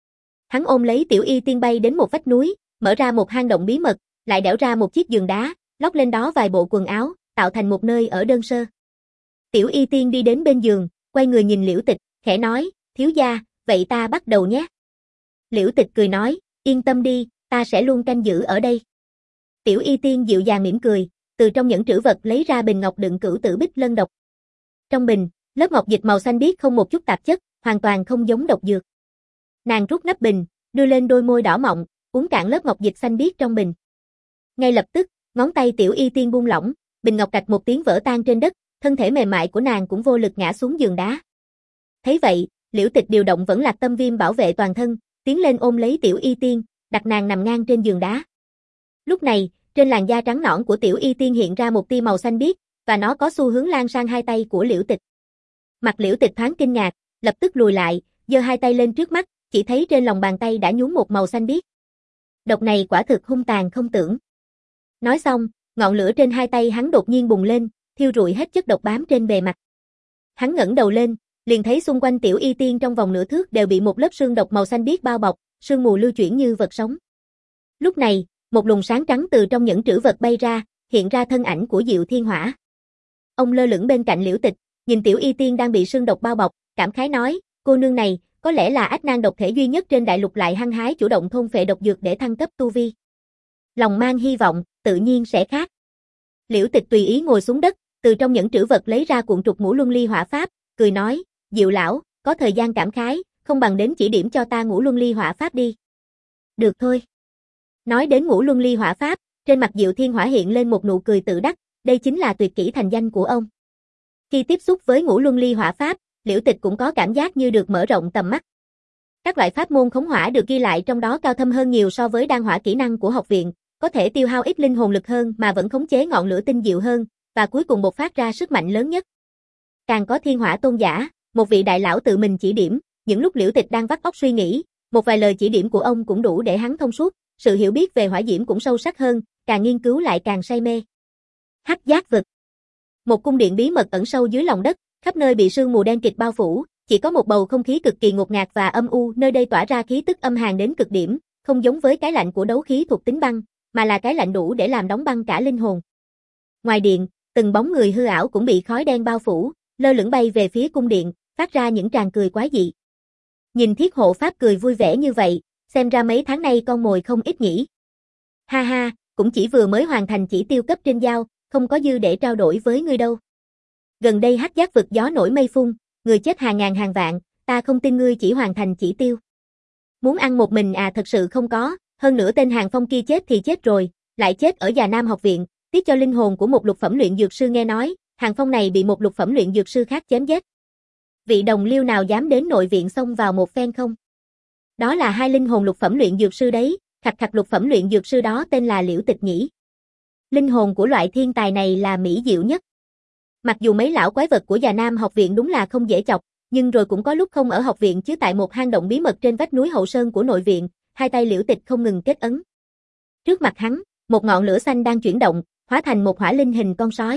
Hắn ôm lấy Tiểu Y Tiên bay đến một vách núi, mở ra một hang động bí mật, lại đẽo ra một chiếc giường đá, lót lên đó vài bộ quần áo, tạo thành một nơi ở đơn sơ. Tiểu Y Tiên đi đến bên giường, quay người nhìn Liễu Tịch, khẽ nói, thiếu gia, vậy ta bắt đầu nhé. Liễu Tịch cười nói, yên tâm đi, ta sẽ luôn canh giữ ở đây. Tiểu Y Tiên dịu dàng mỉm cười, từ trong nhẫn trữ vật lấy ra bình ngọc đựng cửu tử bích lân độc. Trong bình, lớp ngọc dịch màu xanh biếc không một chút tạp chất, hoàn toàn không giống độc dược. Nàng rút nắp bình, đưa lên đôi môi đỏ mọng, uống cạn lớp ngọc dịch xanh biếc trong bình. Ngay lập tức, ngón tay Tiểu Y Tiên buông lỏng, bình ngọc cạch một tiếng vỡ tan trên đất, thân thể mềm mại của nàng cũng vô lực ngã xuống giường đá. Thấy vậy, Liễu Tịch điều động Vẫn Lạc Tâm Viêm bảo vệ toàn thân, tiến lên ôm lấy Tiểu Y Tiên, đặt nàng nằm ngang trên giường đá. Lúc này, trên làn da trắng nõn của Tiểu Y Tiên hiện ra một tia màu xanh biếc, và nó có xu hướng lan sang hai tay của Liễu Tịch. Mặt Liễu Tịch thoáng kinh ngạc, lập tức lùi lại, giơ hai tay lên trước mắt, chỉ thấy trên lòng bàn tay đã nhuốm một màu xanh biếc. Độc này quả thực hung tàn không tưởng. Nói xong, ngọn lửa trên hai tay hắn đột nhiên bùng lên, thiêu rụi hết chất độc bám trên bề mặt. Hắn ngẩng đầu lên, liền thấy xung quanh Tiểu Y Tiên trong vòng nửa thước đều bị một lớp sương độc màu xanh biếc bao bọc, sương mù lưu chuyển như vật sống. Lúc này, một luồng sáng trắng từ trong nhẫn trữ vật bay ra, hiện ra thân ảnh của Diệu Thiên Hỏa. Ông lơ lửng bên cạnh Liễu Tịch, nhìn Tiểu Y Tiên đang bị sương độc bao bọc, cảm khái nói, cô nương này, có lẽ là ách nan độc thể duy nhất trên đại lục lại hăng hái chủ động thôn phệ độc dược để thăng cấp tu vi. Lòng mang hy vọng, tự nhiên sẽ khác. Liễu Tịch tùy ý ngồi xuống đất, từ trong nhẫn trữ vật lấy ra cuộn trục ngũ luân ly hỏa pháp, cười nói, Diệu lão, có thời gian cảm khái, không bằng đến chỉ điểm cho ta ngũ luân ly hỏa pháp đi. Được thôi. Nói đến ngũ luân ly hỏa pháp, trên mặt Diệu Thiên Hỏa hiện lên một nụ cười tự đắc, đây chính là tuyệt kỹ thành danh của ông. Khi tiếp xúc với ngũ luân ly hỏa pháp, Liễu Tịch cũng có cảm giác như được mở rộng tầm mắt. Các loại pháp môn khống hỏa được ghi lại trong đó cao thâm hơn nhiều so với đan hỏa kỹ năng của học viện, có thể tiêu hao ít linh hồn lực hơn mà vẫn khống chế ngọn lửa tinh diệu hơn, và cuối cùng bộc phát ra sức mạnh lớn nhất. Càng có Thiên Hỏa tôn giả, một vị đại lão tự mình chỉ điểm, những lúc Liễu Tịch đang vắt óc suy nghĩ, một vài lời chỉ điểm của ông cũng đủ để hắn thông suốt, sự hiểu biết về hỏa diễm cũng sâu sắc hơn, càng nghiên cứu lại càng say mê. Hắc Giác vực. Một cung điện bí mật ẩn sâu dưới lòng đất, khắp nơi bị sương mù đen kịt bao phủ, chỉ có một bầu không khí cực kỳ ngột ngạt và âm u, nơi đây tỏa ra khí tức âm hàn đến cực điểm, không giống với cái lạnh của đấu khí thuộc tính băng, mà là cái lạnh đủ để làm đóng băng cả linh hồn. Ngoài điện, từng bóng người hư ảo cũng bị khói đen bao phủ, lơ lửng bay về phía cung điện, phát ra những tràng cười quái dị. Nhìn Thiết Hộ Pháp cười vui vẻ như vậy, xem ra mấy tháng nay con mồi không ít nhỉ. Ha ha, cũng chỉ vừa mới hoàn thành chỉ tiêu cấp trên giao, không có dư để trao đổi với ngươi đâu. Gần đây Hắc Giác vực gió nổi mây phun, người chết hàng ngàn hàng vạn, ta không tin ngươi chỉ hoàn thành chỉ tiêu. Muốn ăn một mình à, thật sự không có, hơn nữa tên Hàng Phong kia chết thì chết rồi, lại chết ở Già Nam học viện, tiếc cho linh hồn của một lục phẩm luyện dược sư. Nghe nói, Hàng Phong này bị một lục phẩm luyện dược sư khác chém giết. Vị đồng liêu nào dám đến nội viện xông vào một phen không? Đó là hai linh hồn lục phẩm luyện dược sư đấy, khặt khặt lục phẩm luyện dược sư đó tên là Liễu Tịch nhỉ. Linh hồn của loại thiên tài này là mỹ diệu nhất. Mặc dù mấy lão quái vật của Già Nam học viện đúng là không dễ chọc, nhưng rồi cũng có lúc không ở học viện chứ tại một hang động bí mật trên vách núi hậu sơn của nội viện, hai tay Liễu Tịch không ngừng kết ấn. Trước mặt hắn, một ngọn lửa xanh đang chuyển động, hóa thành một hỏa linh hình con sói.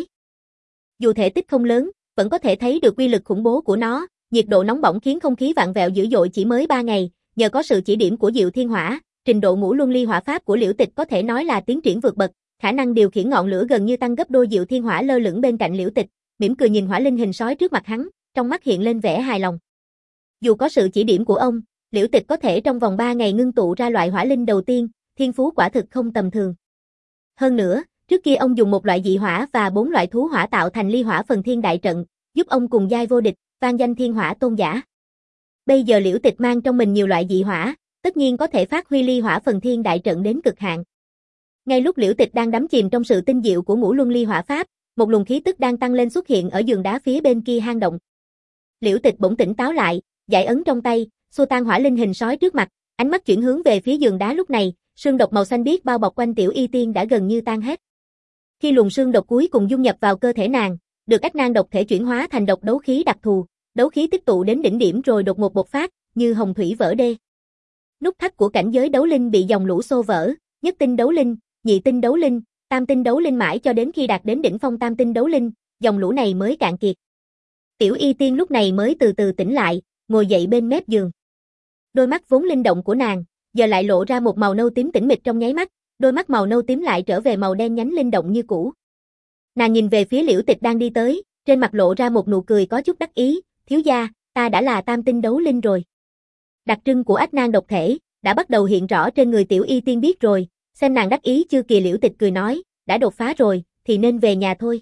Dù thể tích không lớn, vẫn có thể thấy được uy lực khủng bố của nó, nhiệt độ nóng bỏng khiến không khí vặn vẹo dữ dội chỉ mới ba ngày, nhờ có sự chỉ điểm của Diệu Thiên Hỏa, trình độ ngũ luân ly hỏa pháp của Liễu Tịch có thể nói là tiến triển vượt bậc, khả năng điều khiển ngọn lửa gần như tăng gấp đôi. Diệu Thiên Hỏa lơ lửng bên cạnh Liễu Tịch, mỉm cười nhìn hỏa linh hình sói trước mặt hắn, trong mắt hiện lên vẻ hài lòng. Dù có sự chỉ điểm của ông, Liễu Tịch có thể trong vòng ba ngày ngưng tụ ra loại hỏa linh đầu tiên, thiên phú quả thực không tầm thường. Hơn nữa, trước kia ông dùng một loại dị hỏa và bốn loại thú hỏa tạo thành ly hỏa phần thiên đại trận, giúp ông cùng giai vô địch, vang danh thiên hỏa tôn giả. Bây giờ Liễu Tịch mang trong mình nhiều loại dị hỏa, tất nhiên có thể phát huy ly hỏa phần thiên đại trận đến cực hạn. Ngay lúc Liễu Tịch đang đắm chìm trong sự tinh diệu của ngũ luân ly hỏa pháp, một luồng khí tức đang tăng lên xuất hiện ở giường đá phía bên kia hang động. Liễu Tịch bỗng tỉnh táo lại, giải ấn trong tay, xua tan hỏa linh hình sói trước mặt, ánh mắt chuyển hướng về phía giường đá. Lúc này, sương độc màu xanh biếc bao bọc quanh Tiểu Y Tiên đã gần như tan hết. Khi luồng sương độc cuối cùng dung nhập vào cơ thể nàng, được ách nan độc thể chuyển hóa thành độc đấu khí đặc thù, đấu khí tích tụ đến đỉnh điểm rồi đột ngột bộc phát, như hồng thủy vỡ đê. Nút thắt của cảnh giới đấu linh bị dòng lũ xô vỡ, nhất tinh đấu linh, nhị tinh đấu linh, tam tinh đấu linh mãi cho đến khi đạt đến đỉnh phong tam tinh đấu linh, dòng lũ này mới cạn kiệt. Tiểu Y Tiên lúc này mới từ từ tỉnh lại, ngồi dậy bên mép giường. Đôi mắt vốn linh động của nàng, giờ lại lộ ra một màu nâu tím tĩnh mịch trong nháy mắt, đôi mắt màu nâu tím lại trở về màu đen nhánh linh động như cũ. Nàng nhìn về phía Liễu Tịch đang đi tới, trên mặt lộ ra một nụ cười có chút đắc ý, thiếu gia, ta đã là tam tinh đấu linh rồi. Đặc trưng của ách nang độc thể, đã bắt đầu hiện rõ trên người Tiểu Y Tiên biết rồi, xem nàng đắc ý chưa kìa. Liễu Tịch cười nói, đã đột phá rồi, thì nên về nhà thôi.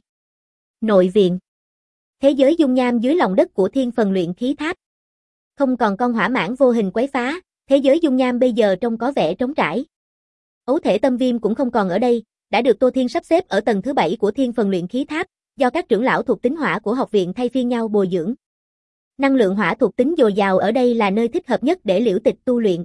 Nội viện. Thế giới dung nham dưới lòng đất của Thiên Phần Luyện Khí Tháp. Không còn con hỏa mãng vô hình quấy phá, thế giới dung nham bây giờ trông có vẻ trống trải. Ấu thể tâm viêm cũng không còn ở đây, đã được Tô Thiên sắp xếp ở tầng thứ bảy của Thiên Phần Luyện Khí Tháp, do các trưởng lão thuộc tính hỏa của học viện thay phiên nhau bồi dưỡng. Năng lượng hỏa thuộc tính dồi dào ở đây là nơi thích hợp nhất để Liễu Tịch tu luyện.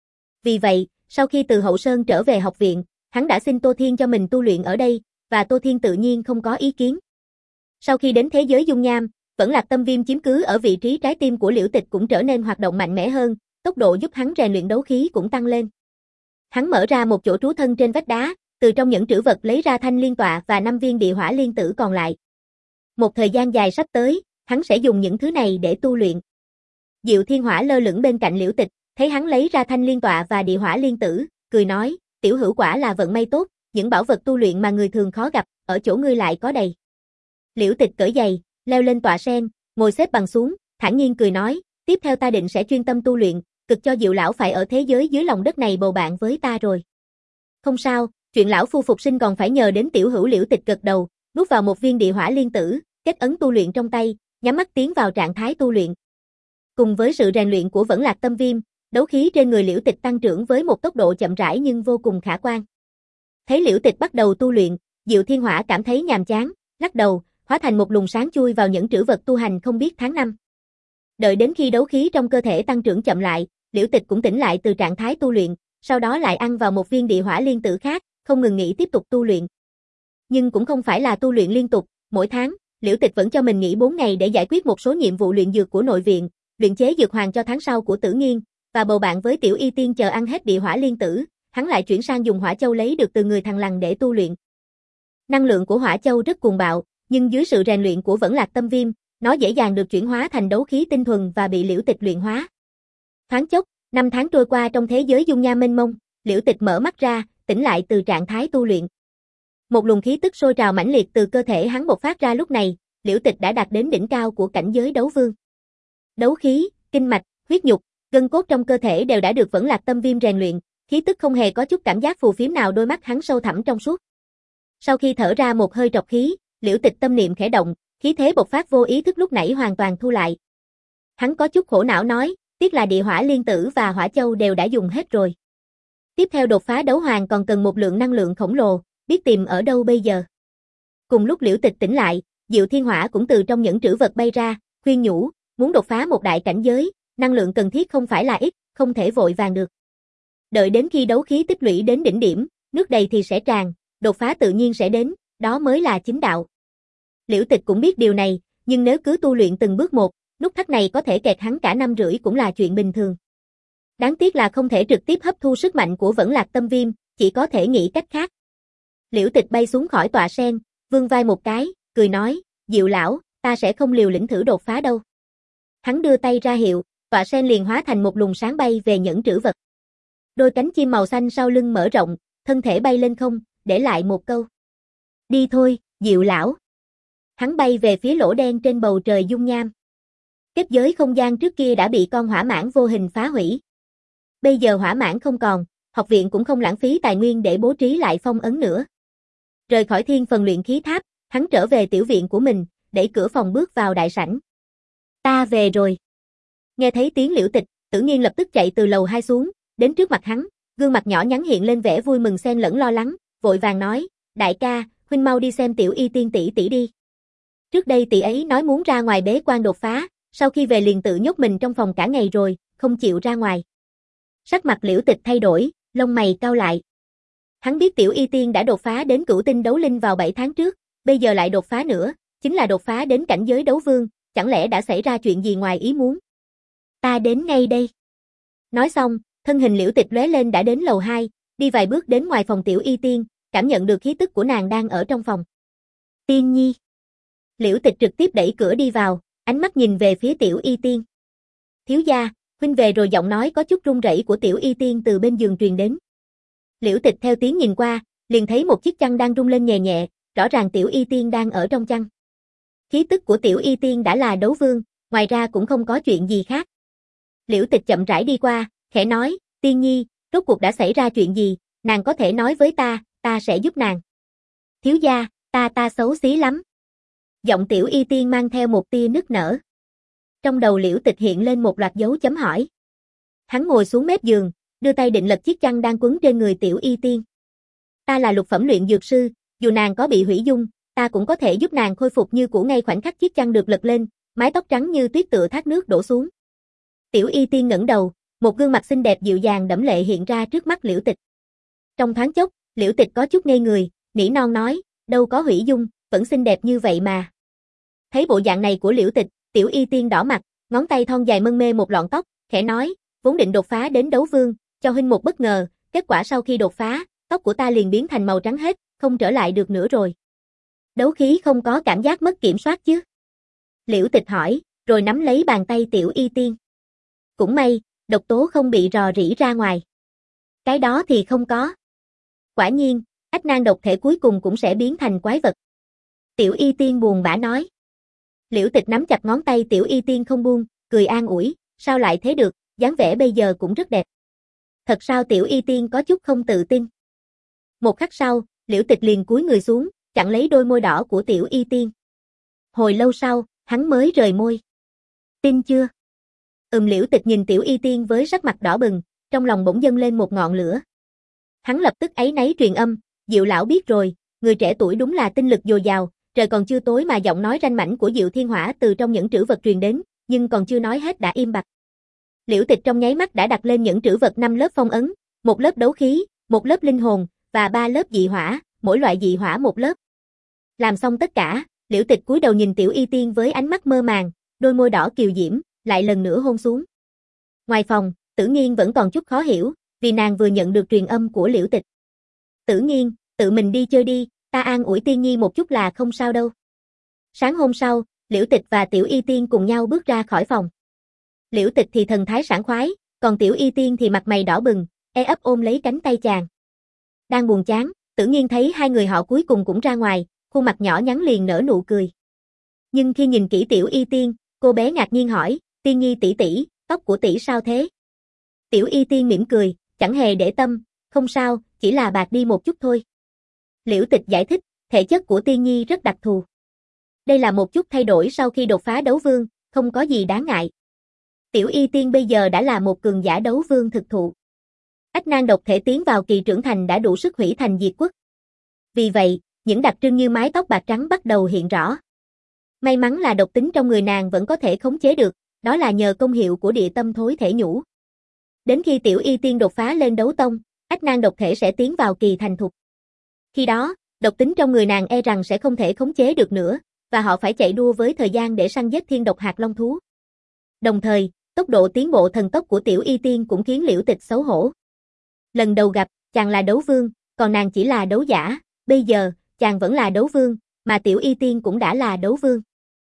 Vì vậy, sau khi từ Hậu Sơn trở về học viện, hắn đã xin Tô Thiên cho mình tu luyện ở đây, và Tô Thiên tự nhiên không có ý kiến. Sau khi đến thế giới dung nham, Vẫn Lạc Tâm Viêm chiếm cứ ở vị trí trái tim của Liễu Tịch cũng trở nên hoạt động mạnh mẽ hơn, tốc độ giúp hắn rèn luyện đấu khí cũng tăng lên. Hắn mở ra một chỗ trú thân trên vách đá, từ trong những trữ vật lấy ra thanh liên tọa và năm viên địa hỏa liên tử còn lại. Một thời gian dài sắp tới, hắn sẽ dùng những thứ này để tu luyện. Diệu Thiên Hỏa lơ lửng bên cạnh Liễu Tịch, thấy hắn lấy ra thanh liên tọa và địa hỏa liên tử, cười nói, tiểu hữu quả là vận may tốt, những bảo vật tu luyện mà người thường khó gặp, ở chỗ ngươi lại có đầy. Liễu Tịch cởi giày, leo lên tọa sen, ngồi xếp bằng xuống, thản nhiên cười nói, tiếp theo ta định sẽ chuyên tâm tu luyện, cực cho Diệu lão phải ở thế giới dưới lòng đất này bầu bạn với ta rồi. Không sao, chuyện lão phu phục sinh còn phải nhờ đến tiểu hữu. Liễu Tịch gật đầu, nuốt vào một viên địa hỏa liên tử, kết ấn tu luyện trong tay, nhắm mắt tiến vào trạng thái tu luyện. Cùng với sự rèn luyện của Vẫn Lạc Tâm Viêm, đấu khí trên người Liễu Tịch tăng trưởng với một tốc độ chậm rãi nhưng vô cùng khả quan. Thấy Liễu Tịch bắt đầu tu luyện, Diệu Thiên Hỏa cảm thấy nhàm chán, lắc đầu, hóa thành một luồng sáng chui vào những trữ vật tu hành không biết tháng năm. Đợi đến khi đấu khí trong cơ thể tăng trưởng chậm lại, Liễu Tịch cũng tỉnh lại từ trạng thái tu luyện, sau đó lại ăn vào một viên địa hỏa liên tử khác, không ngừng nghỉ tiếp tục tu luyện. Nhưng cũng không phải là tu luyện liên tục, mỗi tháng, Liễu Tịch vẫn cho mình nghỉ bốn ngày để giải quyết một số nhiệm vụ luyện dược của nội viện, luyện chế dược hoàng cho tháng sau của Tử Nghiên, và bầu bạn với Tiểu Y Tiên chờ ăn hết địa hỏa liên tử, hắn lại chuyển sang dùng hỏa châu lấy được từ người thằng lằn để tu luyện. Năng lượng của hỏa châu rất cuồng bạo, nhưng dưới sự rèn luyện của Vẫn Lạc Tâm Viêm, nó dễ dàng được chuyển hóa thành đấu khí tinh thuần và bị Liễu Tịch luyện hóa. Thoáng chốc, năm tháng trôi qua trong thế giới dung nham mênh mông, Liễu Tịch mở mắt ra, tỉnh lại từ trạng thái tu luyện. Một luồng khí tức sôi trào mãnh liệt từ cơ thể hắn bộc phát ra lúc này, Liễu Tịch đã đạt đến đỉnh cao của cảnh giới đấu vương. Đấu khí, kinh mạch, huyết nhục, gân cốt trong cơ thể đều đã được Vẫn Lạc Tâm Viêm rèn luyện, khí tức không hề có chút cảm giác phù phiếm nào, đôi mắt hắn sâu thẳm trong suốt. Sau khi thở ra một hơi trọc khí, Liễu Tịch tâm niệm khẽ động, khí thế bộc phát vô ý thức lúc nãy hoàn toàn thu lại. Hắn có chút khổ não nói, tiếc là địa hỏa liên tử và hỏa châu đều đã dùng hết rồi. Tiếp theo đột phá đấu hoàng còn cần một lượng năng lượng khổng lồ, biết tìm ở đâu bây giờ. Cùng lúc Liễu Tịch tỉnh lại, Diệu Thiên Hỏa cũng từ trong những trữ vật bay ra, khuyên nhủ, muốn đột phá một đại cảnh giới, năng lượng cần thiết không phải là ít, không thể vội vàng được. Đợi đến khi đấu khí tích lũy đến đỉnh điểm, nước đầy thì sẽ tràn, đột phá tự nhiên sẽ đến, đó mới là chính đạo. Liễu Tịch cũng biết điều này, nhưng nếu cứ tu luyện từng bước một, nút thắt này có thể kẹt hắn cả năm rưỡi cũng là chuyện bình thường. Đáng tiếc là không thể trực tiếp hấp thu sức mạnh của Vẫn Lạc Tâm Viêm, chỉ có thể nghĩ cách khác. Liễu Tịch bay xuống khỏi tọa sen, vươn vai một cái, cười nói, Diệu lão, ta sẽ không liều lĩnh thử đột phá đâu. Hắn đưa tay ra hiệu, tọa sen liền hóa thành một luồng sáng bay về nhẫn trữ vật. Đôi cánh chim màu xanh sau lưng mở rộng, thân thể bay lên không, để lại một câu. Đi thôi, Diệu lão. Hắn bay về phía lỗ đen trên bầu trời dung nham. Kết giới không gian trước kia đã bị con hỏa mãng vô hình phá hủy. Bây giờ hỏa mãng không còn, học viện cũng không lãng phí tài nguyên để bố trí lại phong ấn nữa. Rời khỏi Thiên Phần Luyện Khí Tháp, hắn trở về tiểu viện của mình, đẩy cửa phòng bước vào đại sảnh. Ta về rồi. Nghe thấy tiếng Liễu Tịch, Tử Nghiên lập tức chạy từ lầu hai xuống, đến trước mặt hắn, gương mặt nhỏ nhắn hiện lên vẻ vui mừng xen lẫn lo lắng, vội vàng nói, đại ca, huynh mau đi xem Tiểu Y Tiên tỷ tỷ đi. Trước đây tỷ ấy nói muốn ra ngoài bế quan đột phá, sau khi về liền tự nhốt mình trong phòng cả ngày rồi, không chịu ra ngoài. Sắc mặt Liễu Tịch thay đổi, lông mày cau lại. Hắn biết Tiểu Y Tiên đã đột phá đến cửu tinh đấu linh vào bảy tháng trước, bây giờ lại đột phá nữa, chính là đột phá đến cảnh giới đấu vương, chẳng lẽ đã xảy ra chuyện gì ngoài ý muốn. Ta đến ngay đây. Nói xong, Thân hình Liễu Tịch lóe lên đã đến lầu hai, đi vài bước đến ngoài phòng Tiểu Y Tiên, cảm nhận được khí tức của nàng đang ở trong phòng. Tiên Nhi. Liễu Tịch trực tiếp đẩy cửa đi vào, ánh mắt nhìn về phía Tiểu Y Tiên. Thiếu gia, huynh về rồi, giọng nói có chút run rẩy của Tiểu Y Tiên từ bên giường truyền đến. Liễu Tịch theo tiếng nhìn qua, liền thấy một chiếc chăn đang rung lên nhẹ nhẹ, rõ ràng Tiểu Y Tiên đang ở trong chăn. Khí tức của Tiểu Y Tiên đã là đấu vương, ngoài ra cũng không có chuyện gì khác. Liễu Tịch chậm rãi đi qua, khẽ nói, Tiên Nhi, rốt cuộc đã xảy ra chuyện gì, nàng có thể nói với ta, ta sẽ giúp nàng. Thiếu gia, ta ta xấu xí lắm. Giọng Tiểu Y Tiên mang theo một tia nức nở. Trong đầu Liễu Tịch hiện lên một loạt dấu chấm hỏi. Hắn ngồi xuống mép giường, đưa tay định lật chiếc chăn đang quấn trên người Tiểu Y Tiên. Ta là lục phẩm luyện dược sư, dù nàng có bị hủy dung, ta cũng có thể giúp nàng khôi phục như cũ. Ngay khoảnh khắc chiếc chăn được lật lên, mái tóc trắng như tuyết tựa thác nước đổ xuống. Tiểu Y Tiên ngẩng đầu, một gương mặt xinh đẹp dịu dàng đẫm lệ hiện ra trước mắt Liễu Tịch. Trong thoáng chốc, Liễu Tịch có chút ngây người, nỉ non nói, đâu có hủy dung, vẫn xinh đẹp như vậy mà. Thấy bộ dạng này của Liễu Tịch, Tiểu Y Tiên đỏ mặt, ngón tay thon dài mân mê một lọn tóc, khẽ nói, vốn định đột phá đến đấu vương, cho huynh một bất ngờ, kết quả sau khi đột phá, tóc của ta liền biến thành màu trắng hết, không trở lại được nữa rồi. Đấu khí không có cảm giác mất kiểm soát chứ? Liễu Tịch hỏi, rồi nắm lấy bàn tay Tiểu Y Tiên. Cũng may, độc tố không bị rò rỉ ra ngoài. Cái đó thì không có. Quả nhiên, ách nan độc thể cuối cùng cũng sẽ biến thành quái vật. Tiểu Y Tiên buồn bã nói. Liễu Tịch nắm chặt ngón tay Tiểu Y Tiên không buông, cười an ủi, sao lại thế được, dáng vẻ bây giờ cũng rất đẹp. Thật sao? Tiểu Y Tiên có chút không tự tin. Một khắc sau, Liễu Tịch liền cúi người xuống, chặn lấy đôi môi đỏ của Tiểu Y Tiên. Hồi lâu sau, hắn mới rời môi. Tin chưa? Ừm. Liễu Tịch nhìn Tiểu Y Tiên với sắc mặt đỏ bừng, trong lòng bỗng dâng lên một ngọn lửa. Hắn lập tức áy náy truyền âm, Diệu lão biết rồi, người trẻ tuổi đúng là tinh lực dồi dào, trời còn chưa tối mà giọng nói ranh mãnh của Diệu Thiên Hỏa từ trong nhẫn trữ vật truyền đến, nhưng còn chưa nói hết đã im bặt. Liễu Tịch trong nháy mắt đã đặt lên nhẫn trữ vật năm lớp phong ấn, một lớp đấu khí, một lớp linh hồn và ba lớp dị hỏa, mỗi loại dị hỏa một lớp. Làm xong tất cả, Liễu Tịch cúi đầu nhìn Tiểu Y Tiên với ánh mắt mơ màng, đôi môi đỏ kiều diễm, lại lần nữa hôn xuống. Ngoài phòng, Tử Nghiên vẫn còn chút khó hiểu, vì nàng vừa nhận được truyền âm của Liễu Tịch. Tử Nghiên, tự mình đi chơi đi, ta an ủi Tiên Nhi một chút là không sao đâu. Sáng hôm sau, Liễu Tịch và Tiểu Y Tiên cùng nhau bước ra khỏi phòng. Liễu Tịch thì thần thái sảng khoái, còn Tiểu Y Tiên thì mặt mày đỏ bừng, e ấp ôm lấy cánh tay chàng. Đang buồn chán, Tử Nghiên thấy hai người họ cuối cùng cũng ra ngoài, khuôn mặt nhỏ nhắn liền nở nụ cười. Nhưng khi nhìn kỹ Tiểu Y Tiên, cô bé ngạc nhiên hỏi, Tiên Nhi tỷ tỷ, tóc của tỷ sao thế? Tiểu Y Tiên mỉm cười, chẳng hề để tâm, không sao, chỉ là bạc đi một chút thôi. Liễu Tịch giải thích, thể chất của Tiên Nhi rất đặc thù. Đây là một chút thay đổi sau khi đột phá đấu vương, không có gì đáng ngại. Tiểu Y Tiên bây giờ đã là một cường giả đấu vương thực thụ. Ách nan độc thể tiến vào kỳ trưởng thành đã đủ sức hủy thành diệt quốc. Vì vậy, những đặc trưng như mái tóc bạc trắng bắt đầu hiện rõ. May mắn là độc tính trong người nàng vẫn có thể khống chế được, đó là nhờ công hiệu của địa tâm thối thể nhũ. Đến khi Tiểu Y Tiên đột phá lên đấu tông, ách nan độc thể sẽ tiến vào kỳ thành thục. Khi đó, độc tính trong người nàng e rằng sẽ không thể khống chế được nữa, và họ phải chạy đua với thời gian để săn giết thiên độc hạt long thú. Đồng thời, tốc độ tiến bộ thần tốc của Tiểu Y Tiên cũng khiến Liễu Tịch xấu hổ. Lần đầu gặp, chàng là đấu vương, còn nàng chỉ là đấu giả, bây giờ, chàng vẫn là đấu vương, mà Tiểu Y Tiên cũng đã là đấu vương.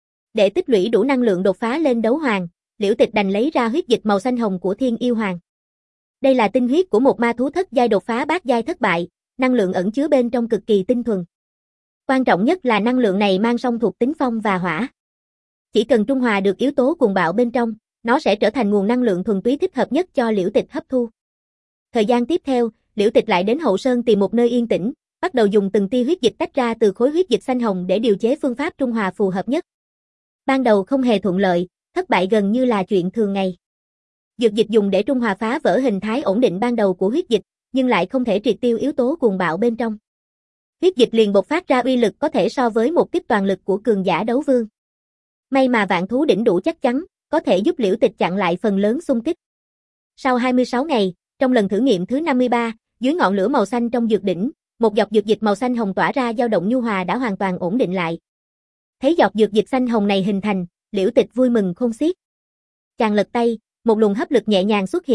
Để tích lũy đủ năng lượng đột phá lên đấu hoàng, Liễu Tịch đành lấy ra huyết dịch màu xanh hồng của Thiên Yêu Hoàng. Đây là tinh huyết của một ma thú thất giai đột phá bát giai thất bại, năng lượng ẩn chứa bên trong cực kỳ tinh thuần. Quan trọng nhất là năng lượng này mang song thuộc tính phong và hỏa. Chỉ cần trung hòa được yếu tố cuồng bạo bên trong, nó sẽ trở thành nguồn năng lượng thuần túy thích hợp nhất cho Liễu Tịch hấp thu. Thời gian tiếp theo, Liễu Tịch lại đến hậu sơn tìm một nơi yên tĩnh, bắt đầu dùng từng tia huyết dịch tách ra từ khối huyết dịch xanh hồng để điều chế phương pháp trung hòa phù hợp nhất. Ban đầu không hề thuận lợi, thất bại gần như là chuyện thường ngày. Dược dịch dùng để trung hòa phá vỡ hình thái ổn định ban đầu của huyết dịch, nhưng lại không thể triệt tiêu yếu tố cuồng bạo bên trong. Huyết dịch liền bộc phát ra uy lực có thể so với một kích toàn lực của cường giả đấu vương. May mà vạn thú đỉnh đủ chắc chắn, có thể giúp Liễu Tịch chặn lại phần lớn xung kích. Sau hai mươi sáu ngày, trong lần thử nghiệm thứ năm mươi ba, dưới ngọn lửa màu xanh trong dược đỉnh, một giọt dược dịch màu xanh hồng tỏa ra dao động nhu hòa đã hoàn toàn ổn định lại. Thấy giọt dược dịch xanh hồng này hình thành, Liễu Tịch vui mừng khôn xiết. Chàng lật tay, một luồng hấp lực nhẹ nhàng xuất hiện,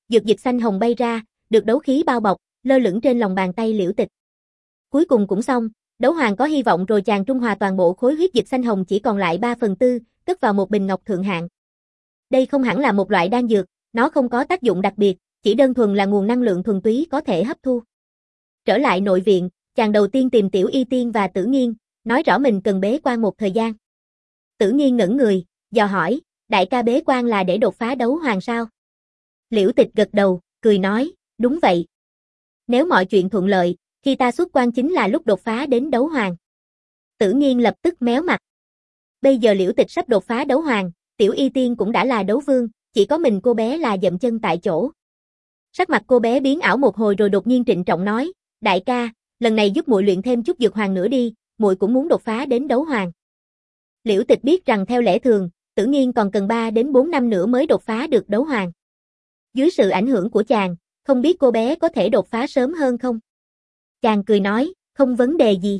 dược dịch xanh hồng bay ra, được đấu khí bao bọc, lơ lửng trên lòng bàn tay Liễu Tịch. Cuối cùng cũng xong, đấu hoàng có hy vọng rồi. Chàng trung hòa toàn bộ khối huyết dịch xanh hồng chỉ còn lại ba phần tư, cất vào một bình ngọc thượng hạng. Đây không hẳn là một loại đan dược, nó không có tác dụng đặc biệt, chỉ đơn thuần là nguồn năng lượng thuần túy có thể hấp thu. Trở lại nội viện, chàng đầu tiên tìm Tiểu Y Tiên và Tử Nghiên, nói rõ mình cần bế quan một thời gian. Tử Nghiên ngẩn người, dò hỏi, đại ca bế quan là để đột phá đấu hoàng sao? Liễu Tịch gật đầu, cười nói, đúng vậy. Nếu mọi chuyện thuận lợi, khi ta xuất quan chính là lúc đột phá đến đấu hoàng. Tử Nghiên lập tức méo mặt. Bây giờ Liễu Tịch sắp đột phá đấu hoàng, Tiểu Y Tiên cũng đã là đấu vương, chỉ có mình cô bé là dậm chân tại chỗ. Sắc mặt cô bé biến ảo một hồi rồi đột nhiên trịnh trọng nói, đại ca, lần này giúp muội luyện thêm chút dược hoàng nữa đi, muội cũng muốn đột phá đến đấu hoàng. Liễu Tịch biết rằng theo lẽ thường, Tử Nghiên còn cần ba đến bốn năm nữa mới đột phá được đấu hoàng. Dưới sự ảnh hưởng của chàng, không biết cô bé có thể đột phá sớm hơn không? Chàng cười nói, không vấn đề gì.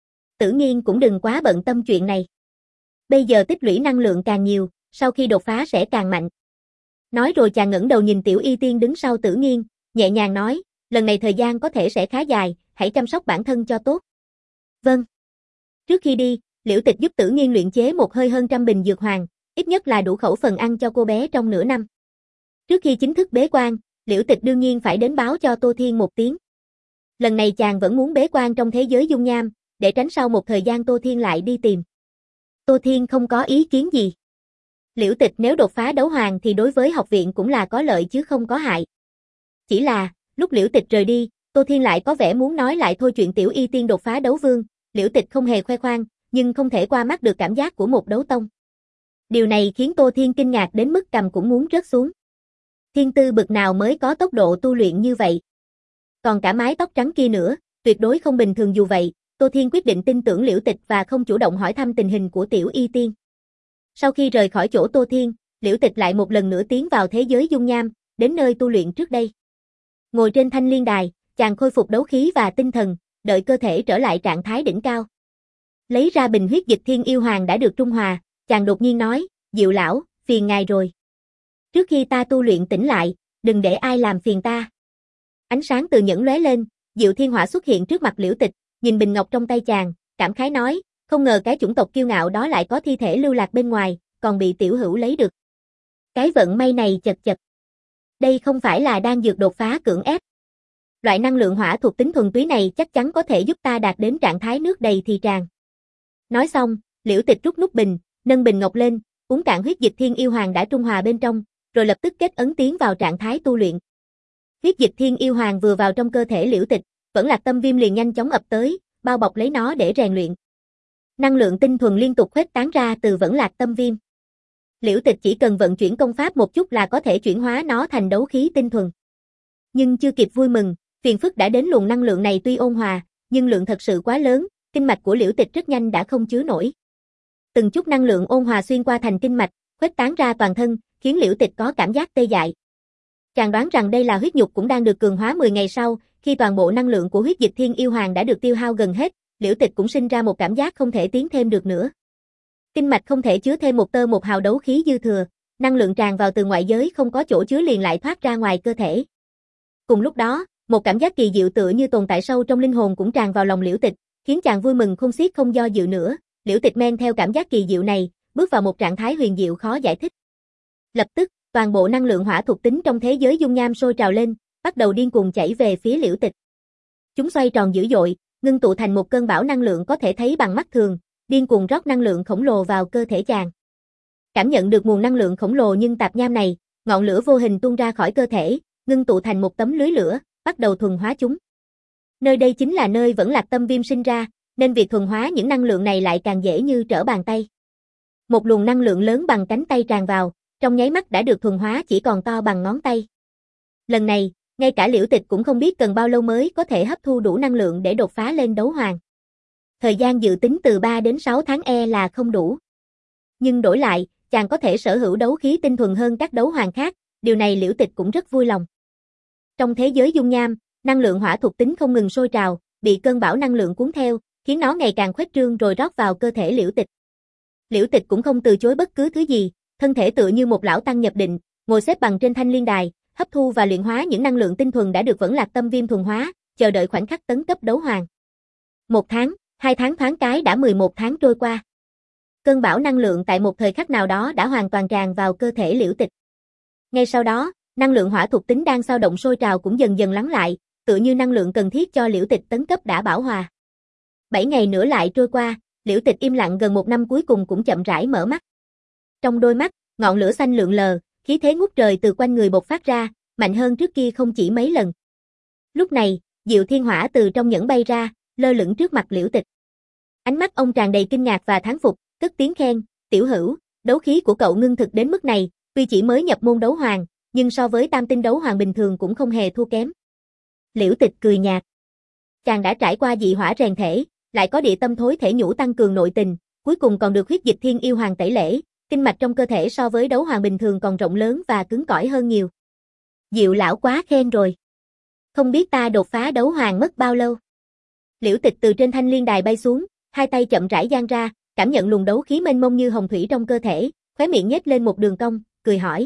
Tử Nghiên cũng đừng quá bận tâm chuyện này. Bây giờ tích lũy năng lượng càng nhiều, sau khi đột phá sẽ càng mạnh. Nói rồi chàng ngẩng đầu nhìn Tiểu Y Tiên đứng sau Tử Nghiên, nhẹ nhàng nói, lần này thời gian có thể sẽ khá dài, hãy chăm sóc bản thân cho tốt. Vâng. Trước khi đi, Liễu Tịch giúp Tử Nghiên luyện chế một hơi hơn trăm bình dược hoàng, ít nhất là đủ khẩu phần ăn cho cô bé trong nửa năm. Trước khi chính thức bế quan, Liễu Tịch đương nhiên phải đến báo cho Tô Thiên một tiếng. Lần này chàng vẫn muốn bế quan trong thế giới dung nham, để tránh sau một thời gian Tô Thiên lại đi tìm. Tô Thiên không có ý kiến gì. Liễu Tịch nếu đột phá đấu hoàng thì đối với học viện cũng là có lợi chứ không có hại. Chỉ là, lúc Liễu Tịch rời đi, Tô Thiên lại có vẻ muốn nói lại thôi chuyện Tiểu Y Tiên đột phá đấu vương, Liễu Tịch không hề khoe khoang, nhưng không thể qua mắt được cảm giác của một đấu tông. Điều này khiến Tô Thiên kinh ngạc đến mức cằm cũng muốn rớt xuống. Thiên tư bực nào mới có tốc độ tu luyện như vậy? Còn cả mái tóc trắng kia nữa, tuyệt đối không bình thường. Dù vậy, Tô Thiên quyết định tin tưởng Liễu Tịch và không chủ động hỏi thăm tình hình của Tiểu Y Tiên. Sau khi rời khỏi chỗ Tô Thiên, Liễu Tịch lại một lần nữa tiến vào thế giới dung nham, đến nơi tu luyện trước đây. Ngồi trên thanh liên đài, chàng khôi phục đấu khí và tinh thần, đợi cơ thể trở lại trạng thái đỉnh cao. Lấy ra bình huyết dịch thiên yêu hoàng đã được trung hòa, chàng đột nhiên nói, Diệu lão, phiền ngài rồi. Trước khi ta tu luyện tỉnh lại, đừng để ai làm phiền ta. Ánh sáng từ nhẫn lóe lên, Diệu Thiên Hỏa xuất hiện trước mặt Liễu Tịch, nhìn bình ngọc trong tay chàng, cảm khái nói, không ngờ cái chủng tộc kiêu ngạo đó lại có thi thể lưu lạc bên ngoài, còn bị tiểu hữu lấy được. Cái vận may này chật chật. Đây không phải là đang dược đột phá cưỡng ép. Loại năng lượng hỏa thuộc tính thuần túy này chắc chắn có thể giúp ta đạt đến trạng thái nước đầy thì tràn. Nói xong, Liễu Tịch rút nút bình, nâng bình ngọc lên, uống cạn huyết dịch thiên yêu hoàng đã trung hòa bên trong, rồi lập tức kết ấn tiến vào trạng thái tu luyện. Huyết dịch thiên yêu hoàng vừa vào trong cơ thể Liễu Tịch, Vẫn Lạc Tâm Viêm liền nhanh chóng ập tới, bao bọc lấy nó để rèn luyện. Năng lượng tinh thuần liên tục khuếch tán ra từ Vẫn Lạc Tâm Viêm. Liễu Tịch chỉ cần vận chuyển công pháp một chút là có thể chuyển hóa nó thành đấu khí tinh thuần. Nhưng chưa kịp vui mừng, phiền phức đã đến. Luồng năng lượng này tuy ôn hòa, nhưng lượng thật sự quá lớn, kinh mạch của Liễu Tịch rất nhanh đã không chứa nổi. Từng chút năng lượng ôn hòa xuyên qua thành kinh mạch, khuếch tán ra toàn thân, khiến Liễu Tịch có cảm giác tê dại. Chàng đoán rằng đây là huyết nhục cũng đang được cường hóa. mười ngày sau, khi toàn bộ năng lượng của huyết dịch thiên yêu hoàng đã được tiêu hao gần hết, Liễu Tịch cũng sinh ra một cảm giác không thể tiến thêm được nữa. Kinh mạch không thể chứa thêm một tơ một hào đấu khí dư thừa, năng lượng tràn vào từ ngoại giới không có chỗ chứa liền lại thoát ra ngoài cơ thể. Cùng lúc đó, một cảm giác kỳ diệu tựa như tồn tại sâu trong linh hồn cũng tràn vào lòng Liễu Tịch, khiến chàng vui mừng khôn xiết không do dự nữa. Liễu Tịch men theo cảm giác kỳ diệu này, bước vào một trạng thái huyền diệu khó giải thích. Lập tức, toàn bộ năng lượng hỏa thuộc tính trong thế giới dung nham sôi trào lên, bắt đầu điên cuồng chảy về phía Liễu Tịch. Chúng xoay tròn dữ dội, ngưng tụ thành một cơn bão năng lượng có thể thấy bằng mắt thường, điên cuồng rót năng lượng khổng lồ vào cơ thể chàng. Cảm nhận được nguồn năng lượng khổng lồ nhưng tạp nham này, ngọn lửa vô hình tuôn ra khỏi cơ thể, ngưng tụ thành một tấm lưới lửa, bắt đầu thuần hóa chúng. Nơi đây chính là nơi Vẫn Lạc Tâm Viêm sinh ra, nên việc thuần hóa những năng lượng này lại càng dễ như trở bàn tay. Một luồng năng lượng lớn bằng cánh tay tràn vào, trong nháy mắt đã được thuần hóa chỉ còn to bằng ngón tay. Lần này, ngay cả Liễu Tịch cũng không biết cần bao lâu mới có thể hấp thu đủ năng lượng để đột phá lên đấu hoàng. Thời gian dự tính từ ba đến sáu tháng e là không đủ. Nhưng đổi lại, chàng có thể sở hữu đấu khí tinh thuần hơn các đấu hoàng khác, điều này Liễu Tịch cũng rất vui lòng. Trong thế giới dung nham, năng lượng hỏa thuộc tính không ngừng sôi trào, bị cơn bão năng lượng cuốn theo, khiến nó ngày càng khuếch trương rồi rót vào cơ thể Liễu Tịch. Liễu Tịch cũng không từ chối bất cứ thứ gì, thân thể tựa như một lão tăng nhập định, ngồi xếp bằng trên thanh liên đài, hấp thu và luyện hóa những năng lượng tinh thuần đã được Vẫn Lạc Tâm Viêm thuần hóa, chờ đợi khoảnh khắc tấn cấp đấu hoàng. Một tháng, hai tháng thoáng cái đã mười một tháng trôi qua. Cơn bão năng lượng tại một thời khắc nào đó đã hoàn toàn tràn vào cơ thể Liễu Tịch. Ngay sau đó, năng lượng hỏa thuộc tính đang dao động sôi trào cũng dần dần lắng lại, tựa như năng lượng cần thiết cho Liễu Tịch tấn cấp đã bão hòa. Bảy ngày nữa lại trôi qua, Liễu Tịch im lặng gần một năm cuối cùng cũng chậm rãi mở mắt. Trong đôi mắt, ngọn lửa xanh lượn lờ, khí thế ngút trời từ quanh người bộc phát ra, mạnh hơn trước kia không chỉ mấy lần. Lúc này, Diệu Thiên Hỏa từ trong nhẫn bay ra, lơ lửng trước mặt Liễu Tịch. Ánh mắt ông tràn đầy kinh ngạc và thán phục, cất tiếng khen, "Tiểu hữu, đấu khí của cậu ngưng thực đến mức này, tuy chỉ mới nhập môn đấu hoàng, nhưng so với tam tinh đấu hoàng bình thường cũng không hề thua kém." Liễu Tịch cười nhạt. Chàng đã trải qua dị hỏa rèn thể, lại có địa tâm thối thể nhũ tăng cường nội tình, cuối cùng còn được huyết dịch thiên yêu hoàng tẩy lễ, kinh mạch trong cơ thể so với đấu hoàng bình thường còn rộng lớn và cứng cỏi hơn nhiều. Diệu lão quá khen rồi. Không biết ta đột phá đấu hoàng mất bao lâu. Liễu Tịch từ trên thanh liên đài bay xuống, hai tay chậm rãi dang ra, cảm nhận luồng đấu khí mênh mông như hồng thủy trong cơ thể, khóe miệng nhếch lên một đường cong, cười hỏi.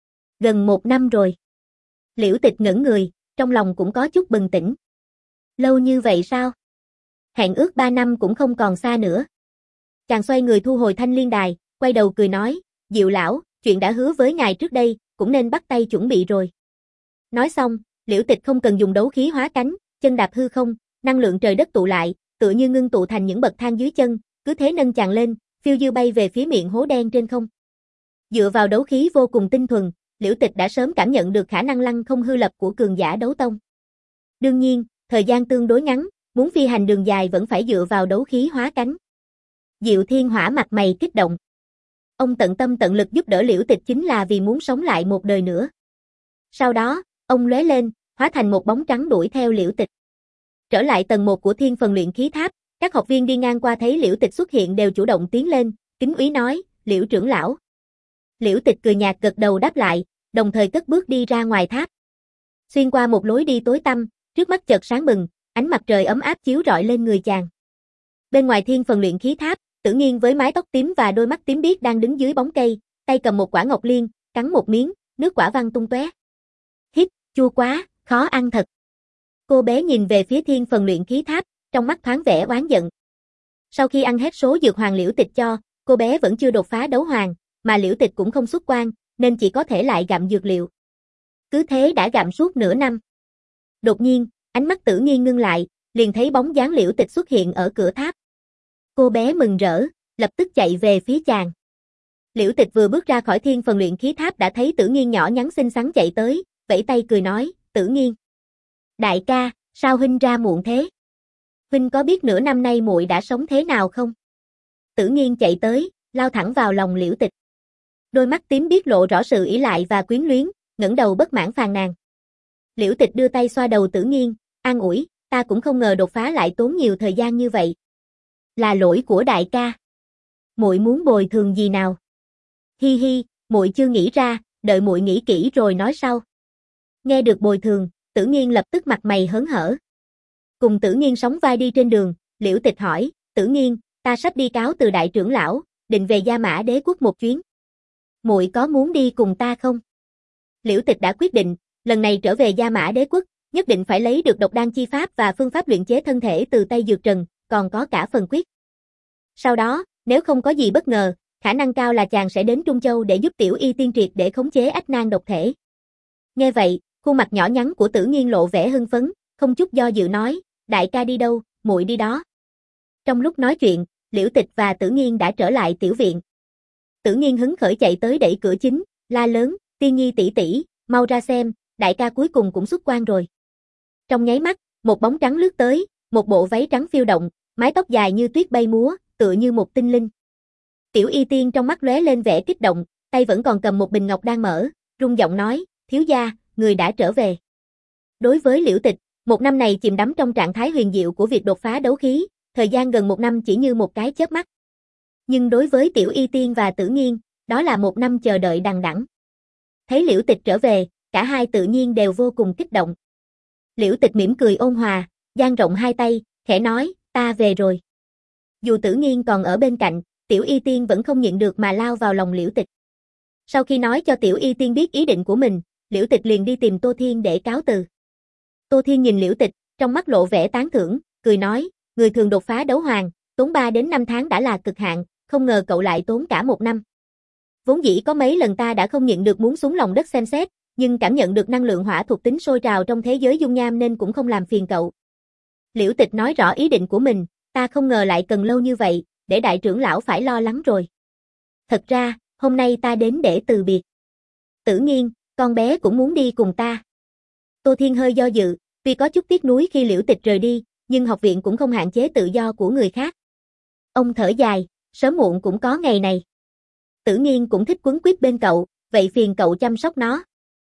Gần một năm rồi. Liễu Tịch ngẩn người, trong lòng cũng có chút bừng tỉnh. Lâu như vậy sao? Hẹn ước ba năm cũng không còn xa nữa. Chàng xoay người thu hồi thanh liên đài, quay đầu cười nói, Diệu lão, chuyện đã hứa với ngài trước đây, cũng nên bắt tay chuẩn bị rồi. Nói xong, Liễu Tịch không cần dùng đấu khí hóa cánh, chân đạp hư không, năng lượng trời đất tụ lại, tựa như ngưng tụ thành những bậc thang dưới chân, cứ thế nâng chàng lên, phiêu diêu bay về phía miệng hố đen trên không. Dựa vào đấu khí vô cùng tinh thuần, Liễu Tịch đã sớm cảm nhận được khả năng lăng không hư lập của cường giả đấu tông. Đương nhiên, thời gian tương đối ngắn, muốn phi hành đường dài vẫn phải dựa vào đấu khí hóa cánh. Diệu Thiên Hỏa mặt mày kích động. Ông tận tâm tận lực giúp đỡ Liễu Tịch chính là vì muốn sống lại một đời nữa. Sau đó, ông lóe lên, hóa thành một bóng trắng đuổi theo Liễu Tịch. Trở lại tầng một của Thiên Phần Luyện Khí Tháp, các học viên đi ngang qua thấy Liễu Tịch xuất hiện đều chủ động tiến lên, kính úy nói, Liễu trưởng lão. Liễu Tịch cười nhạt gật đầu đáp lại, đồng thời cất bước đi ra ngoài tháp. Xuyên qua một lối đi tối tăm, trước mắt chợt sáng bừng, ánh mặt trời ấm áp chiếu rọi lên người chàng. Bên ngoài Thiên Phần Luyện Khí Tháp, Tử Nghiên với mái tóc tím và đôi mắt tím biếc đang đứng dưới bóng cây, tay cầm một quả ngọc liên, cắn một miếng, nước quả văng tung tóe. Hít, chua quá, khó ăn thật. Cô bé nhìn về phía Thiên Phần Luyện Khí Tháp, trong mắt thoáng vẻ oán giận. Sau khi ăn hết số dược hoàng Liễu Tịch cho, cô bé vẫn chưa đột phá đấu hoàng, mà Liễu Tịch cũng không xuất quan, nên chỉ có thể lại gặm dược liệu. Cứ thế đã gặm suốt nửa năm. Đột nhiên, ánh mắt Tử Nghiên ngưng lại, liền thấy bóng dáng Liễu Tịch xuất hiện ở cửa tháp. Cô bé mừng rỡ, lập tức chạy về phía chàng. Liễu Tịch vừa bước ra khỏi Thiên Phần Luyện Khí Tháp đã thấy Tử Nghiên nhỏ nhắn xinh xắn chạy tới, vẫy tay cười nói, Tử Nghiên. Đại ca, sao huynh ra muộn thế? Huynh có biết nửa năm nay muội đã sống thế nào không? Tử Nghiên chạy tới, lao thẳng vào lòng Liễu Tịch. Đôi mắt tím biếc lộ rõ sự ỷ lại và quyến luyến, ngẩng đầu bất mãn phàn nàn. Liễu Tịch đưa tay xoa đầu Tử Nghiên, an ủi, ta cũng không ngờ đột phá lại tốn nhiều thời gian như vậy. Là lỗi của đại ca. Muội muốn bồi thường gì nào? Hi hi, muội chưa nghĩ ra, đợi muội nghĩ kỹ rồi nói sau. Nghe được bồi thường, Tử Nghiên lập tức mặt mày hớn hở. Cùng Tử Nghiên sóng vai đi trên đường, Liễu Tịch hỏi, Tử Nghiên, ta sắp đi cáo từ đại trưởng lão, định về Gia Mã Đế quốc một chuyến. Muội có muốn đi cùng ta không? Liễu Tịch đã quyết định, lần này trở về Gia Mã Đế quốc, nhất định phải lấy được độc đan chi pháp và phương pháp luyện chế thân thể từ tay Dược Trần, còn có cả phần quyết. Sau đó, nếu không có gì bất ngờ, khả năng cao là chàng sẽ đến Trung Châu để giúp Tiểu Y Tiên triệt để khống chế ách nan độc thể. Nghe vậy, khuôn mặt nhỏ nhắn của Tử Nghiên lộ vẻ hưng phấn, không chút do dự nói, đại ca đi đâu, muội đi đó. Trong lúc nói chuyện, Liễu Tịch và Tử Nghiên đã trở lại tiểu viện. Tử Nghiên hứng khởi chạy tới đẩy cửa chính, la lớn, Tiên Nhi tỷ tỷ, mau ra xem, đại ca cuối cùng cũng xuất quan rồi. Trong nháy mắt, một bóng trắng lướt tới, một bộ váy trắng phiêu động, mái tóc dài như tuyết bay múa, tựa như một tinh linh. Tiểu Y Tiên trong mắt lóe lên vẻ kích động, tay vẫn còn cầm một bình ngọc đang mở, rung giọng nói, thiếu gia, người đã trở về. Đối với Liễu Tịch, một năm này chìm đắm trong trạng thái huyền diệu của việc đột phá đấu khí, thời gian gần một năm chỉ như một cái chớp mắt. Nhưng đối với Tiểu Y Tiên và Tử Nghiên, đó là một năm chờ đợi đằng đẵng. Thấy Liễu Tịch trở về, cả hai tự nhiên đều vô cùng kích động. Liễu Tịch mỉm cười ôn hòa, dang rộng hai tay, khẽ nói, ta về rồi. Dù Tử Nghiên còn ở bên cạnh, Tiểu Y Tiên vẫn không nhịn được mà lao vào lòng Liễu Tịch. Sau khi nói cho Tiểu Y Tiên biết ý định của mình, Liễu Tịch liền đi tìm Tô Thiên để cáo từ. Tô Thiên nhìn Liễu Tịch, trong mắt lộ vẻ tán thưởng, cười nói, người thường đột phá đấu hoàng, tốn ba đến năm tháng đã là cực hạn, không ngờ cậu lại tốn cả một năm. Vốn dĩ có mấy lần ta đã không nhịn được muốn xuống lòng đất xem xét, nhưng cảm nhận được năng lượng hỏa thuộc tính sôi trào trong thế giới dung nham nên cũng không làm phiền cậu. Liễu Tịch nói rõ ý định của mình, ta không ngờ lại cần lâu như vậy, để đại trưởng lão phải lo lắng rồi. Thật ra, hôm nay ta đến để từ biệt. Tử Nghiên, con bé cũng muốn đi cùng ta. Tô Thiên hơi do dự, vì có chút tiếc nuối khi Liễu Tịch rời đi, nhưng học viện cũng không hạn chế tự do của người khác. Ông thở dài, sớm muộn cũng có ngày này. Tử Nghiên cũng thích quấn quýt bên cậu, vậy phiền cậu chăm sóc nó.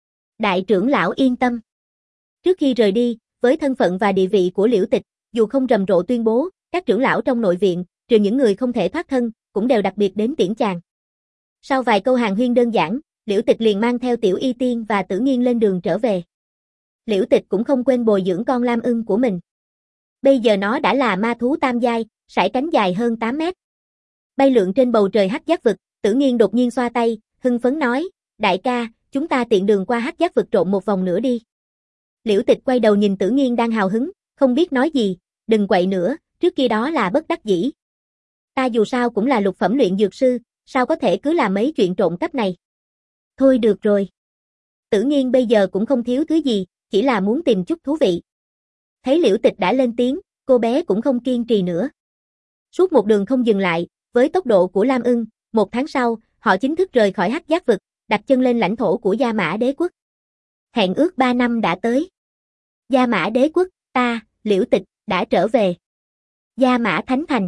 Đại trưởng lão yên tâm. Trước khi rời đi, với thân phận và địa vị của Liễu Tịch, dù không rầm rộ tuyên bố, các trưởng lão trong nội viện, trừ những người không thể thoát thân, cũng đều đặc biệt đến tiễn chàng. Sau vài câu hàn huyên đơn giản, Liễu Tịch liền mang theo Tiểu Y Tiên và Tử Nghiên lên đường trở về. Liễu Tịch cũng không quên bồi dưỡng con lam ưng của mình. Bây giờ nó đã là ma thú tam giai, sải cánh dài hơn tám mét. Bay lượn trên bầu trời hắc giác vực, Tử Nghiên đột nhiên xoa tay, hưng phấn nói, đại ca, chúng ta tiện đường qua hắc giác vực trộn một vòng nữa đi. Liễu Tịch quay đầu nhìn Tử Nghiên đang hào hứng, không biết nói gì, đừng quậy nữa, trước kia đó là bất đắc dĩ. Ta dù sao cũng là lục phẩm luyện dược sư, sao có thể cứ làm mấy chuyện trộm cắp này. Thôi được rồi. Tử Nghiên bây giờ cũng không thiếu thứ gì, chỉ là muốn tìm chút thú vị. Thấy Liễu Tịch đã lên tiếng, cô bé cũng không kiên trì nữa. Suốt một đường không dừng lại, với tốc độ của Lam Ưng, một tháng sau, họ chính thức rời khỏi hắc giác vực, đặt chân lên lãnh thổ của Gia Mã Đế quốc. Hẹn ước ba năm đã tới. Gia Mã Đế quốc, ta, Liễu Tịch, đã trở về. Gia Mã Thánh Thành.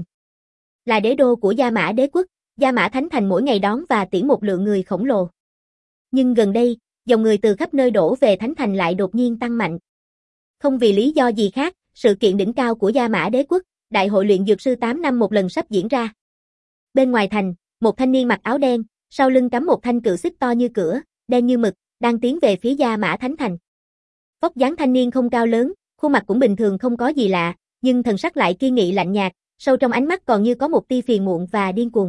Là đế đô của Gia Mã Đế quốc, Gia Mã Thánh Thành mỗi ngày đón và tiễn một lượng người khổng lồ. Nhưng gần đây, dòng người từ khắp nơi đổ về Thánh Thành lại đột nhiên tăng mạnh. Không vì lý do gì khác, sự kiện đỉnh cao của Gia Mã Đế quốc, Đại hội luyện dược sư tám năm một lần sắp diễn ra. Bên ngoài thành, một thanh niên mặc áo đen, sau lưng cắm một thanh cự xích to như cửa, đen như mực, đang tiến về phía Gia Mã Thánh Thành. Vóc dáng thanh niên không cao lớn, khuôn mặt cũng bình thường không có gì lạ, nhưng thần sắc lại kiên nghị lạnh nhạt, sâu trong ánh mắt còn như có một tia phiền muộn và điên cuồng.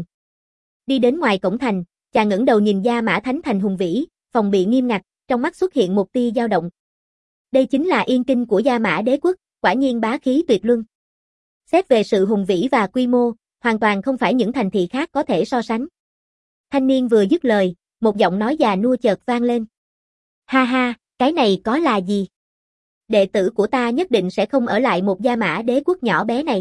Đi đến ngoài cổng thành, chàng ngẩng đầu nhìn Gia Mã Thánh Thành hùng vĩ, phòng bị nghiêm ngặt, trong mắt xuất hiện một tia dao động. Đây chính là yên kinh của Gia Mã Đế quốc, quả nhiên bá khí tuyệt luân. Xét về sự hùng vĩ và quy mô, hoàn toàn không phải những thành thị khác có thể so sánh. Thanh niên vừa dứt lời, một giọng nói già nua chợt vang lên. Ha ha, cái này có là gì? Đệ tử của ta nhất định sẽ không ở lại một Gia Mã Đế quốc nhỏ bé này.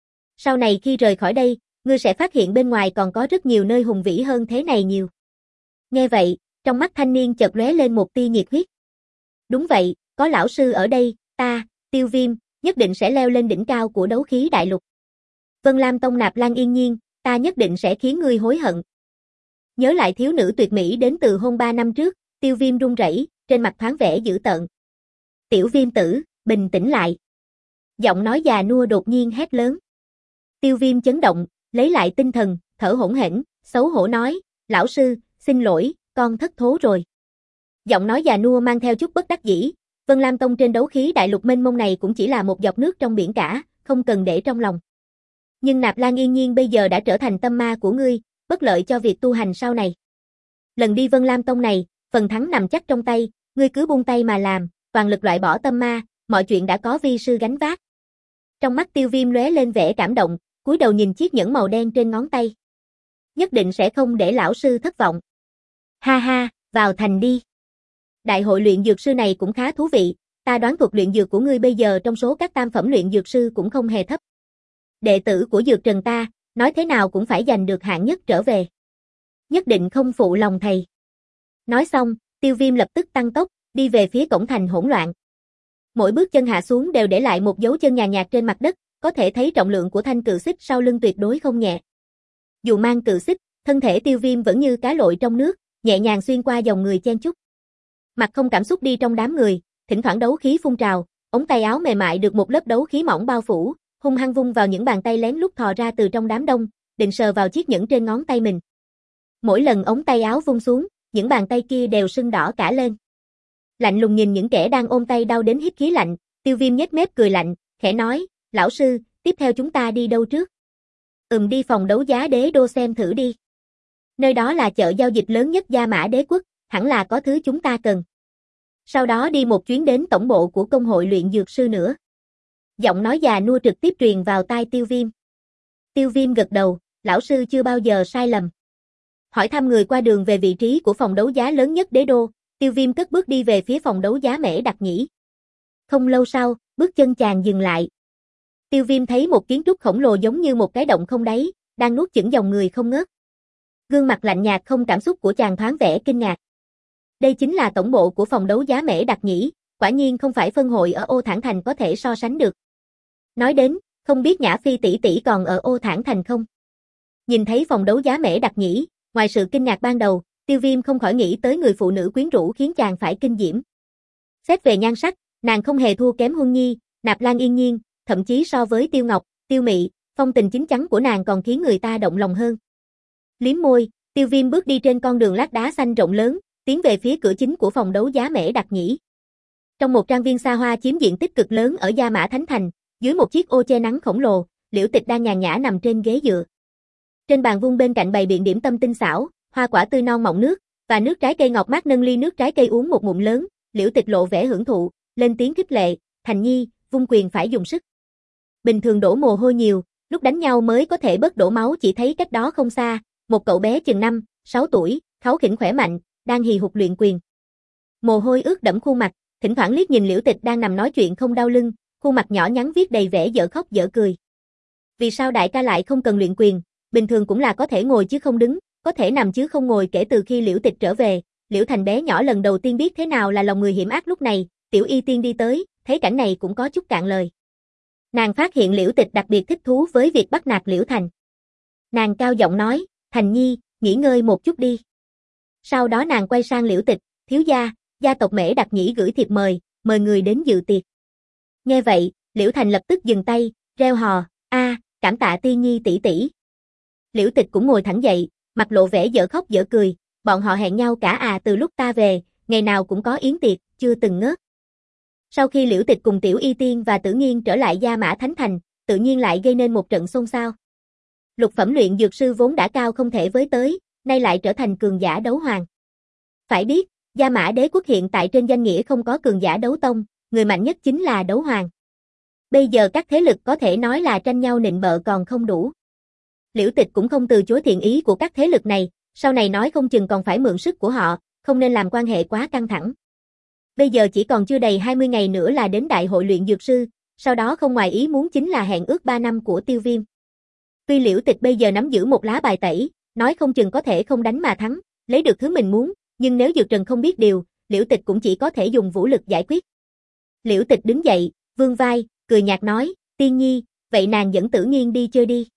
Sau này khi rời khỏi đây, ngươi sẽ phát hiện bên ngoài còn có rất nhiều nơi hùng vĩ hơn thế này nhiều. Nghe vậy, trong mắt thanh niên chợt lóe lên một tia nhiệt huyết. Đúng vậy, có lão sư ở đây, ta, Tiêu Viêm, nhất định sẽ leo lên đỉnh cao của đấu khí đại lục. Vân Lam Tông Nạp Lan yên nhiên, ta nhất định sẽ khiến ngươi hối hận. Nhớ lại thiếu nữ tuyệt mỹ đến từ hôn ba năm trước, Tiêu Viêm run rẩy, trên mặt thoáng vẻ dữ tợn. Tiểu Viêm tử, bình tĩnh lại. Giọng nói già nua đột nhiên hét lớn. Tiêu Viêm chấn động, lấy lại tinh thần, thở hổn hển, xấu hổ nói, lão sư, xin lỗi, con thất thố rồi. Giọng nói già nua mang theo chút bất đắc dĩ, Vân Lam Tông trên đấu khí đại lục mênh mông này cũng chỉ là một giọt nước trong biển cả, không cần để trong lòng. Nhưng Nạp Lan yên nhiên bây giờ đã trở thành tâm ma của ngươi, bất lợi cho việc tu hành sau này. Lần đi Vân Lam Tông này, phần thắng nằm chắc trong tay, ngươi cứ buông tay mà làm, toàn lực loại bỏ tâm ma, mọi chuyện đã có vi sư gánh vác. Trong mắt Tiêu Viêm lóe lên vẻ cảm động, cúi đầu nhìn chiếc nhẫn màu đen trên ngón tay. Nhất định sẽ không để lão sư thất vọng. Ha ha, vào thành đi. Đại hội luyện dược sư này cũng khá thú vị, ta đoán thuật luyện dược của ngươi bây giờ trong số các tam phẩm luyện dược sư cũng không hề thấp. Đệ tử của Dược Trần ta, nói thế nào cũng phải giành được hạng nhất trở về. Nhất định không phụ lòng thầy. Nói xong, Tiêu Viêm lập tức tăng tốc, đi về phía cổng thành hỗn loạn. Mỗi bước chân hạ xuống đều để lại một dấu chân nhàn nhạt trên mặt đất, có thể thấy trọng lượng của thanh cự xích sau lưng tuyệt đối không nhẹ. Dù mang cự xích, thân thể Tiêu Viêm vẫn như cá lội trong nước, nhẹ nhàng xuyên qua dòng người chen chúc. Mặt không cảm xúc đi trong đám người, thỉnh thoảng đấu khí phun trào, ống tay áo mềm mại được một lớp đấu khí mỏng bao phủ, hung hăng vung vào những bàn tay lén lút thò ra từ trong đám đông, định sờ vào chiếc nhẫn trên ngón tay mình. Mỗi lần ống tay áo vung xuống, những bàn tay kia đều sưng đỏ cả lên. Lạnh lùng nhìn những kẻ đang ôm tay đau đến hít khí lạnh, Tiêu Viêm nhếch mép cười lạnh, khẽ nói, lão sư, tiếp theo chúng ta đi đâu trước? Ừm đi phòng đấu giá đế đô xem thử đi. Nơi đó là chợ giao dịch lớn nhất Gia Mã Đế quốc, hẳn là có thứ chúng ta cần. Sau đó đi một chuyến đến tổng bộ của công hội luyện dược sư nữa. Giọng nói già nua trực tiếp truyền vào tai Tiêu Viêm. Tiêu Viêm gật đầu, lão sư chưa bao giờ sai lầm. Hỏi thăm người qua đường về vị trí của phòng đấu giá lớn nhất đế đô, Tiêu Viêm cất bước đi về phía phòng đấu giá Mễ Đặc Nhĩ. Không lâu sau, bước chân chàng dừng lại. Tiêu Viêm thấy một kiến trúc khổng lồ giống như một cái động không đáy, đang nuốt chửng dòng người không ngớt. Gương mặt lạnh nhạt không cảm xúc của chàng thoáng vẻ kinh ngạc. Đây chính là tổng bộ của phòng đấu giá Mễ Đặc Nhĩ, quả nhiên không phải phân hội ở Ô Thản Thành có thể so sánh được. Nói đến, không biết Nhã Phi tỷ tỷ còn ở Ô Thản Thành không? Nhìn thấy phòng đấu giá Mễ Đặc Nhĩ, ngoài sự kinh ngạc ban đầu, Tiêu Viêm không khỏi nghĩ tới người phụ nữ quyến rũ khiến chàng phải kinh diễm. Xét về nhan sắc, nàng không hề thua kém Huân Nhi, Nạp Lan Yên Nhiên, thậm chí so với Tiêu Ngọc, Tiêu Mị, phong tình chín chắn của nàng còn khiến người ta động lòng hơn. Liếm môi, Tiêu Viêm bước đi trên con đường lát đá xanh rộng lớn, tiến về phía cửa chính của phòng đấu giá Mễ Đặc Nhĩ. Trong một trang viên xa hoa chiếm diện tích cực lớn ở Gia Mã Thánh Thành, dưới một chiếc ô che nắng khổng lồ, Liễu Tịch đang nhàn nhã nằm trên ghế dựa. Trên bàn vuông bên cạnh bày biện điểm tâm tinh xảo, hoa quả tươi non mọng nước và nước trái cây ngọt mát, nâng ly nước trái cây uống một ngụm lớn, Liễu Tịch lộ vẻ hưởng thụ, lên tiếng khích lệ, "Thành Nhi, vung quyền phải dùng sức. Bình thường đổ mồ hôi nhiều, lúc đánh nhau mới có thể bớt đổ máu." Chỉ thấy cách đó không xa, một cậu bé chừng năm, sáu tuổi, kháu khỉnh khỏe mạnh, đang hì hục luyện quyền. Mồ hôi ướt đẫm khuôn mặt, thỉnh thoảng liếc nhìn Liễu Tịch đang nằm nói chuyện không đau lưng, khuôn mặt nhỏ nhắn viết đầy vẻ dở khóc dở cười. Vì sao đại ca lại không cần luyện quyền, bình thường cũng là có thể ngồi chứ không đứng, có thể nằm chứ không ngồi. Kể từ khi Liễu Tịch trở về, Liễu Thành bé nhỏ lần đầu tiên biết thế nào là lòng người hiểm ác. Lúc này, Tiểu Y Tiên đi tới, thấy cảnh này cũng có chút cạn lời. Nàng phát hiện Liễu Tịch đặc biệt thích thú với việc bắt nạt Liễu Thành. Nàng cao giọng nói, "Thành Nhi, nghỉ ngơi một chút đi." Sau đó nàng quay sang Liễu Tịch, "Thiếu gia, gia tộc Mễ Đặc Nhĩ gửi thiệp mời, mời người đến dự tiệc." Nghe vậy, Liễu Thành lập tức dừng tay, reo hò, "A, cảm tạ Tiên Nhi tỷ tỷ." Liễu Tịch cũng ngồi thẳng dậy, mặt lộ vẻ dở khóc dở cười, "Bọn họ hẹn nhau cả à, từ lúc ta về, ngày nào cũng có yến tiệc, chưa từng ngớt." Sau khi Liễu Tịch cùng Tiểu Y Tiên và Tử Nghiên trở lại Gia Mã Thánh Thành, tự nhiên lại gây nên một trận xôn xao. Lục phẩm luyện dược sư vốn đã cao không thể với tới, nay lại trở thành cường giả đấu hoàng. Phải biết, Gia Mã Đế quốc hiện tại trên danh nghĩa không có cường giả đấu tông, người mạnh nhất chính là đấu hoàng. Bây giờ các thế lực có thể nói là tranh nhau nịnh bợ còn không đủ. Liễu Tịch cũng không từ chối thiện ý của các thế lực này, sau này nói không chừng còn phải mượn sức của họ, không nên làm quan hệ quá căng thẳng. Bây giờ chỉ còn chưa đầy hai mươi ngày nữa là đến đại hội luyện dược sư, sau đó không ngoài ý muốn chính là hẹn ước ba năm của Tiêu Viêm. Tuy Liễu Tịch bây giờ nắm giữ một lá bài tẩy, nói không chừng có thể không đánh mà thắng, lấy được thứ mình muốn, nhưng nếu Dược Trần không biết điều, Liễu Tịch cũng chỉ có thể dùng vũ lực giải quyết. Liễu Tịch đứng dậy, vươn vai, cười nhạt nói, "Tiên Nhi, vậy nàng dẫn Tử Nghiên đi chơi đi.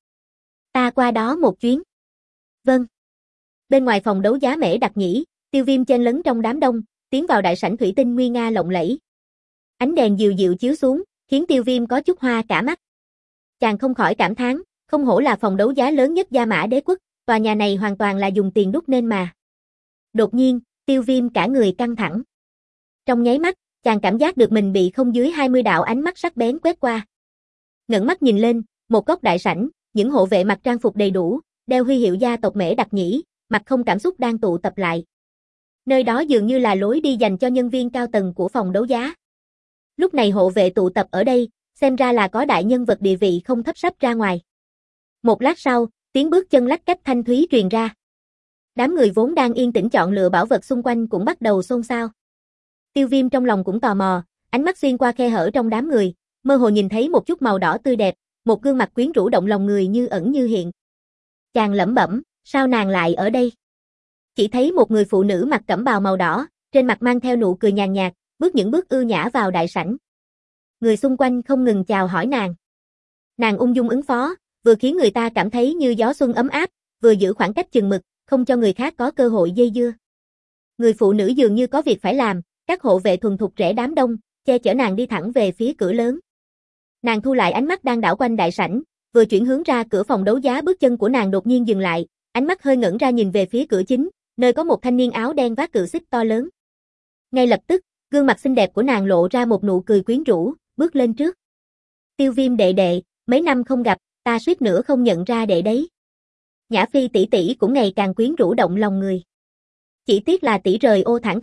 Ta qua đó một chuyến." "Vâng." Bên ngoài phòng đấu giá Mễ Đặc Nhĩ, Tiêu Viêm chen lấn trong đám đông, tiến vào đại sảnh thủy tinh nguy nga lộng lẫy. Ánh đèn dịu dịu chiếu xuống, khiến Tiêu Viêm có chút hoa cả mắt. Chàng không khỏi cảm thán, không hổ là phòng đấu giá lớn nhất Gia Mã Đế quốc, tòa nhà này hoàn toàn là dùng tiền đúc nên mà. Đột nhiên, Tiêu Viêm cả người căng thẳng. Trong nháy mắt, chàng cảm giác được mình bị không dưới hai mươi đạo ánh mắt sắc bén quét qua. Ngẩng mắt nhìn lên, một góc đại sảnh, những hộ vệ mặc trang phục đầy đủ, đeo huy hiệu gia tộc Mễ Đặc Nhĩ, mặt không cảm xúc đang tụ tập lại. Nơi đó dường như là lối đi dành cho nhân viên cao tầng của phòng đấu giá. Lúc này hộ vệ tụ tập ở đây, xem ra là có đại nhân vật địa vị không thấp sắp ra ngoài. Một lát sau, tiếng bước chân lách cách thanh thúy truyền ra. Đám người vốn đang yên tĩnh chọn lựa bảo vật xung quanh cũng bắt đầu xôn xao. Tiêu Viêm trong lòng cũng tò mò, ánh mắt xuyên qua khe hở trong đám người, mơ hồ nhìn thấy một chút màu đỏ tươi đẹp, một gương mặt quyến rũ động lòng người như ẩn như hiện. Chàng lẩm bẩm, sao nàng lại ở đây? Chỉ thấy một người phụ nữ mặc cẩm bào màu đỏ, trên mặt mang theo nụ cười nhàn nhạt, bước những bước ưu nhã vào đại sảnh. Người xung quanh không ngừng chào hỏi nàng. Nàng ung dung ứng phó, vừa khiến người ta cảm thấy như gió xuân ấm áp, vừa giữ khoảng cách chừng mực, không cho người khác có cơ hội dây dưa. Người phụ nữ dường như có việc phải làm, các hộ vệ thuần thục rẽ đám đông, che chở nàng đi thẳng về phía cửa lớn. Nàng thu lại ánh mắt đang đảo quanh đại sảnh, vừa chuyển hướng ra cửa phòng đấu giá, bước chân của nàng đột nhiên dừng lại, ánh mắt hơi ngẩng ra nhìn về phía cửa chính, nơi có một thanh niên áo đen vác cự xích to lớn. Ngay lập tức, gương mặt xinh đẹp của nàng lộ ra một nụ cười quyến rũ, bước lên trước. Tiêu Viêm đệ đệ, mấy năm không gặp, ta suýt nữa không nhận ra đệ đấy. Nhã Phi tỷ tỷ cũng ngày càng quyến rũ động lòng người. Chỉ tiếc là tỷ rời Ô Thản Thành,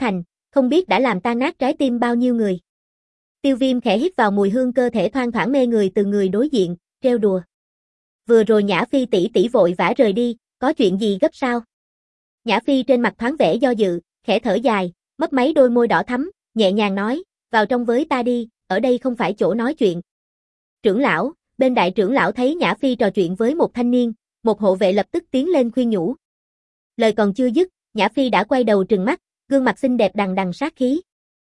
không biết đã làm tan nát trái tim bao nhiêu người. Tiêu Viêm khẽ hít vào mùi hương cơ thể thoang thoảng mê người từ người đối diện, trêu đùa. Vừa rồi Nhã Phi tỷ tỷ vội vã rời đi, có chuyện gì gấp sao? Nhã Phi trên mặt thoáng vẻ do dự, khẽ thở dài, mấp máy đôi môi đỏ thắm, nhẹ nhàng nói, vào trong với ta đi, ở đây không phải chỗ nói chuyện. Trưởng lão, bên đại trưởng lão thấy Nhã Phi trò chuyện với một thanh niên, một hộ vệ lập tức tiến lên khuyên nhủ. Lời còn chưa dứt, Nhã Phi đã quay đầu trừng mắt, gương mặt xinh đẹp đằng đằng sát khí.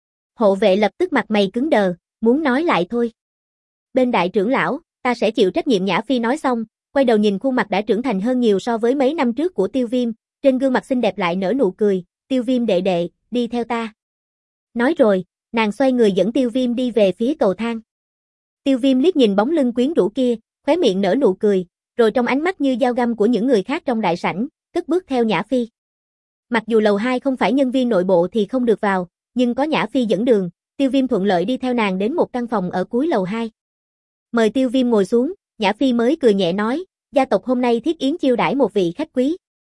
Hộ vệ lập tức mặt mày cứng đờ, muốn nói lại thôi. Bên đại trưởng lão, ta sẽ chịu trách nhiệm. Nhã Phi nói xong, quay đầu nhìn khuôn mặt đã trưởng thành hơn nhiều so với mấy năm trước của Tiêu Viêm, trên gương mặt xinh đẹp lại nở nụ cười, Tiêu Viêm đệ đệ, đi theo ta. Nói rồi, nàng xoay người dẫn Tiêu Viêm đi về phía cầu thang. Tiêu Viêm liếc nhìn bóng lưng quyến rũ kia, khóe miệng nở nụ cười, rồi trong ánh mắt như dao găm của những người khác trong đại sảnh, cất bước theo Nhã Phi. Mặc dù lầu hai không phải nhân viên nội bộ thì không được vào, nhưng có Nhã Phi dẫn đường, Tiêu Viêm thuận lợi đi theo nàng đến một căn phòng ở cuối lầu hai. Mời Tiêu Viêm ngồi xuống, Nhã Phi mới cười nhẹ nói, gia tộc hôm nay thiết yến chiêu đãi một vị khách quý.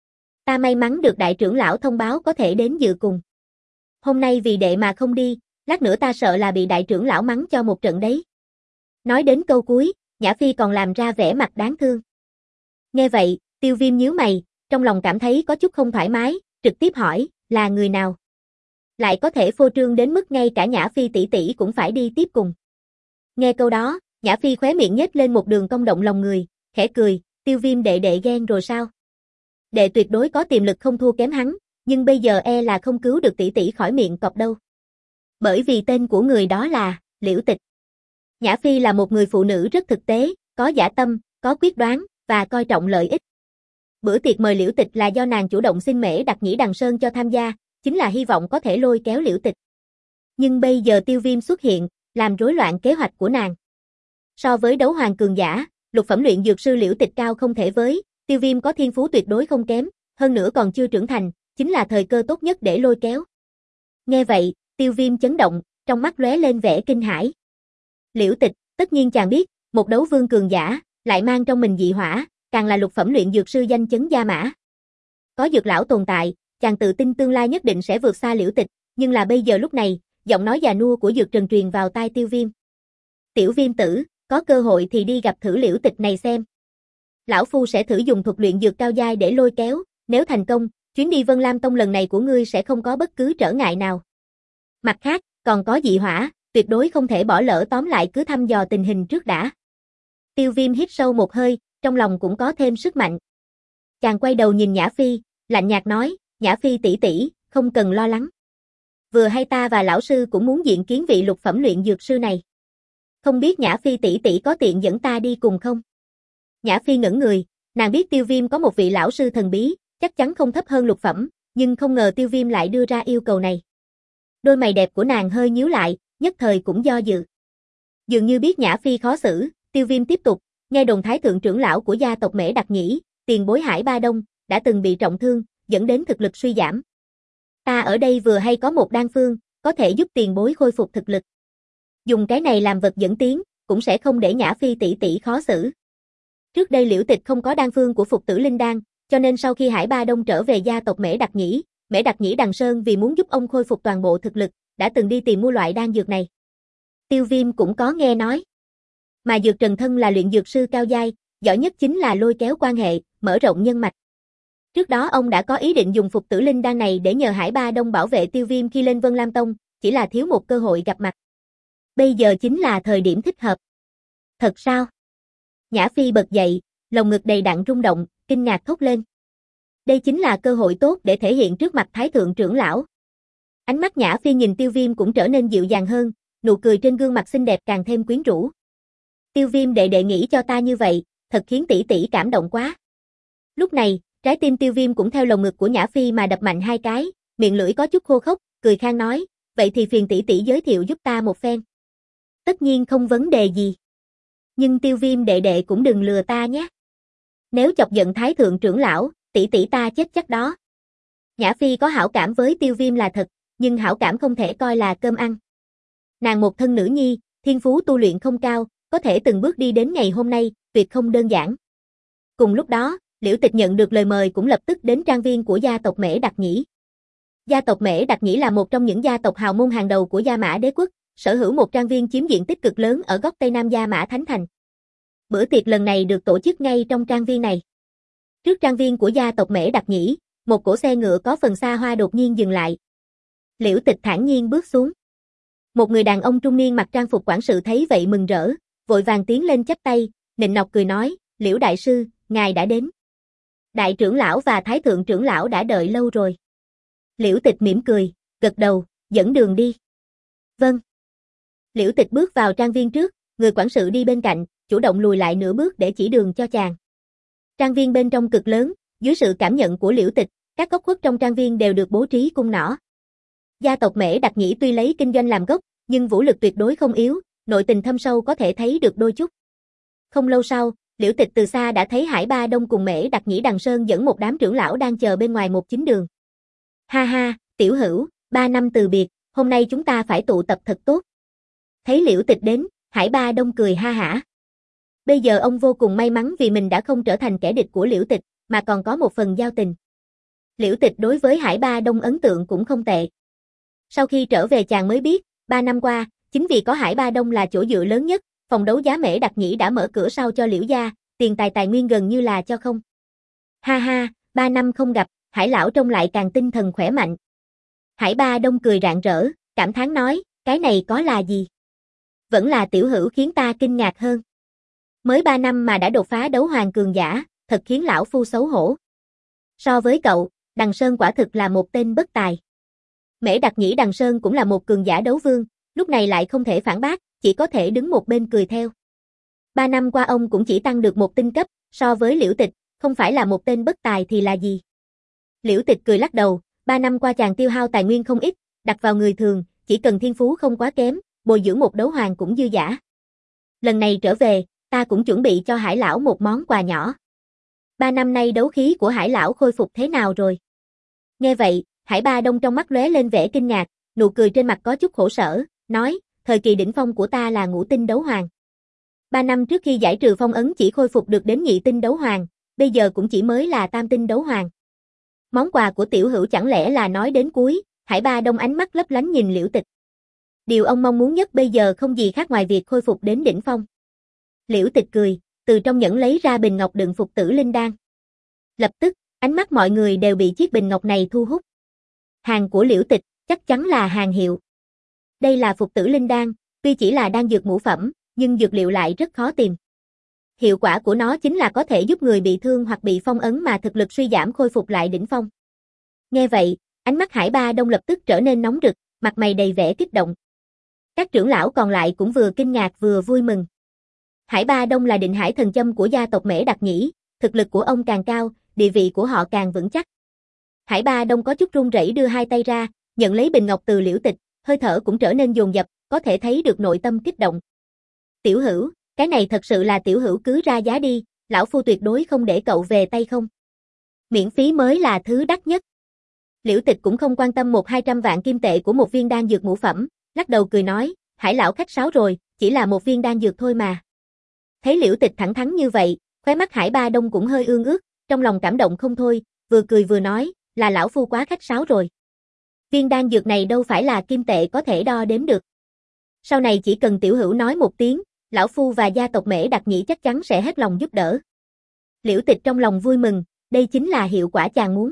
Ta may mắn được đại trưởng lão thông báo có thể đến dự cùng. Hôm nay vì đệ mà không đi, lát nữa ta sợ là bị đại trưởng lão mắng cho một trận đấy. Nói đến câu cuối, Nhã Phi còn làm ra vẻ mặt đáng thương. Nghe vậy, Tiêu Viêm nhíu mày, trong lòng cảm thấy có chút không thoải mái, trực tiếp hỏi, là người nào? Lại có thể phô trương đến mức ngay cả Nhã Phi tỷ tỷ cũng phải đi tiếp cùng. Nghe câu đó, Nhã Phi khóe miệng nhếch lên một đường cong động lòng người, khẽ cười, Tiêu Viêm đệ đệ ghen rồi sao? Đệ tuyệt đối có tiềm lực không thua kém hắn, nhưng bây giờ e là không cứu được tỷ tỷ khỏi miệng cọp đâu. Bởi vì tên của người đó là Liễu Tịch. Nhã Phi là một người phụ nữ rất thực tế, có dã tâm, có quyết đoán, và coi trọng lợi ích. Bữa tiệc mời Liễu Tịch là do nàng chủ động xin Mễ Đặc Nhĩ Đằng Sơn cho tham gia, chính là hy vọng có thể lôi kéo Liễu Tịch. Nhưng bây giờ Tiêu Viêm xuất hiện, làm rối loạn kế hoạch của nàng. So với đấu hoàng cường giả, lục phẩm luyện dược sư Liễu Tịch cao không thể với, Tiêu Viêm có thiên phú tuyệt đối không kém, hơn nữa còn chưa trưởng thành, chính là thời cơ tốt nhất để lôi kéo. Nghe vậy, Tiêu Viêm chấn động, trong mắt lóe lên vẻ kinh hãi. Liễu Tịch, tất nhiên chàng biết, một đấu vương cường giả, lại mang trong mình dị hỏa, càng là lục phẩm luyện dược sư danh chấn Gia Mã. Có dược lão tồn tại, chàng tự tin tương lai nhất định sẽ vượt xa Liễu Tịch, nhưng là bây giờ lúc này, giọng nói già nua của Dược Trần truyền vào tai Tiêu Viêm. Tiểu Viêm tử, có cơ hội thì đi gặp thử Liễu Tịch này xem. Lão phu sẽ thử dùng thuật luyện dược cao giai để lôi kéo, nếu thành công, chuyến đi Vân Lam Tông lần này của ngươi sẽ không có bất cứ trở ngại nào. Mặt khác, còn có dị hỏa, tuyệt đối không thể bỏ lỡ, tóm lại cứ thăm dò tình hình trước đã. Tiêu Viêm hít sâu một hơi, trong lòng cũng có thêm sức mạnh. Chàng quay đầu nhìn Nhã Phi, lạnh nhạt nói, Nhã Phi tỷ tỷ, không cần lo lắng. Vừa hay ta và lão sư cũng muốn diện kiến vị lục phẩm luyện dược sư này. Không biết Nhã Phi tỷ tỷ có tiện dẫn ta đi cùng không? Nhã Phi ngẩn người, nàng biết Tiêu Viêm có một vị lão sư thần bí, chắc chắn không thấp hơn lục phẩm, nhưng không ngờ Tiêu Viêm lại đưa ra yêu cầu này. Đôi mày đẹp của nàng hơi nhíu lại, nhất thời cũng do dự. Dường như biết Nhã Phi khó xử, Tiêu Viêm tiếp tục, nghe đồn thái thượng trưởng lão của gia tộc Mễ Đặc Nhĩ, tiền bối Hải Ba Đông, đã từng bị trọng thương, dẫn đến thực lực suy giảm. Ta ở đây vừa hay có một đan phương, có thể giúp tiền bối khôi phục thực lực. Dùng cái này làm vật dẫn tiến, cũng sẽ không để Nhã Phi tỷ tỷ khó xử. Trước đây Liễu Tịch không có đan phương của Phục Tử Linh Đan, cho nên sau khi Hải Ba Đông trở về gia tộc Mễ Đặc Nhĩ, Mễ Đặc Nhĩ Đằng Sơn vì muốn giúp ông khôi phục toàn bộ thực lực, đã từng đi tìm mua loại đan dược này. Tiêu Viêm cũng có nghe nói. Mà Dược Trần thân là luyện dược sư cao giai, giỏi nhất chính là lôi kéo quan hệ, mở rộng nhân mạch. Trước đó ông đã có ý định dùng Phục Tử Linh Đan này để nhờ Hải Ba Đông bảo vệ Tiêu Viêm khi lên Vân Lam Tông, chỉ là thiếu một cơ hội gặp mặt. Bây giờ chính là thời điểm thích hợp. Thật sao? Nhã Phi bật dậy, lồng ngực đầy đặn rung động, kinh ngạc thốt lên. Đây chính là cơ hội tốt để thể hiện trước mặt Thái thượng trưởng lão. Ánh mắt Nhã Phi nhìn Tiêu Viêm cũng trở nên dịu dàng hơn, nụ cười trên gương mặt xinh đẹp càng thêm quyến rũ. Tiêu Viêm đệ đệ nghĩ cho ta như vậy, thật khiến tỷ tỷ cảm động quá. Lúc này, trái tim Tiêu Viêm cũng theo lồng ngực của Nhã Phi mà đập mạnh hai cái, miệng lưỡi có chút khô khốc, cười khang nói, vậy thì phiền tỷ tỷ giới thiệu giúp ta một phen. Tất nhiên không vấn đề gì. Nhưng Tiêu Viêm đệ đệ cũng đừng lừa ta nhé. Nếu chọc giận Thái thượng trưởng lão, tỷ tỷ ta chết chắc đó. Nhã Phi có hảo cảm với Tiêu Viêm là thật, nhưng hảo cảm không thể coi là cơm ăn. Nàng một thân nữ nhi, thiên phú tu luyện không cao, có thể từng bước đi đến ngày hôm nay, tuyệt không đơn giản. Cùng lúc đó, Liễu Tịch nhận được lời mời cũng lập tức đến trang viên của gia tộc Mễ Đặc Nhĩ. Gia tộc Mễ Đặc Nhĩ là một trong những gia tộc hào môn hàng đầu của Gia Mã Đế quốc, sở hữu một trang viên chiếm diện tích cực lớn ở góc Tây Nam Gia Mã Thánh Thành. Bữa tiệc lần này được tổ chức ngay trong trang viên này. Trước trang viên của gia tộc Mễ Đặc Nhĩ, một cỗ xe ngựa có phần xa hoa đột nhiên dừng lại. Liễu Tịch thản nhiên bước xuống. Một người đàn ông trung niên mặc trang phục quản sự thấy vậy mừng rỡ, vội vàng tiến lên chắp tay, nịnh nọt cười nói, Liễu đại sư, ngài đã đến. Đại trưởng lão và thái thượng trưởng lão đã đợi lâu rồi. Liễu Tịch mỉm cười, gật đầu, dẫn đường đi. Vâng. Liễu Tịch bước vào trang viên trước, người quản sự đi bên cạnh, chủ động lùi lại nửa bước để chỉ đường cho chàng. Trang viên bên trong cực lớn, dưới sự cảm nhận của Liễu Tịch, các góc khuất trong trang viên đều được bố trí cung nỏ. Gia tộc Mễ Đặc Nhĩ tuy lấy kinh doanh làm gốc, nhưng vũ lực tuyệt đối không yếu, nội tình thâm sâu có thể thấy được đôi chút. Không lâu sau, Liễu Tịch từ xa đã thấy Hải Ba Đông cùng Mễ Đặc Nhĩ Đằng Sơn dẫn một đám trưởng lão đang chờ bên ngoài một chính đường. Ha ha, tiểu hữu, ba năm từ biệt, hôm nay chúng ta phải tụ tập thật tốt. Thấy Liễu Tịch đến, Hải Ba Đông cười ha hả. Bây giờ ông vô cùng may mắn vì mình đã không trở thành kẻ địch của Liễu Tịch, mà còn có một phần giao tình. Liễu Tịch đối với Hải Ba Đông ấn tượng cũng không tệ. Sau khi trở về chàng mới biết, ba năm qua, chính vì có Hải Ba Đông là chỗ dựa lớn nhất, phòng đấu giá Mễ Đặc Nhĩ đã mở cửa sau cho Liễu gia, tiền tài tài nguyên gần như là cho không. Ha ha, ba năm không gặp, Hải lão trông lại càng tinh thần khỏe mạnh. Hải Ba Đông cười rạng rỡ, cảm thán nói, cái này có là gì? Vẫn là tiểu hữu khiến ta kinh ngạc hơn. Mới ba năm mà đã đột phá đấu hoàng cường giả, thật khiến lão phu xấu hổ. So với cậu, Đằng Sơn quả thực là một tên bất tài. Mễ Đặc Nhĩ Đằng Sơn cũng là một cường giả đấu vương, lúc này lại không thể phản bác, chỉ có thể đứng một bên cười theo. Ba năm qua ông cũng chỉ tăng được một tinh cấp, so với Liễu Tịch, không phải là một tên bất tài thì là gì? Liễu Tịch cười lắc đầu, ba năm qua chàng tiêu hao tài nguyên không ít, đặt vào người thường, chỉ cần thiên phú không quá kém, bồi dưỡng một đấu hoàng cũng dư dả. Lần này trở về, ta cũng chuẩn bị cho Hải lão một món quà nhỏ. Ba năm nay đấu khí của Hải lão khôi phục thế nào rồi? Nghe vậy, Hải Ba Đông trong mắt lóe lên vẻ kinh ngạc, nụ cười trên mặt có chút khổ sở, nói, thời kỳ đỉnh phong của ta là ngũ tinh đấu hoàng. Ba năm trước khi giải trừ phong ấn chỉ khôi phục được đến nhị tinh đấu hoàng, bây giờ cũng chỉ mới là tam tinh đấu hoàng. Món quà của tiểu hữu chẳng lẽ là nói đến cuối, Hải Ba Đông ánh mắt lấp lánh nhìn Liễu Tịch. Điều ông mong muốn nhất bây giờ không gì khác ngoài việc khôi phục đến đỉnh phong. Liễu Tịch cười, từ trong nhẫn lấy ra bình ngọc đựng phục tử linh đan. Lập tức, ánh mắt mọi người đều bị chiếc bình ngọc này thu hút. Hàng của Liễu Tịch, chắc chắn là hàng hiệu. Đây là phục tử linh đan, tuy chỉ là đan dược ngũ phẩm, nhưng dược liệu lại rất khó tìm. Hiệu quả của nó chính là có thể giúp người bị thương hoặc bị phong ấn mà thực lực suy giảm khôi phục lại đỉnh phong. Nghe vậy, ánh mắt Hải Ba Đông lập tức trở nên nóng rực, mặt mày đầy vẻ kích động. Các trưởng lão còn lại cũng vừa kinh ngạc vừa vui mừng. Hải Ba Đông là định hải thần châm của gia tộc Mễ Đặc Nhĩ, thực lực của ông càng cao, địa vị của họ càng vững chắc. Hải Ba Đông có chút run rẩy đưa hai tay ra, nhận lấy bình ngọc từ Liễu Tịch, hơi thở cũng trở nên dồn dập, có thể thấy được nội tâm kích động. Tiểu hữu, cái này thật sự là tiểu hữu cứ ra giá đi, lão phu tuyệt đối không để cậu về tay không. Miễn phí mới là thứ đắt nhất. Liễu Tịch cũng không quan tâm một hai trăm vạn kim tệ của một viên đan dược ngũ phẩm, lắc đầu cười nói, Hải lão khách sáo rồi, chỉ là một viên đan dược thôi mà. Thấy Liễu Tịch thẳng thắn như vậy, khóe mắt Hải Ba Đông cũng hơi ương ướt, trong lòng cảm động không thôi, vừa cười vừa nói, là lão phu quá khách sáo rồi. Viên đan dược này đâu phải là kim tệ có thể đo đếm được. Sau này chỉ cần tiểu hữu nói một tiếng, lão phu và gia tộc Mễ Đặc Nhĩ chắc chắn sẽ hết lòng giúp đỡ. Liễu Tịch trong lòng vui mừng, đây chính là hiệu quả chàng muốn.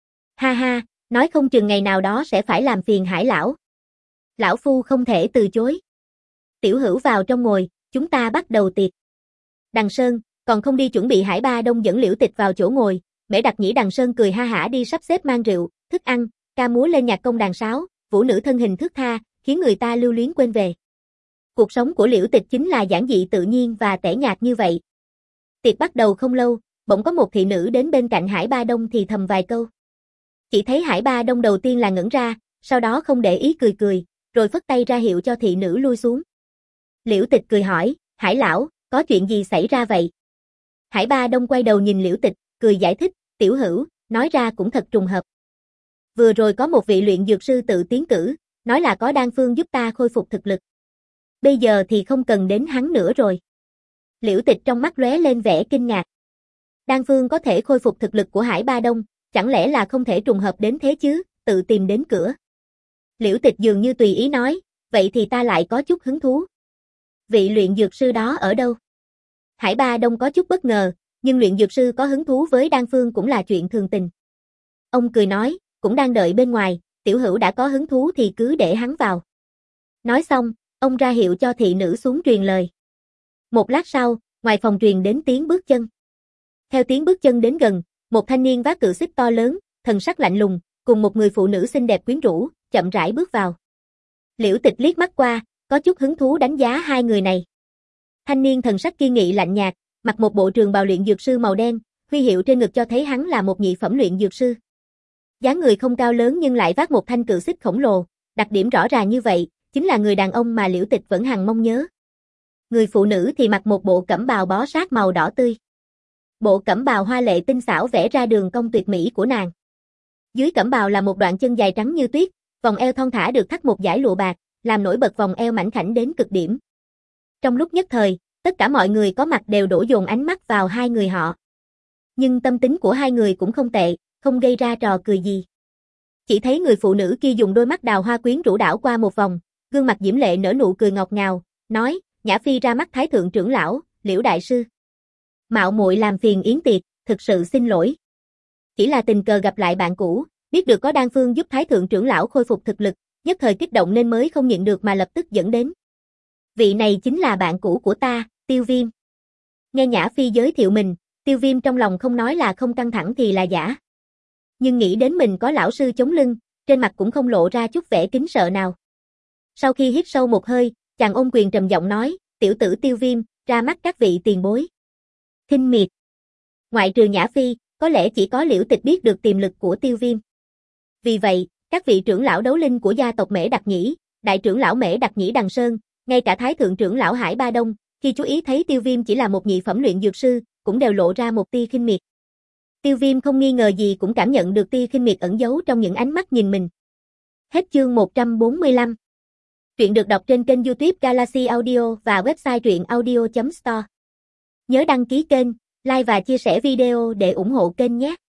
Ha ha, nói không chừng ngày nào đó sẽ phải làm phiền Hải lão. Lão phu không thể từ chối. Tiểu hữu vào trong ngồi, chúng ta bắt đầu tiệc. Đằng Sơn, còn không đi chuẩn bị. Hải Ba Đông dẫn Liễu Tịch vào chỗ ngồi, Mễ Đặc Nhĩ Đằng Sơn cười ha hả đi sắp xếp mang rượu, thức ăn, ca múa lên nhạc công đàn sáo, vũ nữ thân hình thướt tha, khiến người ta lưu luyến quên về. Cuộc sống của Liễu Tịch chính là giản dị tự nhiên và tẻ nhạt như vậy. Tiệc bắt đầu không lâu, bỗng có một thị nữ đến bên cạnh Hải Ba Đông thì thầm vài câu. Chỉ thấy Hải Ba Đông đầu tiên là ngẩn ra, sau đó không để ý cười cười, rồi phất tay ra hiệu cho thị nữ lui xuống. Liễu Tịch cười hỏi, Hải lão, có chuyện gì xảy ra vậy? Hải Ba Đông quay đầu nhìn Liễu Tịch, cười giải thích, tiểu hữu, nói ra cũng thật trùng hợp. Vừa rồi có một vị luyện dược sư tự tiến cử, nói là có đan phương giúp ta khôi phục thực lực. Bây giờ thì không cần đến hắn nữa rồi. Liễu Tịch trong mắt lóe lên vẻ kinh ngạc. Đan phương có thể khôi phục thực lực của Hải Ba Đông, chẳng lẽ là không thể trùng hợp đến thế chứ? tự tìm đến cửa. Liễu Tịch dường như tùy ý nói, vậy thì ta lại có chút hứng thú. Vị luyện dược sư đó ở đâu? Hải Ba Đông có chút bất ngờ, nhưng luyện dược sư có hứng thú với đan phương cũng là chuyện thường tình. Ông cười nói, cũng đang đợi bên ngoài, tiểu hữu đã có hứng thú thì cứ để hắn vào. Nói xong, ông ra hiệu cho thị nữ xuống truyền lời. Một lát sau, ngoài phòng truyền đến tiếng bước chân. Theo tiếng bước chân đến gần, một thanh niên vác cự xích to lớn, thần sắc lạnh lùng, cùng một người phụ nữ xinh đẹp quyến rũ, chậm rãi bước vào. Liễu Tịch liếc mắt qua, có chút hứng thú đánh giá hai người này. Thanh niên thần sắc kiên nghị lạnh nhạt, mặc một bộ trường bào luyện dược sư màu đen, huy hiệu trên ngực cho thấy hắn là một nhị phẩm luyện dược sư. Dáng người không cao lớn nhưng lại vác một thanh cự xích khổng lồ, đặc điểm rõ ràng như vậy, chính là người đàn ông mà Liễu Tịch vẫn hằng mong nhớ. Người phụ nữ thì mặc một bộ cẩm bào bó sát màu đỏ tươi. Bộ cẩm bào hoa lệ tinh xảo vẽ ra đường cong tuyệt mỹ của nàng. Dưới cẩm bào là một đoạn chân dài trắng như tuyết, vòng eo thon thả được thắt một dải lụa bạc, làm nổi bật vòng eo mảnh khảnh đến cực điểm. Trong lúc nhất thời, tất cả mọi người có mặt đều đổ dồn ánh mắt vào hai người họ. Nhưng tâm tính của hai người cũng không tệ, không gây ra trò cười gì. Chỉ thấy người phụ nữ kia dùng đôi mắt đào hoa quyến rũ đảo qua một vòng, gương mặt diễm lệ nở nụ cười ngọt ngào, nói, Nhã Phi ra mắt Thái thượng trưởng lão, Liễu đại sư. Mạo muội làm phiền yến tiệc, thực sự xin lỗi. Chỉ là tình cờ gặp lại bạn cũ, biết được có đan phương giúp Thái thượng trưởng lão khôi phục thực lực, nhất thời kích động nên mới không nhịn được mà lập tức dẫn đến. Vị này chính là bạn cũ của ta, Tiêu Viêm. Nghe Nhã Phi giới thiệu mình, Tiêu Viêm trong lòng không nói là không căng thẳng thì là giả. Nhưng nghĩ đến mình có lão sư chống lưng, trên mặt cũng không lộ ra chút vẻ kính sợ nào. Sau khi hít sâu một hơi, chàng ôm quyền trầm giọng nói, tiểu tử Tiêu Viêm, ra mắt các vị tiền bối. Khinh miệt. Ngoại trừ Nhã Phi, có lẽ chỉ có Liễu Tịch biết được tiềm lực của Tiêu Viêm. Vì vậy, các vị trưởng lão đấu linh của gia tộc Mễ Đặc Nhĩ, đại trưởng lão Mễ Đặc Nhĩ Đằng Sơn, ngay cả thái thượng trưởng lão Hải Ba Đông, khi chú ý thấy Tiêu Viêm chỉ là một nhị phẩm luyện dược sư, cũng đều lộ ra một tia khinh miệt. Tiêu Viêm không nghi ngờ gì cũng cảm nhận được tia khinh miệt ẩn giấu trong những ánh mắt nhìn mình. Hết chương một trăm bốn mươi lăm. Truyện được đọc trên kênh YouTube Galaxy Audio và website truyện audio chấm store. Nhớ đăng ký kênh, like và chia sẻ video để ủng hộ kênh nhé.